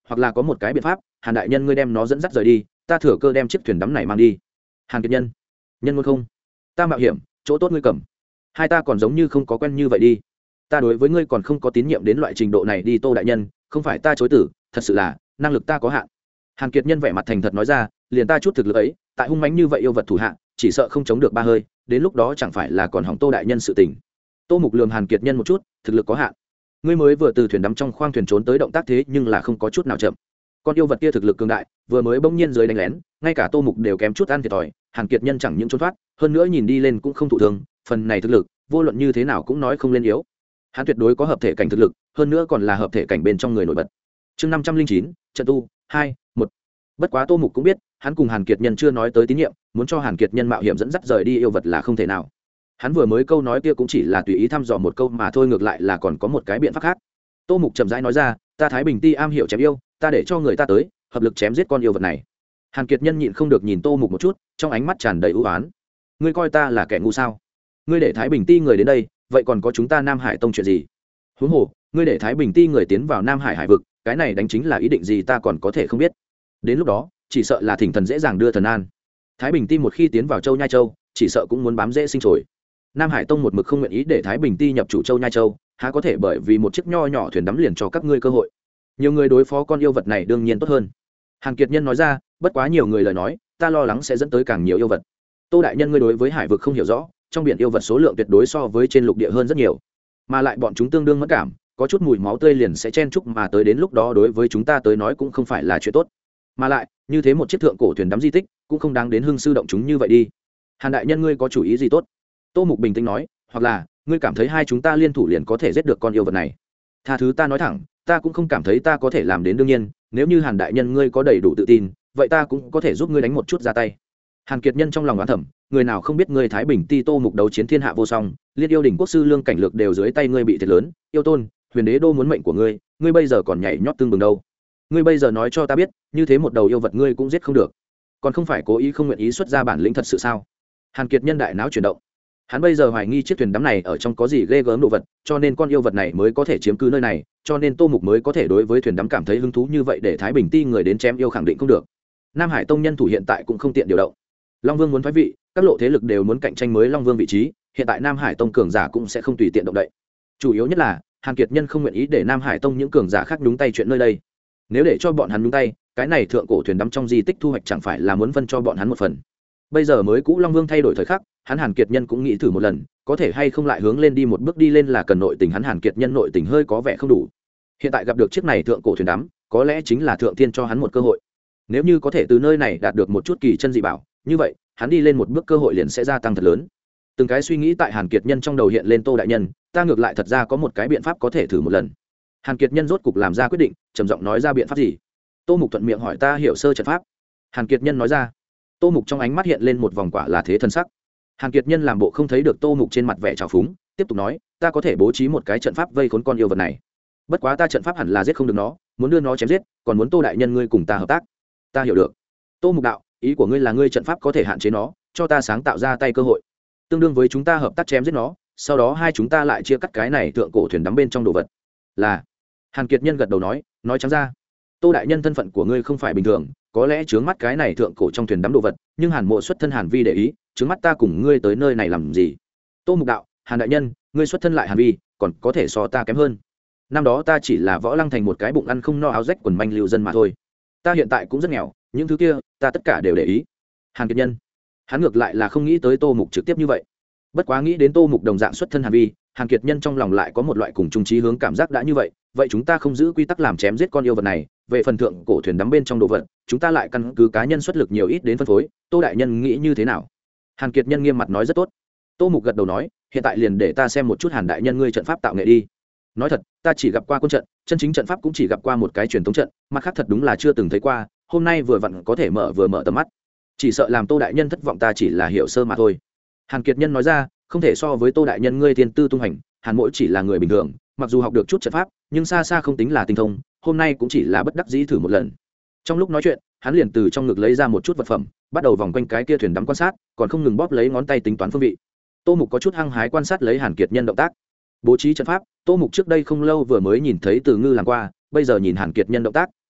hoặc là có một cái biện pháp, Hàn đại nhân ngươi đem nó dẫn dắt rời đi, ta thừa cơ đem chiếc thuyền đắm này mang đi. Hàn Kiệt Nhân, nhân muốn không, ta mạo hiểm, chỗ tốt ngươi cầm. Hai ta còn giống như không có quen như vậy đi. Ta đối với ngươi còn không có tín nhiệm đến loại trình độ này đi Tô đại nhân, không phải ta chối tử, thật sự là năng lực ta có hạn. Hàn Kiệt Nhân vẻ mặt thành thật nói ra, liền ta chút thực lực ấy, tại hung mãnh như vậy yêu vật thủ hạ, chỉ sợ không chống được ba hơi, đến lúc đó chẳng phải là còn hỏng Tô đại nhân sự tình. Tô Mục lườm Hàn Kiệt Nhân một chút, thực lực có hạn. Ngươi mới vừa từ thuyền đắm trong khoang thuyền trốn tới động tác thế nhưng là không có chút nào chậm. Con yêu vật kia thực lực cường đại, vừa mới bỗng nhiên dưới đánh lén, ngay cả Tô Mục đều kém chút ăn thiệt thòi, Hàn Kiệt Nhân chẳng những trốn thoát, hơn nữa nhìn đi lên cũng không thụ thương, phần này thực lực, vô luận như thế nào cũng nói không lên yếu. Hắn tuyệt đối có hợp thể cảnh thực lực, hơn nữa còn là hợp thể cảnh bên trong người nổi bật. Chương năm trăm linh chín, trận tu, hai, một. Bất quá Tô Mục cũng biết, hắn cùng Hàn Kiệt Nhân chưa nói tới tín nhiệm, muốn cho Hàn Kiệt Nhân mạo hiểm dẫn dắt rời đi yêu vật là không thể nào. Hắn vừa mới câu nói kia cũng chỉ là tùy ý thăm dò một câu mà thôi, ngược lại là còn có một cái biện pháp khác. Tô Mục chậm rãi nói ra, ta Thái Bình Ti am hiểu chém yêu, ta để cho người ta tới, hợp lực chém giết con yêu vật này. Hàn Kiệt Nhân nhịn không được nhìn Tô Mục một chút, trong ánh mắt tràn đầy ưu ái. Ngươi coi ta là kẻ ngu sao? Ngươi để Thái Bình Ti người đến đây, vậy còn có chúng ta Nam Hải Tông chuyện gì? Huống hồ, ngươi để Thái Bình Ti người tiến vào Nam Hải hải vực, cái này đánh chính là ý định gì ta còn có thể không biết. Đến lúc đó, chỉ sợ là thỉnh thần dễ dàng đưa thần an. Thái Bình Ti một khi tiến vào Châu Nhai Châu, chỉ sợ cũng muốn bám dễ sinh sồi. Nam Hải Tông một mực không nguyện ý để Thái Bình Ti nhập chủ Châu Nhai Châu, há có thể bởi vì một chiếc nho nhỏ thuyền đắm liền cho các ngươi cơ hội. Nhiều người đối phó con yêu vật này đương nhiên tốt hơn. Hàn Kiệt Nhân nói ra, bất quá nhiều người lời nói, ta lo lắng sẽ dẫn tới càng nhiều yêu vật. Tô đại nhân ngươi đối với hải vực không hiểu rõ, trong biển yêu vật số lượng tuyệt đối so với trên lục địa hơn rất nhiều, mà lại bọn chúng tương đương mẫn cảm, có chút mùi máu tươi liền sẽ chen chúc mà tới, đến lúc đó đối với chúng ta tới nói cũng không phải là chuyện tốt. Mà lại, như thế một chiếc thượng cổ thuyền đắm di tích, cũng không đáng đến hưng sư động chúng như vậy đi. Hàn đại nhân ngươi có chủ ý gì tốt? Tô Mục bình tĩnh nói, hoặc là ngươi cảm thấy hai chúng ta liên thủ liền có thể giết được con yêu vật này? Tha thứ ta nói thẳng, ta cũng không cảm thấy ta có thể làm đến, đương nhiên, nếu như Hàn đại nhân ngươi có đầy đủ tự tin, vậy ta cũng có thể giúp ngươi đánh một chút ra tay. Hàn Kiệt Nhân trong lòng oán thầm, người nào không biết ngươi Thái Bình Ti Tô Mục đấu chiến thiên hạ vô song, liên yêu đỉnh quốc sư lương cảnh lược đều dưới tay ngươi bị thiệt lớn, yêu tôn, huyền đế đô muốn mệnh của ngươi, ngươi bây giờ còn nhảy nhót tương bừng đâu? Ngươi bây giờ nói cho ta biết, như thế một đầu yêu vật ngươi cũng giết không được, còn không phải cố ý không nguyện ý xuất ra bản lĩnh thật sự sao? Hàn Kiệt Nhân đại não chuyển động, hắn bây giờ hoài nghi chiếc thuyền đắm này ở trong có gì ghê gớm đồ vật, cho nên con yêu vật này mới có thể chiếm cứ nơi này, cho nên Tô Mục mới có thể đối với thuyền đắm cảm thấy hứng thú như vậy, để Thái Bình Ti người đến chém yêu khẳng định không được. Nam Hải Tông nhân thủ hiện tại cũng không tiện điều động. Long Vương muốn thoái vị, các lộ thế lực đều muốn cạnh tranh mới Long Vương vị trí, hiện tại Nam Hải Tông cường giả cũng sẽ không tùy tiện động đậy. Chủ yếu nhất là, Hàn Kiệt Nhân không nguyện ý để Nam Hải Tông những cường giả khác nhúng tay chuyện nơi đây. Nếu để cho bọn hắn nhúng tay, cái này thượng cổ thuyền đắm trong di tích thu hoạch chẳng phải là muốn phân cho bọn hắn một phần. Bây giờ mới cũ Long Vương thay đổi thời khắc, hắn Hàn Kiệt Nhân cũng nghĩ thử một lần, có thể hay không lại hướng lên đi một bước đi lên, là cần nội tình, hắn Hàn Kiệt Nhân nội tình hơi có vẻ không đủ. Hiện tại gặp được chiếc này thượng cổ thuyền đắm, có lẽ chính là thượng tiên cho hắn một cơ hội. Nếu như có thể từ nơi này đạt được một chút kỳ chân dị bảo, như vậy, hắn đi lên một bước cơ hội liền sẽ gia tăng thật lớn. Từng cái suy nghĩ tại Hàn Kiệt Nhân trong đầu hiện lên, Tô đại nhân, ta ngược lại thật ra có một cái biện pháp có thể thử một lần. Hàn Kiệt Nhân rốt cục làm ra quyết định, trầm giọng nói ra, biện pháp gì? Tô Mục thuận miệng hỏi, ta hiểu sơ trận pháp. Hàn Kiệt Nhân nói ra. Tô Mục trong ánh mắt hiện lên một vòng quả là thế thân sắc. Hàn Kiệt Nhân làm bộ không thấy được Tô Mục trên mặt vẻ trào phúng, tiếp tục nói, ta có thể bố trí một cái trận pháp vây khốn con yêu vật này. Bất quá ta trận pháp hẳn là giết không được nó, muốn đưa nó chém giết, còn muốn Tô đại nhân ngươi cùng ta hợp tác. Ta hiểu được. Tô Mục đạo, ý của ngươi là ngươi trận pháp có thể hạn chế nó, cho ta sáng tạo ra tay cơ hội, tương đương với chúng ta hợp tác chém giết nó, sau đó hai chúng ta lại chia cắt cái này thượng cổ thuyền đắm bên trong đồ vật. Là. Hàn Kiệt Nhân gật đầu nói, nói trắng ra, Tô đại nhân thân phận của ngươi không phải bình thường, có lẽ chướng mắt cái này thượng cổ trong thuyền đắm đồ vật, nhưng Hàn Mộ xuất thân Hàn Vi để ý, chướng mắt ta cùng ngươi tới nơi này làm gì? Tô Mục đạo, Hàn đại nhân, ngươi xuất thân lại Hàn Vi, còn có thể so ta kém hơn. Năm đó ta chỉ là Võ Lăng thành một cái bụng ăn không no áo rách quần manh lưu dân mà thôi. Ta hiện tại cũng rất nghèo, những thứ kia ta tất cả đều để ý. Hàn Kiệt Nhân, hắn ngược lại là không nghĩ tới Tô Mục trực tiếp như vậy. Bất quá nghĩ đến Tô Mục đồng dạng xuất thân Hàn Vi, Hàn Kiệt Nhân trong lòng lại có một loại cùng chung chí hướng cảm giác, đã như vậy, vậy chúng ta không giữ quy tắc làm chém giết con yêu vật này, về phần thượng cổ thuyền đắm bên trong đồ vật, chúng ta lại căn cứ cá nhân xuất lực nhiều ít đến phân phối. Tô đại nhân nghĩ như thế nào? Hàn Kiệt Nhân nghiêm mặt nói, rất tốt. Tô Mục gật đầu nói, hiện tại liền để ta xem một chút Hàn đại nhân ngươi trận pháp tạo nghệ đi. Nói thật, ta chỉ gặp qua quân trận, chân chính trận pháp cũng chỉ gặp qua một cái truyền thống trận, mặt khác thật đúng là chưa từng thấy qua, hôm nay vừa vặn có thể mở vừa mở tầm mắt. Chỉ sợ làm Tô đại nhân thất vọng, ta chỉ là hiểu sơ mà thôi. Hàn Kiệt Nhân nói ra, không thể so với Tô đại nhân ngươi tiên tư tung hành, Hàn Mỗi chỉ là người bình thường, mặc dù học được chút trận pháp, nhưng xa xa không tính là tinh thông, hôm nay cũng chỉ là bất đắc dĩ thử một lần. Trong lúc nói chuyện, hắn liền từ trong ngực lấy ra một chút vật phẩm, bắt đầu vòng quanh cái kia thuyền đắm quan sát, còn không ngừng bóp lấy ngón tay tính toán phương vị. Tô Mục có chút hăng hái quan sát lấy Hàn Kiệt Nhân động tác. Bố trí trận pháp, Tô Mục trước đây không lâu vừa mới nhìn thấy Từ Ngư làm qua, bây giờ nhìn Hàn Kiệt Nhân động tác,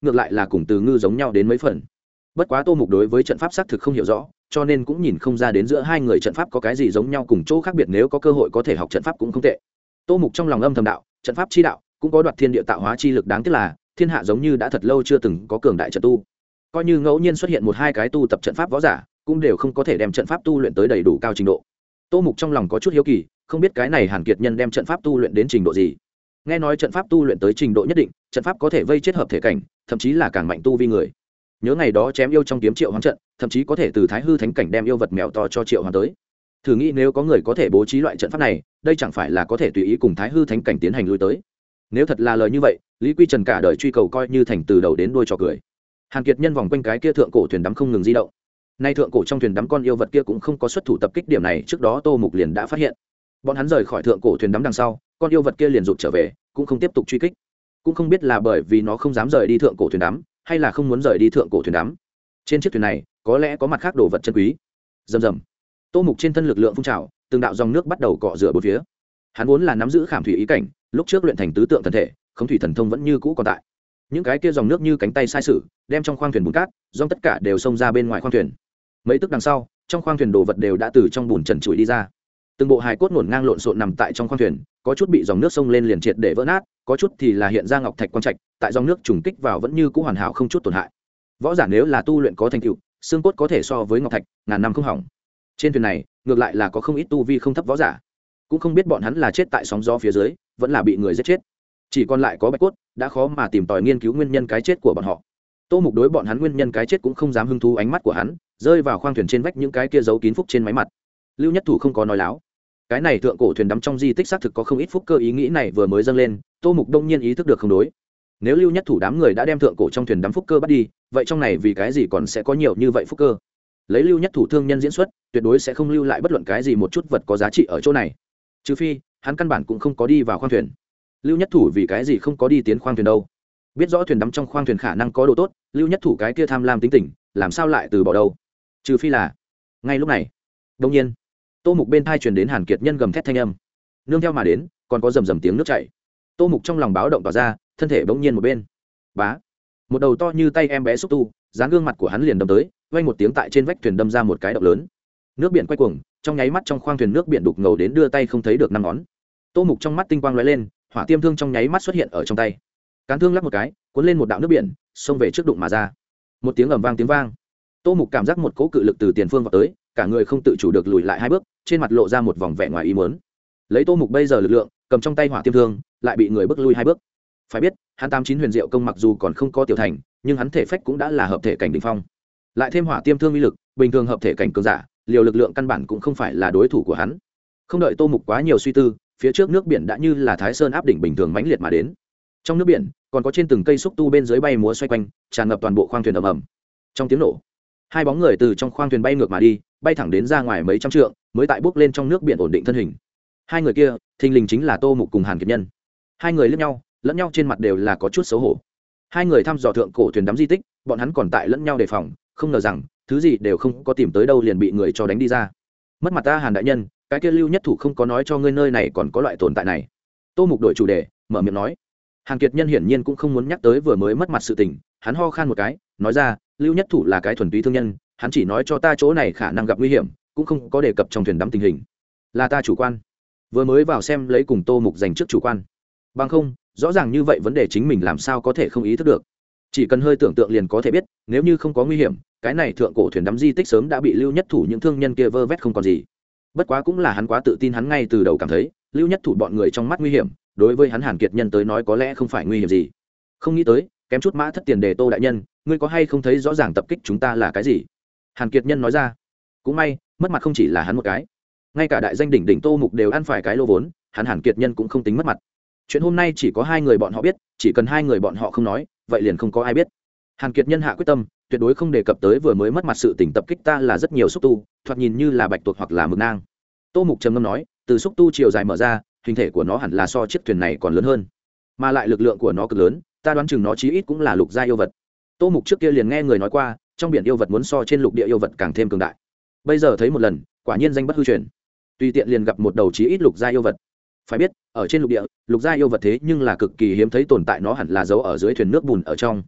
ngược lại là cùng từ ngư giống nhau đến mấy phần. Bất quá Tô Mục đối với trận pháp xác thực không hiểu rõ, cho nên cũng nhìn không ra đến giữa hai người trận pháp có cái gì giống nhau cùng chỗ khác biệt, nếu có cơ hội có thể học trận pháp cũng không tệ. Tô Mục trong lòng âm thầm đạo, trận pháp chi đạo cũng có đoạt thiên địa tạo hóa chi lực, đáng tiếc là thiên hạ giống như đã thật lâu chưa từng có cường đại trận tu. Coi như ngẫu nhiên xuất hiện một hai cái tu tập trận pháp võ giả, cũng đều không có thể đem trận pháp tu luyện tới đầy đủ cao trình độ. Tô Mục trong lòng có chút hiếu kỳ, không biết cái này Hàn Kiệt Nhân đem trận pháp tu luyện đến trình độ gì. Nghe nói trận pháp tu luyện tới trình độ nhất định, trận pháp có thể vây chết hợp thể cảnh, thậm chí là càng mạnh tu vi người. Nhớ ngày đó chém yêu trong kiếm Triệu Hoán trận, thậm chí có thể từ Thái Hư Thánh cảnh đem yêu vật mèo to cho Triệu Hoán tới. Thử nghĩ nếu có người có thể bố trí loại trận pháp này, đây chẳng phải là có thể tùy ý cùng Thái Hư Thánh cảnh tiến hành lui tới. Nếu thật là lời như vậy, Lý Quy Trần cả đời truy cầu coi như thành từ đầu đến đuôi trò cười. Hàn Kiệt Nhân vòng quanh cái kia thượng cổ thuyền đắm không ngừng di động. Nay thượng cổ trong thuyền đắm con yêu vật kia cũng không có xuất thủ tập kích, điểm này trước đó Tô Mục liền đã phát hiện. Bọn hắn rời khỏi thượng cổ thuyền đắm đằng sau, con yêu vật kia liền rụt trở về, cũng không tiếp tục truy kích. Cũng không biết là bởi vì nó không dám rời đi thượng cổ thuyền đắm, hay là không muốn rời đi thượng cổ thuyền đắm. Trên chiếc thuyền này, có lẽ có mặt khác đồ vật chân quý. Rầm rầm. Tô Mục trên thân lực lượng phun trào, từng đạo dòng nước bắt đầu cọ rửa bốn phía. Hắn vốn là nắm giữ khảm thủy ý cảnh, lúc trước luyện thành tứ tượng thần thể, không thủy thần thông vẫn như cũ còn tại. Những cái kia dòng nước như cánh tay sai sử, đem trong khoang thuyền bùn cát, dòng tất cả đều xông ra bên ngoài khoang thuyền. Mấy tức đằng sau, trong khoang thuyền đồ vật đều đã từ trong bùn trần trụi đi ra. Từng bộ hài cốt ngổn ngang lộn xộn nằm tại trong khoang thuyền, có chút bị dòng nước xông lên liền triệt để vỡ nát, có chút thì là hiện ra ngọc thạch quang trạch, tại dòng nước trùng kích vào vẫn như cũ hoàn hảo không chút tổn hại. Võ giả nếu là tu luyện có thành tựu, xương cốt có thể so với ngọc thạch, ngàn năm không hỏng. Trên thuyền này, ngược lại là có không ít tu vi không thấp võ giả, cũng không biết bọn hắn là chết tại sóng gió phía dưới, vẫn là bị người giết chết. Chỉ còn lại có bạch cốt, đã khó mà tìm tòi nghiên cứu nguyên nhân cái chết của bọn họ. Tô Mục đối bọn hắn nguyên nhân cái chết cũng không dám hứng thú, ánh mắt của hắn rơi vào khoang thuyền trên vách những cái kia giấu kín phúc trên máy mặt. Lưu Nhất Thủ không có nói láo, cái này thượng cổ thuyền đắm trong di tích xác thực có không ít phúc cơ, ý nghĩ này vừa mới dâng lên, Tô Mục đông nhiên ý thức được không đối. Nếu Lưu Nhất Thủ đám người đã đem thượng cổ trong thuyền đắm phúc cơ bắt đi, vậy trong này vì cái gì còn sẽ có nhiều như vậy phúc cơ? Lấy Lưu Nhất Thủ thương nhân diễn xuất, tuyệt đối sẽ không lưu lại bất luận cái gì một chút vật có giá trị ở chỗ này, trừ phi hắn căn bản cũng không có đi vào khoang thuyền. Lưu Nhất Thủ vì cái gì không có đi tiến khoang thuyền đâu? Biết rõ thuyền đắm trong khoang thuyền khả năng có đồ tốt, Lưu Nhất Thủ cái kia tham lam tính tình, làm sao lại từ bỏ đâu? Trừ phi là ngay lúc này, đột nhiên Tô Mục bên tai truyền đến Hàn Kiệt Nhân gầm thét thanh âm, nương theo mà đến còn có rầm rầm tiếng nước chảy. Tô Mục trong lòng báo động tỏ ra, thân thể bỗng nhiên một bên, bá, một đầu to như tay em bé xúc tu dán gương mặt của hắn liền đâm tới, vang một tiếng tại trên vách thuyền đâm ra một cái động lớn. Nước biển quay cuồng, trong nháy mắt trong khoang thuyền nước biển đục ngầu đến đưa tay không thấy được năm ngón. Tô Mục trong mắt tinh quang lóe lên, hỏa tiêm thương trong nháy mắt xuất hiện ở trong tay, cán thương lắc một cái, cuốn lên một đạo nước biển, xông về trước đụng mà ra. Một tiếng ầm vang tiếng vang, Tô Mục cảm giác một cỗ cự lực từ tiền phương vọt tới, cả người không tự chủ được lùi lại hai bước, trên mặt lộ ra một vòng vẻ ngoài ý muốn. Lấy Tô Mục bây giờ lực lượng, cầm trong tay hỏa tiêm thương, lại bị người bước lui hai bước. Phải biết, hắn tám chín huyền diệu công mặc dù còn không có tiểu thành, nhưng hắn thể phách cũng đã là hợp thể cảnh đỉnh phong. Lại thêm hỏa tiêm thương uy lực, bình thường hợp thể cảnh cường giả, liều lực lượng căn bản cũng không phải là đối thủ của hắn. Không đợi Tô Mục quá nhiều suy tư, phía trước nước biển đã như là Thái Sơn áp đỉnh bình thường mãnh liệt mà đến. Trong nước biển, còn có trên từng cây xúc tu bên dưới bay múa xoay quanh, tràn ngập toàn bộ khoang thuyền ầm ầm. Trong tiếng nổ, hai bóng người từ trong khoang thuyền bay ngược mà đi, bay thẳng đến ra ngoài mấy trăm trượng, mới tại bước lên trong nước biển ổn định thân hình. Hai người kia, thình lình chính là Tô Mục cùng Hàn Kiệt Nhân. Hai người liếc nhau, lẫn nhau trên mặt đều là có chút xấu hổ. Hai người thăm dò thượng cổ thuyền đắm di tích, bọn hắn còn tại lẫn nhau đề phòng, không ngờ rằng thứ gì đều không có tìm tới đâu liền bị người cho đánh đi ra. Mất mặt ta Hàn đại nhân, cái kia Lưu Nhất Thủ không có nói cho ngươi nơi này còn có loại tồn tại này. Tô Mục đổi chủ đề, mở miệng nói. Hàn Kiệt Nhân hiển nhiên cũng không muốn nhắc tới vừa mới mất mặt sự tình, hắn ho khan một cái, nói ra, Lưu Nhất Thủ là cái thuần túy thương nhân, hắn chỉ nói cho ta chỗ này khả năng gặp nguy hiểm, cũng không có đề cập trong thuyền đắm tình hình. Là ta chủ quan, vừa mới vào xem lấy cùng Tô Mục dành trước chủ quan. Bằng không, rõ ràng như vậy vấn đề chính mình làm sao có thể không ý thức được. Chỉ cần hơi tưởng tượng liền có thể biết, nếu như không có nguy hiểm, cái này thượng cổ thuyền đắm di tích sớm đã bị Lưu Nhất Thủ những thương nhân kia vơ vét không còn gì. Bất quá cũng là hắn quá tự tin, hắn ngay từ đầu cảm thấy Lưu Nhất Thủ bọn người trong mắt nguy hiểm, đối với hắn Hàn Kiệt Nhân tới nói có lẽ không phải nguy hiểm gì. Không nghĩ tới, kém chút mã thất tiền đề Tô đại nhân, ngươi có hay không thấy rõ ràng tập kích chúng ta là cái gì? Hàn Kiệt Nhân nói ra. Cũng may, mất mặt không chỉ là hắn một cái, ngay cả đại danh đỉnh đỉnh Tô Mục đều ăn phải cái lô vốn, hắn Hàn Kiệt Nhân cũng không tính mất mặt. Chuyện hôm nay chỉ có hai người bọn họ biết, chỉ cần hai người bọn họ không nói, vậy liền không có ai biết. Hàn Kiệt Nhân hạ quyết tâm, tuyệt đối không đề cập tới vừa mới mất mặt sự tình, tập kích ta là rất nhiều xúc tu, thoạt nhìn như là bạch tuộc hoặc là mực nang. Tô Mục trầm ngâm nói, từ xúc tu chiều dài mở ra, hình thể của nó hẳn là so chiếc thuyền này còn lớn hơn, mà lại lực lượng của nó cực lớn, ta đoán chừng nó chí ít cũng là lục gia yêu vật. Tô Mục trước kia liền nghe người nói qua, trong biển yêu vật muốn so trên lục địa yêu vật càng thêm cường đại. Bây giờ thấy một lần, quả nhiên danh bất hư truyền. Tùy tiện liền gặp một đầu chí ít lục gia yêu vật. Phải biết, ở trên lục địa, lục gia yêu vật thế nhưng là cực kỳ hiếm thấy tồn tại, nó hẳn là giấu ở dưới thuyền nước bùn ở trong.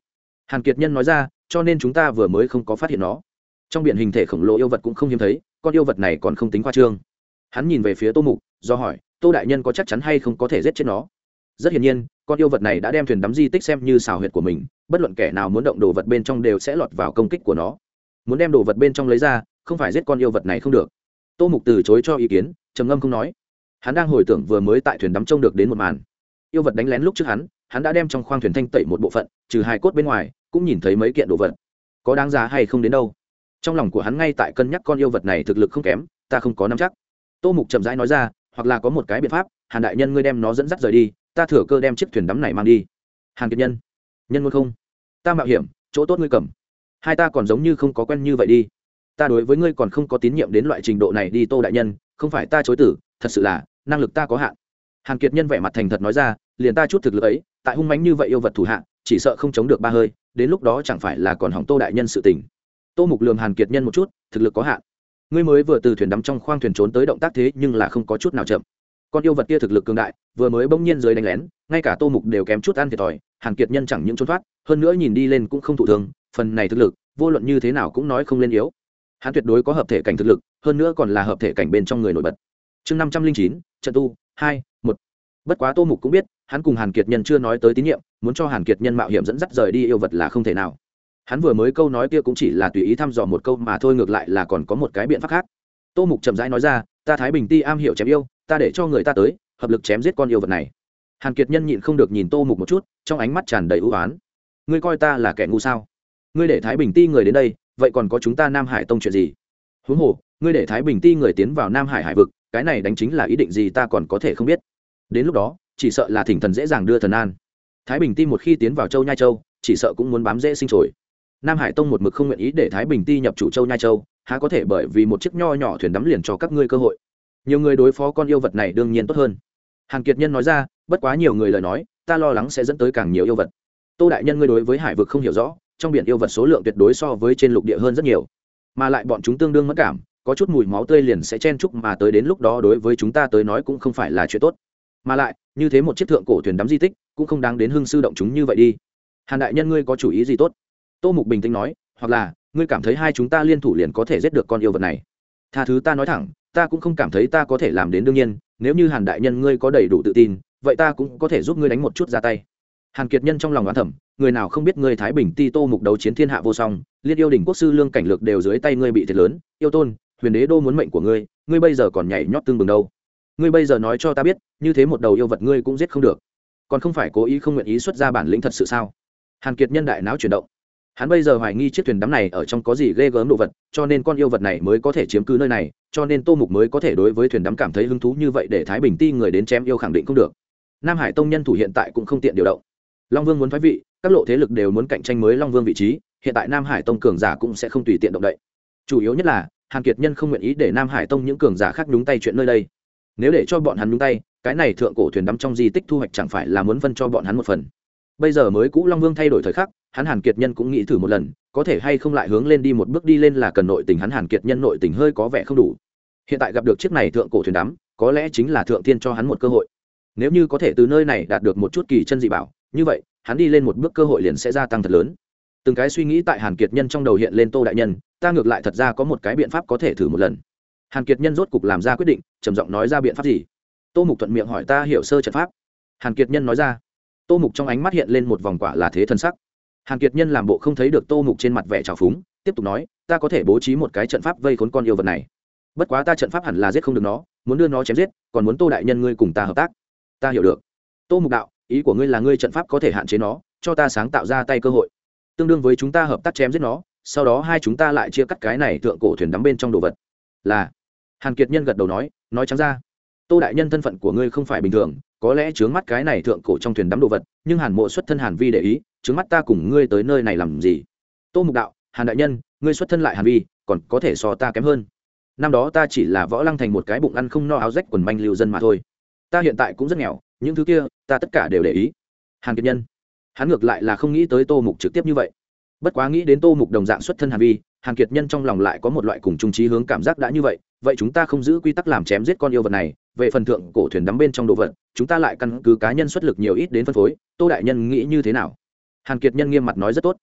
Hàn Kiệt Nhân nói ra, cho nên chúng ta vừa mới không có phát hiện nó. Trong biển hình thể khổng lồ yêu vật cũng không hiếm thấy, con yêu vật này còn không tính khoa trương. Hắn nhìn về phía Tô Mục, do hỏi, Tô đại nhân có chắc chắn hay không có thể giết chết nó? Rất hiển nhiên, con yêu vật này đã đem thuyền đắm di tích xem như xào huyệt của mình, bất luận kẻ nào muốn động đồ vật bên trong đều sẽ lọt vào công kích của nó. Muốn đem đồ vật bên trong lấy ra, không phải giết con yêu vật này không được. Tô Mục từ chối cho ý kiến, trầm ngâm không nói. Hắn đang hồi tưởng vừa mới tại thuyền đắm trông được đến một màn. Yêu vật đánh lén lúc trước hắn, hắn đã đem trong khoang thuyền thanh tẩy một bộ phận, trừ hai cốt bên ngoài, cũng nhìn thấy mấy kiện đồ vật. Có đáng giá hay không đến đâu? Trong lòng của hắn ngay tại cân nhắc con yêu vật này thực lực không kém, ta không có nắm chắc. Tô Mục chậm rãi nói ra, hoặc là có một cái biện pháp, Hàn đại nhân ngươi đem nó dẫn dắt rời đi, ta thừa cơ đem chiếc thuyền đắm này mang đi. Hàn Kiệt Nhân, nhân muốn không? Ta mạo hiểm, chỗ tốt ngươi cầm. Hai ta còn giống như không có quen như vậy đi. Ta đối với ngươi còn không có tín nhiệm đến loại trình độ này đi Tô đại nhân, không phải ta chối tử, thật sự là năng lực ta có hạn. Hàn Kiệt Nhân vẻ mặt thành thật nói ra, liền ta chút thực lực ấy, tại hung mãnh như vậy yêu vật thủ hạ, chỉ sợ không chống được ba hơi, đến lúc đó chẳng phải là còn hỏng Tô đại nhân sự tình. Tô Mục lườm Hàn Kiệt Nhân một chút, thực lực có hạn. Ngươi mới vừa từ thuyền đắm trong khoang thuyền trốn tới động tác thế nhưng là không có chút nào chậm. Con yêu vật kia thực lực cường đại, vừa mới bỗng nhiên dưới đánh lén, ngay cả Tô Mục đều kém chút ăn thiệt thòi, Hàn Kiệt Nhân chẳng những trốn thoát, hơn nữa nhìn đi lên cũng không thụ thương, phần này thực lực, vô luận như thế nào cũng nói không lên yếu. Hắn tuyệt đối có hợp thể cảnh thực lực, hơn nữa còn là hợp thể cảnh bên trong người nổi bật. Chương năm trăm linh chín, trận tu, hai, một. Bất quá Tô Mục cũng biết, hắn cùng Hàn Kiệt Nhân chưa nói tới tín nhiệm, muốn cho Hàn Kiệt Nhân mạo hiểm dẫn dắt rời đi yêu vật là không thể nào. Hắn vừa mới câu nói kia cũng chỉ là tùy ý thăm dò một câu mà thôi, ngược lại là còn có một cái biện pháp khác. Tô Mục chậm rãi nói ra, ta Thái Bình Ti am hiểu chém yêu, ta để cho người ta tới, hợp lực chém giết con yêu vật này. Hàn Kiệt Nhân nhịn không được nhìn Tô Mục một chút, trong ánh mắt tràn đầy ưu oán. Ngươi coi ta là kẻ ngu sao? Ngươi để Thái Bình Ti người đến đây, vậy còn có chúng ta Nam Hải Tông chuyện gì? Huống hồ, ngươi để Thái Bình Ti người tiến vào Nam Hải hải vực, cái này đánh chính là ý định gì ta còn có thể không biết. Đến lúc đó, chỉ sợ là thỉnh thần dễ dàng đưa thần an. Thái Bình Ti một khi tiến vào Châu Nhai Châu, chỉ sợ cũng muốn bám dễ sinh sôi. Nam Hải Tông một mực không nguyện ý để Thái Bình Ti nhập chủ Châu Nhai Châu, há có thể bởi vì một chiếc nho nhỏ thuyền đắm liền cho các ngươi cơ hội. Nhiều người đối phó con yêu vật này đương nhiên tốt hơn. Hàn Kiệt Nhân nói ra, bất quá nhiều người lời nói, ta lo lắng sẽ dẫn tới càng nhiều yêu vật. Tô đại nhân ngươi đối với hải vực không hiểu rõ, trong biển yêu vật số lượng tuyệt đối so với trên lục địa hơn rất nhiều, mà lại bọn chúng tương đương mất cảm, có chút mùi máu tươi liền sẽ chen chúc mà tới, đến lúc đó đối với chúng ta tới nói cũng không phải là chuyện tốt. Mà lại, như thế một chiếc thượng cổ thuyền đắm di tích, cũng không đáng đến hưng sư động chúng như vậy đi. Hàn đại nhân ngươi có chủ ý gì tốt? Tô Mục bình tĩnh nói, hoặc là ngươi cảm thấy hai chúng ta liên thủ liền có thể giết được con yêu vật này? Tha thứ ta nói thẳng, ta cũng không cảm thấy ta có thể làm đến, đương nhiên nếu như Hàn đại nhân ngươi có đầy đủ tự tin, vậy ta cũng có thể giúp ngươi đánh một chút ra tay. Hàn Kiệt Nhân trong lòng đoán thầm, người nào không biết ngươi Thái Bình Ti Tô Mục đấu chiến thiên hạ vô song, liên yêu đỉnh quốc sư lương cảnh lược đều dưới tay ngươi bị thiệt lớn, yêu tôn huyền đế đô muốn mệnh của ngươi, ngươi bây giờ còn nhảy nhót tương bừng đâu? Ngươi bây giờ nói cho ta biết, như thế một đầu yêu vật ngươi cũng giết không được, còn không phải cố ý không nguyện ý xuất ra bản lĩnh thật sự sao? Hàn Kiệt Nhân đại não chuyển động, hắn bây giờ hoài nghi chiếc thuyền đắm này ở trong có gì ghê gớm đồ vật, cho nên con yêu vật này mới có thể chiếm cứ nơi này, cho nên Tô Mục mới có thể đối với thuyền đắm cảm thấy hứng thú như vậy, để Thái Bình Ti người đến chém yêu khẳng định không được. Nam Hải Tông nhân thủ hiện tại cũng không tiện điều động, Long Vương muốn phái vị, các lộ thế lực đều muốn cạnh tranh mới Long Vương vị trí, hiện tại Nam Hải Tông cường giả cũng sẽ không tùy tiện động đậy. Chủ yếu nhất là Hàn Kiệt Nhân không nguyện ý để Nam Hải Tông những cường giả khác nhúng tay chuyện nơi đây. Nếu để cho bọn hắn nhúng tay, cái này thượng cổ thuyền đắm trong di tích thu hoạch chẳng phải là muốn phân cho bọn hắn một phần. Bây giờ mới cũ Long Vương thay đổi thời khắc, hắn Hàn Kiệt Nhân cũng nghĩ thử một lần, có thể hay không lại hướng lên đi một bước, đi lên là cần nội tình, hắn Hàn Kiệt Nhân nội tình hơi có vẻ không đủ. Hiện tại gặp được chiếc này thượng cổ thuyền đắm, có lẽ chính là thượng tiên cho hắn một cơ hội. Nếu như có thể từ nơi này đạt được một chút kỳ chân dị bảo, như vậy hắn đi lên một bước cơ hội liền sẽ gia tăng thật lớn. Từng cái suy nghĩ tại Hàn Kiệt Nhân trong đầu hiện lên, Tô đại nhân, ta ngược lại thật ra có một cái biện pháp có thể thử một lần. Hàn Kiệt Nhân rốt cục làm ra quyết định, trầm giọng nói ra biện pháp gì? Tô Mục thuận miệng hỏi, ta hiểu sơ trận pháp. Hàn Kiệt Nhân nói ra. Tô Mục trong ánh mắt hiện lên một vòng quả là thế thân sắc. Hàn Kiệt Nhân làm bộ không thấy được Tô Mục trên mặt vẻ trào phúng, tiếp tục nói, ta có thể bố trí một cái trận pháp vây khốn con yêu vật này. Bất quá ta trận pháp hẳn là giết không được nó, muốn đưa nó chém giết, còn muốn Tô đại nhân ngươi cùng ta hợp tác. Ta hiểu được. Tô Mục đạo, ý của ngươi là ngươi trận pháp có thể hạn chế nó, cho ta sáng tạo ra tay cơ hội, tương đương với chúng ta hợp tác chém giết nó, sau đó hai chúng ta lại chia cắt cái này thượng cổ thuyền đắm bên trong đồ vật. Là. Hàn Kiệt Nhân gật đầu nói, nói trắng ra, Tô đại nhân thân phận của ngươi không phải bình thường, có lẽ chướng mắt cái này thượng cổ trong thuyền đắm đồ vật, nhưng Hàn Mộ xuất thân Hàn Vi để ý, chướng mắt ta cùng ngươi tới nơi này làm gì? Tô Mục đạo, Hàn đại nhân, ngươi xuất thân lại Hàn Vi, còn có thể so ta kém hơn. Năm đó ta chỉ là Võ Lăng thành một cái bụng ăn không no áo rách quần manh lưu dân mà thôi. Ta hiện tại cũng rất nghèo, những thứ kia ta tất cả đều để ý. Hàn Kiệt Nhân, hắn ngược lại là không nghĩ tới Tô Mục trực tiếp như vậy. Bất quá nghĩ đến Tô Mục đồng dạng xuất thân Hàn Vi, Hàn Kiệt Nhân trong lòng lại có một loại cùng chung chí hướng cảm giác, đã như vậy, vậy chúng ta không giữ quy tắc làm chém giết con yêu vật này, về phần thượng cổ thuyền đắm bên trong đồ vật, chúng ta lại căn cứ cá nhân xuất lực nhiều ít đến phân phối. Tô đại nhân nghĩ như thế nào? Hàn Kiệt Nhân nghiêm mặt nói, rất tốt.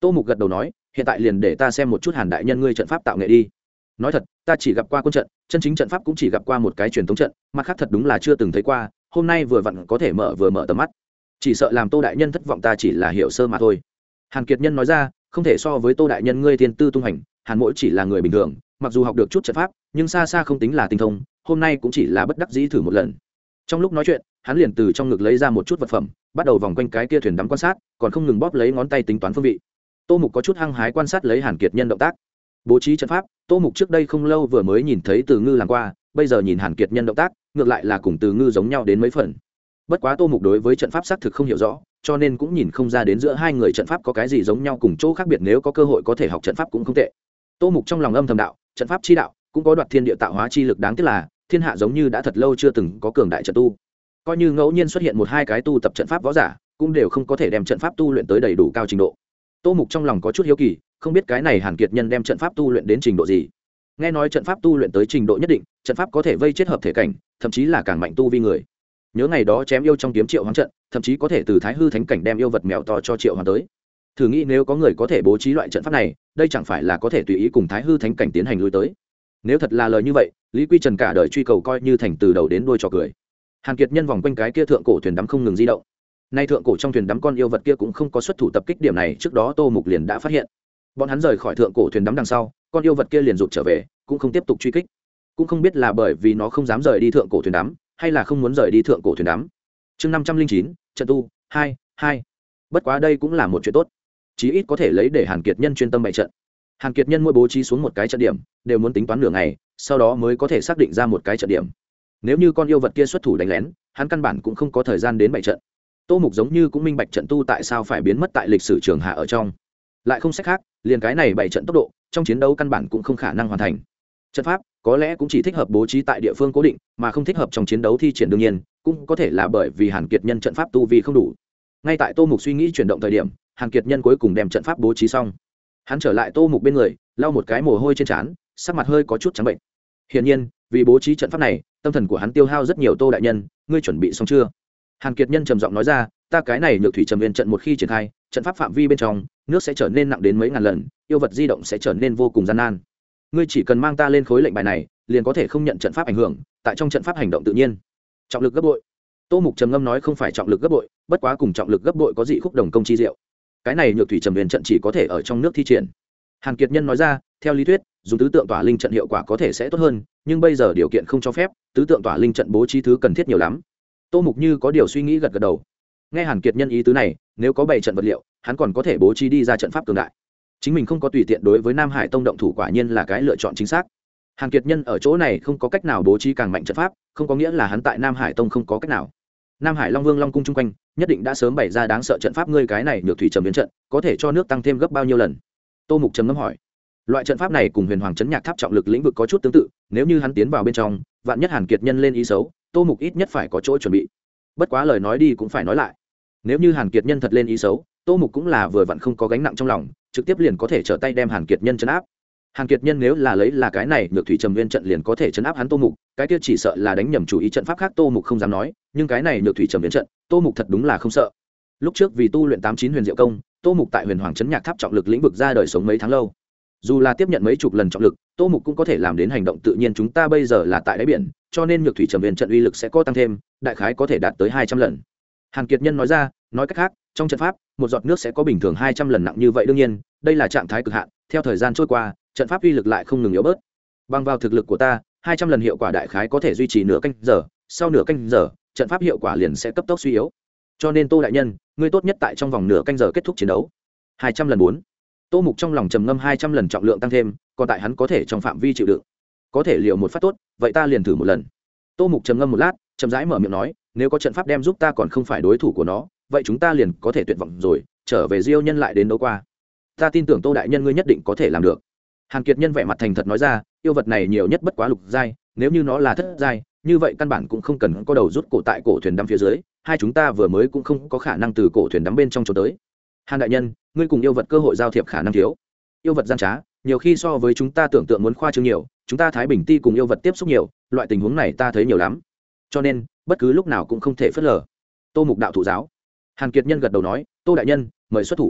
Tô Mục gật đầu nói, hiện tại liền để ta xem một chút Hàn đại nhân ngươi trận pháp tạo nghệ đi. Nói thật, ta chỉ gặp qua quân trận, chân chính trận pháp cũng chỉ gặp qua một cái truyền thống trận, mặt khác thật đúng là chưa từng thấy qua, hôm nay vừa vặn có thể mở vừa mở tầm mắt. Chỉ sợ làm Tô đại nhân thất vọng ta chỉ là hiểu sơ mà thôi. Hàn Kiệt Nhân nói ra, không thể so với Tô đại nhân ngươi tiên tư tung hành, Hàn Mỗi chỉ là người bình thường, mặc dù học được chút trận pháp, nhưng xa xa không tính là tinh thông, hôm nay cũng chỉ là bất đắc dĩ thử một lần. Trong lúc nói chuyện, hắn liền từ trong ngực lấy ra một chút vật phẩm, bắt đầu vòng quanh cái kia thuyền đắm quan sát, còn không ngừng bóp lấy ngón tay tính toán phương vị. Tô Mục có chút hăng hái quan sát lấy Hàn Kiệt Nhân động tác. Bố trí trận pháp, Tô Mục trước đây không lâu vừa mới nhìn thấy Từ Ngư làm qua, bây giờ nhìn Hàn Kiệt Nhân động tác, ngược lại là cùng Từ Ngư giống nhau đến mấy phần. Bất quá Tô Mục đối với trận pháp xác thực không hiểu rõ, cho nên cũng nhìn không ra đến giữa hai người trận pháp có cái gì giống nhau cùng chỗ khác biệt, nếu có cơ hội có thể học trận pháp cũng không tệ. Tô Mục trong lòng âm thầm đạo, trận pháp chi đạo cũng có đoạt thiên địa tạo hóa chi lực, đáng tiếc là thiên hạ giống như đã thật lâu chưa từng có cường đại trận tu. Coi như ngẫu nhiên xuất hiện một hai cái tu tập trận pháp võ giả, cũng đều không có thể đem trận pháp tu luyện tới đầy đủ cao trình độ. Tô Mục trong lòng có chút hiếu kỳ, không biết cái này Hàn Kiệt Nhân đem trận pháp tu luyện đến trình độ gì. Nghe nói trận pháp tu luyện tới trình độ nhất định, trận pháp có thể vây chết hợp thể cảnh, thậm chí là càng mạnh tu vi người. Nhớ ngày đó chém yêu trong kiếm Triệu Hoán trận, thậm chí có thể từ Thái Hư Thánh cảnh đem yêu vật mèo to cho Triệu Hoán tới. Thử nghĩ nếu có người có thể bố trí loại trận pháp này, đây chẳng phải là có thể tùy ý cùng Thái Hư Thánh cảnh tiến hành lui tới. Nếu thật là lời như vậy, Lý Quy Trần cả đời truy cầu coi như thành từ đầu đến đuôi trò cười. Hàn Kiệt Nhân vòng quanh cái kia thượng cổ thuyền đắm không ngừng di động. Nay thượng cổ trong thuyền đắm con yêu vật kia cũng không có xuất thủ tập kích, điểm này trước đó Tô Mục liền đã phát hiện. Bọn hắn rời khỏi thượng cổ thuyền đắm đằng sau, con yêu vật kia liền rụt trở về, cũng không tiếp tục truy kích. Cũng không biết là bởi vì nó không dám rời đi thượng cổ thuyền đắm, hay là không muốn rời đi thượng cổ thuyền đắm. Chương năm trăm linh chín, trận tu hai, hai. Bất quá đây cũng là một chuyện tốt, chí ít có thể lấy để Hàn Kiệt Nhân chuyên tâm bày trận. Hàn Kiệt Nhân mỗi bố trí xuống một cái trận điểm, đều muốn tính toán nửa ngày, sau đó mới có thể xác định ra một cái trận điểm. Nếu như con yêu vật kia xuất thủ đánh lén, hắn căn bản cũng không có thời gian đến bày trận. Tô Mục giống như cũng minh bạch trận tu tại sao phải biến mất tại lịch sử trường hạ ở trong, lại không sách khác, liền cái này bày trận tốc độ, trong chiến đấu căn bản cũng không khả năng hoàn thành. Trận pháp có lẽ cũng chỉ thích hợp bố trí tại địa phương cố định, mà không thích hợp trong chiến đấu thi triển, đương nhiên cũng có thể là bởi vì Hàn Kiệt Nhân trận pháp tu vi không đủ. Ngay tại Tô Mục suy nghĩ chuyển động thời điểm, Hàn Kiệt Nhân cuối cùng đem trận pháp bố trí xong. Hắn trở lại Tô Mục bên người, lau một cái mồ hôi trên trán, sắc mặt hơi có chút trắng bệnh. Hiển nhiên, vì bố trí trận pháp này, tâm thần của hắn tiêu hao rất nhiều. Tô đại nhân, ngươi chuẩn bị xong chưa? Hàn Kiệt Nhân trầm giọng nói ra, ta cái này Nhược Thủy Trầm Nguyên trận một khi triển khai, trận pháp phạm vi bên trong nước sẽ trở nên nặng đến mấy ngàn lần, yêu vật di động sẽ trở nên vô cùng gian nan. Ngươi chỉ cần mang ta lên khối lệnh bài này, liền có thể không nhận trận pháp ảnh hưởng, tại trong trận pháp hành động tự nhiên. Trọng lực gấp bội. Tô Mục trầm ngâm nói, không phải trọng lực gấp bội, bất quá cùng trọng lực gấp bội có dị khúc đồng công chi diệu. Cái này Nhược Thủy Trầm Nguyên trận chỉ có thể ở trong nước thi triển. Hàn Kiệt Nhân nói ra, theo lý thuyết, dùng tứ tượng tỏa linh trận hiệu quả có thể sẽ tốt hơn, nhưng bây giờ điều kiện không cho phép, tứ tượng tỏa linh trận bố trí thứ cần thiết nhiều lắm. Tô Mục như có điều suy nghĩ gật gật đầu. Nghe Hàn Kiệt Nhân ý tứ này, nếu có bảy trận vật liệu, hắn còn có thể bố trí đi ra trận pháp cường đại. Chính mình không có tùy tiện đối với Nam Hải Tông động thủ, quả nhiên là cái lựa chọn chính xác. Hàn Kiệt Nhân ở chỗ này không có cách nào bố trí càng mạnh trận pháp, không có nghĩa là hắn tại Nam Hải Tông không có cách nào. Nam Hải Long Vương Long cung chung quanh, nhất định đã sớm bày ra đáng sợ trận pháp, ngươi cái này Nhược Thủy Trầm Biến trận, có thể cho nước tăng thêm gấp bao nhiêu lần? Tô Mục trầm ngâm hỏi. Loại trận pháp này cùng Huyền Hoàng Trấn Nhạc Tháp trọng lực lĩnh vực có chút tương tự, nếu như hắn tiến vào bên trong, vạn nhất Hàn Kiệt Nhân lên ý xấu, Tô Mục ít nhất phải có chỗ chuẩn bị. Bất quá lời nói đi cũng phải nói lại, nếu như Hàn Kiệt Nhân thật lên ý xấu, Tô Mục cũng là vừa vặn không có gánh nặng trong lòng, trực tiếp liền có thể trở tay đem Hàn Kiệt Nhân trấn áp. Hàn Kiệt Nhân nếu là lấy là cái này Nhược Thủy Trầm Nguyên trận liền có thể trấn áp hắn Tô Mục, cái kia chỉ sợ là đánh nhầm chủ ý, trận pháp khác Tô Mục không dám nói, nhưng cái này Nhược Thủy Trầm Nguyên trận, Tô Mục thật đúng là không sợ. Lúc trước vì tu luyện tám chín Huyền Diệu công, Tô Mục tại Huyền Hoàng Trấn Nhạc Tháp trọng lực lĩnh vực ra đời sống mấy tháng lâu. Dù là tiếp nhận mấy chục lần trọng lực, Tô Mục cũng có thể làm đến hành động tự nhiên. Chúng ta bây giờ là tại đáy biển, cho nên Nhược Thủy Trầm Nguyên trận uy lực sẽ có tăng thêm, đại khái có thể đạt tới hai trăm lần. Hàn Kiệt Nhân nói ra, nói cách khác, trong trận pháp, một giọt nước sẽ có bình thường hai trăm lần nặng như vậy, đương nhiên, đây là trạng thái cực hạn, theo thời gian trôi qua, trận pháp uy lực lại không ngừng yếu bớt. Bằng vào thực lực của ta, hai trăm lần hiệu quả đại khái có thể duy trì nửa canh giờ, sau nửa canh giờ, trận pháp hiệu quả liền sẽ cấp tốc suy yếu. Cho nên Tô đại nhân, ngươi tốt nhất tại trong vòng nửa canh giờ kết thúc chiến đấu. hai trăm lần bốn. Tô Mục trong lòng trầm ngâm, hai trăm lần trọng lượng tăng thêm, còn tại hắn có thể trong phạm vi chịu đựng. Có thể liệu một phát tốt, vậy ta liền thử một lần. Tô Mục trầm ngâm một lát, chậm rãi mở miệng nói, nếu có trận pháp đem giúp ta còn không phải đối thủ của nó, vậy chúng ta liền có thể tuyệt vọng rồi, trở về Diêu Nhân lại đến đấu qua. Ta tin tưởng Tô đại nhân ngươi nhất định có thể làm được. Hàn Kiệt Nhân vẻ mặt thành thật nói ra, yêu vật này nhiều nhất bất quá lục giai, nếu như nó là thất giai, như vậy căn bản cũng không cần có đầu rút cổ tại cổ thuyền đắm phía dưới, hai chúng ta vừa mới cũng không có khả năng từ cổ thuyền đắm bên trong trốn tới. Hàn đại nhân, ngươi cùng yêu vật cơ hội giao thiệp khả năng thiếu. Yêu vật gian trá, nhiều khi so với chúng ta tưởng tượng muốn khoa trương nhiều, chúng ta Thái Bình Ti cùng yêu vật tiếp xúc nhiều, loại tình huống này ta thấy nhiều lắm. Cho nên, bất cứ lúc nào cũng không thể phớt lờ. Tô Mục đạo thủ giáo. Hàn Kiệt Nhân gật đầu nói, Tô đại nhân, mời xuất thủ.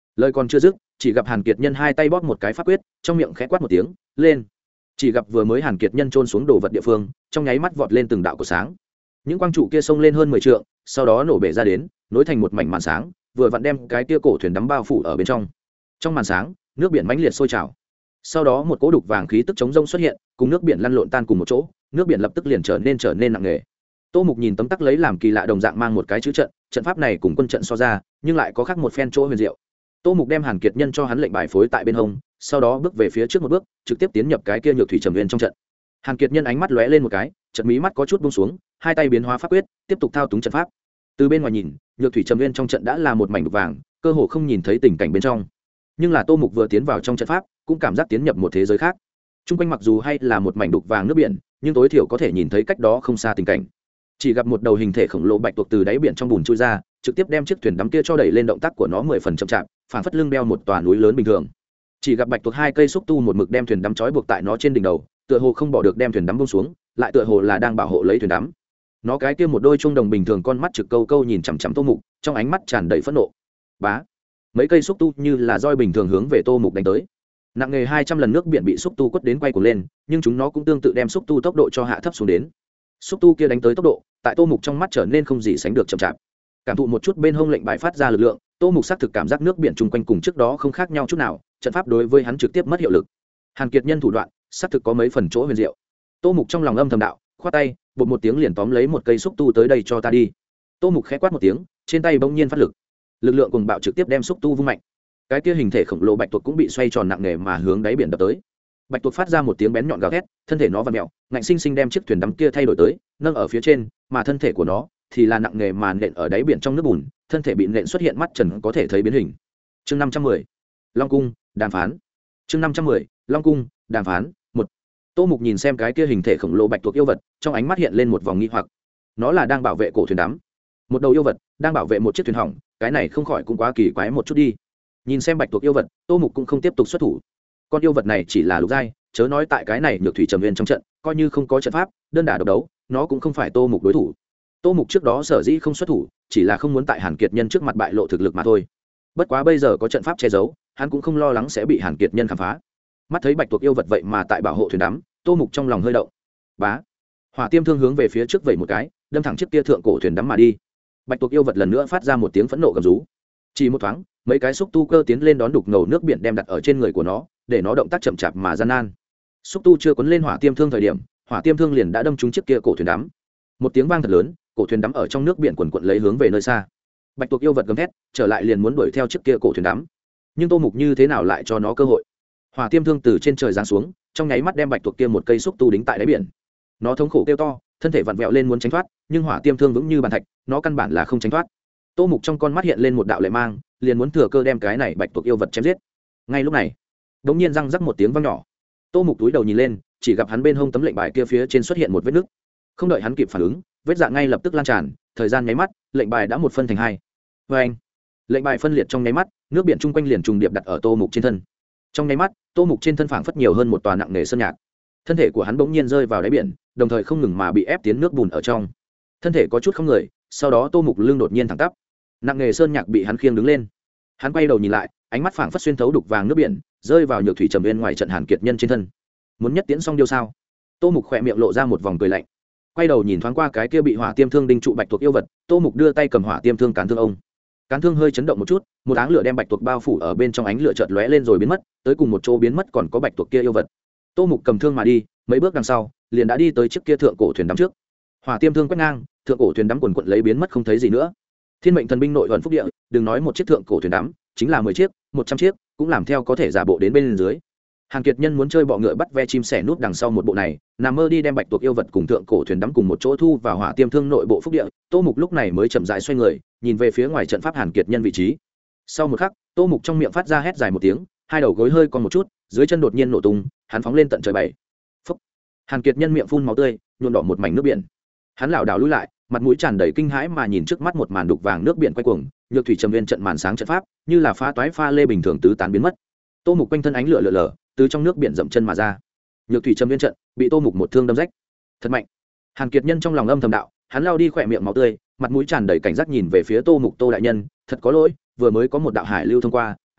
lời còn chưa dứt, chỉ gặp Hàn Kiệt Nhân hai tay bóp một cái pháp quyết, trong miệng khẽ quát một tiếng lên. Chỉ gặp vừa mới Hàn Kiệt Nhân trôn xuống đồ vật địa phương, trong nháy mắt vọt lên từng đạo của sáng. Những quang trụ kia xông lên hơn mười trượng, sau đó nổ bể ra đến, nối thành một mảnh màn sáng, vừa vặn đem cái kia cổ thuyền đắm bao phủ ở bên trong. Trong màn sáng, nước biển mãnh liệt sôi trào. Sau đó một cỗ đục vàng khí tức chống rông xuất hiện, cùng nước biển lăn lộn tan cùng một chỗ, nước biển lập tức liền trở nên trở nên nặng nề. Tô Mục nhìn tấm tắc lấy làm kỳ lạ đồng dạng mang một cái chữ trận, trận pháp này cùng quân trận so ra, nhưng lại có khác một phen chỗ huyền diệu. Tô Mục đem Hàn Kiệt Nhân cho hắn lệnh bài phối tại bên hông, sau đó bước về phía trước một bước, trực tiếp tiến nhập cái kia nhược thủy trầm viên trong trận. Hàn Kiệt Nhân ánh mắt lóe lên một cái, chợt mí mắt có chút buông xuống, hai tay biến hóa pháp quyết, tiếp tục thao túng trận pháp. Từ bên ngoài nhìn, nhược thủy trầm viên trong trận đã là một mảnh đục vàng, cơ hồ không nhìn thấy tình cảnh bên trong. Nhưng là Tô Mục vừa tiến vào trong trận pháp, cũng cảm giác tiến nhập một thế giới khác. Trung quanh mặc dù hay là một mảnh đục vàng nước biển, nhưng tối thiểu có thể nhìn thấy cách đó không xa tình cảnh. Chỉ gặp một đầu hình thể khổng lồ bạch tuộc từ đáy biển trong bùn chui ra, trực tiếp đem chiếc thuyền đắm kia cho đẩy lên, động tác của nó mười phần chậm chạp, phảng phất lưng đeo một tòa núi lớn bình thường. Chỉ gặp bạch tuộc hai cây xúc tu một mực đem thuyền đắm trói buộc tại nó trên đỉnh đầu, tựa hồ không bỏ được đem thuyền đắm buông xuống, lại tựa hồ là đang bảo hộ lấy thuyền đắm. Nó cái kia một đôi chuông đồng bình thường con mắt trực câu câu nhìn chằm chằm Tô Mục, trong ánh mắt tràn đầy phẫn nộ. Bá, mấy cây xúc tu như là roi bình thường hướng về Tô Mục đánh tới. Nặng nghề hai trăm lần nước biển bị xúc tu quất đến quay cuồng lên, nhưng chúng nó cũng tương tự đem xúc tu tốc độ cho hạ thấp xuống đến. Xúc tu kia đánh tới tốc độ, tại Tô Mục trong mắt trở nên không gì sánh được chậm chạp. Cảm thụ một chút bên hông lệnh bài phát ra lực lượng, Tô Mục xác thực cảm giác nước biển chung quanh cùng trước đó không khác nhau chút nào, trận pháp đối với hắn trực tiếp mất hiệu lực. Hàn Kiệt Nhân thủ đoạn, xác thực có mấy phần chỗ huyền diệu. Tô Mục trong lòng âm thầm đạo, khoát tay, bột một tiếng liền tóm lấy một cây xúc tu tới đây cho ta đi. Tô Mục khẽ quát một tiếng, trên tay bỗng nhiên phát lực, lực lượng cùng bạo trực tiếp đem xúc tu vung mạnh. Cái kia hình thể khổng lồ bạch tuộc cũng bị xoay tròn nặng nề mà hướng đáy biển đập tới. Bạch tuộc phát ra một tiếng bén nhọn gào thét, thân thể nó vặn mèo, ngạnh sinh sinh đem chiếc thuyền đắm kia thay đổi tới, nâng ở phía trên, mà thân thể của nó thì là nặng nề mà nện ở đáy biển trong nước bùn, thân thể bị nện xuất hiện mắt trần có thể thấy biến hình. Chương năm trăm mười, Long cung, đàm phán. Chương năm trăm mười, Long cung, đàm phán. Một. Tô Mục nhìn xem cái kia hình thể khổng lồ bạch tuộc yêu vật, trong ánh mắt hiện lên một vòng nghi hoặc. Nó là đang bảo vệ cổ thuyền đắm. Một đầu yêu vật đang bảo vệ một chiếc thuyền hỏng, cái này không khỏi cũng quá kỳ quái một chút đi. Nhìn xem bạch tuộc yêu vật, Tô Mục cũng không tiếp tục xuất thủ. Con yêu vật này chỉ là lục giai, chớ nói tại cái này nhược thủy trầm viên trong trận, coi như không có trận pháp, đơn đả độc đấu, nó cũng không phải Tô Mục đối thủ. Tô Mục trước đó sở dĩ không xuất thủ, chỉ là không muốn tại Hàn Kiệt Nhân trước mặt bại lộ thực lực mà thôi. Bất quá bây giờ có trận pháp che giấu, hắn cũng không lo lắng sẽ bị Hàn Kiệt Nhân khám phá. Mắt thấy bạch tuộc yêu vật vậy mà tại bảo hộ thuyền đắm, Tô Mục trong lòng hơi động. Bá, hỏa tiêm thương hướng về phía trước vẩy một cái, đâm thẳng chiếc kia thượng cổ thuyền đắm mà đi. Bạch tuộc yêu vật lần nữa phát ra một tiếng phẫn nộ gầm rú. Chỉ một thoáng, mấy cái xúc tu cơ tiến lên đón đục ngầu nước biển đem đặt ở trên người của nó, để nó động tác chậm chạp mà gian nan. Xúc tu chưa cuốn lên hỏa tiêm thương thời điểm, hỏa tiêm thương liền đã đâm trúng chiếc kia cổ thuyền đắm. Một tiếng vang thật lớn, cổ thuyền đắm ở trong nước biển quần quật lấy hướng về nơi xa. Bạch tuộc yêu vật gầm thét, trở lại liền muốn đuổi theo chiếc kia cổ thuyền đắm. Nhưng Tô Mục như thế nào lại cho nó cơ hội? Hỏa tiêm thương từ trên trời giáng xuống, trong nháy mắt đem bạch tuộc kia một cây xúc tu đính tại đáy biển. Nó thống khổ kêu to, thân thể vặn vẹo lên muốn tránh thoát, nhưng hỏa tiêm thương vững như bàn thạch, nó căn bản là không tránh thoát. Tô Mục trong con mắt hiện lên một đạo lệ mang, liền muốn thừa cơ đem cái này bạch tuộc yêu vật chém giết. Ngay lúc này, đột nhiên răng rắc một tiếng vang nhỏ. Tô Mục túi đầu nhìn lên, chỉ gặp hắn bên hông tấm lệnh bài kia phía trên xuất hiện một vết nứt. Không đợi hắn kịp phản ứng, vết dạng ngay lập tức lan tràn, thời gian nháy mắt, lệnh bài đã một phân thành hai. Oeng! Lệnh bài phân liệt trong nháy mắt, nước biển chung quanh liền trùng điệp đặt ở Tô Mục trên thân. Trong nháy mắt, Tô Mục trên thân phảng phất nhiều hơn một tòa nặng nề sơn nhạc. Thân thể của hắn bỗng nhiên rơi vào đáy biển, đồng thời không ngừng mà bị ép tiến nước bùn ở trong. Thân thể có chút không người, sau đó Tô Mục lưng đột nhiên thẳng tắp. Nặng nề sơn nhạc bị hắn khiêng đứng lên. Hắn quay đầu nhìn lại, ánh mắt phảng phất xuyên thấu đục vàng nước biển, rơi vào nhược thủy trầm viên ngoài trận Hàn Kiệt Nhân trên thân. Muốn nhất tiễn xong điêu sao? Tô Mục khỏe miệng lộ ra một vòng cười lạnh. Quay đầu nhìn thoáng qua cái kia bị hỏa tiêm thương đinh trụ bạch tuộc yêu vật, Tô Mục đưa tay cầm hỏa tiêm thương cán thương ông. Cán thương hơi chấn động một chút, một áng lửa đem bạch tuộc bao phủ ở bên trong, ánh lửa chợt lóe lên rồi biến mất, tới cùng một chỗ biến mất còn có bạch tuộc kia yêu vật. Tô Mục cầm thương mà đi, mấy bước đằng sau, liền đã đi tới chiếc kia thượng cổ thuyền đắm trước. Hỏa tiêm thương quét ngang, thượng cổ thuyền đắm quần quật lấy biến mất không thấy gì nữa. Thiên mệnh thần binh nội vận phúc địa, đừng nói một chiếc thượng cổ thuyền đắm, chính là mười chiếc, một trăm chiếc, cũng làm theo có thể giả bộ đến bên dưới. Hàn Kiệt Nhân muốn chơi bọ ngựa bắt ve chim sẻ nút đằng sau một bộ này, nằm mơ đi đem bạch tuộc yêu vật cùng thượng cổ thuyền đắm cùng một chỗ thu vào hỏa tiêm thương nội bộ phúc địa. Tô Mục lúc này mới chậm rãi xoay người, nhìn về phía ngoài trận pháp Hàn Kiệt Nhân vị trí. Sau một khắc, Tô Mục trong miệng phát ra hét dài một tiếng, hai đầu gối hơi còn một chút, dưới chân đột nhiên nổ tung, hắn phóng lên tận trời bảy. Phúc. Hàn Kiệt Nhân miệng phun máu tươi, nhuộm đỏ một mảnh nước biển. Hắn lảo đảo lùi lại, mặt mũi tràn đầy kinh hãi mà nhìn trước mắt một màn đục vàng nước biển quay cuồng, nhược thủy trầm viên trận màn sáng trận pháp, như là phá toái pha lê bình thường tứ tán biến mất. Tô Mục quanh thân ánh lửa lờ lờ, từ trong nước biển dậm chân mà ra. Nhược thủy trầm viên trận bị Tô Mục một thương đâm rách. Thật mạnh. Hàn Kiệt Nhân trong lòng âm thầm đạo, hắn lao đi khỏe miệng máu tươi, mặt mũi tràn đầy cảnh giác nhìn về phía Tô Mục. Tô đại nhân, thật có lỗi, vừa mới có một đạo hải lưu thông qua,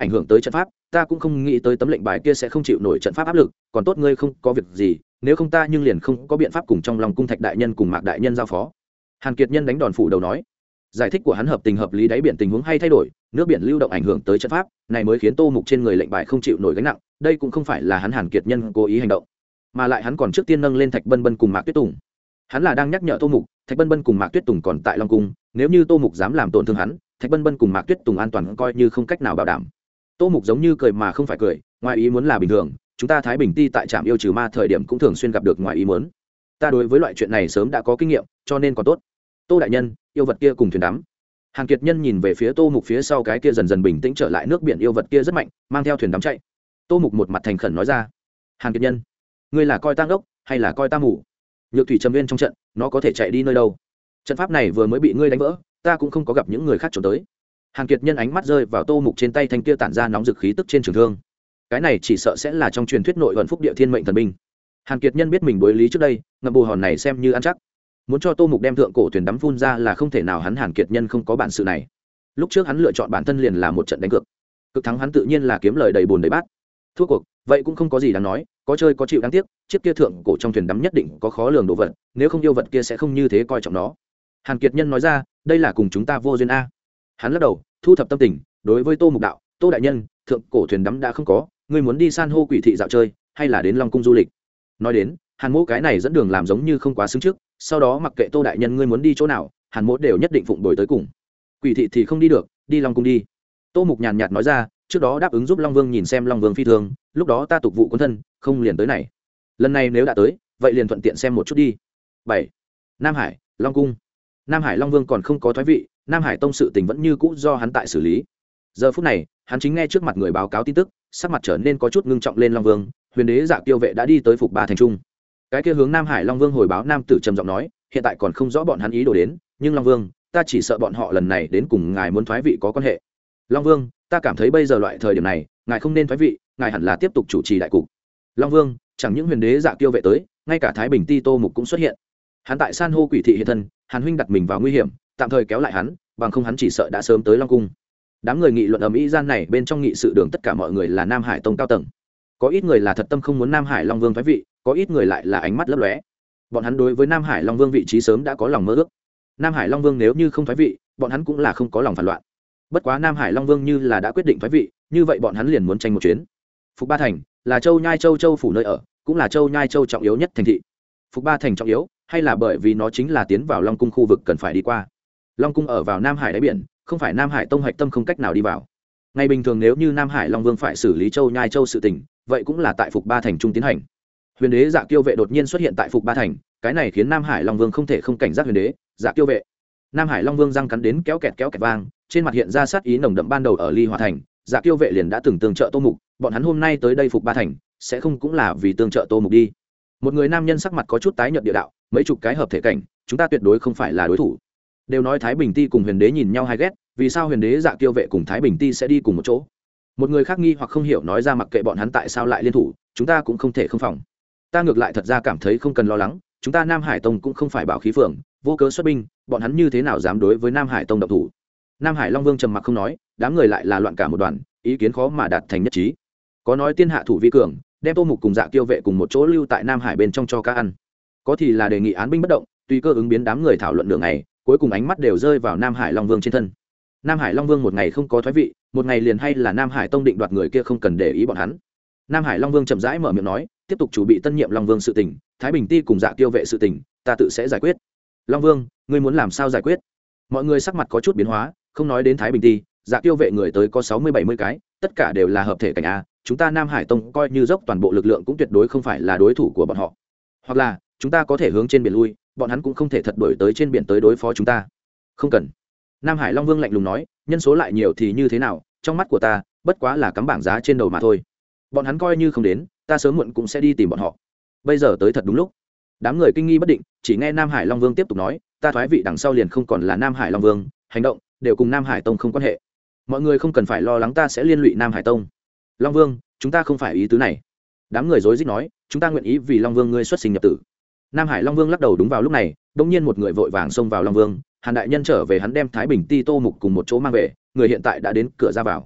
ảnh hưởng tới trận pháp, ta cũng không nghĩ tới tấm lệnh bài kia sẽ không chịu nổi trận pháp áp lực, còn tốt ngươi không có việc gì, nếu không ta nhưng liền không có biện pháp cùng trong lòng cung thạch đại nhân cùng mạc đại nhân giao phó. Hàn Kiệt Nhân đánh đòn phủ đầu nói. Giải thích của hắn hợp tình hợp lý, đáy biển tình huống hay thay đổi, nước biển lưu động ảnh hưởng tới trận pháp, này mới khiến Tô Mục trên người lệnh bài không chịu nổi gánh nặng, đây cũng không phải là hắn Hàn Kiệt Nhân cố ý hành động, mà lại hắn còn trước tiên nâng lên Thạch Bân Bân cùng Mạc Tuyết Tùng. Hắn là đang nhắc nhở Tô Mục, Thạch Bân Bân cùng Mạc Tuyết Tùng còn tại Long cung, nếu như Tô Mục dám làm tổn thương hắn, Thạch Bân Bân cùng Mạc Tuyết Tùng an toàn coi như không cách nào bảo đảm. Tô Mục giống như cười mà không phải cười, ngoài ý muốn là bình thường, chúng ta Thái Bình Ti tại trạm yêu trừ ma thời điểm cũng thường xuyên gặp được ngoài ý muốn. Ta đối với loại chuyện này sớm đã có kinh nghiệm, cho nên còn tốt. Tô đại nhân, yêu vật kia cùng thuyền đắm. Hàn Kiệt Nhân nhìn về phía Tô Mục phía sau cái kia dần dần bình tĩnh trở lại nước biển yêu vật kia rất mạnh, mang theo thuyền đắm chạy. Tô Mục một mặt thành khẩn nói ra: Hàn Kiệt Nhân, ngươi là coi tang đốc hay là coi ta mù? Nhược thủy trầm viên trong trận, nó có thể chạy đi nơi đâu? Trận pháp này vừa mới bị ngươi đánh vỡ, ta cũng không có gặp những người khác trốn tới. Hàn Kiệt Nhân ánh mắt rơi vào Tô Mục trên tay thanh kia tản ra nóng dực khí tức trên trường thương. Cái này chỉ sợ sẽ là trong truyền thuyết nội vận phúc địa thiên mệnh thần binh. Hàn Kiệt Nhân biết mình đối lý trước đây, ngậm bù hòn này xem như ăn chắc. Muốn cho Tô Mục đem thượng cổ thuyền đắm phun ra là không thể nào, hắn Hàn Kiệt Nhân không có bản sự này. Lúc trước hắn lựa chọn bản thân liền là một trận đánh cược, cực thắng hắn tự nhiên là kiếm lời đầy bùn đầy bát. Thua cuộc, vậy cũng không có gì đáng nói, có chơi có chịu, đáng tiếc chiếc kia thượng cổ trong thuyền đắm nhất định có khó lường đồ vật, nếu không yêu vật kia sẽ không như thế coi trọng nó. Hàn Kiệt Nhân nói ra, đây là cùng chúng ta vô duyên a. Hắn lắc đầu, thu thập tâm tình, đối với Tô Mục đạo, Tô đại nhân, thượng cổ thuyền đắm đã không có, ngươi muốn đi san hô quỷ thị dạo chơi, hay là đến Long cung du lịch? Nói đến, Hàn Mỗ cái này dẫn đường làm giống như không quá xứng trước, sau đó mặc kệ Tô đại nhân ngươi muốn đi chỗ nào, Hàn Mỗ đều nhất định phụng đổi tới cùng. Quỷ thị thì không đi được, đi Long cung đi. Tô Mục nhàn nhạt nói ra, trước đó đáp ứng giúp Long Vương nhìn xem Long Vương phi thường, lúc đó ta tục vụ quân thân, không liền tới này. Lần này nếu đã tới, vậy liền thuận tiện xem một chút đi. bảy. Nam Hải, Long cung. Nam Hải Long Vương còn không có thoái vị, Nam Hải tông sự tình vẫn như cũ do hắn tại xử lý. Giờ phút này, hắn chính nghe trước mặt người báo cáo tin tức, sắc mặt trở nên có chút ngưng trọng lên. Long Vương, Huyền Đế Dạ Kiêu vệ đã đi tới Phục Ba thành trung. Cái kia hướng Nam Hải Long Vương hồi báo nam tử trầm giọng nói, hiện tại còn không rõ bọn hắn ý đồ đến, nhưng Long Vương, ta chỉ sợ bọn họ lần này đến cùng ngài muốn thoái vị có quan hệ. Long Vương, ta cảm thấy bây giờ loại thời điểm này, ngài không nên thoái vị, ngài hẳn là tiếp tục chủ trì đại cục. Long Vương, chẳng những Huyền Đế Dạ Kiêu vệ tới, ngay cả Thái Bình Ti Tô Mục cũng xuất hiện. Hắn tại san hô quỷ thị hiện thân, Hàn huynh đặt mình vào nguy hiểm, tạm thời kéo lại hắn, bằng không hắn chỉ sợ đã sớm tới Long cung. Đám người nghị luận ầm ĩ gian này, bên trong nghị sự đường tất cả mọi người là Nam Hải tông cao tầng. Có ít người là thật tâm không muốn Nam Hải Long Vương thoái vị, có ít người lại là ánh mắt lấp lóe. Bọn hắn đối với Nam Hải Long Vương vị trí sớm đã có lòng mơ ước. Nam Hải Long Vương nếu như không thoái vị, bọn hắn cũng là không có lòng phản loạn. Bất quá Nam Hải Long Vương như là đã quyết định thoái vị, như vậy bọn hắn liền muốn tranh một chuyến. Phục Ba thành là Châu Nhai Châu Châu phủ nơi ở, cũng là Châu Nhai Châu trọng yếu nhất thành thị. Phục Ba thành trọng yếu, hay là bởi vì nó chính là tiến vào Long cung khu vực cần phải đi qua. Long cung ở vào Nam Hải đáy biển, không phải Nam Hải tông hoạch tâm không cách nào đi vào. Ngày bình thường nếu như Nam Hải Long Vương phải xử lý Châu Nhai Châu sự tình, vậy cũng là tại Phục Ba thành trung tiến hành. Huyền Đế Dạ Kiêu vệ đột nhiên xuất hiện tại Phục Ba thành, cái này khiến Nam Hải Long Vương không thể không cảnh giác Huyền Đế Dạ Kiêu vệ. Nam Hải Long Vương răng cắn đến kéo kẹt kéo kẹt vang, trên mặt hiện ra sát ý nồng đậm. Ban đầu ở Ly Hỏa thành, Dạ Kiêu vệ liền đã từng tương trợ Tô Mục, bọn hắn hôm nay tới đây Phục Ba thành, sẽ không cũng là vì tương trợ Tô Mục đi. Một người nam nhân sắc mặt có chút tái nhợt địa đạo, mấy chục cái hợp thể cảnh, chúng ta tuyệt đối không phải là đối thủ. Đều nói Thái Bình Ti cùng Huyền Đế nhìn nhau hay ghét, vì sao Huyền Đế Dạ Kiêu vệ cùng Thái Bình Ti sẽ đi cùng một chỗ? Một người khác nghi hoặc không hiểu nói ra, mặc kệ bọn hắn tại sao lại liên thủ, chúng ta cũng không thể không phòng. Ta ngược lại thật ra cảm thấy không cần lo lắng, chúng ta Nam Hải tông cũng không phải bảo khí phường, vô cớ xuất binh, bọn hắn như thế nào dám đối với Nam Hải tông động thủ? Nam Hải Long Vương trầm mặc không nói, đám người lại là loạn cả một đoàn, ý kiến khó mà đạt thành nhất trí. Có nói tiên hạ thủ vi cường, đem Tô Mục cùng Dạ Kiêu vệ cùng một chỗ lưu tại Nam Hải bên trong cho cá ăn. Có thì là đề nghị án binh bất động, tùy cơ ứng biến. Đám người thảo luận đường này, cuối cùng ánh mắt đều rơi vào Nam Hải Long Vương trên thân. Nam Hải Long Vương một ngày không có thoái vị, một ngày liền hay là Nam Hải tông định đoạt người kia không cần để ý bọn hắn. Nam Hải Long Vương chậm rãi mở miệng nói, tiếp tục chuẩn bị tân nhiệm Long Vương sự tình, Thái Bình Ti cùng Dạ Kiêu vệ sự tình, ta tự sẽ giải quyết. Long Vương, ngươi muốn làm sao giải quyết? Mọi người sắc mặt có chút biến hóa, không nói đến Thái Bình Ti, Dạ Kiêu vệ người tới có sáu mươi bảy mươi cái, tất cả đều là hợp thể cảnh a, chúng ta Nam Hải tông coi như dốc toàn bộ lực lượng cũng tuyệt đối không phải là đối thủ của bọn họ. Hoặc là, chúng ta có thể hướng trên biển lui, bọn hắn cũng không thể thật đuổi tới trên biển tới đối phó chúng ta. Không cần. Nam Hải Long Vương lạnh lùng nói, nhân số lại nhiều thì như thế nào, trong mắt của ta, bất quá là cắm bảng giá trên đầu mà thôi. Bọn hắn coi như không đến, ta sớm muộn cũng sẽ đi tìm bọn họ. Bây giờ tới thật đúng lúc. Đám người kinh nghi bất định, chỉ nghe Nam Hải Long Vương tiếp tục nói, ta thoái vị đằng sau liền không còn là Nam Hải Long Vương, hành động đều cùng Nam Hải tông không quan hệ. Mọi người không cần phải lo lắng ta sẽ liên lụy Nam Hải tông. Long Vương, chúng ta không phải ý tứ này. Đám người rối rít nói, chúng ta nguyện ý vì Long Vương ngươi xuất sinh nhập tử. Nam Hải Long Vương lắc đầu. Đúng vào lúc này, đột nhiên một người vội vàng xông vào Long Vương. Hàn đại nhân trở về, hắn đem Thái Bình Ti Tô Mục cùng một chỗ mang về, người hiện tại đã đến cửa ra vào.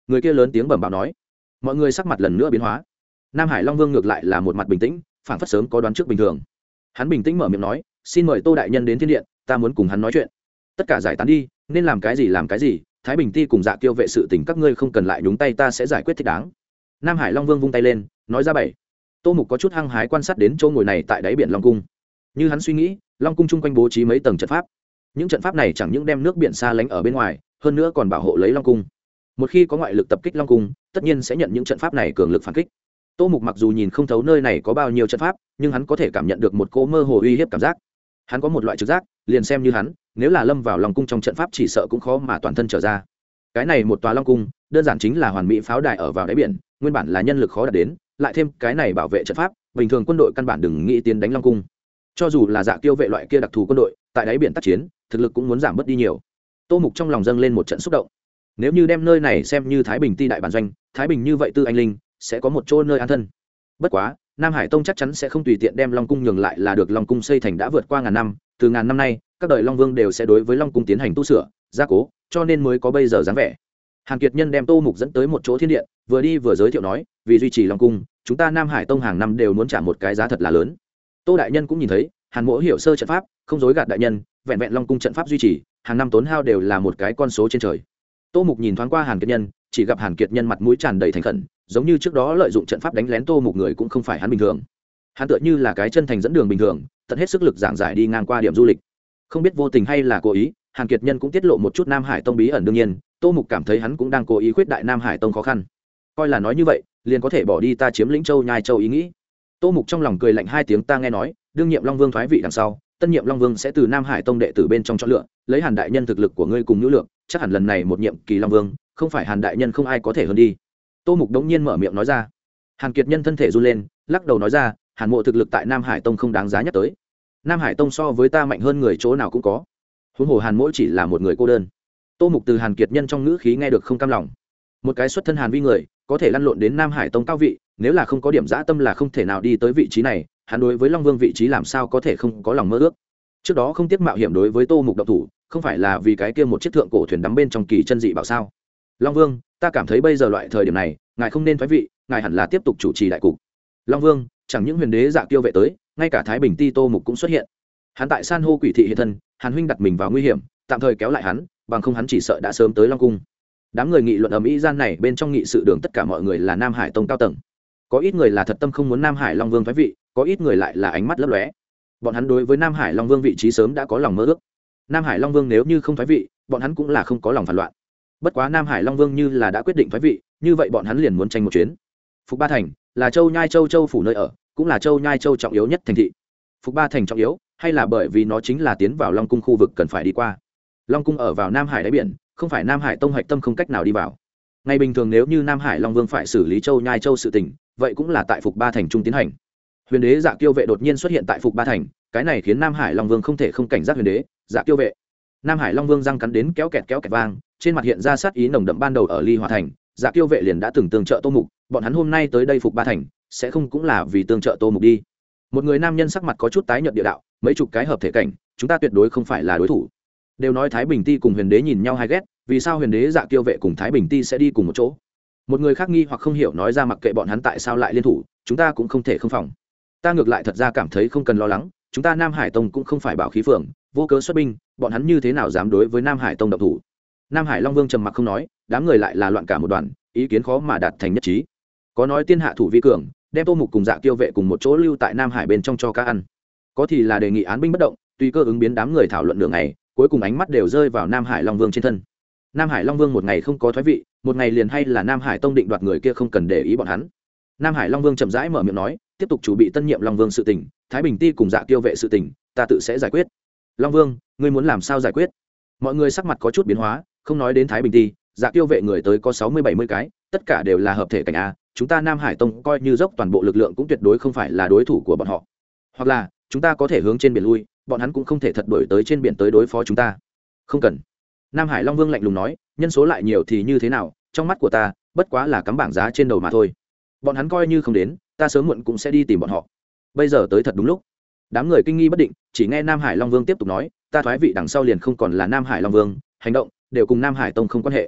người kia lớn tiếng bẩm báo nói. Mọi người sắc mặt lần nữa biến hóa. Nam Hải Long Vương ngược lại là một mặt bình tĩnh, phảng phất sớm có đoán trước bình thường. Hắn bình tĩnh mở miệng nói, xin mời Tô đại nhân đến thiên điện, ta muốn cùng hắn nói chuyện. Tất cả giải tán đi, nên làm cái gì làm cái gì, Thái Bình Ti cùng Dạ Kiêu vệ sự tình các ngươi không cần lại nhúng tay, ta sẽ giải quyết thích đáng. Nam Hải Long Vương vung tay lên, nói ra bảy. Tô Mục có chút hăng hái quan sát đến chỗ ngồi này tại đáy biển Long cung. Như hắn suy nghĩ, Long cung chung quanh bố trí mấy tầng trận pháp. Những trận pháp này chẳng những đem nước biển xa lánh ở bên ngoài, hơn nữa còn bảo hộ lấy Long cung. Một khi có ngoại lực tập kích Long cung, tất nhiên sẽ nhận những trận pháp này cường lực phản kích. Tô Mục mặc dù nhìn không thấu nơi này có bao nhiêu trận pháp, nhưng hắn có thể cảm nhận được một cỗ mơ hồ uy hiếp cảm giác. Hắn có một loại trực giác, liền xem như hắn, nếu là lâm vào Long cung trong trận pháp chỉ sợ cũng khó mà toàn thân trở ra. Cái này một tòa Long cung, đơn giản chính là hoàn mỹ pháo đài ở vào đáy biển, nguyên bản là nhân lực khó đạt đến, lại thêm cái này bảo vệ trận pháp, bình thường quân đội căn bản đừng nghĩ tiến đánh Long cung. Cho dù là Dạ Kiêu vệ loại kia đặc thù quân đội, tại đáy biển tác chiến, thực lực cũng muốn giảm bớt đi nhiều. Tô Mục trong lòng dâng lên một trận xúc động. Nếu như đem nơi này xem như Thái Bình Ti đại bản doanh, Thái Bình như vậy Tư Anh Linh sẽ có một chỗ nơi an thân. Bất quá, Nam Hải Tông chắc chắn sẽ không tùy tiện đem Long cung nhường lại là được. Long cung xây thành đã vượt qua ngàn năm, từ ngàn năm nay, các đời Long Vương đều sẽ đối với Long cung tiến hành tu sửa, gia cố, cho nên mới có bây giờ dáng vẻ. Hàn Kiệt Nhân đem Tô Mục dẫn tới một chỗ thiên điện, vừa đi vừa giới thiệu nói, vì duy trì Long cung, chúng ta Nam Hải Tông hàng năm đều muốn trả một cái giá thật là lớn. Tô đại nhân cũng nhìn thấy, Hàn Mỗ hiểu sơ trận pháp, không dối gạt đại nhân, vẹn vẹn Long cung trận pháp duy trì, hàng năm tốn hao đều là một cái con số trên trời. Tô Mục nhìn thoáng qua Hàn Kiệt Nhân, chỉ gặp Hàn Kiệt Nhân mặt mũi tràn đầy thành khẩn, giống như trước đó lợi dụng trận pháp đánh lén Tô Mục người cũng không phải hắn bình thường. Hắn tựa như là cái chân thành dẫn đường bình thường, tận hết sức lực giảng giải đi ngang qua điểm du lịch. Không biết vô tình hay là cố ý, Hàn Kiệt Nhân cũng tiết lộ một chút Nam Hải Tông bí ẩn, đương nhiên, Tô Mục cảm thấy hắn cũng đang cố ý khuyết đại Nam Hải Tông khó khăn. Coi là nói như vậy, liền có thể bỏ đi ta chiếm lĩnh Châu Nhai Châu ý nghĩ. Tô Mục trong lòng cười lạnh hai tiếng, ta nghe nói, đương nhiệm Long Vương thoái vị đằng sau, tân nhiệm Long Vương sẽ từ Nam Hải Tông đệ tử bên trong chọn lựa, lấy Hàn đại nhân thực lực của ngươi cùng nhu lượng, chắc hẳn lần này một nhiệm kỳ Long Vương, không phải Hàn đại nhân không ai có thể hơn đi. Tô Mục đống nhiên mở miệng nói ra. Hàn Kiệt Nhân thân thể run lên, lắc đầu nói ra, Hàn Mộ thực lực tại Nam Hải Tông không đáng giá nhắc tới. Nam Hải Tông so với ta mạnh hơn người chỗ nào cũng có. Huống hồ Hàn Mỗ chỉ là một người cô đơn. Tô Mục từ Hàn Kiệt Nhân trong ngữ khí nghe được không cam lòng. Một cái xuất thân Hàn vi người, có thể lăn lộn đến Nam Hải Tông cao vị, nếu là không có điểm dã tâm là không thể nào đi tới vị trí này, hắn đối với Long Vương vị trí làm sao có thể không có lòng mơ ước. Trước đó không tiếc mạo hiểm đối với Tô Mục động thủ, không phải là vì cái kia một chiếc thượng cổ thuyền đắm bên trong kỳ chân dị bảo sao? Long Vương, ta cảm thấy bây giờ loại thời điểm này, ngài không nên thoái vị, ngài hẳn là tiếp tục chủ trì đại cục. Long Vương, chẳng những Huyền Đế Dạ Kiêu vệ tới, ngay cả Thái Bình Ti Tô Mục cũng xuất hiện. Hắn tại San hô quỷ thị hiện thân, Hàn huynh đặt mình vào nguy hiểm, tạm thời kéo lại hắn, bằng không hắn chỉ sợ đã sớm tới Long cung. Đám người nghị luận ầm ĩ gian này, bên trong nghị sự đường tất cả mọi người là Nam Hải Tông cao tầng. Có ít người là thật tâm không muốn Nam Hải Long Vương thoái vị, có ít người lại là ánh mắt lấp lóe. Bọn hắn đối với Nam Hải Long Vương vị trí sớm đã có lòng mơ ước. Nam Hải Long Vương nếu như không thoái vị, bọn hắn cũng là không có lòng phản loạn. Bất quá Nam Hải Long Vương như là đã quyết định thoái vị, như vậy bọn hắn liền muốn tranh một chuyến. Phục Ba Thành là Châu Nhai Châu Châu phủ nơi ở, cũng là Châu Nhai Châu trọng yếu nhất thành thị. Phục Ba Thành trọng yếu, hay là bởi vì nó chính là tiến vào Long cung khu vực cần phải đi qua. Long cung ở vào Nam Hải đáy biển, không phải Nam Hải Tông hạch tâm không cách nào đi vào. Ngày bình thường nếu như Nam Hải Long Vương phải xử lý Châu Nhai Châu sự tình, vậy cũng là tại Phục Ba Thành trung tiến hành. Huyền Đế Dạ Kiêu vệ đột nhiên xuất hiện tại Phục Ba Thành, cái này khiến Nam Hải Long Vương không thể không cảnh giác Huyền Đế Dạ Kiêu vệ. Nam Hải Long Vương răng cắn đến kéo kẹt kéo kẹt vang, trên mặt hiện ra sát ý nồng đậm. Ban đầu ở Ly Hòa Thành, Dạ Kiêu vệ liền đã từng tương trợ Tô Mục, bọn hắn hôm nay tới đây Phục Ba Thành, sẽ không cũng là vì tương trợ Tô Mục đi. Một người nam nhân sắc mặt có chút tái nhợt địa đạo, mấy chục cái hợp thể cảnh, chúng ta tuyệt đối không phải là đối thủ. Đều nói Thái Bình Ti cùng Huyền Đế nhìn nhau hay ghét, vì sao Huyền Đế Dạ Kiêu vệ cùng Thái Bình Ti sẽ đi cùng một chỗ? Một người khác nghi hoặc không hiểu nói ra, mặc kệ bọn hắn tại sao lại liên thủ, chúng ta cũng không thể không phòng. Ta ngược lại thật ra cảm thấy không cần lo lắng, chúng ta Nam Hải Tông cũng không phải bảo khí phường, vô cớ xuất binh, bọn hắn như thế nào dám đối với Nam Hải Tông động thủ? Nam Hải Long Vương trầm mặc không nói, đám người lại là loạn cả một đoàn, ý kiến khó mà đạt thành nhất trí. Có nói tiên hạ thủ vi cường, đem Tô Mục cùng Dạ Kiêu vệ cùng một chỗ lưu tại Nam Hải bên trong cho cá ăn. Có thì là đề nghị án binh bất động, tùy cơ ứng biến. Đám người thảo luận nửa ngày, cuối cùng ánh mắt đều rơi vào Nam Hải Long Vương trên thân. Nam Hải Long Vương một ngày không có thoái vị, một ngày liền hay là Nam Hải Tông định đoạt người kia không cần để ý bọn hắn. Nam Hải Long Vương chậm rãi mở miệng nói, tiếp tục chủ bị tân nhiệm Long Vương sự tình, Thái Bình Ti cùng Dạ Kiêu vệ sự tình, ta tự sẽ giải quyết. Long Vương, ngươi muốn làm sao giải quyết? Mọi người sắc mặt có chút biến hóa, không nói đến Thái Bình Ti, Dạ Kiêu vệ người tới có sáu mươi bảy mươi cái, tất cả đều là hợp thể cảnh a, chúng ta Nam Hải Tông coi như dốc toàn bộ lực lượng cũng tuyệt đối không phải là đối thủ của bọn họ. Hoặc là, chúng ta có thể hướng trên biển lui, bọn hắn cũng không thể thật đuổi tới trên biển tới đối phó chúng ta. Không cần. Nam Hải Long Vương lạnh lùng nói, nhân số lại nhiều thì như thế nào, trong mắt của ta, bất quá là cắm bảng giá trên đầu mà thôi. Bọn hắn coi như không đến, ta sớm muộn cũng sẽ đi tìm bọn họ. Bây giờ tới thật đúng lúc. Đám người kinh nghi bất định, chỉ nghe Nam Hải Long Vương tiếp tục nói, ta thoái vị đằng sau liền không còn là Nam Hải Long Vương, hành động đều cùng Nam Hải Tông không quan hệ.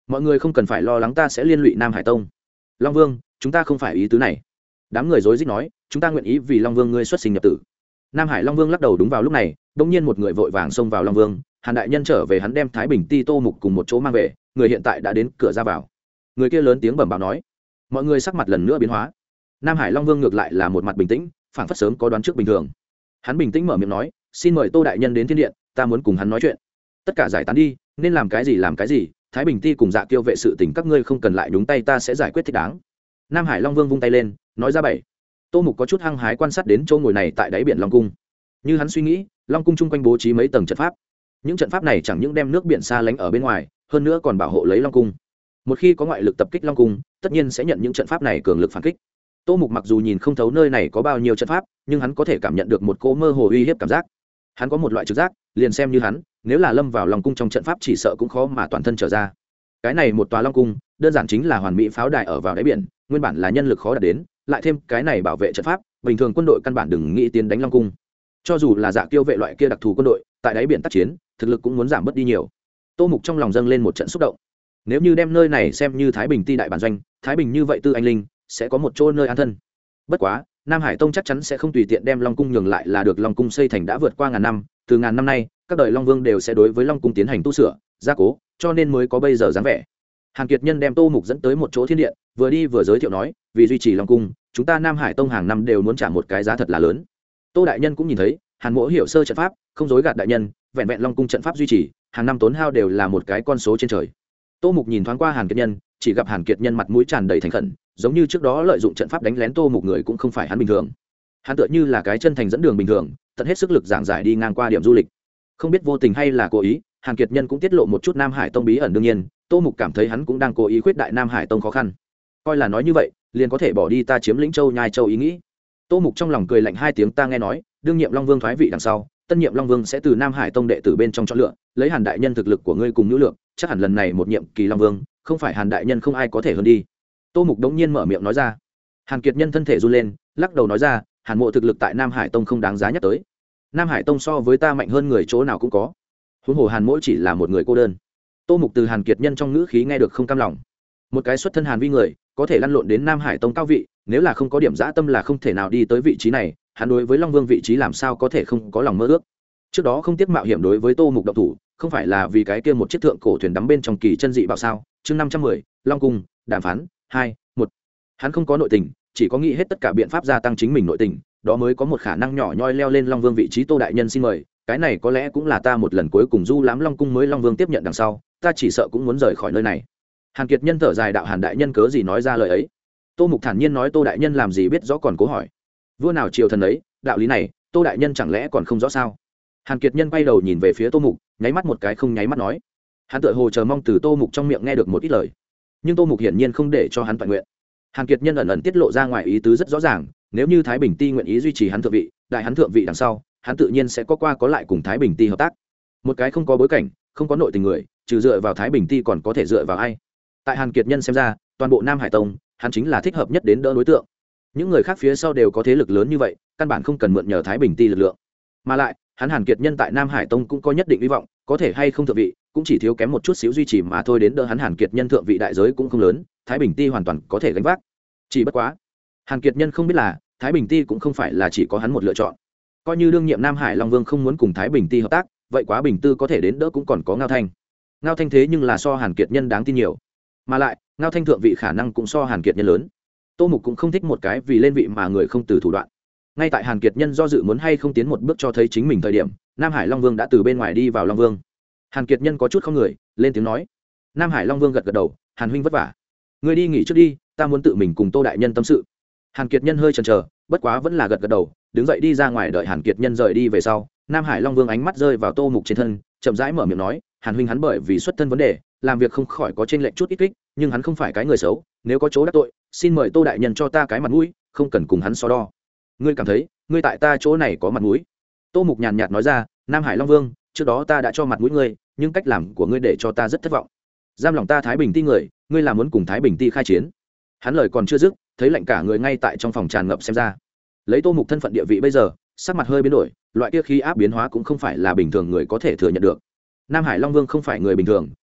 mọi người không cần phải lo lắng ta sẽ liên lụy Nam Hải Tông. Long Vương, chúng ta không phải ý tứ này. Đám người rối rít nói, chúng ta nguyện ý vì Long Vương ngươi xuất sinh nhập tử. Nam Hải Long Vương lắc đầu. Đúng vào lúc này, đột nhiên một người vội vàng xông vào Long Vương. Hàn đại nhân trở về, hắn đem Thái Bình Ti Tô Mục cùng một chỗ mang về, người hiện tại đã đến cửa ra vào. Người kia lớn tiếng bẩm báo nói. Mọi người sắc mặt lần nữa biến hóa. Nam Hải Long Vương ngược lại là một mặt bình tĩnh, phảng phất sớm có đoán trước bình thường. Hắn bình tĩnh mở miệng nói, xin mời Tô đại nhân đến thiên điện, ta muốn cùng hắn nói chuyện. Tất cả giải tán đi, nên làm cái gì làm cái gì, Thái Bình Ti cùng Dạ Kiêu vệ sự tình các ngươi không cần lại nhúng tay, ta sẽ giải quyết thích đáng. Nam Hải Long Vương vung tay lên, nói ra bảy. Tô Mục có chút hăng hái quan sát đến chỗ ngồi này tại đáy biển Long Cung. Như hắn suy nghĩ, Long Cung chung quanh bố trí mấy tầng trận pháp. Những trận pháp này chẳng những đem nước biển xa lánh ở bên ngoài, hơn nữa còn bảo hộ lấy Long Cung. Một khi có ngoại lực tập kích Long Cung, tất nhiên sẽ nhận những trận pháp này cường lực phản kích. Tô Mục mặc dù nhìn không thấu nơi này có bao nhiêu trận pháp, nhưng hắn có thể cảm nhận được một cỗ mơ hồ uy hiếp cảm giác. Hắn có một loại trực giác, liền xem như hắn, nếu là lâm vào Long Cung trong trận pháp chỉ sợ cũng khó mà toàn thân trở ra. Cái này một tòa Long Cung, đơn giản chính là hoàn mỹ pháo đài ở vào đáy biển, nguyên bản là nhân lực khó đạt đến, lại thêm cái này bảo vệ trận pháp, bình thường quân đội căn bản đừng nghĩ tiến đánh Long Cung. Cho dù là Dạ Kiêu vệ loại kia đặc thù quân đội, tại đáy biển tác chiến, thực lực cũng muốn giảm bớt đi nhiều. Tô Mục trong lòng dâng lên một trận xúc động. Nếu như đem nơi này xem như Thái Bình Ti đại bản doanh, Thái Bình như vậy Tư Anh Linh sẽ có một chỗ nơi an thân. Bất quá, Nam Hải Tông chắc chắn sẽ không tùy tiện đem Long Cung nhường lại, là được Long Cung xây thành đã vượt qua ngàn năm, từ ngàn năm nay, các đời Long Vương đều sẽ đối với Long Cung tiến hành tu sửa, gia cố, cho nên mới có bây giờ dáng vẻ. Hàn Kiệt Nhân đem Tô Mục dẫn tới một chỗ thiên điện, vừa đi vừa giới thiệu nói, vì duy trì Long Cung, chúng ta Nam Hải Tông hàng năm đều muốn trả một cái giá thật là lớn. Tô đại nhân cũng nhìn thấy, Hàn Mỗ hiểu sơ trận pháp, không dối gạt đại nhân, vẹn vẹn Long Cung trận pháp duy trì, hàng năm tốn hao đều là một cái con số trên trời. Tô Mục nhìn thoáng qua Hàn Kiệt Nhân, chỉ gặp Hàn Kiệt Nhân mặt mũi tràn đầy thành khẩn, giống như trước đó lợi dụng trận pháp đánh lén Tô Mục người cũng không phải hắn bình thường. Hắn tựa như là cái chân thành dẫn đường bình thường, tận hết sức lực giảng giải đi ngang qua điểm du lịch. Không biết vô tình hay là cố ý, Hàn Kiệt Nhân cũng tiết lộ một chút Nam Hải Tông bí ẩn, đương nhiên, Tô Mục cảm thấy hắn cũng đang cố ý khuyết đại Nam Hải Tông khó khăn. Coi là nói như vậy, liền có thể bỏ đi ta chiếm lĩnh Châu Nhai Châu ý nghĩ. Tô Mục trong lòng cười lạnh hai tiếng, ta nghe nói, đương nhiệm Long Vương thoái vị đằng sau, tân nhiệm Long Vương sẽ từ Nam Hải Tông đệ tử bên trong chọn lựa, lấy Hàn đại nhân thực lực của ngươi cùng nhu lượng, chắc hẳn lần này một nhiệm kỳ Long Vương, không phải Hàn đại nhân không ai có thể hơn đi. Tô Mục đống nhiên mở miệng nói ra. Hàn Kiệt Nhân thân thể run lên, lắc đầu nói ra, Hàn Mộ thực lực tại Nam Hải Tông không đáng giá nhắc tới. Nam Hải Tông so với ta mạnh hơn người chỗ nào cũng có. Huống hồ Hàn Mỗ chỉ là một người cô đơn. Tô Mục từ Hàn Kiệt Nhân trong ngữ khí nghe được không cam lòng. Một cái xuất thân Hàn vi người, có thể lăn lộn đến Nam Hải Tông cao vị, nếu là không có điểm dã tâm là không thể nào đi tới vị trí này, hắn đối với Long Vương vị trí làm sao có thể không có lòng mơ ước. Trước đó không tiếc mạo hiểm đối với Tô Mục động thủ, không phải là vì cái kia một chiếc thượng cổ thuyền đắm bên trong kỳ chân dị bảo sao? Chương năm trăm mười, Long Cung, đàm phán, hai, một. Hắn không có nội tình, chỉ có nghĩ hết tất cả biện pháp gia tăng chính mình nội tình, đó mới có một khả năng nhỏ nhoi leo lên Long Vương vị trí. Tô đại nhân xin mời, cái này có lẽ cũng là ta một lần cuối cùng du lãm Long Cung, mới Long Vương tiếp nhận đằng sau, ta chỉ sợ cũng muốn rời khỏi nơi này. Hàn Kiệt Nhân thở dài đạo, Hàn đại nhân cớ gì nói ra lời ấy? Tô Mục thản nhiên nói, Tô đại nhân làm gì biết rõ còn cố hỏi. Vua nào triều thần ấy, đạo lý này, Tô đại nhân chẳng lẽ còn không rõ sao? Hàn Kiệt Nhân quay đầu nhìn về phía Tô Mục, nháy mắt một cái không nháy mắt nói. Hắn tựa hồ chờ mong từ Tô Mục trong miệng nghe được một ít lời, nhưng Tô Mục hiển nhiên không để cho hắn toàn nguyện. Hàn Kiệt Nhân ẩn ẩn tiết lộ ra ngoài ý tứ rất rõ ràng, nếu như Thái Bình Ti nguyện ý duy trì hắn thượng vị, đại hắn thượng vị đằng sau, hắn tự nhiên sẽ có qua có lại cùng Thái Bình Ti hợp tác. Một cái không có bối cảnh, không có nội tình người, trừ dựa vào Thái Bình Ti còn có thể dựa vào ai? Tại Hàn Kiệt Nhân xem ra, toàn bộ Nam Hải Tông, hắn chính là thích hợp nhất đến đỡ đối tượng. Những người khác phía sau đều có thế lực lớn như vậy, căn bản không cần mượn nhờ Thái Bình Ti lực lượng. Mà lại, hắn Hàn Kiệt Nhân tại Nam Hải Tông cũng có nhất định hy vọng, có thể hay không thượng vị, cũng chỉ thiếu kém một chút xíu duy trì mà thôi, đến đỡ hắn Hàn Kiệt Nhân thượng vị đại giới cũng không lớn, Thái Bình Ti hoàn toàn có thể gánh vác. Chỉ bất quá, Hàn Kiệt Nhân không biết là, Thái Bình Ti cũng không phải là chỉ có hắn một lựa chọn. Coi như đương nhiệm Nam Hải Long Vương không muốn cùng Thái Bình Ti hợp tác, vậy Quá Bình Tư có thể đến đỡ cũng còn có Ngao Thanh. Ngao Thanh thế nhưng là so Hàn Kiệt Nhân đáng tin nhiều. Mà lại, Ngao Thanh thượng vị khả năng cũng so Hàn Kiệt Nhân lớn. Tô Mục cũng không thích một cái vì lên vị mà người không từ thủ đoạn. Ngay tại Hàn Kiệt Nhân do dự muốn hay không tiến một bước cho thấy chính mình thời điểm, Nam Hải Long Vương đã từ bên ngoài đi vào. Long Vương. Hàn Kiệt Nhân có chút không người, lên tiếng nói. Nam Hải Long Vương gật gật đầu, Hàn huynh vất vả. Ngươi đi nghỉ trước đi, ta muốn tự mình cùng Tô đại nhân tâm sự. Hàn Kiệt Nhân hơi chần chờ, bất quá vẫn là gật gật đầu, đứng dậy đi ra ngoài. Đợi Hàn Kiệt Nhân rời đi về sau, Nam Hải Long Vương ánh mắt rơi vào Tô Mục trên thân, chậm rãi mở miệng nói, Hàn huynh hắn bởi vì xuất thân vấn đề, làm việc không khỏi có chênh lệch chút ít kích, nhưng hắn không phải cái người xấu, nếu có chỗ đắc tội, xin mời Tô đại nhân cho ta cái mặt mũi, không cần cùng hắn so đo. Ngươi cảm thấy, ngươi tại ta chỗ này có mặt mũi? Tô Mục nhàn nhạt nói ra, Nam Hải Long Vương, trước đó ta đã cho mặt mũi ngươi, nhưng cách làm của ngươi để cho ta rất thất vọng. Giam lòng ta Thái Bình Ti người, ngươi là muốn cùng Thái Bình Ti khai chiến? Hắn lời còn chưa dứt, thấy lạnh cả người ngay tại trong phòng tràn ngập xem ra. Lấy Tô Mục thân phận địa vị bây giờ, sắc mặt hơi biến đổi, loại kia khí áp biến hóa cũng không phải là bình thường người có thể thừa nhận được. Nam Hải Long Vương không phải người bình thường,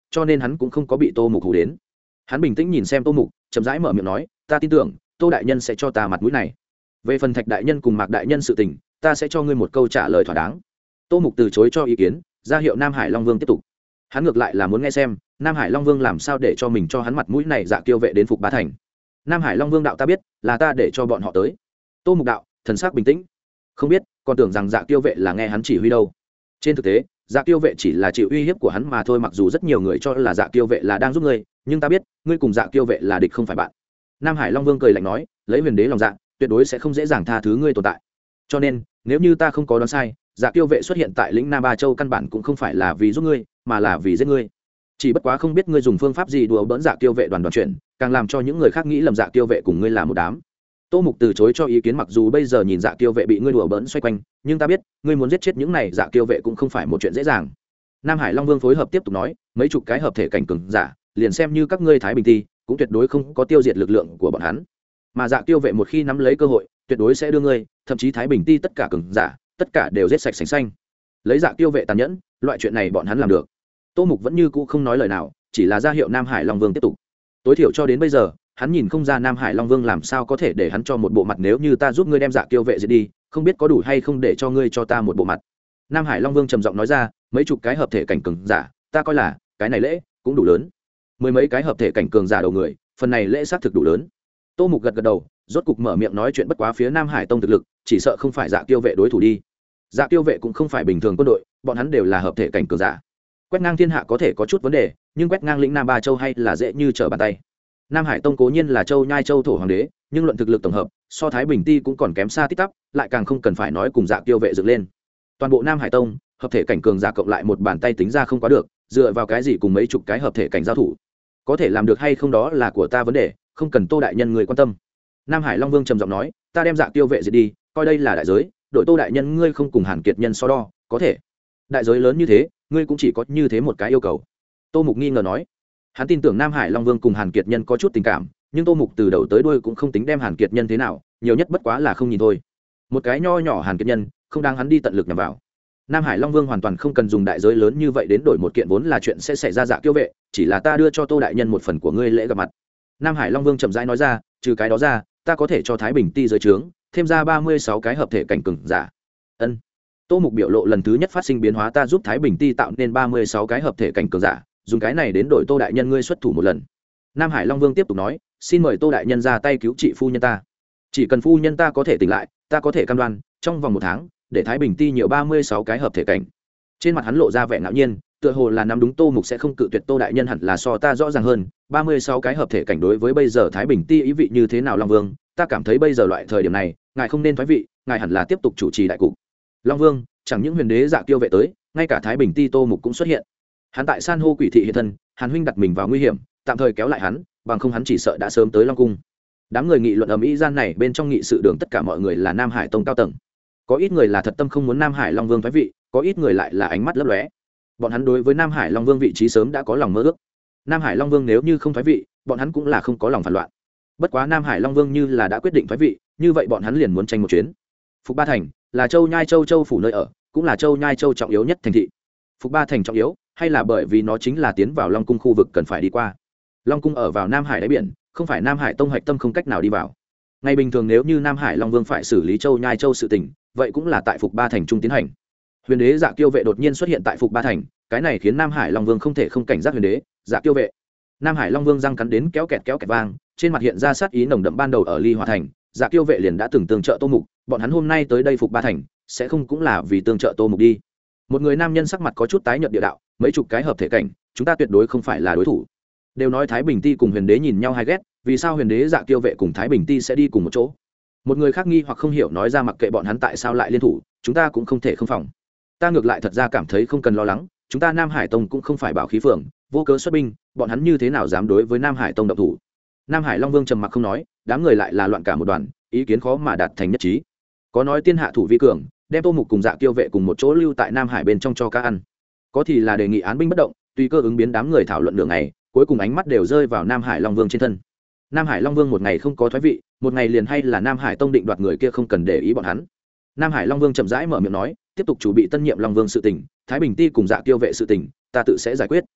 cho nên hắn cũng không có bị tô mục hù đến. Hắn bình tĩnh nhìn xem tô mục, chậm rãi mở miệng nói, ta tin tưởng tô đại nhân sẽ cho ta mặt mũi này. Về phần Thạch đại nhân cùng Mạc đại nhân sự tình, ta sẽ cho ngươi một câu trả lời thỏa đáng. Tô mục từ chối cho ý kiến, ra hiệu Nam Hải Long Vương tiếp tục. Hắn ngược lại là muốn nghe xem Nam Hải Long Vương làm sao để cho mình cho hắn mặt mũi này Dạ Kiêu vệ đến Phục Ba Thành. Nam Hải Long Vương đạo, ta biết là ta để cho bọn họ tới. Tô mục đạo, thần sắc bình tĩnh, không biết còn tưởng rằng Dạ Kiêu vệ là nghe hắn chỉ huy đâu. Trên thực tế Dạ Kiêu vệ chỉ là chịu uy hiếp của hắn mà thôi, mặc dù rất nhiều người cho là Dạ Kiêu vệ là đang giúp ngươi, nhưng ta biết ngươi cùng Dạ Kiêu vệ là địch không phải bạn. Nam Hải Long Vương cười lạnh nói, lấy huyền đế lòng dạ tuyệt đối sẽ không dễ dàng tha thứ ngươi tồn tại, cho nên nếu như ta không có đoán sai, Dạ Kiêu vệ xuất hiện tại lĩnh Nam Ba Châu căn bản cũng không phải là vì giúp ngươi, mà là vì giết ngươi. Chỉ bất quá không biết ngươi dùng phương pháp gì đùa bỡn Dạ Kiêu vệ đoàn đoàn chuyện, càng làm cho những người khác nghĩ lầm Dạ Kiêu vệ cùng ngươi là một đám. Tô mục từ chối cho ý kiến, mặc dù bây giờ nhìn Dạ Kiêu vệ bị ngươi đùa bỡn xoay quanh, nhưng ta biết ngươi muốn giết chết những này Dạ Kiêu vệ cũng không phải một chuyện dễ dàng. Nam Hải Long Vương phối hợp tiếp tục nói, mấy chục cái hợp thể cảnh cường giả, liền xem như các ngươi Thái Bình Ti cũng tuyệt đối không có tiêu diệt lực lượng của bọn hắn, mà Dạ Kiêu vệ một khi nắm lấy cơ hội tuyệt đối sẽ đưa ngươi, thậm chí Thái Bình Ti tất cả cường giả tất cả đều giết sạch sành xanh. Lấy Dạ Kiêu vệ tàn nhẫn, loại chuyện này bọn hắn làm được. Tô mục vẫn như cũ không nói lời nào, chỉ là ra hiệu Nam Hải Long Vương tiếp tục. Tối thiểu cho đến bây giờ hắn nhìn không ra Nam Hải Long Vương làm sao có thể để hắn cho một bộ mặt, nếu như ta giúp ngươi đem Dạ Kiêu vệ diệt đi, không biết có đủ hay không để cho ngươi cho ta một bộ mặt. Nam Hải Long Vương trầm giọng nói ra, mấy chục cái hợp thể cảnh cường giả, ta coi là cái này lễ cũng đủ lớn. Mười mấy cái hợp thể cảnh cường giả đầu người, phần này lễ xác thực đủ lớn. Tô mục gật gật đầu, rốt cục mở miệng nói chuyện, bất quá phía Nam Hải Tông thực lực chỉ sợ không phải Dạ Kiêu vệ đối thủ đi. Dạ Kiêu vệ cũng không phải bình thường quân đội, bọn hắn đều là hợp thể cảnh cường giả. Quét ngang thiên hạ có thể có chút vấn đề, nhưng quét ngang lĩnh Nam Ba Châu hay là dễ như trở bàn tay. Nam Hải Tông cố nhiên là châu nhai châu thổ hoàng đế, nhưng luận thực lực tổng hợp so Thái Bình Ti cũng còn kém xa tít tắp, lại càng không cần phải nói cùng Dạ Kiêu vệ dựng lên. Toàn bộ Nam Hải Tông hợp thể cảnh cường giả cộng lại một bàn tay tính ra không quá được, dựa vào cái gì cùng mấy chục cái hợp thể cảnh giao thủ? Có thể làm được hay không đó là của ta vấn đề, không cần Tô đại nhân người quan tâm. Nam Hải Long Vương trầm giọng nói, ta đem Dạ Kiêu vệ diệt đi, coi đây là đại giới, đội Tô đại nhân ngươi không cùng Hàn Kiệt nhân so đo, có thể. Đại giới lớn như thế, ngươi cũng chỉ có như thế một cái yêu cầu. Tô mục nghi ngờ nói. Hắn tin tưởng Nam Hải Long Vương cùng Hàn Kiệt nhân có chút tình cảm, nhưng Tô mục từ đầu tới đuôi cũng không tính đem Hàn Kiệt nhân thế nào, nhiều nhất bất quá là không nhìn thôi. Một cái nho nhỏ Hàn Kiệt nhân không đáng hắn đi tận lực nhằm vào. Nam Hải Long Vương hoàn toàn không cần dùng đại giới lớn như vậy đến đổi một kiện vốn là chuyện sẽ xảy ra Dạ Kiêu vệ, chỉ là ta đưa cho Tô đại nhân một phần của ngươi lễ gặp mặt. Nam Hải Long Vương chậm rãi nói ra, trừ cái đó ra, ta có thể cho Thái Bình Ti dưới trướng thêm ra ba mươi sáu cái hợp thể cảnh cường giả. Ân. Tô mục biểu lộ lần thứ nhất phát sinh biến hóa, ta giúp Thái Bình Ti tạo nên ba mươi sáu cái hợp thể cảnh cường giả, dùng cái này đến đổi Tô đại nhân ngươi xuất thủ một lần. Nam Hải Long Vương tiếp tục nói, xin mời Tô đại nhân ra tay cứu trị phu nhân ta. Chỉ cần phu nhân ta có thể tỉnh lại, ta có thể cam đoan trong vòng một tháng để Thái Bình Ti nhiều ba mươi sáu cái hợp thể cảnh. Trên mặt hắn lộ ra vẻ ngạo nhiên, tựa hồ là nắm đúng Tô mục sẽ không cự tuyệt. Tô đại nhân hẳn là so ta rõ ràng hơn, ba mươi sáu cái hợp thể cảnh đối với bây giờ Thái Bình Ti ý vị như thế nào. Long Vương, ta cảm thấy bây giờ loại thời điểm này ngài không nên thoái vị, ngài hẳn là tiếp tục chủ trì đại cục. Long Vương, chẳng những huyền đế Dạ Kiêu vệ tới, ngay cả Thái Bình Ti Tô mục cũng xuất hiện. Hắn tại san hô quỷ thị hiện thân, Hàn huynh đặt mình vào nguy hiểm, tạm thời kéo lại hắn, bằng không hắn chỉ sợ đã sớm tới Long cung. Đám người nghị luận ầm ĩ gian này, bên trong nghị sự đường tất cả mọi người là Nam Hải Tông cao tầng. Có ít người là thật tâm không muốn Nam Hải Long Vương thoái vị, có ít người lại là ánh mắt lấp lóe. Bọn hắn đối với Nam Hải Long Vương vị trí sớm đã có lòng mơ ước. Nam Hải Long Vương nếu như không thoái vị, bọn hắn cũng là không có lòng phản loạn. Bất quá Nam Hải Long Vương như là đã quyết định thoái vị, như vậy bọn hắn liền muốn tranh một chuyến. Phục Ba Thành là châu nhai châu châu phủ nơi ở, cũng là châu nhai châu trọng yếu nhất thành thị. Phục Ba Thành trọng yếu, hay là bởi vì nó chính là tiến vào Long cung khu vực cần phải đi qua. Long cung ở vào Nam Hải đáy biển, không phải Nam Hải Tông hạch tâm không cách nào đi vào. Ngày bình thường nếu như Nam Hải Long Vương phải xử lý châu nhai châu sự tình, vậy cũng là tại Phục Ba Thành trung tiến hành. Huyền đế Dạ Kiêu vệ đột nhiên xuất hiện tại Phục Ba Thành, cái này khiến Nam Hải Long Vương không thể không cảnh giác huyền đế Dạ Kiêu vệ. Nam Hải Long Vương răng cắn đến kéo kẹt kéo kẹt vang, trên mặt hiện ra sát ý nồng đậm. Ban đầu ở Ly Hòa Thành, Dạ Kiêu vệ liền đã từng tương trợ Tô mục, bọn hắn hôm nay tới đây Phục Ba Thành, sẽ không cũng là vì tương trợ Tô mục đi. Một người nam nhân sắc mặt có chút tái nhợt địa đạo, mấy chục cái hợp thể cảnh, chúng ta tuyệt đối không phải là đối thủ. Đều nói Thái Bình Ti cùng huyền đế nhìn nhau hay ghét, vì sao huyền đế Dạ Kiêu vệ cùng Thái Bình Ti sẽ đi cùng một chỗ? Một người khác nghi hoặc không hiểu nói ra, mặc kệ bọn hắn tại sao lại liên thủ, chúng ta cũng không thể không phòng. Ta ngược lại thật ra cảm thấy không cần lo lắng, chúng ta Nam Hải Tông cũng không phải bảo khí phường, vô cớ xuất binh, bọn hắn như thế nào dám đối với Nam Hải Tông động thủ? Nam Hải Long Vương trầm mặc không nói, đám người lại là loạn cả một đoàn, ý kiến khó mà đạt thành nhất trí. Có nói tiên hạ thủ vi cường, đem Tô mục cùng Dạ Kiêu vệ cùng một chỗ lưu tại Nam Hải bên trong cho cá ăn. Có thì là đề nghị án binh bất động, tùy cơ ứng biến. Đám người thảo luận đường này, cuối cùng ánh mắt đều rơi vào Nam Hải Long Vương trên thân. Nam Hải Long Vương một ngày không có thoái vị, một ngày liền hay là Nam Hải Tông định đoạt người kia không cần để ý bọn hắn. Nam Hải Long Vương chậm rãi mở miệng nói, tiếp tục chủ bị tân nhiệm Long Vương sự tình, Thái Bình Ti cùng Dạ Kiêu vệ sự tình, ta tự sẽ giải quyết.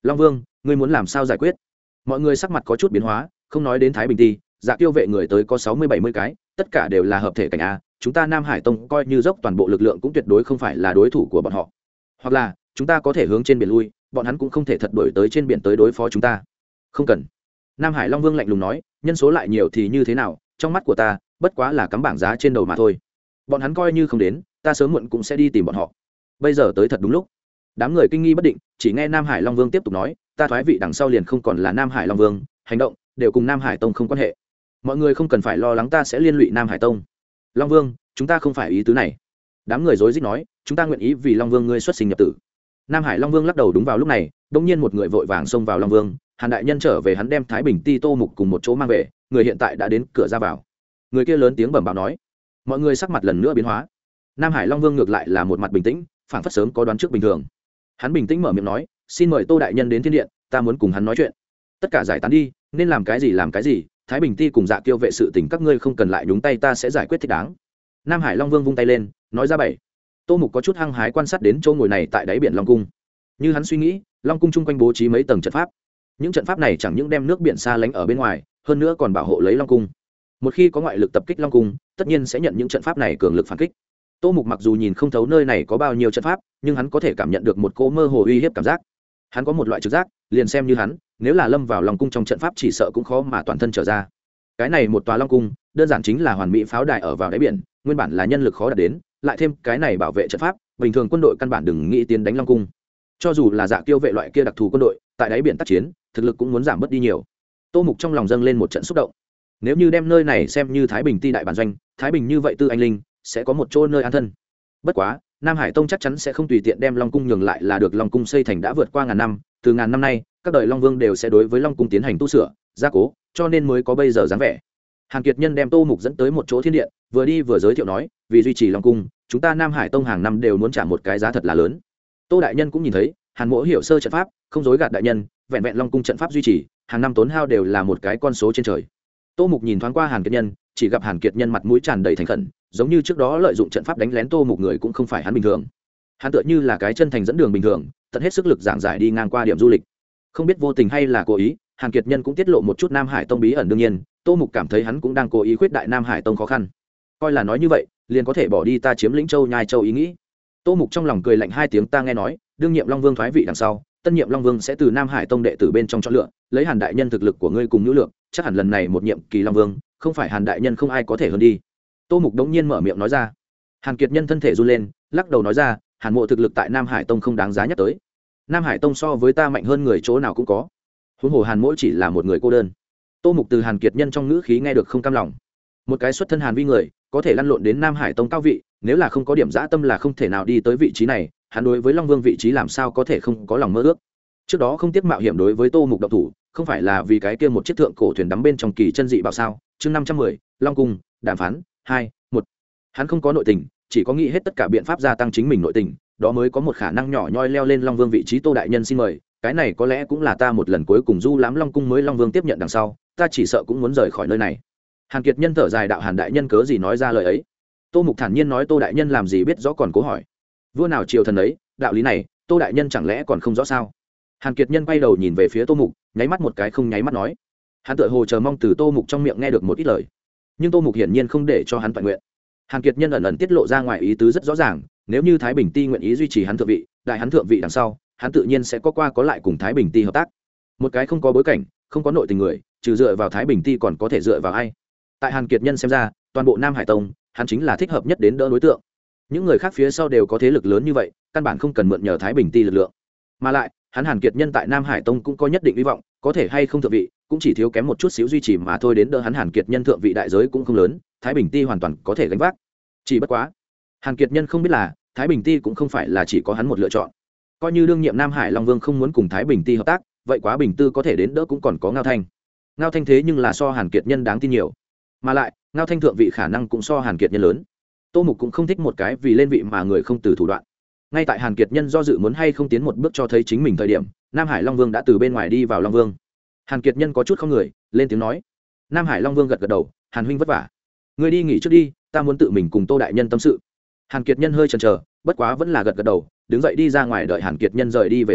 long vương ngươi muốn làm sao giải quyết? Mọi người sắc mặt có chút biến hóa, không nói đến thái bình ti, dạ tiêu vệ người tới có sáu mươi bảy mươi cái, tất cả đều là hợp thể cảnh a, chúng ta Nam Hải Tông coi như dốc toàn bộ lực lượng cũng tuyệt đối không phải là đối thủ của bọn họ. Hoặc là chúng ta có thể hướng trên biển lui, bọn hắn cũng không thể thật đuổi tới trên biển tới đối phó chúng ta. Không cần. Nam Hải Long Vương lạnh lùng nói, nhân số lại nhiều thì như thế nào, trong mắt của ta bất quá là cắm bảng giá trên đầu mà thôi. Bọn hắn coi như không đến, ta sớm muộn cũng sẽ đi tìm bọn họ. Bây giờ tới thật đúng lúc. Đám người kinh nghi bất định, chỉ nghe Nam Hải Long Vương tiếp tục nói, ta thoái vị đằng sau liền không còn là Nam Hải Long Vương, hành động đều cùng Nam Hải Tông không quan hệ. Mọi người không cần phải lo lắng ta sẽ liên lụy Nam Hải Tông. Long Vương, chúng ta không phải ý tứ này. Đám người rối rít nói, chúng ta nguyện ý vì Long Vương ngươi xuất sinh nhập tử. Nam Hải Long Vương lắc đầu. Đúng vào lúc này, đột nhiên một người vội vàng xông vào Long Vương, Hàn đại nhân trở về, hắn đem Thái Bình Ti Tô Mục cùng một chỗ mang về, người hiện tại đã đến cửa ra vào. Người kia lớn tiếng bẩm báo nói, mọi người sắc mặt lần nữa biến hóa. Nam Hải Long Vương ngược lại là một mặt bình tĩnh, phảng phất sớm có đoán trước bình thường. Hắn bình tĩnh mở miệng nói, xin mời Tô đại nhân đến thiên điện, ta muốn cùng hắn nói chuyện. Tất cả giải tán đi, nên làm cái gì làm cái gì, Thái Bình Ti cùng Dạ Kiêu vệ sự tình các ngươi không cần lại nhúng tay, ta sẽ giải quyết thích đáng. Nam Hải Long Vương vung tay lên, nói ra bảy. Tô Mục có chút hăng hái quan sát đến chỗ ngồi này tại đáy biển Long Cung. Như hắn suy nghĩ, Long Cung chung quanh bố trí mấy tầng trận pháp. Những trận pháp này chẳng những đem nước biển xa lánh ở bên ngoài, hơn nữa còn bảo hộ lấy Long Cung. Một khi có ngoại lực tập kích Long Cung, tất nhiên sẽ nhận những trận pháp này cường lực phản kích. Tô Mục mặc dù nhìn không thấu nơi này có bao nhiêu trận pháp, nhưng hắn có thể cảm nhận được một cỗ mơ hồ uy hiếp cảm giác. Hắn có một loại trực giác, liền xem như hắn, nếu là lâm vào Long Cung trong trận pháp chỉ sợ cũng khó mà toàn thân trở ra. Cái này một tòa Long Cung, đơn giản chính là hoàn mỹ pháo đài ở vào đáy biển, nguyên bản là nhân lực khó đạt đến, lại thêm cái này bảo vệ trận pháp, bình thường quân đội căn bản đừng nghĩ tiến đánh Long Cung. Cho dù là Dạ Kiêu vệ loại kia đặc thù quân đội, tại đáy biển tác chiến, thực lực cũng muốn giảm bớt đi nhiều. Tô Mục trong lòng dâng lên một trận xúc động. Nếu như đem nơi này xem như Thái Bình Ti đại bản doanh, Thái Bình như vậy Tư Anh Linh sẽ có một chỗ nơi an thân. Bất quá, Nam Hải Tông chắc chắn sẽ không tùy tiện đem Long Cung nhường lại, là được Long Cung xây thành đã vượt qua ngàn năm, từ ngàn năm nay, các đời Long Vương đều sẽ đối với Long Cung tiến hành tu sửa, gia cố, cho nên mới có bây giờ dáng vẻ. Hàn Kiệt Nhân đem Tô Mục dẫn tới một chỗ thiên điện, vừa đi vừa giới thiệu nói, vì duy trì Long Cung, chúng ta Nam Hải Tông hàng năm đều muốn trả một cái giá thật là lớn. Tô đại nhân cũng nhìn thấy, Hàn Mỗ hiểu sơ trận pháp, không dối gạt đại nhân, vẹn vẹn Long Cung trận pháp duy trì, hàng năm tốn hao đều là một cái con số trên trời. Tô Mục nhìn thoáng qua Hàn Kiệt Nhân, chỉ gặp Hàn Kiệt Nhân mặt mũi tràn đầy thành khẩn, giống như trước đó lợi dụng trận pháp đánh lén Tô Mục người cũng không phải hắn bình thường. Hắn tựa như là cái chân thành dẫn đường bình thường, tận hết sức lực giảng giải đi ngang qua điểm du lịch. Không biết vô tình hay là cố ý, Hàn Kiệt Nhân cũng tiết lộ một chút Nam Hải Tông bí ẩn, đương nhiên, Tô Mục cảm thấy hắn cũng đang cố ý khuyết đại Nam Hải Tông khó khăn. Coi là nói như vậy, liền có thể bỏ đi ta chiếm lĩnh Châu Nhai Châu ý nghĩ. Tô Mục trong lòng cười lạnh hai tiếng, ta nghe nói, đương nhiệm Long Vương thoái vị đằng sau, tân nhiệm Long Vương sẽ từ Nam Hải Tông đệ tử bên trong chọn lựa, lấy Hàn đại nhân thực lực của ngươi cùng nhu lượng, chắc hẳn lần này một nhiệm kỳ Long Vương, không phải Hàn đại nhân không ai có thể hơn đi. Tô Mục đống nhiên mở miệng nói ra. Hàn Kiệt Nhân thân thể run lên, lắc đầu nói ra, Hàn Mộ thực lực tại Nam Hải Tông không đáng giá nhắc tới. Nam Hải Tông so với ta mạnh hơn người chỗ nào cũng có. Huống hồ Hàn Mỗ chỉ là một người cô đơn. Tô Mục từ Hàn Kiệt Nhân trong ngữ khí nghe được không cam lòng. Một cái xuất thân Hàn vi người, có thể lăn lộn đến Nam Hải Tông cao vị, nếu là không có điểm dã tâm là không thể nào đi tới vị trí này, hắn đối với Long Vương vị trí làm sao có thể không có lòng mơ ước. Trước đó không tiếc mạo hiểm đối với Tô Mục động thủ, không phải là vì cái kia một chiếc thượng cổ thuyền đắm bên trong kỳ chân dị bảo sao? Chương năm trăm mười, Long Cung, đàm phán, hai, một. Hắn không có nội tình, chỉ có nghĩ hết tất cả biện pháp gia tăng chính mình nội tình, đó mới có một khả năng nhỏ nhoi leo lên Long Vương vị trí. Tô đại nhân xin mời, cái này có lẽ cũng là ta một lần cuối cùng du lãm Long Cung, mới Long Vương tiếp nhận đằng sau, ta chỉ sợ cũng muốn rời khỏi nơi này. Hàn Kiệt Nhân thở dài đạo, Hàn đại nhân cớ gì nói ra lời ấy? Tô Mục thản nhiên nói, Tô đại nhân làm gì biết rõ còn cố hỏi. Vua nào triều thần ấy, đạo lý này, Tô đại nhân chẳng lẽ còn không rõ sao? Hàn Kiệt Nhân quay đầu nhìn về phía Tô Mục, nháy mắt một cái không nháy mắt nói. Hắn tựa hồ chờ mong từ Tô Mục trong miệng nghe được một ít lời, nhưng Tô Mục hiển nhiên không để cho hắn toàn nguyện. Hàn Kiệt Nhân ẩn ẩn tiết lộ ra ngoài ý tứ rất rõ ràng, nếu như Thái Bình Ti nguyện ý duy trì hắn thượng vị, đại hắn thượng vị đằng sau, hắn tự nhiên sẽ có qua có lại cùng Thái Bình Ti hợp tác. Một cái không có bối cảnh, không có nội tình người, trừ dựa vào Thái Bình Ti còn có thể dựa vào ai? Tại Hàn Kiệt Nhân xem ra, toàn bộ Nam Hải Tông, hắn chính là thích hợp nhất đến đỡ đối tượng. Những người khác phía sau đều có thế lực lớn như vậy, căn bản không cần mượn nhờ Thái Bình Ti lực lượng. Mà lại, hắn Hàn Kiệt Nhân tại Nam Hải Tông cũng có nhất định hy vọng, có thể hay không thượng vị, cũng chỉ thiếu kém một chút xíu duy trì mà thôi, đến đỡ hắn Hàn Kiệt Nhân thượng vị đại giới cũng không lớn, Thái Bình Ti hoàn toàn có thể gánh vác. Chỉ bất quá, Hàn Kiệt Nhân không biết là, Thái Bình Ti cũng không phải là chỉ có hắn một lựa chọn. Coi như đương nhiệm Nam Hải Long Vương không muốn cùng Thái Bình Ti hợp tác, vậy quá Bình Tư có thể đến đỡ cũng còn có Ngao Thanh. Ngao Thanh thế nhưng là so Hàn Kiệt Nhân đáng tin nhiều. Mà lại, Ngao Thanh thượng vị khả năng cũng so Hàn Kiệt Nhân lớn. Tô Mục cũng không thích một cái vì lên vị mà người không từ thủ đoạn. Ngay tại Hàn Kiệt Nhân do dự muốn hay không tiến một bước cho thấy chính mình thời điểm, Nam Hải Long Vương đã từ bên ngoài đi vào Long Vương. Hàn Kiệt Nhân có chút không người, lên tiếng nói. Nam Hải Long Vương gật gật đầu, Hàn huynh vất vả, người đi nghỉ trước đi, ta muốn tự mình cùng Tô đại nhân tâm sự. Hàn Kiệt Nhân hơi chần chờ, bất quá vẫn là gật gật đầu, đứng dậy đi ra ngoài. Đợi Hàn Kiệt Nhân rời đi về sau,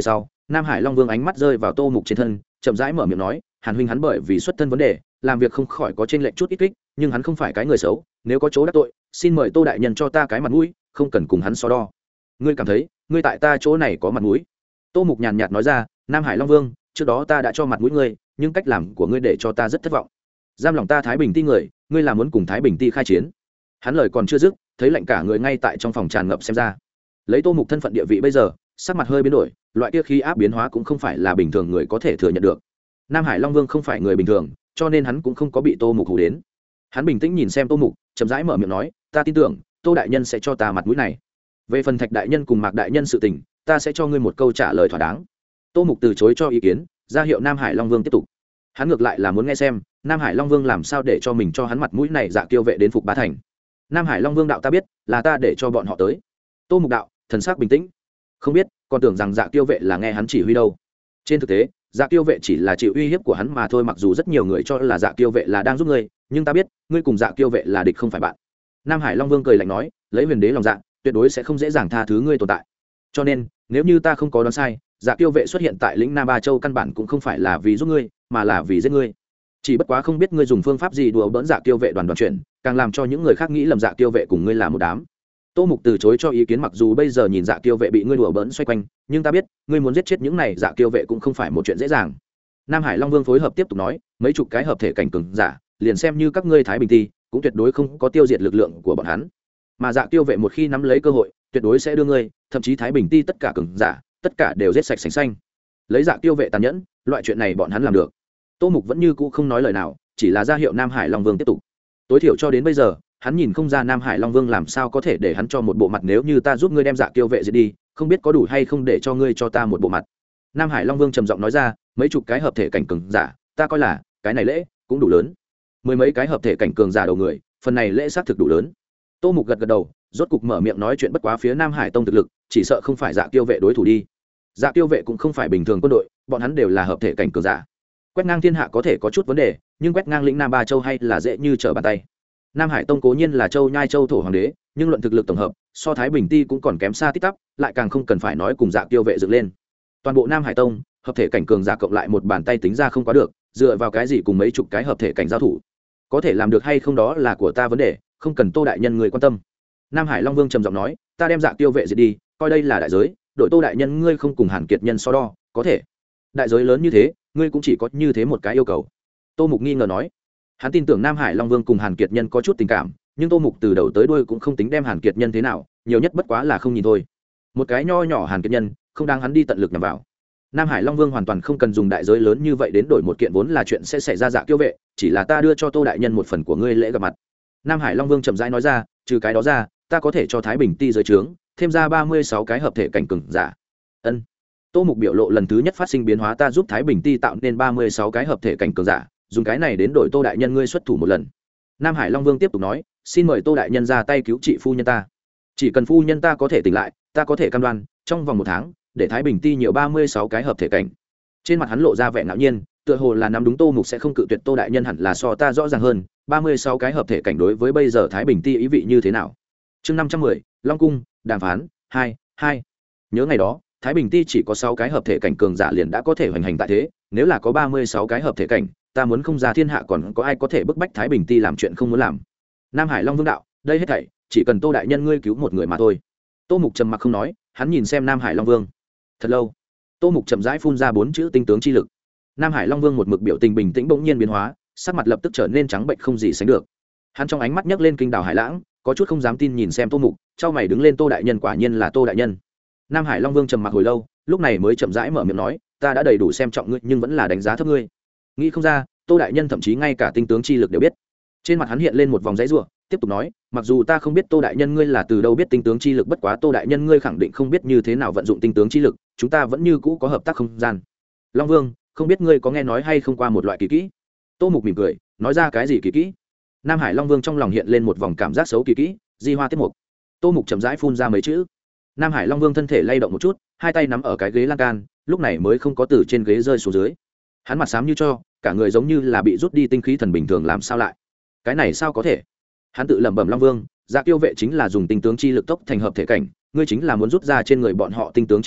Nam Hải Long Vương ánh mắt rơi vào Tô Mục trên thân, chậm rãi mở miệng nói, Hàn huynh hắn bởi vì xuất thân vấn đề, làm việc không khỏi có trên lệnh chút ít kích, nhưng hắn không phải cái người xấu, nếu có chỗ đắc tội, xin mời Tô đại nhân cho ta cái mặt mũi, không cần cùng hắn so đo. Ngươi cảm thấy, ngươi tại ta chỗ này có mặt mũi? Tô Mục nhàn nhạt nói ra, Nam Hải Long Vương, trước đó ta đã cho mặt mũi ngươi, nhưng cách làm của ngươi để cho ta rất thất vọng. Giam lòng ta Thái Bình Ti người, ngươi là muốn cùng Thái Bình Ti khai chiến? Hắn lời còn chưa dứt, thấy lạnh cả người ngay tại trong phòng tràn ngập xem ra. Lấy Tô Mục thân phận địa vị bây giờ, sắc mặt hơi biến đổi, loại kia khí áp biến hóa cũng không phải là bình thường người có thể thừa nhận được. Nam Hải Long Vương không phải người bình thường, cho nên hắn cũng không có bị Tô Mục hù đến. Hắn bình tĩnh nhìn xem Tô Mục, chậm rãi mở miệng nói, ta tin tưởng Tô đại nhân sẽ cho ta mặt mũi này. Về phần Thạch đại nhân cùng Mạc đại nhân sự tình, ta sẽ cho ngươi một câu trả lời thỏa đáng. Tô Mục từ chối cho ý kiến, ra hiệu Nam Hải Long Vương tiếp tục. Hắn ngược lại là muốn nghe xem Nam Hải Long Vương làm sao để cho mình cho hắn mặt mũi này Dạ Kiêu vệ đến phục Bá Thành. Nam Hải Long Vương đạo, ta biết, là ta để cho bọn họ tới. Tô Mục đạo, thần sắc bình tĩnh, không biết, còn tưởng rằng Dạ Kiêu vệ là nghe hắn chỉ huy đâu. Trên thực tế, Dạ Kiêu vệ chỉ là chịu uy hiếp của hắn mà thôi, mặc dù rất nhiều người cho là Dạ Kiêu vệ là đang giúp ngươi, nhưng ta biết, ngươi cùng Dạ Kiêu vệ là địch không phải bạn. Nam Hải Long Vương cười lạnh nói, lấy huyền đế lòng dạ, tuyệt đối sẽ không dễ dàng tha thứ ngươi tồn tại. Cho nên, nếu như ta không có đoán sai, Dạ Kiêu vệ xuất hiện tại lĩnh Nam Ba Châu căn bản cũng không phải là vì giúp ngươi, mà là vì giết ngươi. Chỉ bất quá không biết ngươi dùng phương pháp gì đùa bỡn Dạ Kiêu vệ đoàn đoàn chuyện, càng làm cho những người khác nghĩ lầm Dạ Kiêu vệ cùng ngươi là một đám. Tô Mục từ chối cho ý kiến, mặc dù bây giờ nhìn Dạ Kiêu vệ bị ngươi đùa bỡn xoay quanh, nhưng ta biết, ngươi muốn giết chết những này Dạ Kiêu vệ cũng không phải một chuyện dễ dàng. Nam Hải Long Vương phối hợp tiếp tục nói, mấy chục cái hợp thể cảnh cường giả, liền xem như các ngươi Thái Bình Ti, cũng tuyệt đối không có tiêu diệt lực lượng của bọn hắn. Mà Dạ Kiêu vệ một khi nắm lấy cơ hội, tuyệt đối sẽ đưa ngươi, thậm chí Thái Bình Ti tất cả cường giả, tất cả đều giết sạch sành xanh. Lấy Dạ Kiêu vệ tàn nhẫn, loại chuyện này bọn hắn làm được. Tô Mục vẫn như cũ không nói lời nào, chỉ là ra hiệu Nam Hải Long Vương tiếp tục. Tối thiểu cho đến bây giờ, hắn nhìn không ra Nam Hải Long Vương làm sao có thể để hắn cho một bộ mặt, nếu như ta giúp ngươi đem Dạ Kiêu vệ diệt đi, không biết có đủ hay không để cho ngươi cho ta một bộ mặt. Nam Hải Long Vương trầm giọng nói ra, mấy chục cái hợp thể cảnh cường giả, ta coi là cái này lễ cũng đủ lớn. Mười mấy cái hợp thể cảnh cường giả đầu người, phần này lễ xác thực đủ lớn. Tô Mục gật gật đầu, rốt cục mở miệng nói chuyện, bất quá phía Nam Hải Tông thực lực, chỉ sợ không phải Dạ Kiêu vệ đối thủ đi. Dạ Kiêu vệ cũng không phải bình thường quân đội, bọn hắn đều là hợp thể cảnh cường giả. Quét ngang thiên hạ có thể có chút vấn đề, nhưng quét ngang lĩnh Nam Ba Châu hay là dễ như trở bàn tay. Nam Hải Tông cố nhiên là châu nhai châu thổ hoàng đế, nhưng luận thực lực tổng hợp, so Thái Bình Ti cũng còn kém xa tít tắp, lại càng không cần phải nói cùng Dạ Kiêu vệ dựng lên. Toàn bộ Nam Hải Tông, hợp thể cảnh cường giả cộng lại một bàn tay tính ra không quá được, dựa vào cái gì cùng mấy chục cái hợp thể cảnh giao thủ? Có thể làm được hay không đó là của ta vấn đề, không cần Tô đại nhân người quan tâm. Nam Hải Long Vương trầm giọng nói, ta đem Dạ Kiêu vệ diệt đi, coi đây là đại giới, đội Tô đại nhân ngươi không cùng Hàn Kiệt nhân so đo, có thể. Đại giới lớn như thế, ngươi cũng chỉ có như thế một cái yêu cầu. Tô Mục nghi ngờ nói. Hắn tin tưởng Nam Hải Long Vương cùng Hàn Kiệt nhân có chút tình cảm, nhưng Tô Mục từ đầu tới đuôi cũng không tính đem Hàn Kiệt nhân thế nào, nhiều nhất bất quá là không nhìn thôi. Một cái nho nhỏ Hàn Kiệt nhân, không đáng hắn đi tận lực nhằm vào. Nam Hải Long Vương hoàn toàn không cần dùng đại giới lớn như vậy đến đổi một kiện vốn là chuyện sẽ xảy ra Dạ Kiêu vệ, chỉ là ta đưa cho Tô đại nhân một phần của ngươi lễ gặp mặt. Nam Hải Long Vương chậm rãi nói ra, trừ cái đó ra, ta có thể cho Thái Bình Ti dưới trướng thêm ra ba mươi sáu cái hợp thể cảnh cường giả. Ân. Tô Mục biểu lộ lần thứ nhất phát sinh biến hóa, ta giúp Thái Bình Ti tạo nên ba mươi sáu cái hợp thể cảnh cường giả, dùng cái này đến đổi Tô đại nhân ngươi xuất thủ một lần. Nam Hải Long Vương tiếp tục nói, xin mời Tô đại nhân ra tay cứu trị phu nhân ta. Chỉ cần phu nhân ta có thể tỉnh lại, ta có thể cam đoan trong vòng một tháng để Thái Bình Ti nhiều ba mươi sáu cái hợp thể cảnh. Trên mặt hắn lộ ra vẻ ngạo nhiên, tựa hồ là nắm đúng Tô Mục sẽ không cự tuyệt, Tô đại nhân hẳn là so ta rõ ràng hơn, ba mươi sáu cái hợp thể cảnh đối với bây giờ Thái Bình Ti ý vị như thế nào. Chương năm trăm mười, Long cung, đàm phán, hai, hai. Nhớ ngày đó, Thái Bình Ti chỉ có sáu cái hợp thể cảnh cường giả liền đã có thể hoành hành tại thế, nếu là có ba mươi sáu cái hợp thể cảnh, ta muốn không ra thiên hạ còn có ai có thể bức bách Thái Bình Ti làm chuyện không muốn làm. Nam Hải Long Vương đạo, đây hết thảy chỉ cần Tô đại nhân ngươi cứu một người mà thôi. Tô Mục trầm mặc không nói, hắn nhìn xem Nam Hải Long Vương thật lâu. Tô Mục chậm rãi phun ra bốn chữ tinh tướng chi lực. Nam Hải Long Vương một mực biểu tình bình tĩnh bỗng nhiên biến hóa, sắc mặt lập tức trở nên trắng bệnh không gì sánh được. Hắn trong ánh mắt nhấc lên kinh đảo hải lãng, có chút không dám tin nhìn xem Tô Mục, chau mày đứng lên, Tô đại nhân quả nhiên là Tô đại nhân. Nam Hải Long Vương trầm mặc hồi lâu, lúc này mới chậm rãi mở miệng nói, ta đã đầy đủ xem trọng ngươi nhưng vẫn là đánh giá thấp ngươi. Nghĩ không ra, Tô đại nhân thậm chí ngay cả tinh tướng chi lực đều biết. Trên mặt hắn hiện lên một vòng giãy giụa, tiếp tục nói, mặc dù ta không biết Tô đại nhân ngươi là từ đâu biết tinh tướng chi lực, bất quá Tô đại nhân ngươi khẳng định không biết như thế nào vận dụng tinh tướng chi lực, chúng ta vẫn như cũ có hợp tác không gian. Long Vương, không biết ngươi có nghe nói hay không qua một loại kỳ kỹ? Tô Mục mỉm cười, nói ra cái gì kỳ kỹ? Nam Hải Long Vương trong lòng hiện lên một vòng cảm giác xấu, kỳ kỹ, Di Hoa Tiết Mục. Tô Mục chậm rãi phun ra mấy chữ. Nam Hải Long Vương thân thể lay động một chút, hai tay nắm ở cái ghế lan can, lúc này mới không có từ trên ghế rơi xuống dưới. Hắn mặt xám như cho, cả người giống như là bị rút đi tinh khí thần bình thường, làm sao lại? Cái này sao có thể? Hắn tự lẩm bẩm, Long Vương, Dạ Kiêu vệ chính là dùng tinh tướng chi lực tốc thành hợp thể cảnh, ngươi chính là muốn rút ra trên người bọn họ tinh tướng chi lực,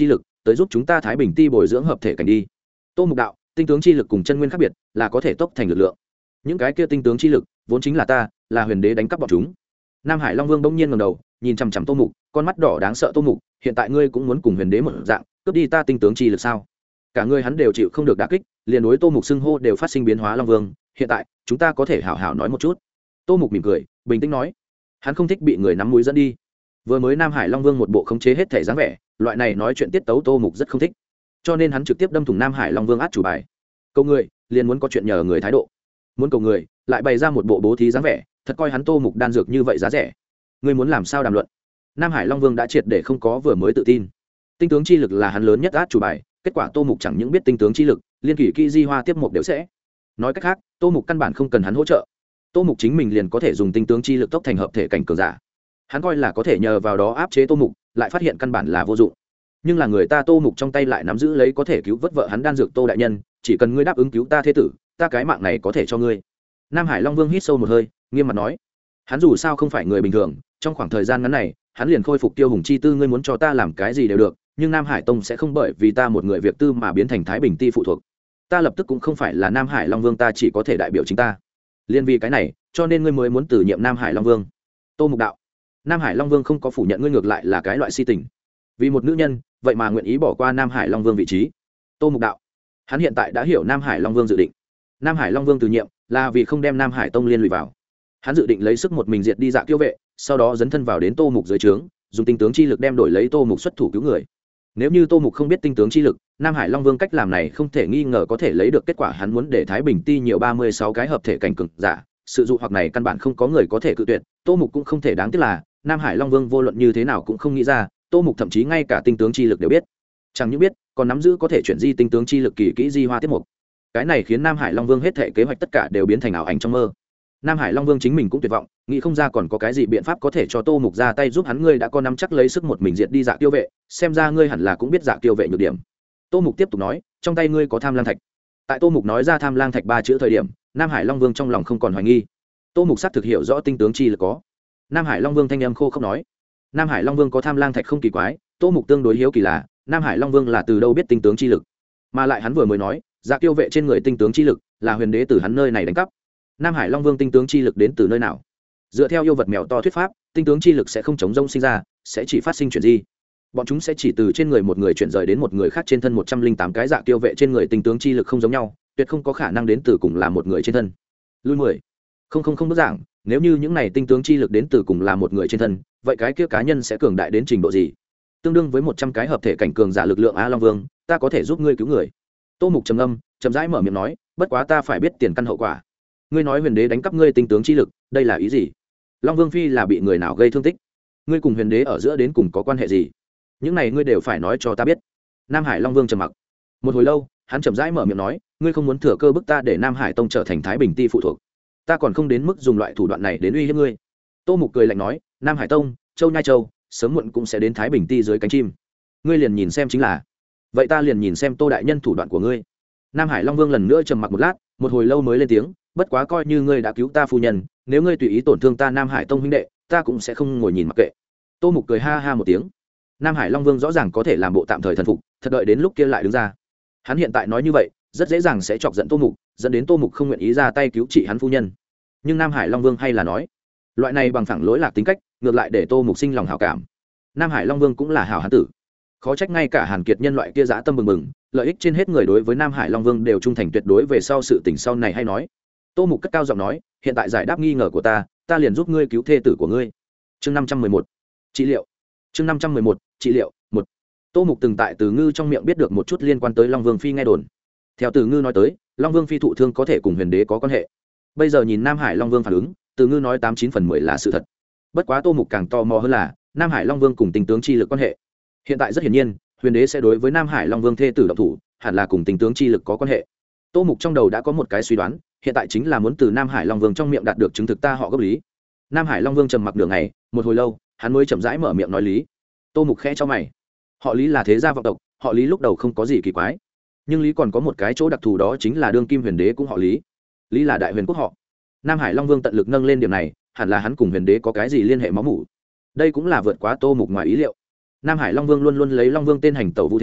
tới giúp chúng ta thái bình ti bồi dưỡng hợp thể cảnh đi. Tô Mục đạo, tinh tướng chi lực cùng chân nguyên khác biệt, là có thể tốc thành lực lượng. Những cái kia tinh tướng chi lực vốn chính là ta, là huyền đế đánh cắp bọn chúng. Nam Hải Long Vương bỗng nhiên ngẩng đầu, nhìn chằm chằm Tô Mục, con mắt đỏ đáng sợ. Tô Mục, hiện tại ngươi cũng muốn cùng huyền đế một dạng cướp đi ta tinh tướng chi lực sao? Cả ngươi hắn đều chịu không được đả kích, liền đối Tô Mục xưng hô đều phát sinh biến hóa. Long Vương, hiện tại chúng ta có thể hảo hảo nói một chút. Tô Mục mỉm cười, bình tĩnh nói, hắn không thích bị người nắm mũi dẫn đi. Vừa mới Nam Hải Long Vương một bộ khống chế hết thể dáng vẻ, loại này nói chuyện tiết tấu Tô Mục rất không thích, cho nên hắn trực tiếp đâm thủng Nam Hải Long Vương át chủ bài. Cầu người liền muốn có chuyện nhờ người thái độ, muốn cầu người lại bày ra một bộ bố thí dáng vẻ, thật coi hắn Tô Mục đan dược như vậy giá rẻ. Ngươi muốn làm sao đàm luận? Nam Hải Long Vương đã triệt để không có vừa mới tự tin. Tinh tướng chi lực là hắn lớn nhất át chủ bài, kết quả Tô Mục chẳng những biết tinh tướng chi lực, liên kỷ kỹ di hoa tiếp mục đều sẽ. Nói cách khác, Tô Mục căn bản không cần hắn hỗ trợ. Tô Mục chính mình liền có thể dùng tinh tướng chi lực tốc thành hợp thể cảnh cường giả. Hắn coi là có thể nhờ vào đó áp chế Tô Mục, lại phát hiện căn bản là vô dụng. Nhưng là người ta Tô Mục trong tay lại nắm giữ lấy có thể cứu vớt vợ hắn đan dược. Tô đại nhân, chỉ cần ngươi đáp ứng cứu ta thế tử, ta cái mạng này có thể cho ngươi. Nam Hải Long Vương hít sâu một hơi, nghiêm mặt nói, hắn dù sao không phải người bình thường, trong khoảng thời gian ngắn này hắn liền khôi phục tiêu hùng chi tư. Ngươi muốn cho ta làm cái gì đều được, nhưng Nam Hải Tông sẽ không bởi vì ta một người việc tư mà biến thành Thái Bình Ti phụ thuộc. Ta lập tức cũng không phải là Nam Hải Long Vương, ta chỉ có thể đại biểu chính ta. Liên vì cái này, cho nên ngươi mới muốn từ nhiệm Nam Hải Long Vương. Tô Mục đạo, Nam Hải Long Vương không có phủ nhận, ngươi ngược lại là cái loại si tình, vì một nữ nhân vậy mà nguyện ý bỏ qua Nam Hải Long Vương vị trí. Tô Mục đạo, hắn hiện tại đã hiểu Nam Hải Long Vương dự định. Nam Hải Long Vương từ nhiệm là vì không đem Nam Hải Tông liên lụy vào. Hắn dự định lấy sức một mình diệt đi Dạ Kiêu vệ, sau đó dấn thân vào đến Tô Mục dưới trướng, dùng tinh tướng chi lực đem đổi lấy Tô Mục xuất thủ cứu người. Nếu như Tô Mục không biết tinh tướng chi lực, Nam Hải Long Vương cách làm này không thể nghi ngờ có thể lấy được kết quả. Hắn muốn để Thái Bình Ti nhiều ba mươi sáu cái hợp thể cảnh cường giả, sự dụ hoặc này căn bản không có người có thể cự tuyệt. Tô Mục cũng không thể, đáng tiếc là Nam Hải Long Vương vô luận như thế nào cũng không nghĩ ra, Tô Mục thậm chí ngay cả tinh tướng chi lực đều biết, chẳng những biết còn nắm giữ có thể chuyển di tinh tướng chi lực kỳ kỹ di hoa tiết mục. Cái này khiến Nam Hải Long Vương hết thể kế hoạch tất cả đều biến thành ảo ảnh trong mơ. Nam Hải Long Vương chính mình cũng tuyệt vọng, nghĩ không ra còn có cái gì biện pháp có thể cho Tô Mục ra tay giúp hắn. Ngươi đã có nắm chắc lấy sức một mình diệt đi Dạ Kiêu vệ, xem ra ngươi hẳn là cũng biết Dạ Kiêu vệ nhược điểm. Tô Mục tiếp tục nói, trong tay ngươi có Tham Lang Thạch. Tại Tô Mục nói ra Tham Lang Thạch ba chữ thời điểm, Nam Hải Long Vương trong lòng không còn hoài nghi. Tô Mục xác thực hiểu rõ tinh tướng chi lực có. Nam Hải Long Vương thanh âm khô không nói, Nam Hải Long Vương có Tham Lang Thạch không kỳ quái. Tô Mục tương đối hiếu kỳ là Nam Hải Long Vương là từ đâu biết tinh tướng chi lực, mà lại hắn vừa mới nói Dạ Kiêu vệ trên người tinh tướng chi lực là huyền đế từ hắn nơi này đánh cắp. Nam Hải Long Vương tinh tướng chi lực đến từ nơi nào? Dựa theo yêu vật mèo to thuyết pháp, tinh tướng chi lực sẽ không chống rông sinh ra, sẽ chỉ phát sinh chuyển di. Bọn chúng sẽ chỉ từ trên người một người chuyển rời đến một người khác trên thân. Một trăm linh tám cái Dạ Kiêu vệ trên người tinh tướng chi lực không giống nhau, tuyệt không có khả năng đến từ cùng là một người trên thân. Lui mười không không không bức giảng, nếu như những này tinh tướng chi lực đến từ cùng là một người trên thân, vậy cái kia cá nhân sẽ cường đại đến trình độ gì? Tương đương với một trăm cái hợp thể cảnh cường giả lực lượng. A Long Vương, ta có thể giúp ngươi cứu người. Tô Mục trầm âm, chậm rãi mở miệng nói, bất quá ta phải biết tiền căn hậu quả. Ngươi nói huyền đế đánh cắp ngươi tinh tướng chi lực, đây là ý gì? Long Vương phi là bị người nào gây thương tích? Ngươi cùng huyền đế ở giữa đến cùng có quan hệ gì? Những này ngươi đều phải nói cho ta biết. Nam Hải Long Vương trầm mặc một hồi lâu, hắn chậm rãi mở miệng nói, ngươi không muốn thừa cơ bức ta để Nam Hải Tông trở thành Thái Bình Ti phụ thuộc, ta còn không đến mức dùng loại thủ đoạn này đến uy hiếp ngươi. Tô Mục cười lạnh nói, Nam Hải Tông, Châu Nhai Châu sớm muộn cũng sẽ đến Thái Bình Ti dưới cánh chim, ngươi liền nhìn xem chính là. Vậy ta liền nhìn xem Tô đại nhân thủ đoạn của ngươi. Nam Hải Long Vương lần nữa trầm mặc một lát, một hồi lâu mới lên tiếng, bất quá coi như ngươi đã cứu ta phu nhân, nếu ngươi tùy ý tổn thương ta Nam Hải Tông huynh đệ, ta cũng sẽ không ngồi nhìn mặc kệ. Tô Mục cười ha ha một tiếng. Nam Hải Long Vương rõ ràng có thể làm bộ tạm thời thần phục, thật đợi đến lúc kia lại đứng ra. Hắn hiện tại nói như vậy rất dễ dàng sẽ chọc giận Tô Mục, dẫn đến Tô Mục không nguyện ý ra tay cứu trị hắn phu nhân. Nhưng Nam Hải Long Vương hay là nói, loại này bằng phẳng lỗi lạc tính cách ngược lại để Tô Mục sinh lòng hảo cảm. Nam Hải Long Vương cũng là hảo hán tử, khó trách ngay cả Hàn Kiệt nhân loại kia dã tâm bừng bừng, lợi ích trên hết người đối với Nam Hải Long Vương đều trung thành tuyệt đối. Về sau sự tình sau này hay nói. Tô Mục cất cao giọng nói, hiện tại giải đáp nghi ngờ của ta, ta liền giúp ngươi cứu thê tử của ngươi. Chương năm trăm mười một, trị liệu. Chương năm trăm mười một, trị liệu. Một. Tô Mục từng tại Từ Ngư trong miệng biết được một chút liên quan tới Long Vương phi nghe đồn. Theo Từ Ngư nói tới, Long Vương phi thụ thương có thể cùng huyền đế có quan hệ. Bây giờ nhìn Nam Hải Long Vương phản ứng, Từ Ngư nói tám chín phần mười là sự thật. Bất quá Tô Mục càng tò mò hơn là Nam Hải Long Vương cùng tinh tướng chi lực quan hệ. Hiện tại rất hiển nhiên, huyền đế sẽ đối với Nam Hải Long Vương thê tử động thủ, hẳn là cùng tinh tướng chi lực có quan hệ. Tô Mục trong đầu đã có một cái suy đoán, hiện tại chính là muốn từ Nam Hải Long Vương trong miệng đạt được chứng thực ta họ gốc lý. Nam Hải Long Vương trầm mặc nửa ngày, một hồi lâu, hắn mới chậm rãi mở miệng nói lý. Tô Mục khẽ cho mày. Họ Lý là thế gia vọng tộc, họ Lý lúc đầu không có gì kỳ quái, nhưng Lý còn có một cái chỗ đặc thù, đó chính là đương kim huyền đế cũng họ Lý. Lý là đại huyền quốc họ. Nam Hải Long Vương tận lực nâng lên điểm này, hẳn là hắn cùng huyền đế có cái gì liên hệ máu mủ. Đây cũng là vượt quá Tô Mục ngoài ý liệu. Nam Hải Long Vương luôn luôn lấy Long Vương tên hành tẩu vũ thế,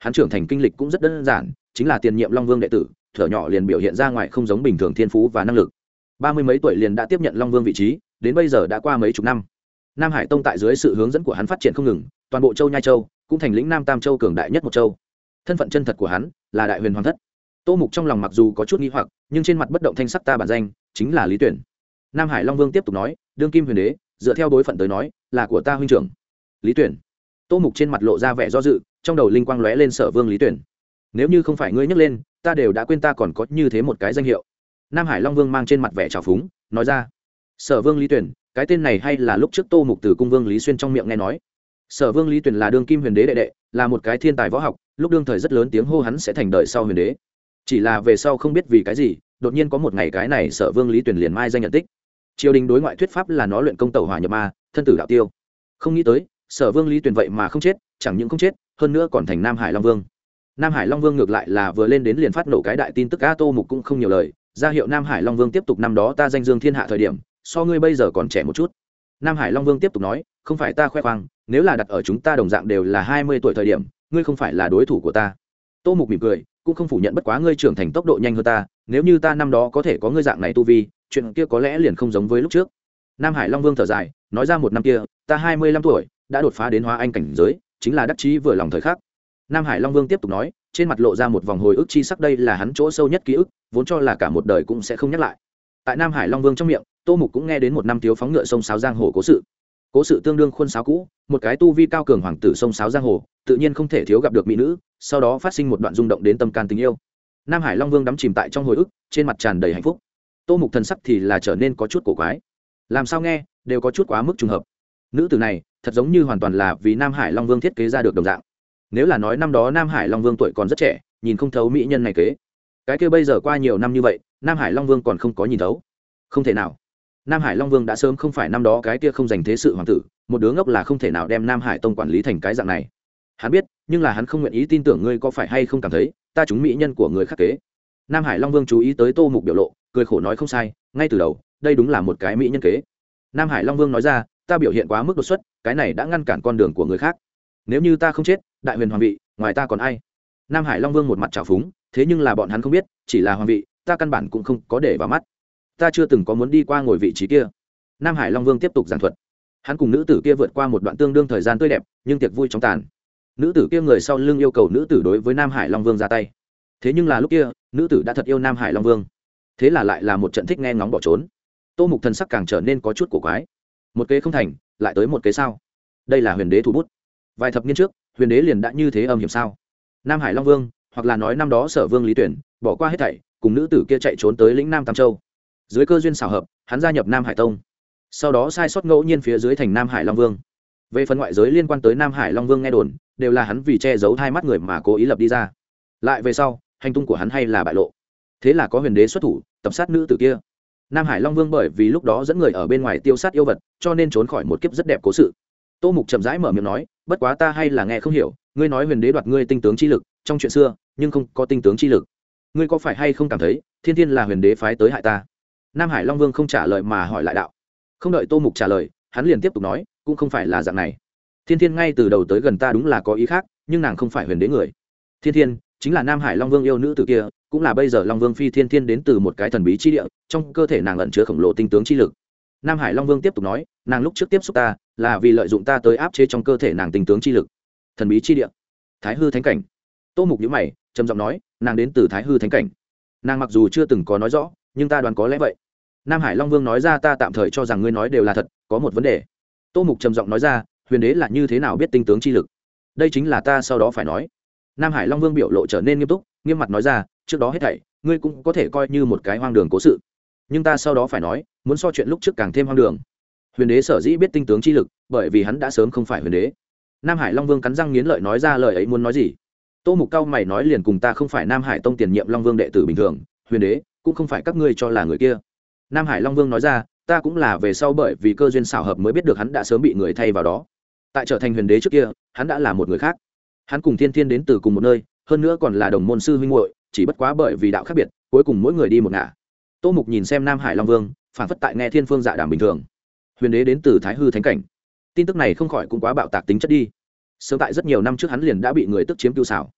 hắn trưởng thành kinh lịch cũng rất đơn giản, chính là tiền nhiệm long vương đệ tử, thở nhỏ liền biểu hiện ra ngoài không giống bình thường thiên phú và năng lực. Ba mươi mấy tuổi liền đã tiếp nhận long vương vị trí, đến bây giờ đã qua mấy chục năm. Nam Hải Tông tại dưới sự hướng dẫn của hắn phát triển không ngừng, toàn bộ châu Nhai Châu cũng thành lĩnh Nam Tam Châu cường đại nhất một châu. Thân phận chân thật của hắn là Đại Huyền Hoàng thất. Tô Mục trong lòng mặc dù có chút nghi hoặc, nhưng trên mặt bất động thanh sắc, ta bản danh chính là Lý Tuyển. Nam Hải Long Vương tiếp tục nói, đương kim huyền đế, dựa theo đối phận tới nói, là của ta huynh trưởng. Lý Tuyển. Tô Mục trên mặt lộ ra vẻ do dự, trong đầu linh quang lóe lên Sở Vương Lý Tuyển. Nếu như không phải ngươi nhắc lên, ta đều đã quên ta còn có như thế một cái danh hiệu. Nam Hải Long Vương mang trên mặt vẻ trào phúng, nói ra. Sở Vương Lý Tuyển, cái tên này hay là lúc trước Tô Mục từ cung Vương Lý Xuyên trong miệng nghe nói. Sở Vương Lý Tuyển là đương kim huyền đế đệ đệ, là một cái thiên tài võ học, lúc đương thời rất lớn tiếng hô hắn sẽ thành đời sau huyền đế. Chỉ là về sau không biết vì cái gì, đột nhiên có một ngày cái này Sở Vương Lý Tuyển liền mai danh nhận tích. Triều đình đối ngoại thuyết pháp là nó luyện công tẩu hỏa nhập ma, thân tử đạo tiêu. Không nghĩ tới, Sở Vương Lý Tuyển vậy mà không chết, chẳng những không chết, hơn nữa còn thành Nam Hải Long Vương. Nam Hải Long Vương ngược lại là vừa lên đến liền phát nổ cái đại tin tức, a Tô Mục cũng không nhiều lời, ra hiệu Nam Hải Long Vương tiếp tục, năm đó ta danh dương thiên hạ thời điểm, so ngươi bây giờ còn trẻ một chút. Nam Hải Long Vương tiếp tục nói, không phải ta khoe khoang, nếu là đặt ở chúng ta đồng dạng đều là hai mươi tuổi thời điểm, ngươi không phải là đối thủ của ta. Tô Mục mỉm cười, cũng không phủ nhận, bất quá ngươi trưởng thành tốc độ nhanh hơn ta, nếu như ta năm đó có thể có ngươi dạng này tu vi, chuyện kia có lẽ liền không giống với lúc trước. Nam Hải Long Vương thở dài, nói ra một năm kia, ta hai mươi lăm tuổi, đã đột phá đến hóa anh cảnh giới, chính là đắc chí vừa lòng thời khắc. Nam Hải Long Vương tiếp tục nói, trên mặt lộ ra một vòng hồi ức chi sắc, đây là hắn chỗ sâu nhất ký ức, vốn cho là cả một đời cũng sẽ không nhắc lại. Tại Nam Hải Long Vương trong miệng, Tô Mục cũng nghe đến một năm thiếu phóng ngựa sông sáo giang hồ cố sự. Cố sự tương đương khuôn sáo cũ, một cái tu vi cao cường hoàng tử sông sáo giang hồ, tự nhiên không thể thiếu gặp được mỹ nữ, sau đó phát sinh một đoạn rung động đến tâm can tình yêu. Nam Hải Long Vương đắm chìm tại trong hồi ức, trên mặt tràn đầy hạnh phúc. Tô Mục thần sắc thì là trở nên có chút cổ quái. Làm sao nghe, đều có chút quá mức trùng hợp. Nữ tử này, thật giống như hoàn toàn là vì Nam Hải Long Vương thiết kế ra được đồng dạng. Nếu là nói năm đó Nam Hải Long Vương tuổi còn rất trẻ, nhìn không thấu mỹ nhân này kế, cái kia bây giờ qua nhiều năm như vậy, Nam Hải Long Vương còn không có nhìn thấu. Không thể nào. Nam Hải Long Vương đã sớm không phải năm đó cái kia không dành thế sự hoàng tử, một đứa ngốc là không thể nào đem Nam Hải Tông quản lý thành cái dạng này. Hắn biết, nhưng là hắn không nguyện ý tin tưởng, ngươi có phải hay không cảm thấy ta trúng mỹ nhân của người khác kế. Nam Hải Long Vương chú ý tới Tô Mục biểu lộ, cười khổ nói, không sai, ngay từ đầu, đây đúng là một cái mỹ nhân kế. Nam Hải Long Vương nói ra, ta biểu hiện quá mức đột xuất, cái này đã ngăn cản con đường của người khác. Nếu như ta không chết, đại huyền hoàng vị, ngoài ta còn ai? Nam Hải Long Vương một mặt trào phúng, thế nhưng là bọn hắn không biết, chỉ là hoàng vị, ta căn bản cũng không có để vào mắt. Ta chưa từng có muốn đi qua ngồi vị trí kia. Nam Hải Long Vương tiếp tục giảng thuật, hắn cùng nữ tử kia vượt qua một đoạn tương đương thời gian tươi đẹp, nhưng tiệc vui chóng tàn. Nữ tử kia người sau lưng yêu cầu nữ tử đối với Nam Hải Long Vương ra tay, thế nhưng là lúc kia nữ tử đã thật yêu Nam Hải Long Vương, thế là lại là một trận thích nghe ngóng bỏ trốn. Tô Mục thần sắc càng trở nên có chút cổ quái, một kế không thành lại tới một kế sao? Đây là huyền đế thủ bút. Vài thập niên trước huyền đế liền đã như thế âm hiểm sao? Nam Hải Long Vương, hoặc là nói năm đó Sở Vương Lý Tuyển bỏ qua hết thảy, cùng nữ tử kia chạy trốn tới lĩnh Nam Tam Châu, dưới cơ duyên xảo hợp hắn gia nhập Nam Hải Tông, sau đó sai sót ngẫu nhiên phía dưới thành Nam Hải Long Vương. Về phần ngoại giới liên quan tới Nam Hải Long Vương nghe đồn, đều là hắn vì che giấu hai mắt người mà cố ý lập đi ra. Lại về sau hành tung của hắn hay là bại lộ, thế là có huyền đế xuất thủ tập sát nữ tử kia. Nam Hải Long Vương bởi vì lúc đó dẫn người ở bên ngoài tiêu sát yêu vật, cho nên trốn khỏi một kiếp rất đẹp cố sự. Tô Mục chậm rãi mở miệng nói, bất quá ta hay là nghe không hiểu, ngươi nói huyền đế đoạt ngươi tinh tướng chi lực trong chuyện xưa, nhưng không có tinh tướng chi lực, ngươi có phải hay không cảm thấy thiên thiên là huyền đế phái tới hại ta? Nam Hải Long Vương không trả lời mà hỏi lại đạo. Không đợi Tô Mục trả lời, hắn liền tiếp tục nói, cũng không phải là dạng này. Thiên thiên ngay từ đầu tới gần ta đúng là có ý khác, nhưng nàng không phải huyền đế người. Thiên thiên chính là Nam Hải Long Vương yêu nữ tử kia, cũng là bây giờ Long Vương phi Thiên thiên đến từ một cái thần bí chi địa, trong cơ thể nàng ẩn chứa khổng lồ tinh tướng chi lực. Nam Hải Long Vương tiếp tục nói, nàng lúc trước tiếp xúc ta là vì lợi dụng ta tới áp chế trong cơ thể nàng tinh tướng chi lực. Thần bí chi địa, Thái Hư Thánh cảnh. Tô Mục nhíu mày, trầm giọng nói, nàng đến từ Thái Hư Thánh cảnh. Nàng mặc dù chưa từng có nói rõ, nhưng ta đoán có lẽ vậy. Nam Hải Long Vương nói ra, ta tạm thời cho rằng ngươi nói đều là thật, có một vấn đề. Tô Mục trầm giọng nói ra, huyền đế là như thế nào biết tinh tướng chi lực? Đây chính là ta sau đó phải nói. Nam Hải Long Vương biểu lộ trở nên nghiêm túc, nghiêm mặt nói ra, trước đó hết thảy ngươi cũng có thể coi như một cái hoang đường cố sự, nhưng ta sau đó phải nói, muốn so chuyện lúc trước càng thêm hoang đường. Huyền đế sở dĩ biết tinh tướng chi lực, bởi vì hắn đã sớm không phải huyền đế. Nam Hải Long Vương cắn răng nghiến lợi nói ra lời ấy, muốn nói gì? Tô Mục cao mày nói, liền cùng ta không phải Nam Hải Tông tiền nhiệm Long Vương đệ tử bình thường, huyền đế cũng không phải các ngươi cho là người kia. Nam Hải Long Vương nói ra, ta cũng là về sau bởi vì cơ duyên xảo hợp mới biết được hắn đã sớm bị người thay vào đó. Tại trở thành huyền đế trước kia, hắn đã là một người khác. Hắn cùng Thiên Thiên đến từ cùng một nơi, hơn nữa còn là đồng môn sư huynh muội, chỉ bất quá bởi vì đạo khác biệt, cuối cùng mỗi người đi một ngả. Tô Mục nhìn xem Nam Hải Long Vương, phản phất tại nghe thiên phương dạ đàm bình thường. Huyền đế đến từ Thái Hư Thánh cảnh, tin tức này không khỏi cũng quá bạo tạc tính chất đi. Sớm tại rất nhiều năm trước hắn liền đã bị người tức chiếm cưu xảo.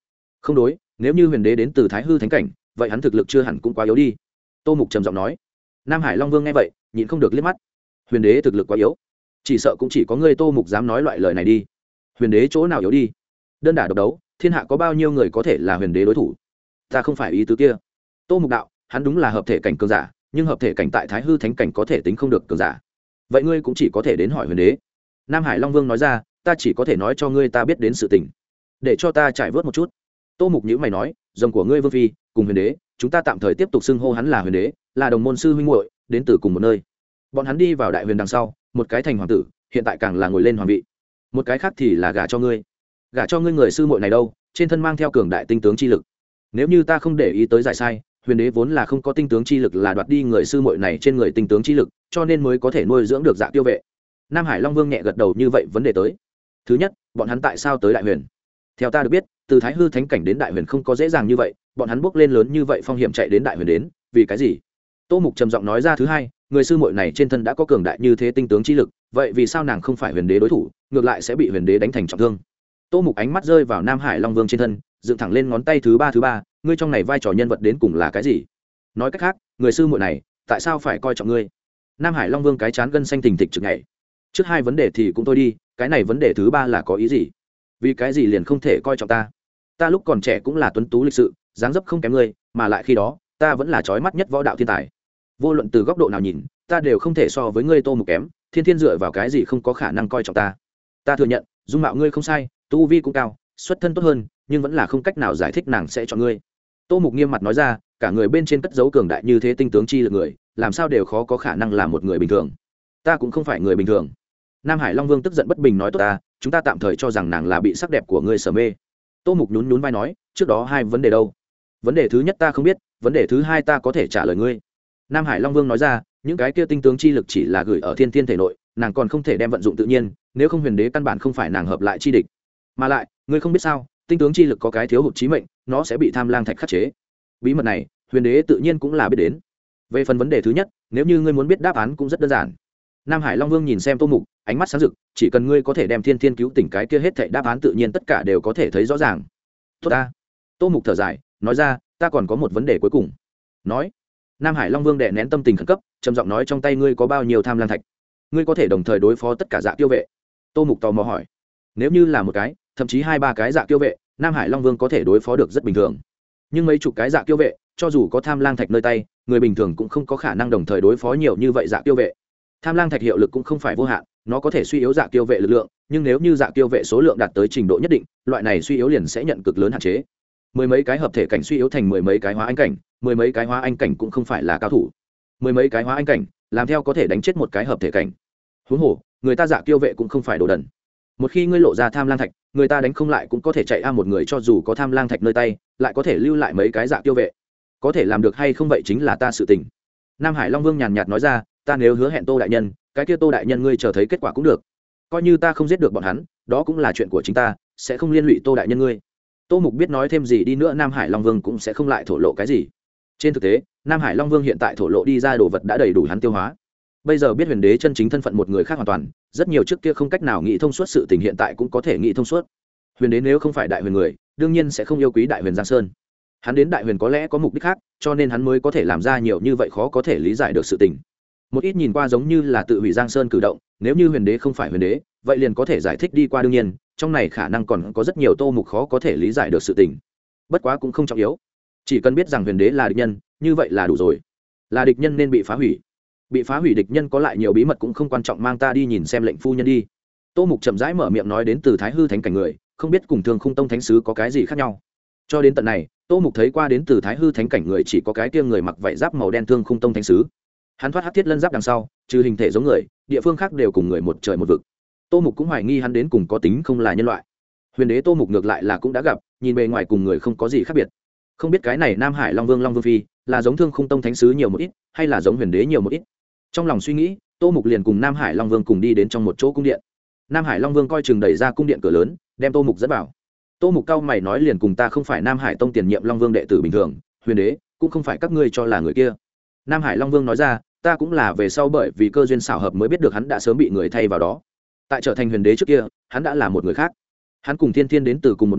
không đối, nếu như huyền đế đến từ thái hư thánh cảnh vậy hắn thực lực chưa hẳn cũng quá yếu đi. Tô Mục trầm giọng nói. Nam Hải Long Vương nghe vậy nhịn không được liếc mắt. Huyền đế thực lực quá yếu, chỉ sợ cũng chỉ có ngươi Tô Mục dám nói loại lời này đi. Huyền đế chỗ nào yếu đi? Đơn đả độc đấu, thiên hạ có bao nhiêu người có thể là huyền đế đối thủ? Ta không phải ý tứ kia. Tô Mục đạo, hắn đúng là hợp thể cảnh cường giả, nhưng hợp thể cảnh tại thái hư thánh cảnh có thể tính không được cường giả. Vậy ngươi cũng chỉ có thể đến hỏi huyền đế. Nam Hải Long Vương nói ra, ta chỉ có thể nói cho ngươi ta biết đến sự tình, để cho ta trải vớt một chút. Tô Mục nhíu mày nói, rồng của ngươi Vương phi cùng huyền đế, chúng ta tạm thời tiếp tục xưng hô hắn là huyền đế, là đồng môn sư huynh muội, đến từ cùng một nơi. Bọn hắn đi vào đại huyền đằng sau, một cái thành hoàng tử, hiện tại càng là ngồi lên hoàng vị, một cái khác thì là gả cho ngươi. Gả cho ngươi người sư muội này đâu, trên thân mang theo cường đại tinh tướng chi lực. Nếu như ta không để ý tới giải sai, huyền đế vốn là không có tinh tướng chi lực, là đoạt đi người sư muội này trên người tinh tướng chi lực, cho nên mới có thể nuôi dưỡng được Dạ Tiêu Vệ. Nam Hải Long Vương nhẹ gật đầu, như vậy vấn đề tới. Thứ nhất, bọn hắn tại sao tới đại huyền? Theo ta được biết, từ thái hư thánh cảnh đến đại huyền không có dễ dàng như vậy, bọn hắn bước lên lớn như vậy phong hiểm chạy đến đại huyền đến, vì cái gì? Tô Mục trầm giọng nói ra. Thứ hai, người sư muội này trên thân đã có cường đại như thế tinh tướng chi lực, vậy vì sao nàng không phải huyền đế đối thủ, ngược lại sẽ bị huyền đế đánh thành trọng thương? Tô Mục ánh mắt rơi vào Nam Hải Long Vương trên thân, dựng thẳng lên ngón tay. Thứ ba thứ ba, ngươi trong này vai trò nhân vật đến cùng là cái gì? Nói cách khác, người sư muội này tại sao phải coi trọng ngươi? Nam Hải Long Vương cái chán gân xanh thình thịch trực nhảy. Trước hai vấn đề thì cũng thôi đi, cái này vấn đề thứ ba là có ý gì? Vì cái gì liền không thể coi trọng ta? Ta lúc còn trẻ cũng là tuấn tú lịch sự, dáng dấp không kém ngươi, mà lại khi đó ta vẫn là chói mắt nhất võ đạo thiên tài. Vô luận từ góc độ nào nhìn, ta đều không thể so với ngươi Tô Mục kém. Thiên Thiên dựa vào cái gì không có khả năng coi trọng ta? Ta thừa nhận, dung mạo ngươi không sai, tu vi cũng cao, xuất thân tốt hơn, nhưng vẫn là không cách nào giải thích nàng sẽ chọn ngươi. Tô Mục nghiêm mặt nói ra, cả người bên trên cất giấu cường đại như thế tinh tướng chi lực người, làm sao đều khó có khả năng là một người bình thường. Ta cũng không phải người bình thường. Nam Hải Long Vương tức giận bất bình nói, tốt ta, chúng ta tạm thời cho rằng nàng là bị sắc đẹp của ngươi sở mê. Tô Mục nhún nhún vai nói, trước đó hai vấn đề đâu? Vấn đề thứ nhất ta không biết, vấn đề thứ hai ta có thể trả lời ngươi. Nam Hải Long Vương nói ra, những cái kia tinh tướng chi lực chỉ là gửi ở thiên thiên thể nội, nàng còn không thể đem vận dụng tự nhiên, nếu không huyền đế căn bản không phải nàng hợp lại chi địch. Mà lại, ngươi không biết sao, tinh tướng chi lực có cái thiếu hụt chí mệnh, nó sẽ bị tham lang thạch khắc chế. Bí mật này, huyền đế tự nhiên cũng là biết đến. Về phần vấn đề thứ nhất, nếu như ngươi muốn biết đáp án cũng rất đơn giản. Nam Hải Long Vương nhìn xem Tô Mục, ánh mắt sáng rực, chỉ cần ngươi có thể đem thiên thiên cứu tỉnh cái kia hết thảy đáp án tự nhiên tất cả đều có thể thấy rõ ràng. Tốt ta. Tô Mục thở dài, nói ra, ta còn có một vấn đề cuối cùng. Nói. Nam Hải Long Vương đè nén tâm tình khẩn cấp, trầm giọng nói, trong tay ngươi có bao nhiêu tham lang thạch? Ngươi có thể đồng thời đối phó tất cả Dạ Tiêu Vệ? Tô Mục tò mò hỏi. Nếu như là một cái, thậm chí hai ba cái Dạ Tiêu Vệ, Nam Hải Long Vương có thể đối phó được rất bình thường. Nhưng mấy chục cái Dạ Tiêu Vệ, cho dù có tham lang thạch nơi tay, người bình thường cũng không có khả năng đồng thời đối phó nhiều như vậy Dạ Tiêu Vệ. Tham lang thạch hiệu lực cũng không phải vô hạn, nó có thể suy yếu Dạ Tiêu Vệ lực lượng, nhưng nếu như Dạ Tiêu Vệ số lượng đạt tới trình độ nhất định, loại này suy yếu liền sẽ nhận cực lớn hạn chế. Mười mấy cái hợp thể cảnh suy yếu thành mười mấy cái hóa anh cảnh, mười mấy cái hóa anh cảnh cũng không phải là cao thủ. Mười mấy cái hóa anh cảnh, làm theo có thể đánh chết một cái hợp thể cảnh. Huống hồ, người ta Dạ Tiêu Vệ cũng không phải đồ đần. Một khi ngươi lộ ra tham lang thạch, người ta đánh không lại cũng có thể chạy a, một người cho dù có tham lang thạch nơi tay, lại có thể lưu lại mấy cái Dạ Tiêu Vệ. Có thể làm được hay không vậy chính là ta sự tình. Nam Hải Long Vương nhàn nhạt nói ra, ta nếu hứa hẹn Tô đại nhân, cái kia Tô đại nhân ngươi chờ thấy kết quả cũng được. Coi như ta không giết được bọn hắn, đó cũng là chuyện của chính ta, sẽ không liên lụy Tô đại nhân ngươi. Tô Mục biết nói thêm gì đi nữa Nam Hải Long Vương cũng sẽ không lại thổ lộ cái gì. Trên thực tế, Nam Hải Long Vương hiện tại thổ lộ đi ra đồ vật đã đầy đủ hắn tiêu hóa. Bây giờ biết huyền đế chân chính thân phận một người khác hoàn toàn, rất nhiều trước kia không cách nào nghĩ thông suốt sự tình hiện tại cũng có thể nghĩ thông suốt. Huyền đế nếu không phải đại huyền người, đương nhiên sẽ không yêu quý đại huyền Giang Sơn. Hắn đến đại huyền có lẽ có mục đích khác, cho nên hắn mới có thể làm ra nhiều như vậy khó có thể lý giải được sự tình. Một ít nhìn qua giống như là tự hủy Giang Sơn cử động, nếu như huyền đế không phải huyền đế, vậy liền có thể giải thích đi qua, đương nhiên, trong này khả năng còn có rất nhiều Tô Mục khó có thể lý giải được sự tình. Bất quá cũng không trọng yếu, chỉ cần biết rằng huyền đế là địch nhân, như vậy là đủ rồi. Là địch nhân nên bị phá hủy. Bị phá hủy địch nhân có lại nhiều bí mật cũng không quan trọng, mang ta đi nhìn xem lệnh phu nhân đi. Tô Mục chậm rãi mở miệng nói, đến từ Thái Hư Thánh cảnh người, không biết cùng Thương Khung Tông thánh sứ có cái gì khác nhau. Cho đến tận này, Tô Mục thấy qua đến từ Thái Hư Thánh cảnh người chỉ có cái kia người mặc vảy giáp màu đen Thương Khung Tông thánh sứ. Hắn thoát hắc thiết lân giáp đằng sau, trừ hình thể giống người, địa phương khác đều cùng người một trời một vực. Tô Mục cũng hoài nghi hắn đến cùng có tính không là nhân loại. Huyền đế Tô Mục ngược lại là cũng đã gặp, nhìn bề ngoài cùng người không có gì khác biệt. Không biết cái này Nam Hải Long Vương Long Vương phi là giống Thương Khung Tông thánh sứ nhiều một ít, hay là giống huyền đế nhiều một ít. Trong lòng suy nghĩ, Tô Mục liền cùng Nam Hải Long Vương cùng đi đến trong một chỗ cung điện. Nam Hải Long Vương coi chừng đẩy ra cung điện cửa lớn, đem Tô Mục dẫn vào. Tô Mục cao mày nói, liền cùng ta không phải Nam Hải Tông tiền nhiệm Long Vương đệ tử bình thường, huyền đế cũng không phải các ngươi cho là người kia. Nam Hải Long Vương nói ra, ta cũng là về sau bởi vì cơ duyên xảo hợp mới biết được hắn đã sớm bị người thay vào đó. Tại trở thành huyền đế trước kia, hắn đã là một người khác. Hắn cùng Thiên Thiên đến từ cùng một nơi,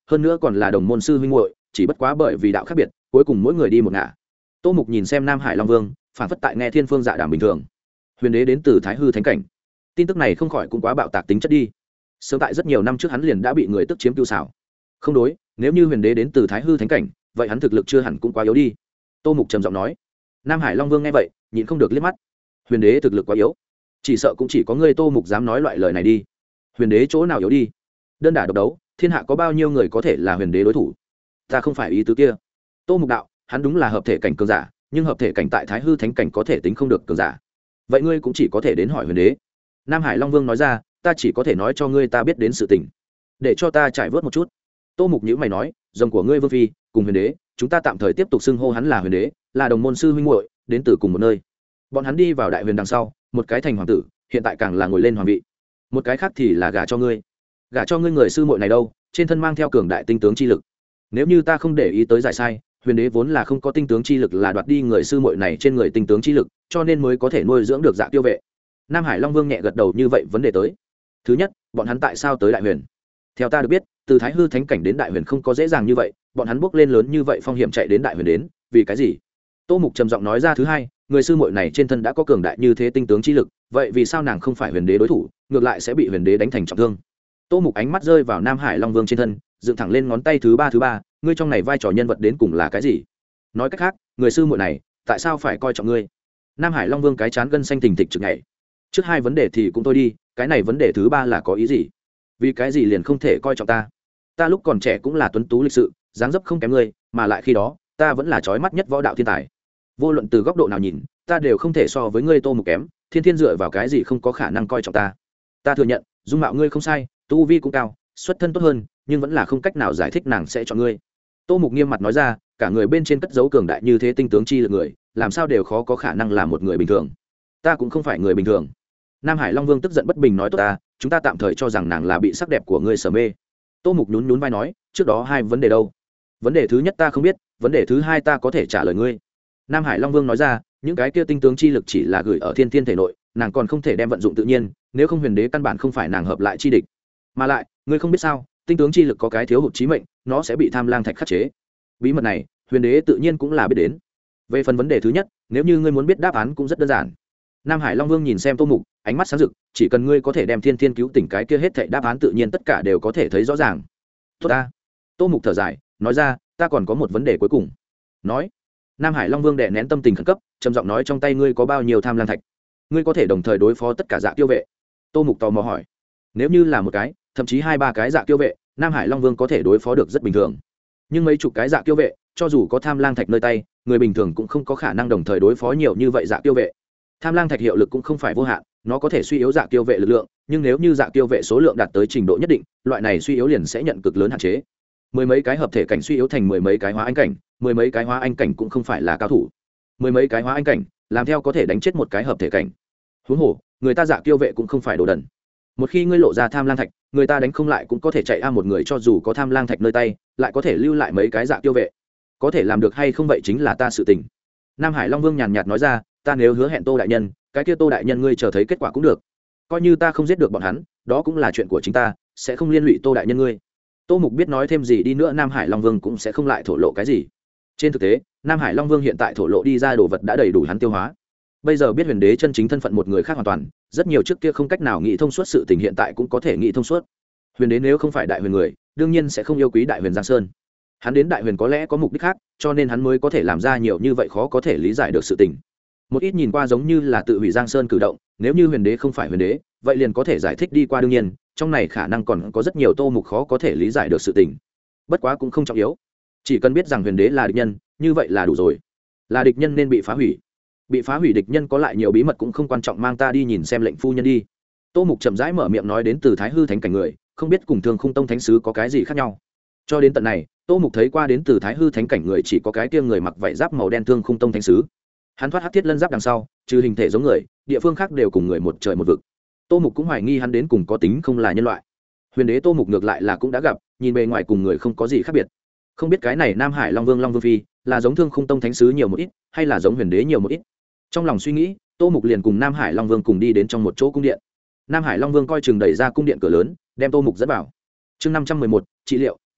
hơn nữa còn là đồng môn sư huynh muội, chỉ bất quá bởi vì đạo khác biệt cuối cùng mỗi người đi một ngả. Tô Mục nhìn xem Nam Hải Long Vương phản phất tại nghe thiên phương dạ đàm bình thường. Huyền đế đến từ Thái Hư Thánh cảnh, tin tức này không khỏi cũng quá bạo tạc tính chất đi. Sớm tại rất nhiều năm trước hắn liền đã bị người tức chiếm tiêu xảo. Không đối, nếu như huyền đế đến từ Thái Hư Thánh cảnh, vậy hắn thực lực chưa hẳn cũng quá yếu đi. Tô Mục trầm giọng nói. Nam Hải Long Vương nghe vậy nhịn không được liếc mắt. Huyền đế thực lực quá yếu, chỉ sợ cũng chỉ có ngươi Tô Mục dám nói loại lời này đi. Huyền đế chỗ nào yếu đi? Đơn đả độc đấu, thiên hạ có bao nhiêu người có thể là huyền đế đối thủ? Ta không phải ý tứ kia. Tô Mục đạo, hắn đúng là hợp thể cảnh cường giả, nhưng hợp thể cảnh tại Thái Hư Thánh cảnh có thể tính không được cường giả. Vậy ngươi cũng chỉ có thể đến hỏi huyền đế. Nam Hải Long Vương nói ra, ta chỉ có thể nói cho ngươi ta biết đến sự tình, để cho ta trải vớt một chút. Tô Mục nhíu mày nói, dòng của ngươi Vương phi cùng huyền đế, chúng ta tạm thời tiếp tục xưng hô hắn là huyền đế, là đồng môn sư huynh muội, đến từ cùng một nơi. Bọn hắn đi vào đại huyền đằng sau, một cái thành hoàng tử, hiện tại càng là ngồi lên hoàng vị, một cái khác thì là gả cho ngươi. Gả cho ngươi người sư muội này đâu, trên thân mang theo cường đại tinh tướng chi lực. Nếu như ta không để ý tới giải sai, huyền đế vốn là không có tinh tướng chi lực, là đoạt đi người sư muội này trên người tinh tướng chi lực, cho nên mới có thể nuôi dưỡng được Dạ Kiêu vệ. Nam Hải Long Vương nhẹ gật đầu, như vậy vấn đề tới. Thứ nhất, bọn hắn tại sao tới đại huyền? Theo ta được biết, từ Thái Hư Thánh cảnh đến đại huyền không có dễ dàng như vậy, bọn hắn bước lên lớn như vậy phong hiểm chạy đến đại huyền đến, vì cái gì? Tô Mục trầm giọng nói ra. Thứ hai, người sư muội này trên thân đã có cường đại như thế tinh tướng chi lực, vậy vì sao nàng không phải huyền đế đối thủ, ngược lại sẽ bị huyền đế đánh thành trọng thương? Tô Mục ánh mắt rơi vào Nam Hải Long Vương trên thân, dựng thẳng lên ngón tay thứ ba thứ ba, ngươi trong này vai trò nhân vật đến cùng là cái gì? Nói cách khác, người sư muội này tại sao phải coi trọng ngươi? Nam Hải Long Vương cái chán gân xanh thình thịch trực nhảy. Trước hai vấn đề thì cũng thôi đi, cái này vấn đề thứ ba là có ý gì? Vì cái gì liền không thể coi trọng ta? Ta lúc còn trẻ cũng là tuấn tú lịch sự, dáng dấp không kém ngươi, mà lại khi đó ta vẫn là chói mắt nhất võ đạo thiên tài. Vô luận từ góc độ nào nhìn, ta đều không thể so với ngươi Tô Mục kém, thiên thiên dựa vào cái gì không có khả năng coi trọng ta? Ta thừa nhận, dung mạo ngươi không sai, tu vi cũng cao, xuất thân tốt hơn, nhưng vẫn là không cách nào giải thích nàng sẽ chọn ngươi. Tô Mục nghiêm mặt nói ra, cả người bên trên cất dấu cường đại như thế tinh tướng chi lực người, làm sao đều khó có khả năng là một người bình thường. Ta cũng không phải người bình thường. Nam Hải Long Vương tức giận bất bình nói, tốt ta, chúng ta tạm thời cho rằng nàng là bị sắc đẹp của ngươi sở mê. Tô Mục nhún nhún vai nói, trước đó hai vấn đề đâu? Vấn đề thứ nhất ta không biết, vấn đề thứ hai ta có thể trả lời ngươi. Nam Hải Long Vương nói ra, những cái kia tinh tướng chi lực chỉ là gửi ở thiên thiên thể nội, nàng còn không thể đem vận dụng tự nhiên, nếu không huyền đế căn bản không phải nàng hợp lại chi địch. Mà lại, ngươi không biết sao, tinh tướng chi lực có cái thiếu hụt chí mệnh, nó sẽ bị tham lang thạch khắc chế. Bí mật này, huyền đế tự nhiên cũng là biết đến. Về phần vấn đề thứ nhất, nếu như ngươi muốn biết đáp án cũng rất đơn giản. Nam Hải Long Vương nhìn xem Tô Mục, ánh mắt sáng rực, chỉ cần ngươi có thể đem thiên thiên cứu tỉnh cái kia hết thảy đáp án tự nhiên tất cả đều có thể thấy rõ ràng. Tốt ta. Tô Mục thở dài, nói ra, ta còn có một vấn đề cuối cùng. Nói. Nam Hải Long Vương đè nén tâm tình khẩn cấp, trầm giọng nói, trong tay ngươi có bao nhiêu tham lang thạch? Ngươi có thể đồng thời đối phó tất cả Dạ Kiêu vệ? Tô Mục tò mò hỏi. Nếu như là một cái, thậm chí hai ba cái Dạ Kiêu vệ, Nam Hải Long Vương có thể đối phó được rất bình thường. Nhưng mấy chục cái Dạ Kiêu vệ, cho dù có tham lang thạch nơi tay, người bình thường cũng không có khả năng đồng thời đối phó nhiều như vậy Dạ Kiêu vệ. Tham lang thạch hiệu lực cũng không phải vô hạn, nó có thể suy yếu Dạ Kiêu vệ lực lượng, nhưng nếu như Dạ Kiêu vệ số lượng đạt tới trình độ nhất định, loại này suy yếu liền sẽ nhận cực lớn hạn chế. Mười mấy cái hợp thể cảnh suy yếu thành mười mấy cái hóa anh cảnh, mười mấy cái hóa anh cảnh cũng không phải là cao thủ. Mười mấy cái hóa anh cảnh, làm theo có thể đánh chết một cái hợp thể cảnh. Huống hồ, người ta Dạ Kiêu vệ cũng không phải đồ đần. Một khi ngươi lộ ra tham lang thạch, người ta đánh không lại cũng có thể chạy a, một người cho dù có tham lang thạch nơi tay, lại có thể lưu lại mấy cái Dạ Kiêu vệ. Có thể làm được hay không vậy chính là ta sự tình. Nam Hải Long Vương nhàn nhạt nói ra, ta nếu hứa hẹn Tô đại nhân, cái kia Tô đại nhân ngươi chờ thấy kết quả cũng được. Coi như ta không giết được bọn hắn, đó cũng là chuyện của chính ta, sẽ không liên lụy Tô đại nhân ngươi. Tô Mục biết nói thêm gì đi nữa Nam Hải Long Vương cũng sẽ không lại thổ lộ cái gì. Trên thực tế, Nam Hải Long Vương hiện tại thổ lộ đi ra đồ vật đã đầy đủ hắn tiêu hóa. Bây giờ biết huyền đế chân chính thân phận một người khác hoàn toàn, rất nhiều trước kia không cách nào nghĩ thông suốt sự tình hiện tại cũng có thể nghĩ thông suốt. Huyền đế nếu không phải đại huyền người, đương nhiên sẽ không yêu quý đại huyền Giang Sơn. Hắn đến đại huyền có lẽ có mục đích khác, cho nên hắn mới có thể làm ra nhiều như vậy khó có thể lý giải được sự tình. Một ít nhìn qua giống như là tự hủy Giang Sơn cử động, nếu như huyền đế không phải huyền đế, vậy liền có thể giải thích đi qua, đương nhiên, trong này khả năng còn có rất nhiều Tô Mục khó có thể lý giải được sự tình. Bất quá cũng không trọng yếu, chỉ cần biết rằng huyền đế là địch nhân, như vậy là đủ rồi. Là địch nhân nên bị phá hủy. Bị phá hủy địch nhân có lại nhiều bí mật cũng không quan trọng, mang ta đi nhìn xem lệnh phu nhân đi. Tô Mục chậm rãi mở miệng nói, đến từ Thái Hư Thánh cảnh người, không biết cùng Thương Khung Tông thánh sứ có cái gì khác nhau. Cho đến tận này, Tô Mục thấy qua đến từ Thái Hư Thánh cảnh người chỉ có cái kia người mặc vảy giáp màu đen Thương Khung Tông thánh sứ. Hắn thoát hắc thiết lân giáp đằng sau, trừ hình thể giống người, địa phương khác đều cùng người một trời một vực. Tô Mục cũng hoài nghi hắn đến cùng có tính không là nhân loại. Huyền đế Tô Mục ngược lại là cũng đã gặp, nhìn bề ngoài cùng người không có gì khác biệt. Không biết cái này Nam Hải Long Vương Long Vương phi là giống Thương Khung Tông thánh sứ nhiều một ít, hay là giống huyền đế nhiều một ít. Trong lòng suy nghĩ, Tô Mục liền cùng Nam Hải Long Vương cùng đi đến trong một chỗ cung điện. Nam Hải Long Vương coi chừng đẩy ra cung điện cửa lớn, đem Tô Mục dẫn vào. Chương năm trăm mười một, trị liệu,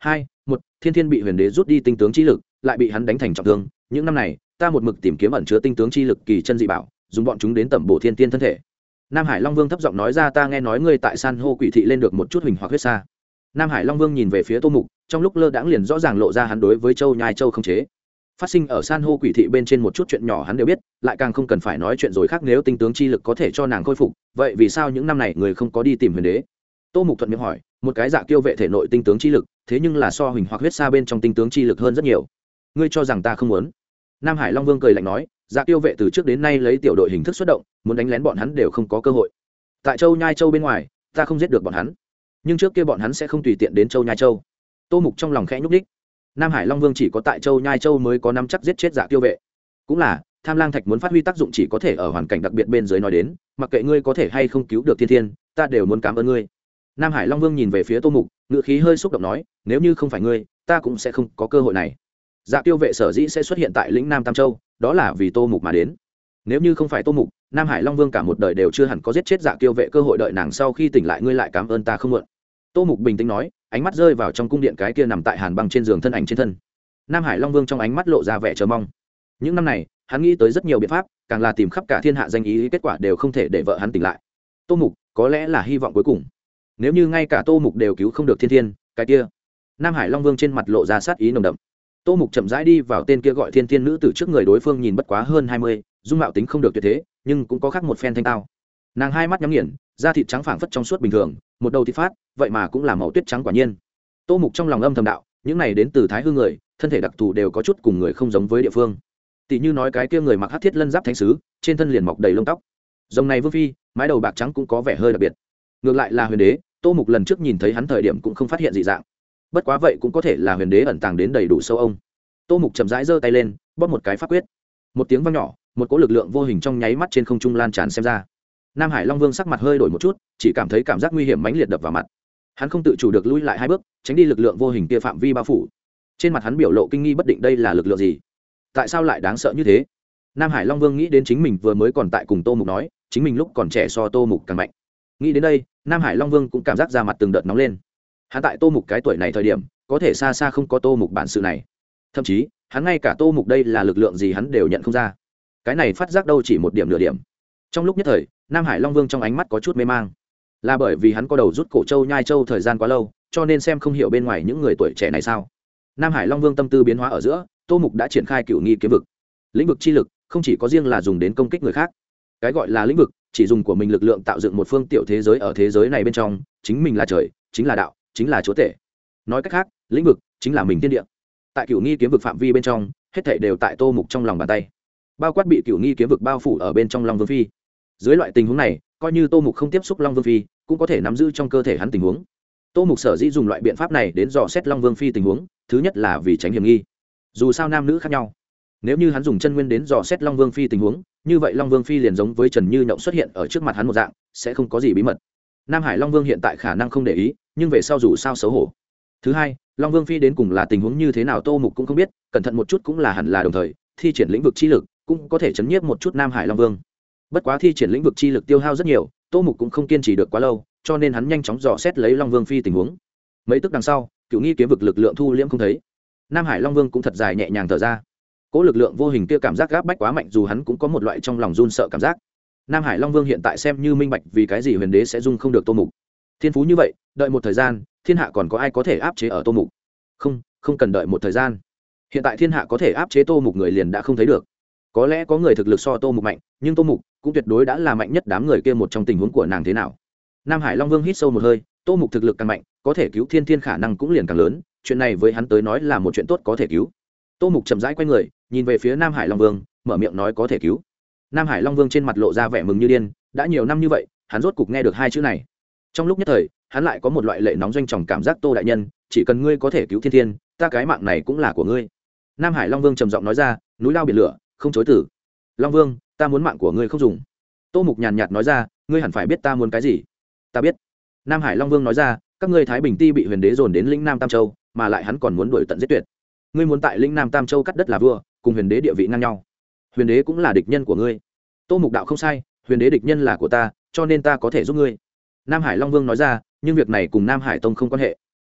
hai một thiên thiên bị huyền đế rút đi tinh tướng chi lực, lại bị hắn đánh thành trọng thương. Những năm này ta một mực tìm kiếm ẩn chứa tinh tướng chi lực kỳ chân dị bảo, dùng bọn chúng đến tẩm bổ thiên tiên thân thể. Nam Hải Long Vương thấp giọng nói ra, ta nghe nói ngươi tại san hô quỷ thị lên được một chút huỳnh hoặc huyết sa. Nam Hải Long Vương nhìn về phía Tô Mục, trong lúc lơ đãng liền rõ ràng lộ ra hắn đối với Châu Nhai Châu không chế. Phát sinh ở san hô quỷ thị bên trên một chút chuyện nhỏ hắn đều biết, lại càng không cần phải nói chuyện rồi khác. Nếu tinh tướng chi lực có thể cho nàng khôi phục, vậy vì sao những năm này người không có đi tìm huyền đế? Tô Mục thuận miệng hỏi, một cái dạ kiêu vệ thể nội tinh tướng chi lực, thế nhưng là so huỳnh hoặc huyết sa bên trong tinh tướng chi lực hơn rất nhiều. Ngươi cho rằng ta không muốn? Nam Hải Long Vương cười lạnh nói, dạ kiêu vệ từ trước đến nay lấy tiểu đội hình thức xuất động, muốn đánh lén bọn hắn đều không có cơ hội. Tại Châu Nhai Châu bên ngoài, ta không giết được bọn hắn, nhưng trước kia bọn hắn sẽ không tùy tiện đến Châu Nhai Châu. Tô Mục trong lòng khẽ nhúc nhích. Nam Hải Long Vương chỉ có tại Châu Nhai Châu mới có nắm chắc giết chết dạ kiêu vệ. Cũng là tham lang thạch muốn phát huy tác dụng chỉ có thể ở hoàn cảnh đặc biệt bên dưới nói đến, mặc kệ ngươi có thể hay không cứu được thiên thiên, ta đều muốn cảm ơn ngươi. Nam Hải Long Vương nhìn về phía Tô Mục, ngữ khí hơi xúc động nói, nếu như không phải ngươi, ta cũng sẽ không có cơ hội này. Dạ kiêu vệ sở dĩ sẽ xuất hiện tại lĩnh Nam Tam Châu, đó là vì Tô Mục mà đến. Nếu như không phải Tô Mục, Nam Hải Long Vương cả một đời đều chưa hẳn có giết chết dạ kiêu vệ cơ hội. Đợi nàng sau khi tỉnh lại, ngươi lại cảm ơn ta không muộn. Tô Mục bình tĩnh nói, ánh mắt rơi vào trong cung điện cái kia nằm tại hàn băng trên giường thân ảnh trên thân. Nam Hải Long Vương trong ánh mắt lộ ra vẻ chờ mong. Những năm này hắn nghĩ tới rất nhiều biện pháp, càng là tìm khắp cả thiên hạ danh ý, kết quả đều không thể để vợ hắn tỉnh lại. Tô Mục có lẽ là hy vọng cuối cùng. Nếu như ngay cả Tô Mục đều cứu không được thiên thiên, cái kia. Nam Hải Long Vương trên mặt lộ ra sát ý nồng đậm. Tô Mục chậm rãi đi vào tên kia gọi thiên thiên nữ tử trước người, đối phương nhìn bất quá hơn hai mươi, dung mạo tính không được tuyệt thế, nhưng cũng có khác một phen thanh tao. Nàng hai mắt nhắm nghiền, da thịt trắng phảng phất trong suốt bình thường, một đầu thịt phát, vậy mà cũng là màu tuyết trắng quả nhiên. Tô Mục trong lòng âm thầm đạo, những này đến từ Thái Hư người, thân thể đặc thù đều có chút cùng người không giống với địa phương. Tỷ như nói cái kia người mặc hắc thiết lân giáp thánh sứ, trên thân liền mọc đầy lông tóc. Rồng này vương phi, mái đầu bạc trắng cũng có vẻ hơi đặc biệt. Ngược lại là huyền đế, Tô Mục lần trước nhìn thấy hắn thời điểm cũng không phát hiện dị dạng. Bất quá vậy cũng có thể là huyền đế ẩn tàng đến đầy đủ sâu ông. Tô Mục chậm rãi giơ tay lên, bóp một cái pháp quyết. Một tiếng vang nhỏ, một cỗ lực lượng vô hình trong nháy mắt trên không trung lan tràn xem ra. Nam Hải Long Vương sắc mặt hơi đổi một chút, chỉ cảm thấy cảm giác nguy hiểm mãnh liệt đập vào mặt. Hắn không tự chủ được lùi lại hai bước, tránh đi lực lượng vô hình kia phạm vi bao phủ. Trên mặt hắn biểu lộ kinh nghi bất định, đây là lực lượng gì? Tại sao lại đáng sợ như thế? Nam Hải Long Vương nghĩ đến chính mình vừa mới còn tại cùng Tô Mục nói, chính mình lúc còn trẻ so Tô Mục càng mạnh. Nghĩ đến đây, Nam Hải Long Vương cũng cảm giác da mặt từng đợt nóng lên. Hắn tại Tô Mục cái tuổi này thời điểm, có thể xa xa không có Tô Mục bản sự này. Thậm chí, hắn ngay cả Tô Mục đây là lực lượng gì hắn đều nhận không ra. Cái này phát giác đâu chỉ một điểm nửa điểm. Trong lúc nhất thời, Nam Hải Long Vương trong ánh mắt có chút mê mang. Là bởi vì hắn có đầu rút cổ Châu Nhai Châu thời gian quá lâu, cho nên xem không hiểu bên ngoài những người tuổi trẻ này sao? Nam Hải Long Vương tâm tư biến hóa ở giữa, Tô Mục đã triển khai Cửu Nghi kiếm vực. Lĩnh vực chi lực không chỉ có riêng là dùng đến công kích người khác. Cái gọi là lĩnh vực, chỉ dùng của mình lực lượng tạo dựng một phương tiểu thế giới, ở thế giới này bên trong, chính mình là trời, chính là đạo, chính là chúa tể. Nói cách khác, lĩnh vực chính là mình thiên địa. Tại Cửu Nghi kiếm vực phạm vi bên trong, hết thảy đều tại Tô Mục trong lòng bàn tay. Bao quát bị Cửu Nghi kiếm vực bao phủ ở bên trong Long Vương phi. Dưới loại tình huống này, coi như Tô Mục không tiếp xúc Long Vương phi, cũng có thể nắm giữ trong cơ thể hắn tình huống. Tô Mục sở dĩ dùng loại biện pháp này đến dò xét Long Vương phi tình huống, thứ nhất là vì tránh hiểm nghi. Dù sao nam nữ khác nhau, nếu như hắn dùng chân nguyên đến dò xét Long Vương phi tình huống, như vậy Long Vương phi liền giống với Trần Như Nhộng xuất hiện ở trước mặt hắn một dạng, sẽ không có gì bí mật. Nam Hải Long Vương hiện tại khả năng không để ý, nhưng về sau dù sao xấu hổ. Thứ hai, Long Vương phi đến cùng là tình huống như thế nào Tô Mục cũng không biết, cẩn thận một chút cũng là hẳn là đồng thời, thi triển lĩnh vực chi lực cũng có thể chấn nhiếp một chút Nam Hải Long Vương. Bất quá thi triển lĩnh vực chi lực tiêu hao rất nhiều, Tô Mục cũng không kiên trì được quá lâu, cho nên hắn nhanh chóng dò xét lấy Long Vương phi tình huống. Mấy tức đằng sau, Cửu Nghi kiếm vực lực lượng thu liễm không thấy. Nam Hải Long Vương cũng thật dài nhẹ nhàng thở ra. Cỗ lực lượng vô hình kia cảm giác gáp bách quá mạnh, dù hắn cũng có một loại trong lòng run sợ cảm giác. Nam Hải Long Vương hiện tại xem như minh bạch vì cái gì huyền đế sẽ dung không được Tô Mục. Thiên phú như vậy, đợi một thời gian, thiên hạ còn có ai có thể áp chế ở Tô Mục? Không, không cần đợi một thời gian. Hiện tại thiên hạ có thể áp chế Tô Mục người liền đã không thấy được. Có lẽ có người thực lực so Tô Mục mạnh, nhưng Tô Mục cũng tuyệt đối đã là mạnh nhất đám người kia một trong tình huống của nàng thế nào. Nam Hải Long Vương hít sâu một hơi, Tô Mục thực lực càng mạnh, có thể cứu thiên thiên khả năng cũng liền càng lớn, chuyện này với hắn tới nói là một chuyện tốt có thể cứu. Tô Mục chậm rãi quay người, nhìn về phía Nam Hải Long Vương, mở miệng nói có thể cứu. Nam Hải Long Vương trên mặt lộ ra vẻ mừng như điên, đã nhiều năm như vậy, hắn rốt cục nghe được hai chữ này. Trong lúc nhất thời, hắn lại có một loại lệ nóng doanh tròng cảm giác, Tô đại nhân, chỉ cần ngươi có thể cứu thiên thiên, ta cái mạng này cũng là của ngươi. Nam Hải Long Vương trầm giọng nói ra, núi lao biển lửa, không chối từ. Long Vương, ta muốn mạng của ngươi không dùng. Tô Mục nhàn nhạt nói ra, ngươi hẳn phải biết ta muốn cái gì. Ta biết. Nam Hải Long Vương nói ra, các ngươi Thái Bình Ti bị huyền đế dồn đến lĩnh Nam Tam Châu, mà lại hắn còn muốn đuổi tận giết tuyệt. Ngươi muốn tại lĩnh Nam Tam Châu cắt đất là vua, cùng huyền đế địa vị ngang nhau. Huyền đế cũng là địch nhân của ngươi. Tô Mục đạo không sai, huyền đế địch nhân là của ta, cho nên ta có thể giúp ngươi. Nam Hải Long Vương nói ra, nhưng việc này cùng Nam Hải Tông không quan hệ.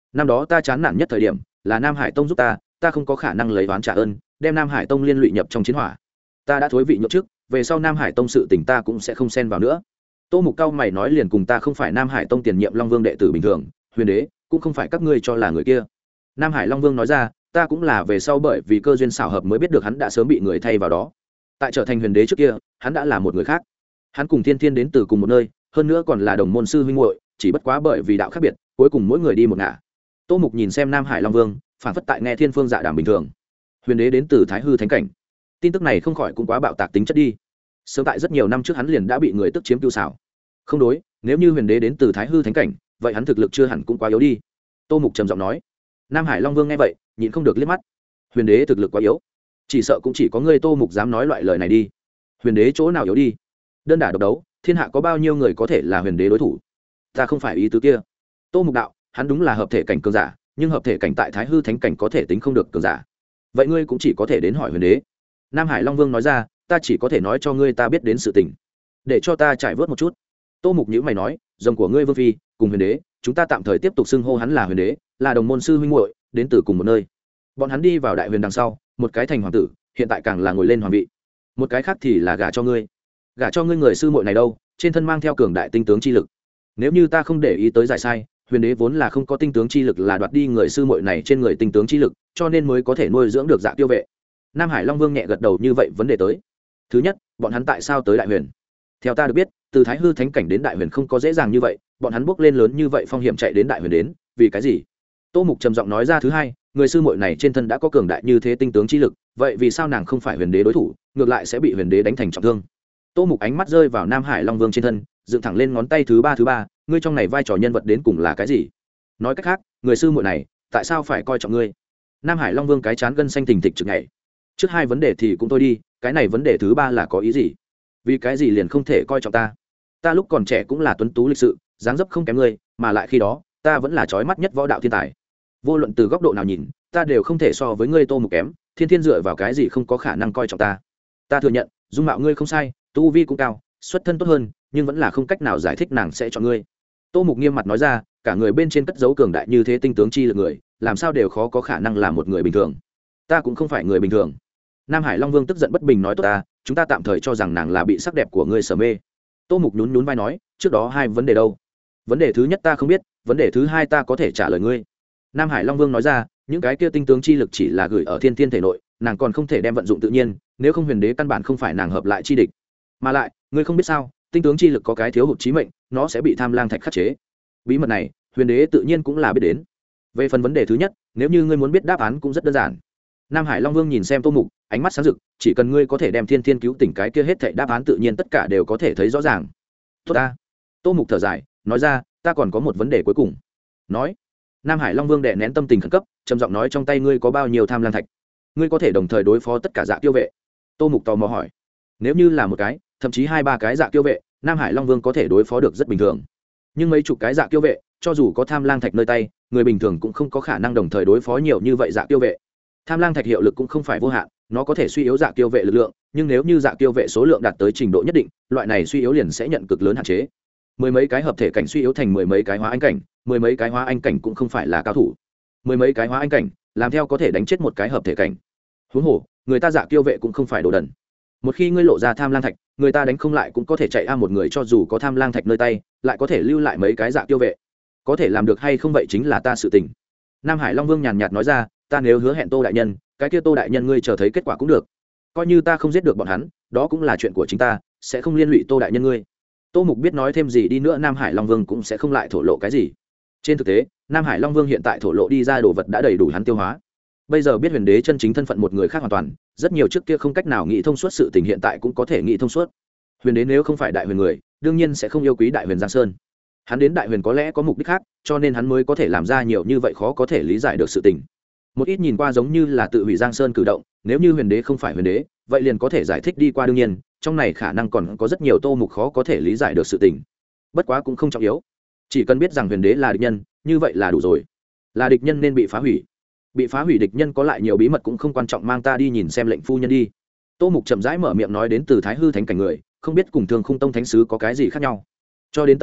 năm đó ta chán nản nhất thời điểm là Nam Hải Tông giúp ta, ta không có khả năng lấy oán trả ơn, đem Nam Hải Tông liên lụy nhập trong chiến hỏa. Ta đã thối vị nhượng chức, về sau Nam Hải Tông sự tình ta cũng sẽ không xen vào nữa. Tô Mục cao mày nói, liền cùng ta không phải Nam Hải Tông tiền nhiệm Long Vương đệ tử bình thường, Huyền Đế cũng không phải các ngươi cho là người kia. Nam Hải Long Vương nói ra, ta cũng là về sau bởi vì cơ duyên xảo hợp mới biết được hắn đã sớm bị người thay vào đó. Tại trở thành Huyền Đế trước kia, hắn đã là một người khác. Hắn cùng Thiên Thiên đến từ cùng một nơi, hơn nữa còn là đồng môn sư huynh muội, chỉ bất quá bởi vì đạo khác biệt, cuối cùng mỗi người đi một ngả. Tô Mục nhìn xem Nam Hải Long Vương, phản phất tại nghe Thiên Phương Dạ Đàm bình thường. Huyền Đế đến từ Thái Hư Thánh cảnh. Tin tức này không khỏi cũng quá bạo tạc tính chất đi. Sớm tại rất nhiều năm trước hắn liền đã bị người tức chiếm tiêu xảo. Không đối, nếu như Huyền Đế đến từ Thái Hư Thánh cảnh, vậy hắn thực lực chưa hẳn cũng quá yếu đi. Tô Mục trầm giọng nói. Nam Hải Long Vương nghe vậy, nhịn không được liếc mắt. Huyền Đế thực lực quá yếu, chỉ sợ cũng chỉ có ngươi Tô Mục dám nói loại lời này đi. Huyền Đế chỗ nào yếu đi? Đơn đả độc đấu, thiên hạ có bao nhiêu người có thể là Huyền Đế đối thủ? Ta không phải ý tứ kia. Tô Mục đạo, hắn đúng là hợp thể cảnh cường giả, nhưng hợp thể cảnh tại Thái Hư Thánh cảnh có thể tính không được cường giả. Vậy ngươi cũng chỉ có thể đến hỏi Huyền Đế. Nam Hải Long Vương nói ra, ta chỉ có thể nói cho ngươi ta biết đến sự tình, để cho ta trải vớt một chút. Tô Mục nhíu mày nói, rồng của ngươi Vương phi cùng Huyền Đế, chúng ta tạm thời tiếp tục xưng hô hắn là Huyền Đế, là đồng môn sư huynh muội, đến từ cùng một nơi. Bọn hắn đi vào đại huyền đằng sau, một cái thành hoàng tử, hiện tại càng là ngồi lên hoàng vị, một cái khác thì là gả cho ngươi. Gả cho ngươi người sư muội này đâu, trên thân mang theo cường đại tinh tướng chi lực. Nếu như ta không để ý tới giải sai, Huyền Đế vốn là không có tinh tướng chi lực, là đoạt đi người sư muội này trên người tinh tướng chi lực, cho nên mới có thể nuôi dưỡng được Dạ Tiêu Vệ. Nam Hải Long Vương nhẹ gật đầu, như vậy vấn đề tới. Thứ nhất, bọn hắn tại sao tới đại huyền? Theo ta được biết, từ Thái Hư Thánh cảnh đến đại huyền không có dễ dàng như vậy, bọn hắn bước lên lớn như vậy phong hiểm chạy đến đại huyền đến, vì cái gì? Tô Mục trầm giọng nói ra, thứ hai, người sư muội này trên thân đã có cường đại như thế tinh tướng chi lực, vậy vì sao nàng không phải Huyền Đế đối thủ, ngược lại sẽ bị Huyền Đế đánh thành trọng thương? Tô Mục ánh mắt rơi vào Nam Hải Long Vương trên thân, dựng thẳng lên ngón tay, thứ ba thứ ba, ngươi trong này vai trò nhân vật đến cùng là cái gì? Nói cách khác, người sư muội này tại sao phải coi trọng ngươi? Nam Hải Long Vương cái chán gân xanh thình thịch trực nhảy. Trước hai vấn đề thì cũng thôi đi, cái này vấn đề thứ ba là có ý gì? Vì cái gì liền không thể coi trọng ta? Ta lúc còn trẻ cũng là tuấn tú lịch sự, dáng dấp không kém ngươi, mà lại khi đó ta vẫn là chói mắt nhất võ đạo thiên tài. Vô luận từ góc độ nào nhìn, ta đều không thể so với ngươi Tô Mục kém, Thiên Thiên dựa vào cái gì không có khả năng coi trọng ta? Ta thừa nhận, dung mạo ngươi không sai, tu vi cũng cao, xuất thân tốt hơn, nhưng vẫn là không cách nào giải thích nàng sẽ chọn ngươi. Tô Mục nghiêm mặt nói ra, cả người bên trên cất dấu cường đại như thế tinh tướng chi lực người, làm sao đều khó có khả năng là một người bình thường. Ta cũng không phải người bình thường. Nam Hải Long Vương tức giận bất bình nói, tốt ta, chúng ta tạm thời cho rằng nàng là bị sắc đẹp của ngươi sở mê. Tô Mục nhún nhún vai nói, trước đó hai vấn đề đâu? Vấn đề thứ nhất ta không biết, vấn đề thứ hai ta có thể trả lời ngươi. Nam Hải Long Vương nói ra, những cái kia tinh tướng chi lực chỉ là gửi ở Thiên Thiên thể nội, nàng còn không thể đem vận dụng tự nhiên, nếu không Huyền Đế căn bản không phải nàng hợp lại chi địch. Mà lại, ngươi không biết sao, tinh tướng chi lực có cái thiếu hụt chí mệnh, nó sẽ bị Tham Lang Thạch khắc chế. Bí mật này, Huyền Đế tự nhiên cũng là biết đến. Về phần vấn đề thứ nhất, nếu như ngươi muốn biết đáp án cũng rất đơn giản. Nam Hải Long Vương nhìn xem Tô Mục, ánh mắt sáng rực, chỉ cần ngươi có thể đem Thiên Thiên cứu tỉnh, cái kia hết thảy đáp án tự nhiên tất cả đều có thể thấy rõ ràng. Tốt ta. Tô Mục thở dài, nói ra, ta còn có một vấn đề cuối cùng. Nói. Nam Hải Long Vương đè nén tâm tình khẩn cấp, trầm giọng nói, trong tay ngươi có bao nhiêu Tham Lang Thạch? Ngươi có thể đồng thời đối phó tất cả Dạ Tiêu Vệ? Tô Mục tò mò hỏi. Nếu như là một cái, thậm chí hai ba cái Dạ Tiêu Vệ, Nam Hải Long Vương có thể đối phó được rất bình thường. Nhưng mấy chục cái Dạ Tiêu Vệ, cho dù có Tham Lang Thạch nơi tay, người bình thường cũng không có khả năng đồng thời đối phó nhiều như vậy Dạ Tiêu Vệ. Tham Lang Thạch hiệu lực cũng không phải vô hạn, nó có thể suy yếu Dạ Tiêu Vệ lực lượng, nhưng nếu như Dạ Tiêu Vệ số lượng đạt tới trình độ nhất định, loại này suy yếu liền sẽ nhận cực lớn hạn chế. Mười mấy cái hợp thể cảnh suy yếu thành mười mấy cái hóa anh cảnh, mười mấy cái hóa anh cảnh cũng không phải là cao thủ. Mười mấy cái hóa anh cảnh, làm theo có thể đánh chết một cái hợp thể cảnh. Huống hồ, người ta Dạ Tiêu Vệ cũng không phải đồ đần. Một khi ngươi lộ ra Tham Lang Thạch, người ta đánh không lại cũng có thể chạy a, một người cho dù có Tham Lang Thạch nơi tay, lại có thể lưu lại mấy cái Dạ Tiêu Vệ. Có thể làm được hay không vậy chính là ta sự tình. Nam Hải Long Vương nhàn nhạt nói ra, ta nếu hứa hẹn Tô đại nhân, cái kia Tô đại nhân ngươi chờ thấy kết quả cũng được. Coi như ta không giết được bọn hắn, đó cũng là chuyện của chính ta, sẽ không liên lụy Tô đại nhân ngươi. Tô Mục biết nói thêm gì đi nữa Nam Hải Long Vương cũng sẽ không lại thổ lộ cái gì. Trên thực tế, Nam Hải Long Vương hiện tại thổ lộ đi ra đồ vật đã đầy đủ hắn tiêu hóa. Bây giờ biết Huyền Đế chân chính thân phận một người khác hoàn toàn, rất nhiều trước kia không cách nào nghĩ thông suốt sự tình hiện tại cũng có thể nghĩ thông suốt. Huyền Đế nếu không phải đại huyền người, đương nhiên sẽ không yêu quý đại huyền Giang Sơn. Hắn đến đại huyền có lẽ có mục đích khác, cho nên hắn mới có thể làm ra nhiều như vậy khó có thể lý giải được sự tình. Một ít nhìn qua giống như là tự hủy Giang Sơn cử động, nếu như Huyền Đế không phải Huyền Đế, vậy liền có thể giải thích đi qua, đương nhiên, trong này khả năng còn có rất nhiều Tô Mục khó có thể lý giải được sự tình. Bất quá cũng không trọng yếu, chỉ cần biết rằng Huyền Đế là địch nhân, như vậy là đủ rồi. Là địch nhân nên bị phá hủy. Bị phá hủy địch nhân có lại nhiều bí mật cũng không quan trọng, mang ta đi nhìn xem lệnh phu nhân đi. Tô Mục chậm rãi mở miệng nói, đến từ Thái Hư Thánh cảnh người, không biết cùng Thương Khung Tông thánh sứ có cái gì khác nhau. Cho đến tận này,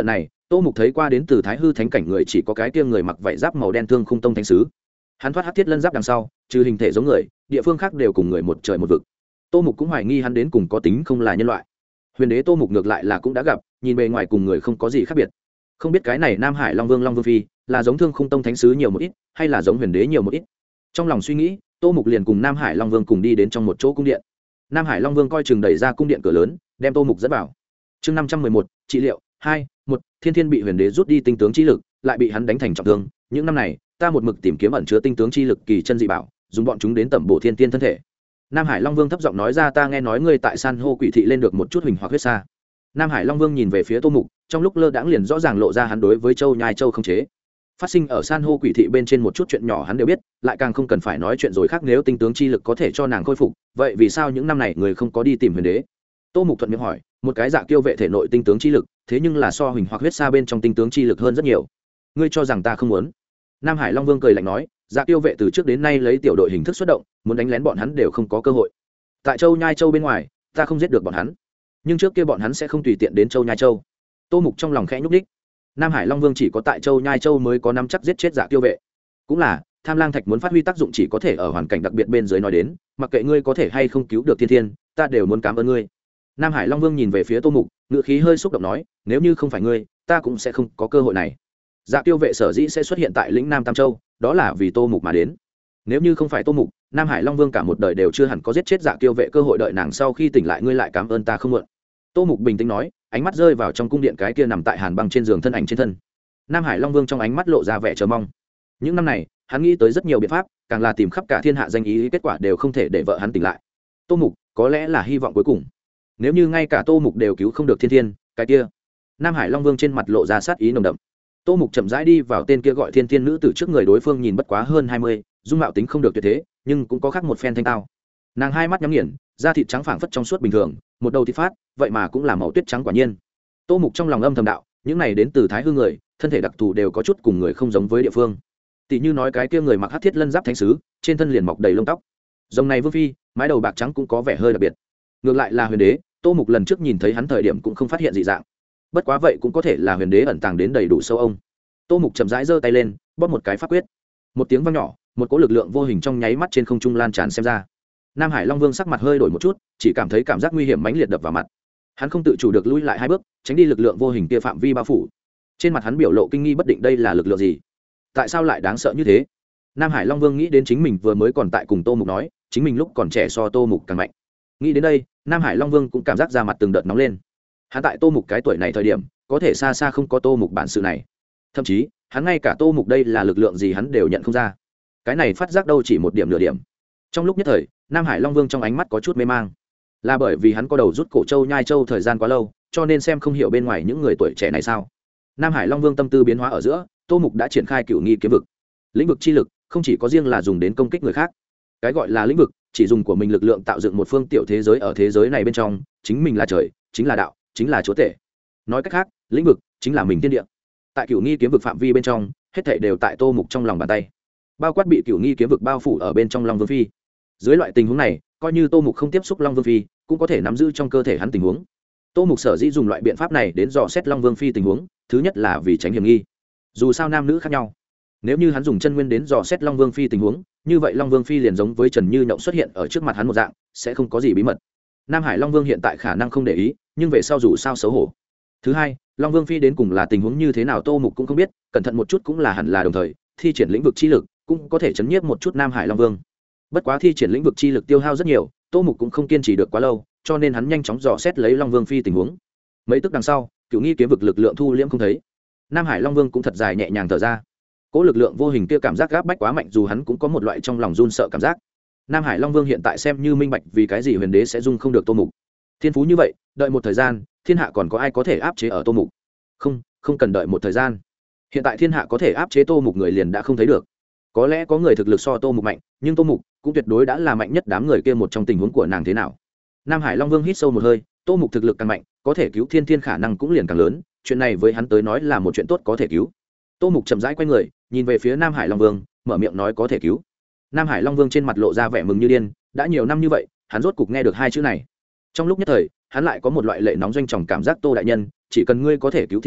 Tô Mục thấy qua đến từ Thái Hư Thánh cảnh người chỉ có cái kia người mặc vảy giáp màu đen Thương Khung Tông thánh sứ. Hắn thoát hắc thiết lân giáp đằng sau, trừ hình thể giống người, địa phương khác đều cùng người một trời một vực. Tô Mục cũng hoài nghi hắn đến cùng có tính không là nhân loại. Huyền đế Tô Mục ngược lại là cũng đã gặp, nhìn bề ngoài cùng người không có gì khác biệt. Không biết cái này Nam Hải Long Vương Long Vương phi là giống Thương Khung Tông thánh sứ nhiều một ít, hay là giống huyền đế nhiều một ít. Trong lòng suy nghĩ, Tô Mục liền cùng Nam Hải Long Vương cùng đi đến trong một chỗ cung điện. Nam Hải Long Vương coi chừng đẩy ra cung điện cửa lớn, đem Tô Mục dẫn vào. Chương năm trăm mười một, trị liệu hai, một, Thiên Thiên bị huyền đế rút đi tinh tướng chi lực, lại bị hắn đánh thành trọng thương. Những năm này, ta một mực tìm kiếm ẩn chứa tinh tướng chi lực kỳ chân dị bảo, dùng bọn chúng đến tẩm bổ Thiên Tiên thân thể. Nam Hải Long Vương thấp giọng nói ra, ta nghe nói ngươi tại San hô quỷ thị lên được một chút huỳnh hoặc huyết sa. Nam Hải Long Vương nhìn về phía Tô Mục, trong lúc lơ đãng liền rõ ràng lộ ra hắn đối với Châu Nhai Châu không chế. Phát sinh ở San hô quỷ thị bên trên một chút chuyện nhỏ hắn đều biết, lại càng không cần phải nói chuyện rồi khác, nếu tinh tướng chi lực có thể cho nàng khôi phục, vậy vì sao những năm này người không có đi tìm huyền đế? Tô Mục thuận miệng hỏi, một cái dạ kiêu vệ thể nội tinh tướng chi lực, thế nhưng là so huỳnh hoặc huyết sa bên trong tinh tướng chi lực hơn rất nhiều. Ngươi cho rằng ta không muốn? Nam Hải Long Vương cười lạnh nói, dạ kiêu vệ từ trước đến nay lấy tiểu đội hình thức xuất động, muốn đánh lén bọn hắn đều không có cơ hội. Tại Châu Nhai Châu bên ngoài, ta không giết được bọn hắn, nhưng trước kia bọn hắn sẽ không tùy tiện đến Châu Nhai Châu. Tô Mục trong lòng khẽ nhúc nhích. Nam Hải Long Vương chỉ có tại Châu Nhai Châu mới có nắm chắc giết chết dạ kiêu vệ. Cũng là, Tham Lang Thạch muốn phát huy tác dụng chỉ có thể ở hoàn cảnh đặc biệt bên dưới nói đến, mặc kệ ngươi có thể hay không cứu được Thiên Thiên, ta đều muốn cảm ơn ngươi. Nam Hải Long Vương nhìn về phía Tô Mục, ngựa khí hơi xúc động nói, nếu như không phải ngươi, ta cũng sẽ không có cơ hội này. Dạ kiêu vệ sở dĩ sẽ xuất hiện tại lĩnh Nam Tam Châu, đó là vì Tô Mục mà đến. Nếu như không phải Tô Mục, Nam Hải Long Vương cả một đời đều chưa hẳn có giết chết dạ kiêu vệ cơ hội, đợi nàng sau khi tỉnh lại ngươi lại cảm ơn ta không muộn. Tô Mục bình tĩnh nói, ánh mắt rơi vào trong cung điện cái kia nằm tại hàn băng trên giường thân ảnh trên thân. Nam Hải Long Vương trong ánh mắt lộ ra vẻ chờ mong. Những năm này, hắn nghĩ tới rất nhiều biện pháp, càng là tìm khắp cả thiên hạ danh ý, kết quả đều không thể để vợ hắn tỉnh lại. Tô Mục có lẽ là hy vọng cuối cùng. Nếu như ngay cả Tô Mục đều cứu không được Thiên Thiên, cái kia. Nam Hải Long Vương trên mặt lộ ra sát ý nồng đậm. Tô Mục chậm rãi đi vào tên kia gọi Thiên Thiên nữ tử trước người, đối phương nhìn bất quá hơn hai mươi, dung mạo tính không được tuyệt thế, nhưng cũng có khác một phen thanh tao. Nàng hai mắt nhắm nghiền, da thịt trắng phảng phất trong suốt bình thường, một đầu thịt phát, vậy mà cũng là màu tuyết trắng quả nhiên. Tô Mục trong lòng âm thầm đạo, những này đến từ Thái Hư người, thân thể đặc thù đều có chút cùng người không giống với địa phương. Tỷ như nói cái kia người mặc hắc thiết lân giáp thánh sứ, trên thân liền mọc đầy lông tóc. Rồng này vương phi, mái đầu bạc trắng cũng có vẻ hơi đặc biệt. Ngược lại là huyền đế, Tô Mục lần trước nhìn thấy hắn thời điểm cũng không phát hiện dị dạng. Bất quá vậy cũng có thể là huyền đế ẩn tàng đến đầy đủ sâu ông. Tô Mục chậm rãi giơ tay lên, bóp một cái pháp quyết. Một tiếng vang nhỏ, một cỗ lực lượng vô hình trong nháy mắt trên không trung lan tràn xem ra. Nam Hải Long Vương sắc mặt hơi đổi một chút, chỉ cảm thấy cảm giác nguy hiểm mãnh liệt đập vào mặt. Hắn không tự chủ được lùi lại hai bước, tránh đi lực lượng vô hình kia phạm vi bao phủ. Trên mặt hắn biểu lộ kinh nghi bất định, đây là lực lượng gì? Tại sao lại đáng sợ như thế? Nam Hải Long Vương nghĩ đến chính mình vừa mới còn tại cùng Tô Mục nói, chính mình lúc còn trẻ so Tô Mục càng mạnh. Nghĩ đến đây, Nam Hải Long Vương cũng cảm giác da mặt từng đợt nóng lên. Hắn tại Tô Mục cái tuổi này thời điểm, có thể xa xa không có Tô Mục bản sự này. Thậm chí, hắn ngay cả Tô Mục đây là lực lượng gì hắn đều nhận không ra. Cái này phát giác đâu chỉ một điểm nửa điểm. Trong lúc nhất thời, Nam Hải Long Vương trong ánh mắt có chút mê mang. Là bởi vì hắn có đầu rút cổ Châu Nhai Châu thời gian quá lâu, cho nên xem không hiểu bên ngoài những người tuổi trẻ này sao? Nam Hải Long Vương tâm tư biến hóa ở giữa, Tô Mục đã triển khai cửu nghi kiếm vực. Lĩnh vực chi lực không chỉ có riêng là dùng đến công kích người khác. Cái gọi là lĩnh vực, chỉ dùng của mình lực lượng tạo dựng một phương tiểu thế giới, ở thế giới này bên trong, chính mình là trời, chính là đạo, chính là chúa tể. Nói cách khác, lĩnh vực chính là mình thiên địa. Tại cửu nghi kiếm vực phạm vi bên trong, hết thảy đều tại Tô Mục trong lòng bàn tay. Bao quát bị cửu nghi kiếm vực bao phủ ở bên trong Long Vương phi. Dưới loại tình huống này, coi như Tô Mục không tiếp xúc Long Vương phi, cũng có thể nắm giữ trong cơ thể hắn tình huống. Tô Mục sở dĩ dùng loại biện pháp này đến dò xét Long Vương phi tình huống, thứ nhất là vì tránh hiểm nghi. Dù sao nam nữ khác nhau, nếu như hắn dùng chân nguyên đến dò xét Long Vương phi tình huống, như vậy Long Vương phi liền giống với Trần Như Nhộng xuất hiện ở trước mặt hắn một dạng, sẽ không có gì bí mật. Nam Hải Long Vương hiện tại khả năng không để ý, nhưng về sau dù sao xấu hổ. Thứ hai, Long Vương phi đến cùng là tình huống như thế nào Tô Mục cũng không biết, cẩn thận một chút cũng là hẳn là đồng thời thi triển lĩnh vực chi lực, cũng có thể chấn nhiếp một chút Nam Hải Long Vương. Bất quá thi triển lĩnh vực chi lực tiêu hao rất nhiều, Tô Mục cũng không kiên trì được quá lâu, cho nên hắn nhanh chóng dò xét lấy Long Vương phi tình huống. Mấy tức đằng sau, cửu nghi kiếm vực lực lượng thu liễm không thấy. Nam Hải Long Vương cũng thật dài nhẹ nhàng thở ra. Cỗ lực lượng vô hình kia cảm giác gáp bách quá mạnh, dù hắn cũng có một loại trong lòng run sợ cảm giác. Nam Hải Long Vương hiện tại xem như minh bạch vì cái gì huyền đế sẽ dung không được Tô Mục. Thiên phú như vậy, đợi một thời gian, thiên hạ còn có ai có thể áp chế ở Tô Mục? Không, không cần đợi một thời gian. Hiện tại thiên hạ có thể áp chế Tô Mục người liền đã không thấy được. Có lẽ có người thực lực so Tô Mục mạnh, nhưng Tô Mục cũng tuyệt đối đã là mạnh nhất đám người kia một trong tình huống của nàng thế nào. Nam Hải Long Vương hít sâu một hơi, Tô Mục thực lực càng mạnh, có thể cứu Thiên Thiên khả năng cũng liền càng lớn, chuyện này với hắn tới nói là một chuyện tốt có thể cứu. Tô Mục chậm rãi quay người, nhìn về phía Nam Hải Long Vương, mở miệng nói có thể cứu. Nam Hải Long Vương trên mặt lộ ra vẻ mừng như điên, đã nhiều năm như vậy, hắn rốt cục nghe được hai chữ này. Trong lúc nhất thời, hắn lại có một loại lệ nóng doanh trọng cảm giác, Tô đại nhân, chỉ cần ngươi có thể cứu Thiên Thiên,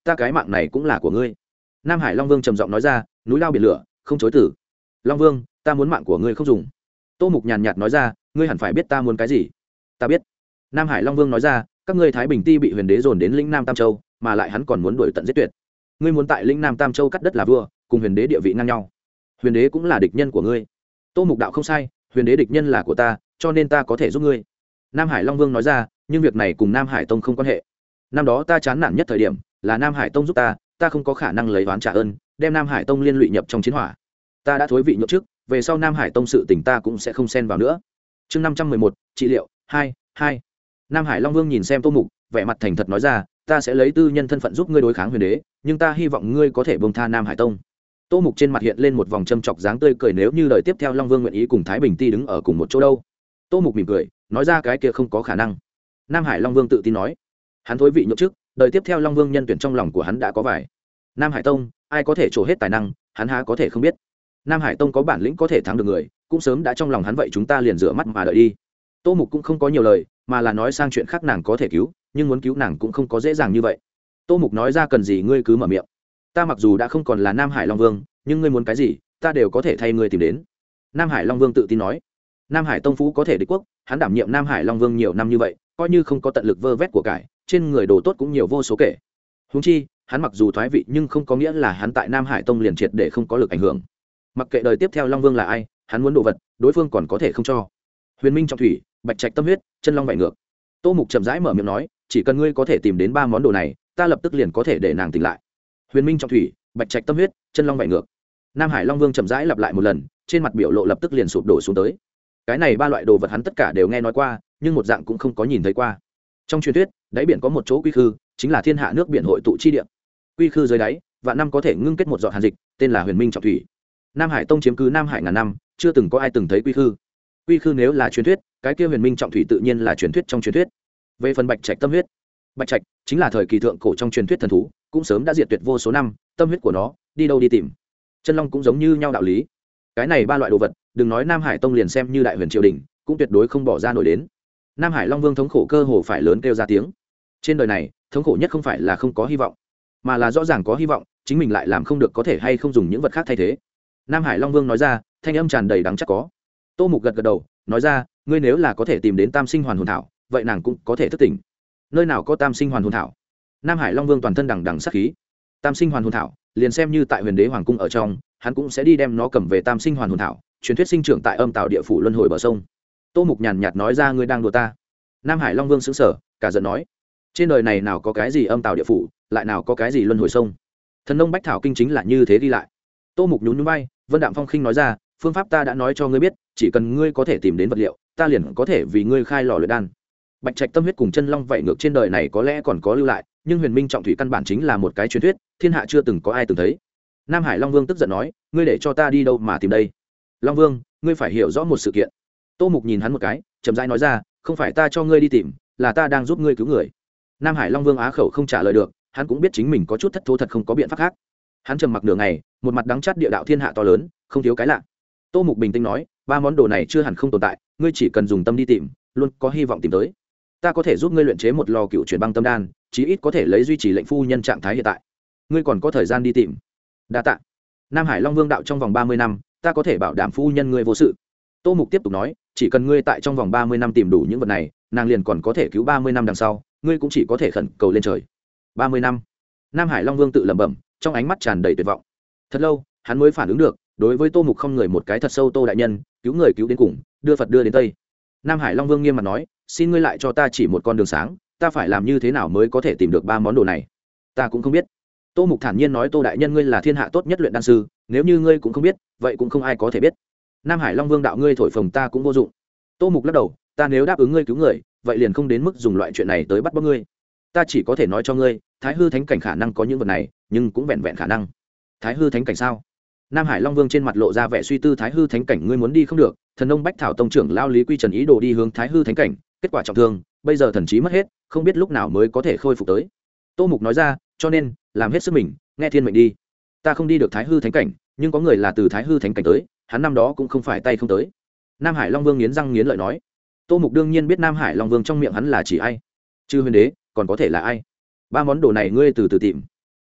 ta cái mạng này cũng là của ngươi. Nam Hải Long Vương trầm giọng nói ra, núi lao biển lửa không chối từ. Long Vương, ta muốn mạng của ngươi không dùng. Tô Mục nhàn nhạt nói ra, ngươi hẳn phải biết ta muốn cái gì. Ta biết. Nam Hải Long Vương nói ra, các ngươi Thái Bình Ti bị huyền đế dồn đến lĩnh Nam Tam Châu, mà lại hắn còn muốn đuổi tận giết tuyệt. Ngươi muốn tại lĩnh Nam Tam Châu cắt đất là vua, cùng huyền đế địa vị ngang nhau. Huyền đế cũng là địch nhân của ngươi. Tô Mục đạo không sai, huyền đế địch nhân là của ta, cho nên ta có thể giúp ngươi. Nam Hải Long Vương nói ra, nhưng việc này cùng Nam Hải Tông không quan hệ. Năm đó ta chán nản nhất thời điểm, là Nam Hải Tông giúp ta, ta không có khả năng lấy oán trả ơn, đem Nam Hải Tông liên lụy nhập trong chiến hỏa. Ta đã thối vị nhượng trước, về sau Nam Hải Tông sự tình ta cũng sẽ không xen vào nữa. Chương năm trăm mười một, trị liệu hai, hai. Nam Hải Long Vương nhìn xem Tô Mục, vẻ mặt thành thật nói ra, ta sẽ lấy tư nhân thân phận giúp ngươi đối kháng huyền đế, nhưng ta hy vọng ngươi có thể buông tha Nam Hải Tông. Tô Mục trên mặt hiện lên một vòng châm chọc dáng tươi cười, nếu như lời tiếp theo Long Vương nguyện ý cùng Thái Bình Ti đứng ở cùng một chỗ đâu. Tô Mục mỉm cười, nói ra cái kia không có khả năng. Nam Hải Long Vương tự tin nói, hắn thối vị nhượng chức, đời tiếp theo Long Vương nhân tuyển trong lòng của hắn đã có vài. Nam Hải Tông, ai có thể trổ hết tài năng, hắn há có thể không biết. Nam Hải Tông có bản lĩnh có thể thắng được người, cũng sớm đã trong lòng hắn, vậy chúng ta liền rửa mắt mà đợi đi. Tô Mục cũng không có nhiều lời, mà là nói sang chuyện khác, nàng có thể cứu, nhưng muốn cứu nàng cũng không có dễ dàng như vậy. Tô Mục nói ra, cần gì ngươi cứ mở miệng. Ta mặc dù đã không còn là Nam Hải Long Vương, nhưng ngươi muốn cái gì, ta đều có thể thay ngươi tìm đến. Nam Hải Long Vương tự tin nói. Nam Hải Tông phú có thể địch quốc, hắn đảm nhiệm Nam Hải Long Vương nhiều năm như vậy, coi như không có tận lực vơ vét của cải, trên người đồ tốt cũng nhiều vô số kể. Huống chi, hắn mặc dù thoái vị nhưng không có nghĩa là hắn tại Nam Hải Tông liền triệt để không có lực ảnh hưởng. Mặc kệ đời tiếp theo Long Vương là ai, hắn muốn đồ vật, đối phương còn có thể không cho. Huyền Minh trọng thủy, Bạch Trạch tâm huyết, chân long vảy ngược. Tô Mục chậm rãi mở miệng nói, chỉ cần ngươi có thể tìm đến ba món đồ này, ta lập tức liền có thể để nàng tỉnh lại. Huyền Minh trọng thủy, Bạch Trạch tâm huyết, chân long vảy ngược. Nam Hải Long Vương chậm rãi lặp lại một lần, trên mặt biểu lộ lập tức liền sụp đổ xuống tới. Cái này ba loại đồ vật hắn tất cả đều nghe nói qua, nhưng một dạng cũng không có nhìn thấy qua. Trong truyền thuyết, đáy biển có một chỗ quy khư, chính là thiên hạ nước biển hội tụ chi địa. Quy khư dưới đáy, vạn năm có thể ngưng kết một giọt hàn dịch, tên là Huyền Minh trọng thủy. Nam Hải Tông chiếm cứ Nam Hải ngàn năm, chưa từng có ai từng thấy quy khư. Quy khư nếu là truyền thuyết, cái kia Huyền Minh trọng thủy tự nhiên là truyền thuyết trong truyền thuyết. Về phần Bạch Trạch tâm huyết, Bạch Trạch chính là thời kỳ thượng cổ trong truyền thuyết thần thú, cũng sớm đã diệt tuyệt vô số năm, tâm huyết của nó, đi đâu đi tìm. Chân long cũng giống như nhau đạo lý. Cái này ba loại đồ vật, đừng nói Nam Hải Tông liền xem như Đại Huyền triều đình, cũng tuyệt đối không bỏ ra nổi đến. Nam Hải Long Vương thống khổ cơ hồ phải lớn kêu ra tiếng. Trên đời này, thống khổ nhất không phải là không có hy vọng, mà là rõ ràng có hy vọng, chính mình lại làm không được, có thể hay không dùng những vật khác thay thế. Nam Hải Long Vương nói ra, thanh âm tràn đầy đắng chắc có. Tô Mục gật gật đầu, nói ra, ngươi nếu là có thể tìm đến Tam Sinh Hoàn Hồn Thảo, vậy nàng cũng có thể thức tỉnh. Nơi nào có Tam Sinh Hoàn Hồn Thảo? Nam Hải Long Vương toàn thân đằng đằng sát khí. Tam Sinh Hoàn Hồn Thảo, liền xem như tại Huyền Đế Hoàng cung ở trong, hắn cũng sẽ đi đem nó cầm về. Tam Sinh Hoàn Hồn Thảo, truyền thuyết sinh trưởng tại Âm Tào địa phủ luân hồi bờ sông. Tô Mục nhàn nhạt nói ra, ngươi đang đùa ta. Nam Hải Long Vương sững sờ, cả giận nói, trên đời này nào có cái gì Âm Tào địa phủ, lại nào có cái gì luân hồi sông. Thần nông bách thảo kinh chính là như thế đi lại. Tô Mục nhún nhún vai, Vân Đạm Phong khinh nói ra, phương pháp ta đã nói cho ngươi biết, chỉ cần ngươi có thể tìm đến vật liệu, ta liền có thể vì ngươi khai lò luyện đan. Bạch Trạch tâm huyết cùng chân long vảy ngược trên đời này có lẽ còn có lưu lại, nhưng Huyền Minh trọng thủy căn bản chính là một cái truyền thuyết, thiên hạ chưa từng có ai từng thấy. Nam Hải Long Vương tức giận nói, ngươi để cho ta đi đâu mà tìm đây? Long Vương, ngươi phải hiểu rõ một sự kiện. Tô Mục nhìn hắn một cái, chậm rãi nói ra, không phải ta cho ngươi đi tìm, là ta đang giúp ngươi cứu người. Nam Hải Long Vương á khẩu không trả lời được, hắn cũng biết chính mình có chút thất thố, thật không có biện pháp khác. Hắn trầm mặc nửa ngày, một mặt đắng chát, địa đạo thiên hạ to lớn, không thiếu cái lạ. Tô Mục bình tĩnh nói, ba món đồ này chưa hẳn không tồn tại, ngươi chỉ cần dùng tâm đi tìm, luôn có hy vọng tìm tới. Ta có thể giúp ngươi luyện chế một lò cựu chuyển băng tâm đan, chí ít có thể lấy duy trì lệnh phu nhân trạng thái hiện tại. Ngươi còn có thời gian đi tìm. Đa tạ. Nam Hải Long Vương đạo, trong vòng ba mươi năm, ta có thể bảo đảm phu nhân ngươi vô sự. Tô Mục tiếp tục nói, chỉ cần ngươi tại trong vòng ba mươi năm tìm đủ những vật này, nàng liền còn có thể cứu ba mươi năm đằng sau, ngươi cũng chỉ có thể khẩn cầu lên trời. ba mươi năm. Nam Hải Long Vương tự lẩm bẩm, trong ánh mắt tràn đầy tuyệt vọng. Thật lâu, hắn mới phản ứng được, đối với Tô Mục không người một cái thật sâu, Tô đại nhân, cứu người cứu đến cùng, đưa Phật đưa đến Tây. Nam Hải Long Vương nghiêm mặt nói, xin ngươi lại cho ta chỉ một con đường sáng, ta phải làm như thế nào mới có thể tìm được ba món đồ này? Ta cũng không biết. Tô Mục thản nhiên nói, Tô đại nhân, ngươi là thiên hạ tốt nhất luyện đan sư, nếu như ngươi cũng không biết, vậy cũng không ai có thể biết. Nam Hải Long Vương đạo, ngươi thổi phồng ta cũng vô dụng. Tô Mục lắc đầu, ta nếu đáp ứng ngươi cứu người, vậy liền không đến mức dùng loại chuyện này tới bắt bóc ngươi. Ta chỉ có thể nói cho ngươi, Thái hư thánh cảnh khả năng có những vật này, nhưng cũng vẹn vẹn khả năng. Thái hư thánh cảnh sao? Nam Hải Long Vương trên mặt lộ ra vẻ suy tư, Thái hư thánh cảnh ngươi muốn đi không được, thần nông bách thảo tông trưởng lao Lý Quy Trần ý đồ đi hướng Thái hư thánh cảnh, kết quả trọng thương, bây giờ thần trí mất hết, không biết lúc nào mới có thể khôi phục tới. Tô Mục nói ra, cho nên làm hết sức mình, nghe thiên mệnh đi. Ta không đi được Thái hư thánh cảnh, nhưng có người là từ Thái hư thánh cảnh tới, hắn năm đó cũng không phải tay không tới. Nam Hải Long Vương nghiến răng nghiến lợi nói. Tô Mục đương nhiên biết Nam Hải Long Vương trong miệng hắn là chỉ ai, trừ huyền đế còn có thể là ai. Ba món đồ này ngươi từ từ tìm.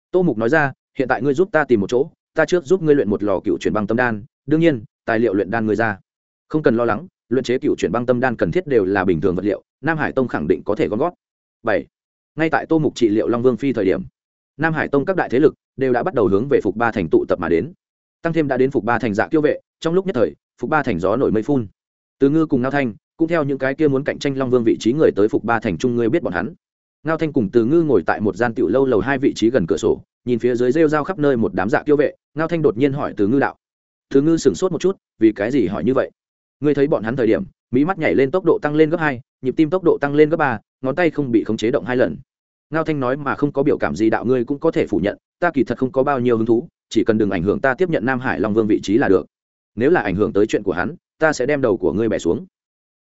Tô Mục nói ra, hiện tại ngươi giúp ta tìm một chỗ, ta trước giúp ngươi luyện một lò cựu chuyển băng tâm đan, đương nhiên tài liệu luyện đan ngươi ra không cần lo lắng, luyện chế cựu chuyển băng tâm đan cần thiết đều là bình thường vật liệu, Nam Hải Tông khẳng định có thể gom góp. Bảy. Ngay tại Tô Mục trị liệu Long Vương phi thời điểm, Nam Hải Tông các đại thế lực đều đã bắt đầu hướng về Phục Ba thành tụ tập mà đến. Tăng thêm đã đến Phục Ba thành Dạ Kiêu vệ, trong lúc nhất thời, Phục Ba thành gió nổi mây phun. Từ Ngư cùng Ngao Thanh, cũng theo những cái kia muốn cạnh tranh Long Vương vị trí người tới Phục Ba thành trung, ngươi biết bọn hắn. Ngao Thanh cùng Từ Ngư ngồi tại một gian tiểu lâu lầu hai vị trí gần cửa sổ, nhìn phía dưới rêu rao khắp nơi một đám Dạ Kiêu vệ. Ngao Thanh đột nhiên hỏi Từ Ngư đạo. Từ Ngư sững sốt một chút, vì cái gì hỏi như vậy? Ngươi thấy bọn hắn thời điểm, mí mắt nhảy lên tốc độ tăng lên gấp hai, nhịp tim tốc độ tăng lên gấp ba, ngón tay không bị khống chế động hai lần. Ngao Thanh nói mà không có biểu cảm gì đạo, ngươi cũng có thể phủ nhận, ta kỳ thật không có bao nhiêu hứng thú, chỉ cần đừng ảnh hưởng ta tiếp nhận Nam Hải Long Vương vị trí là được. Nếu là ảnh hưởng tới chuyện của hắn, ta sẽ đem đầu của ngươi bẻ xuống.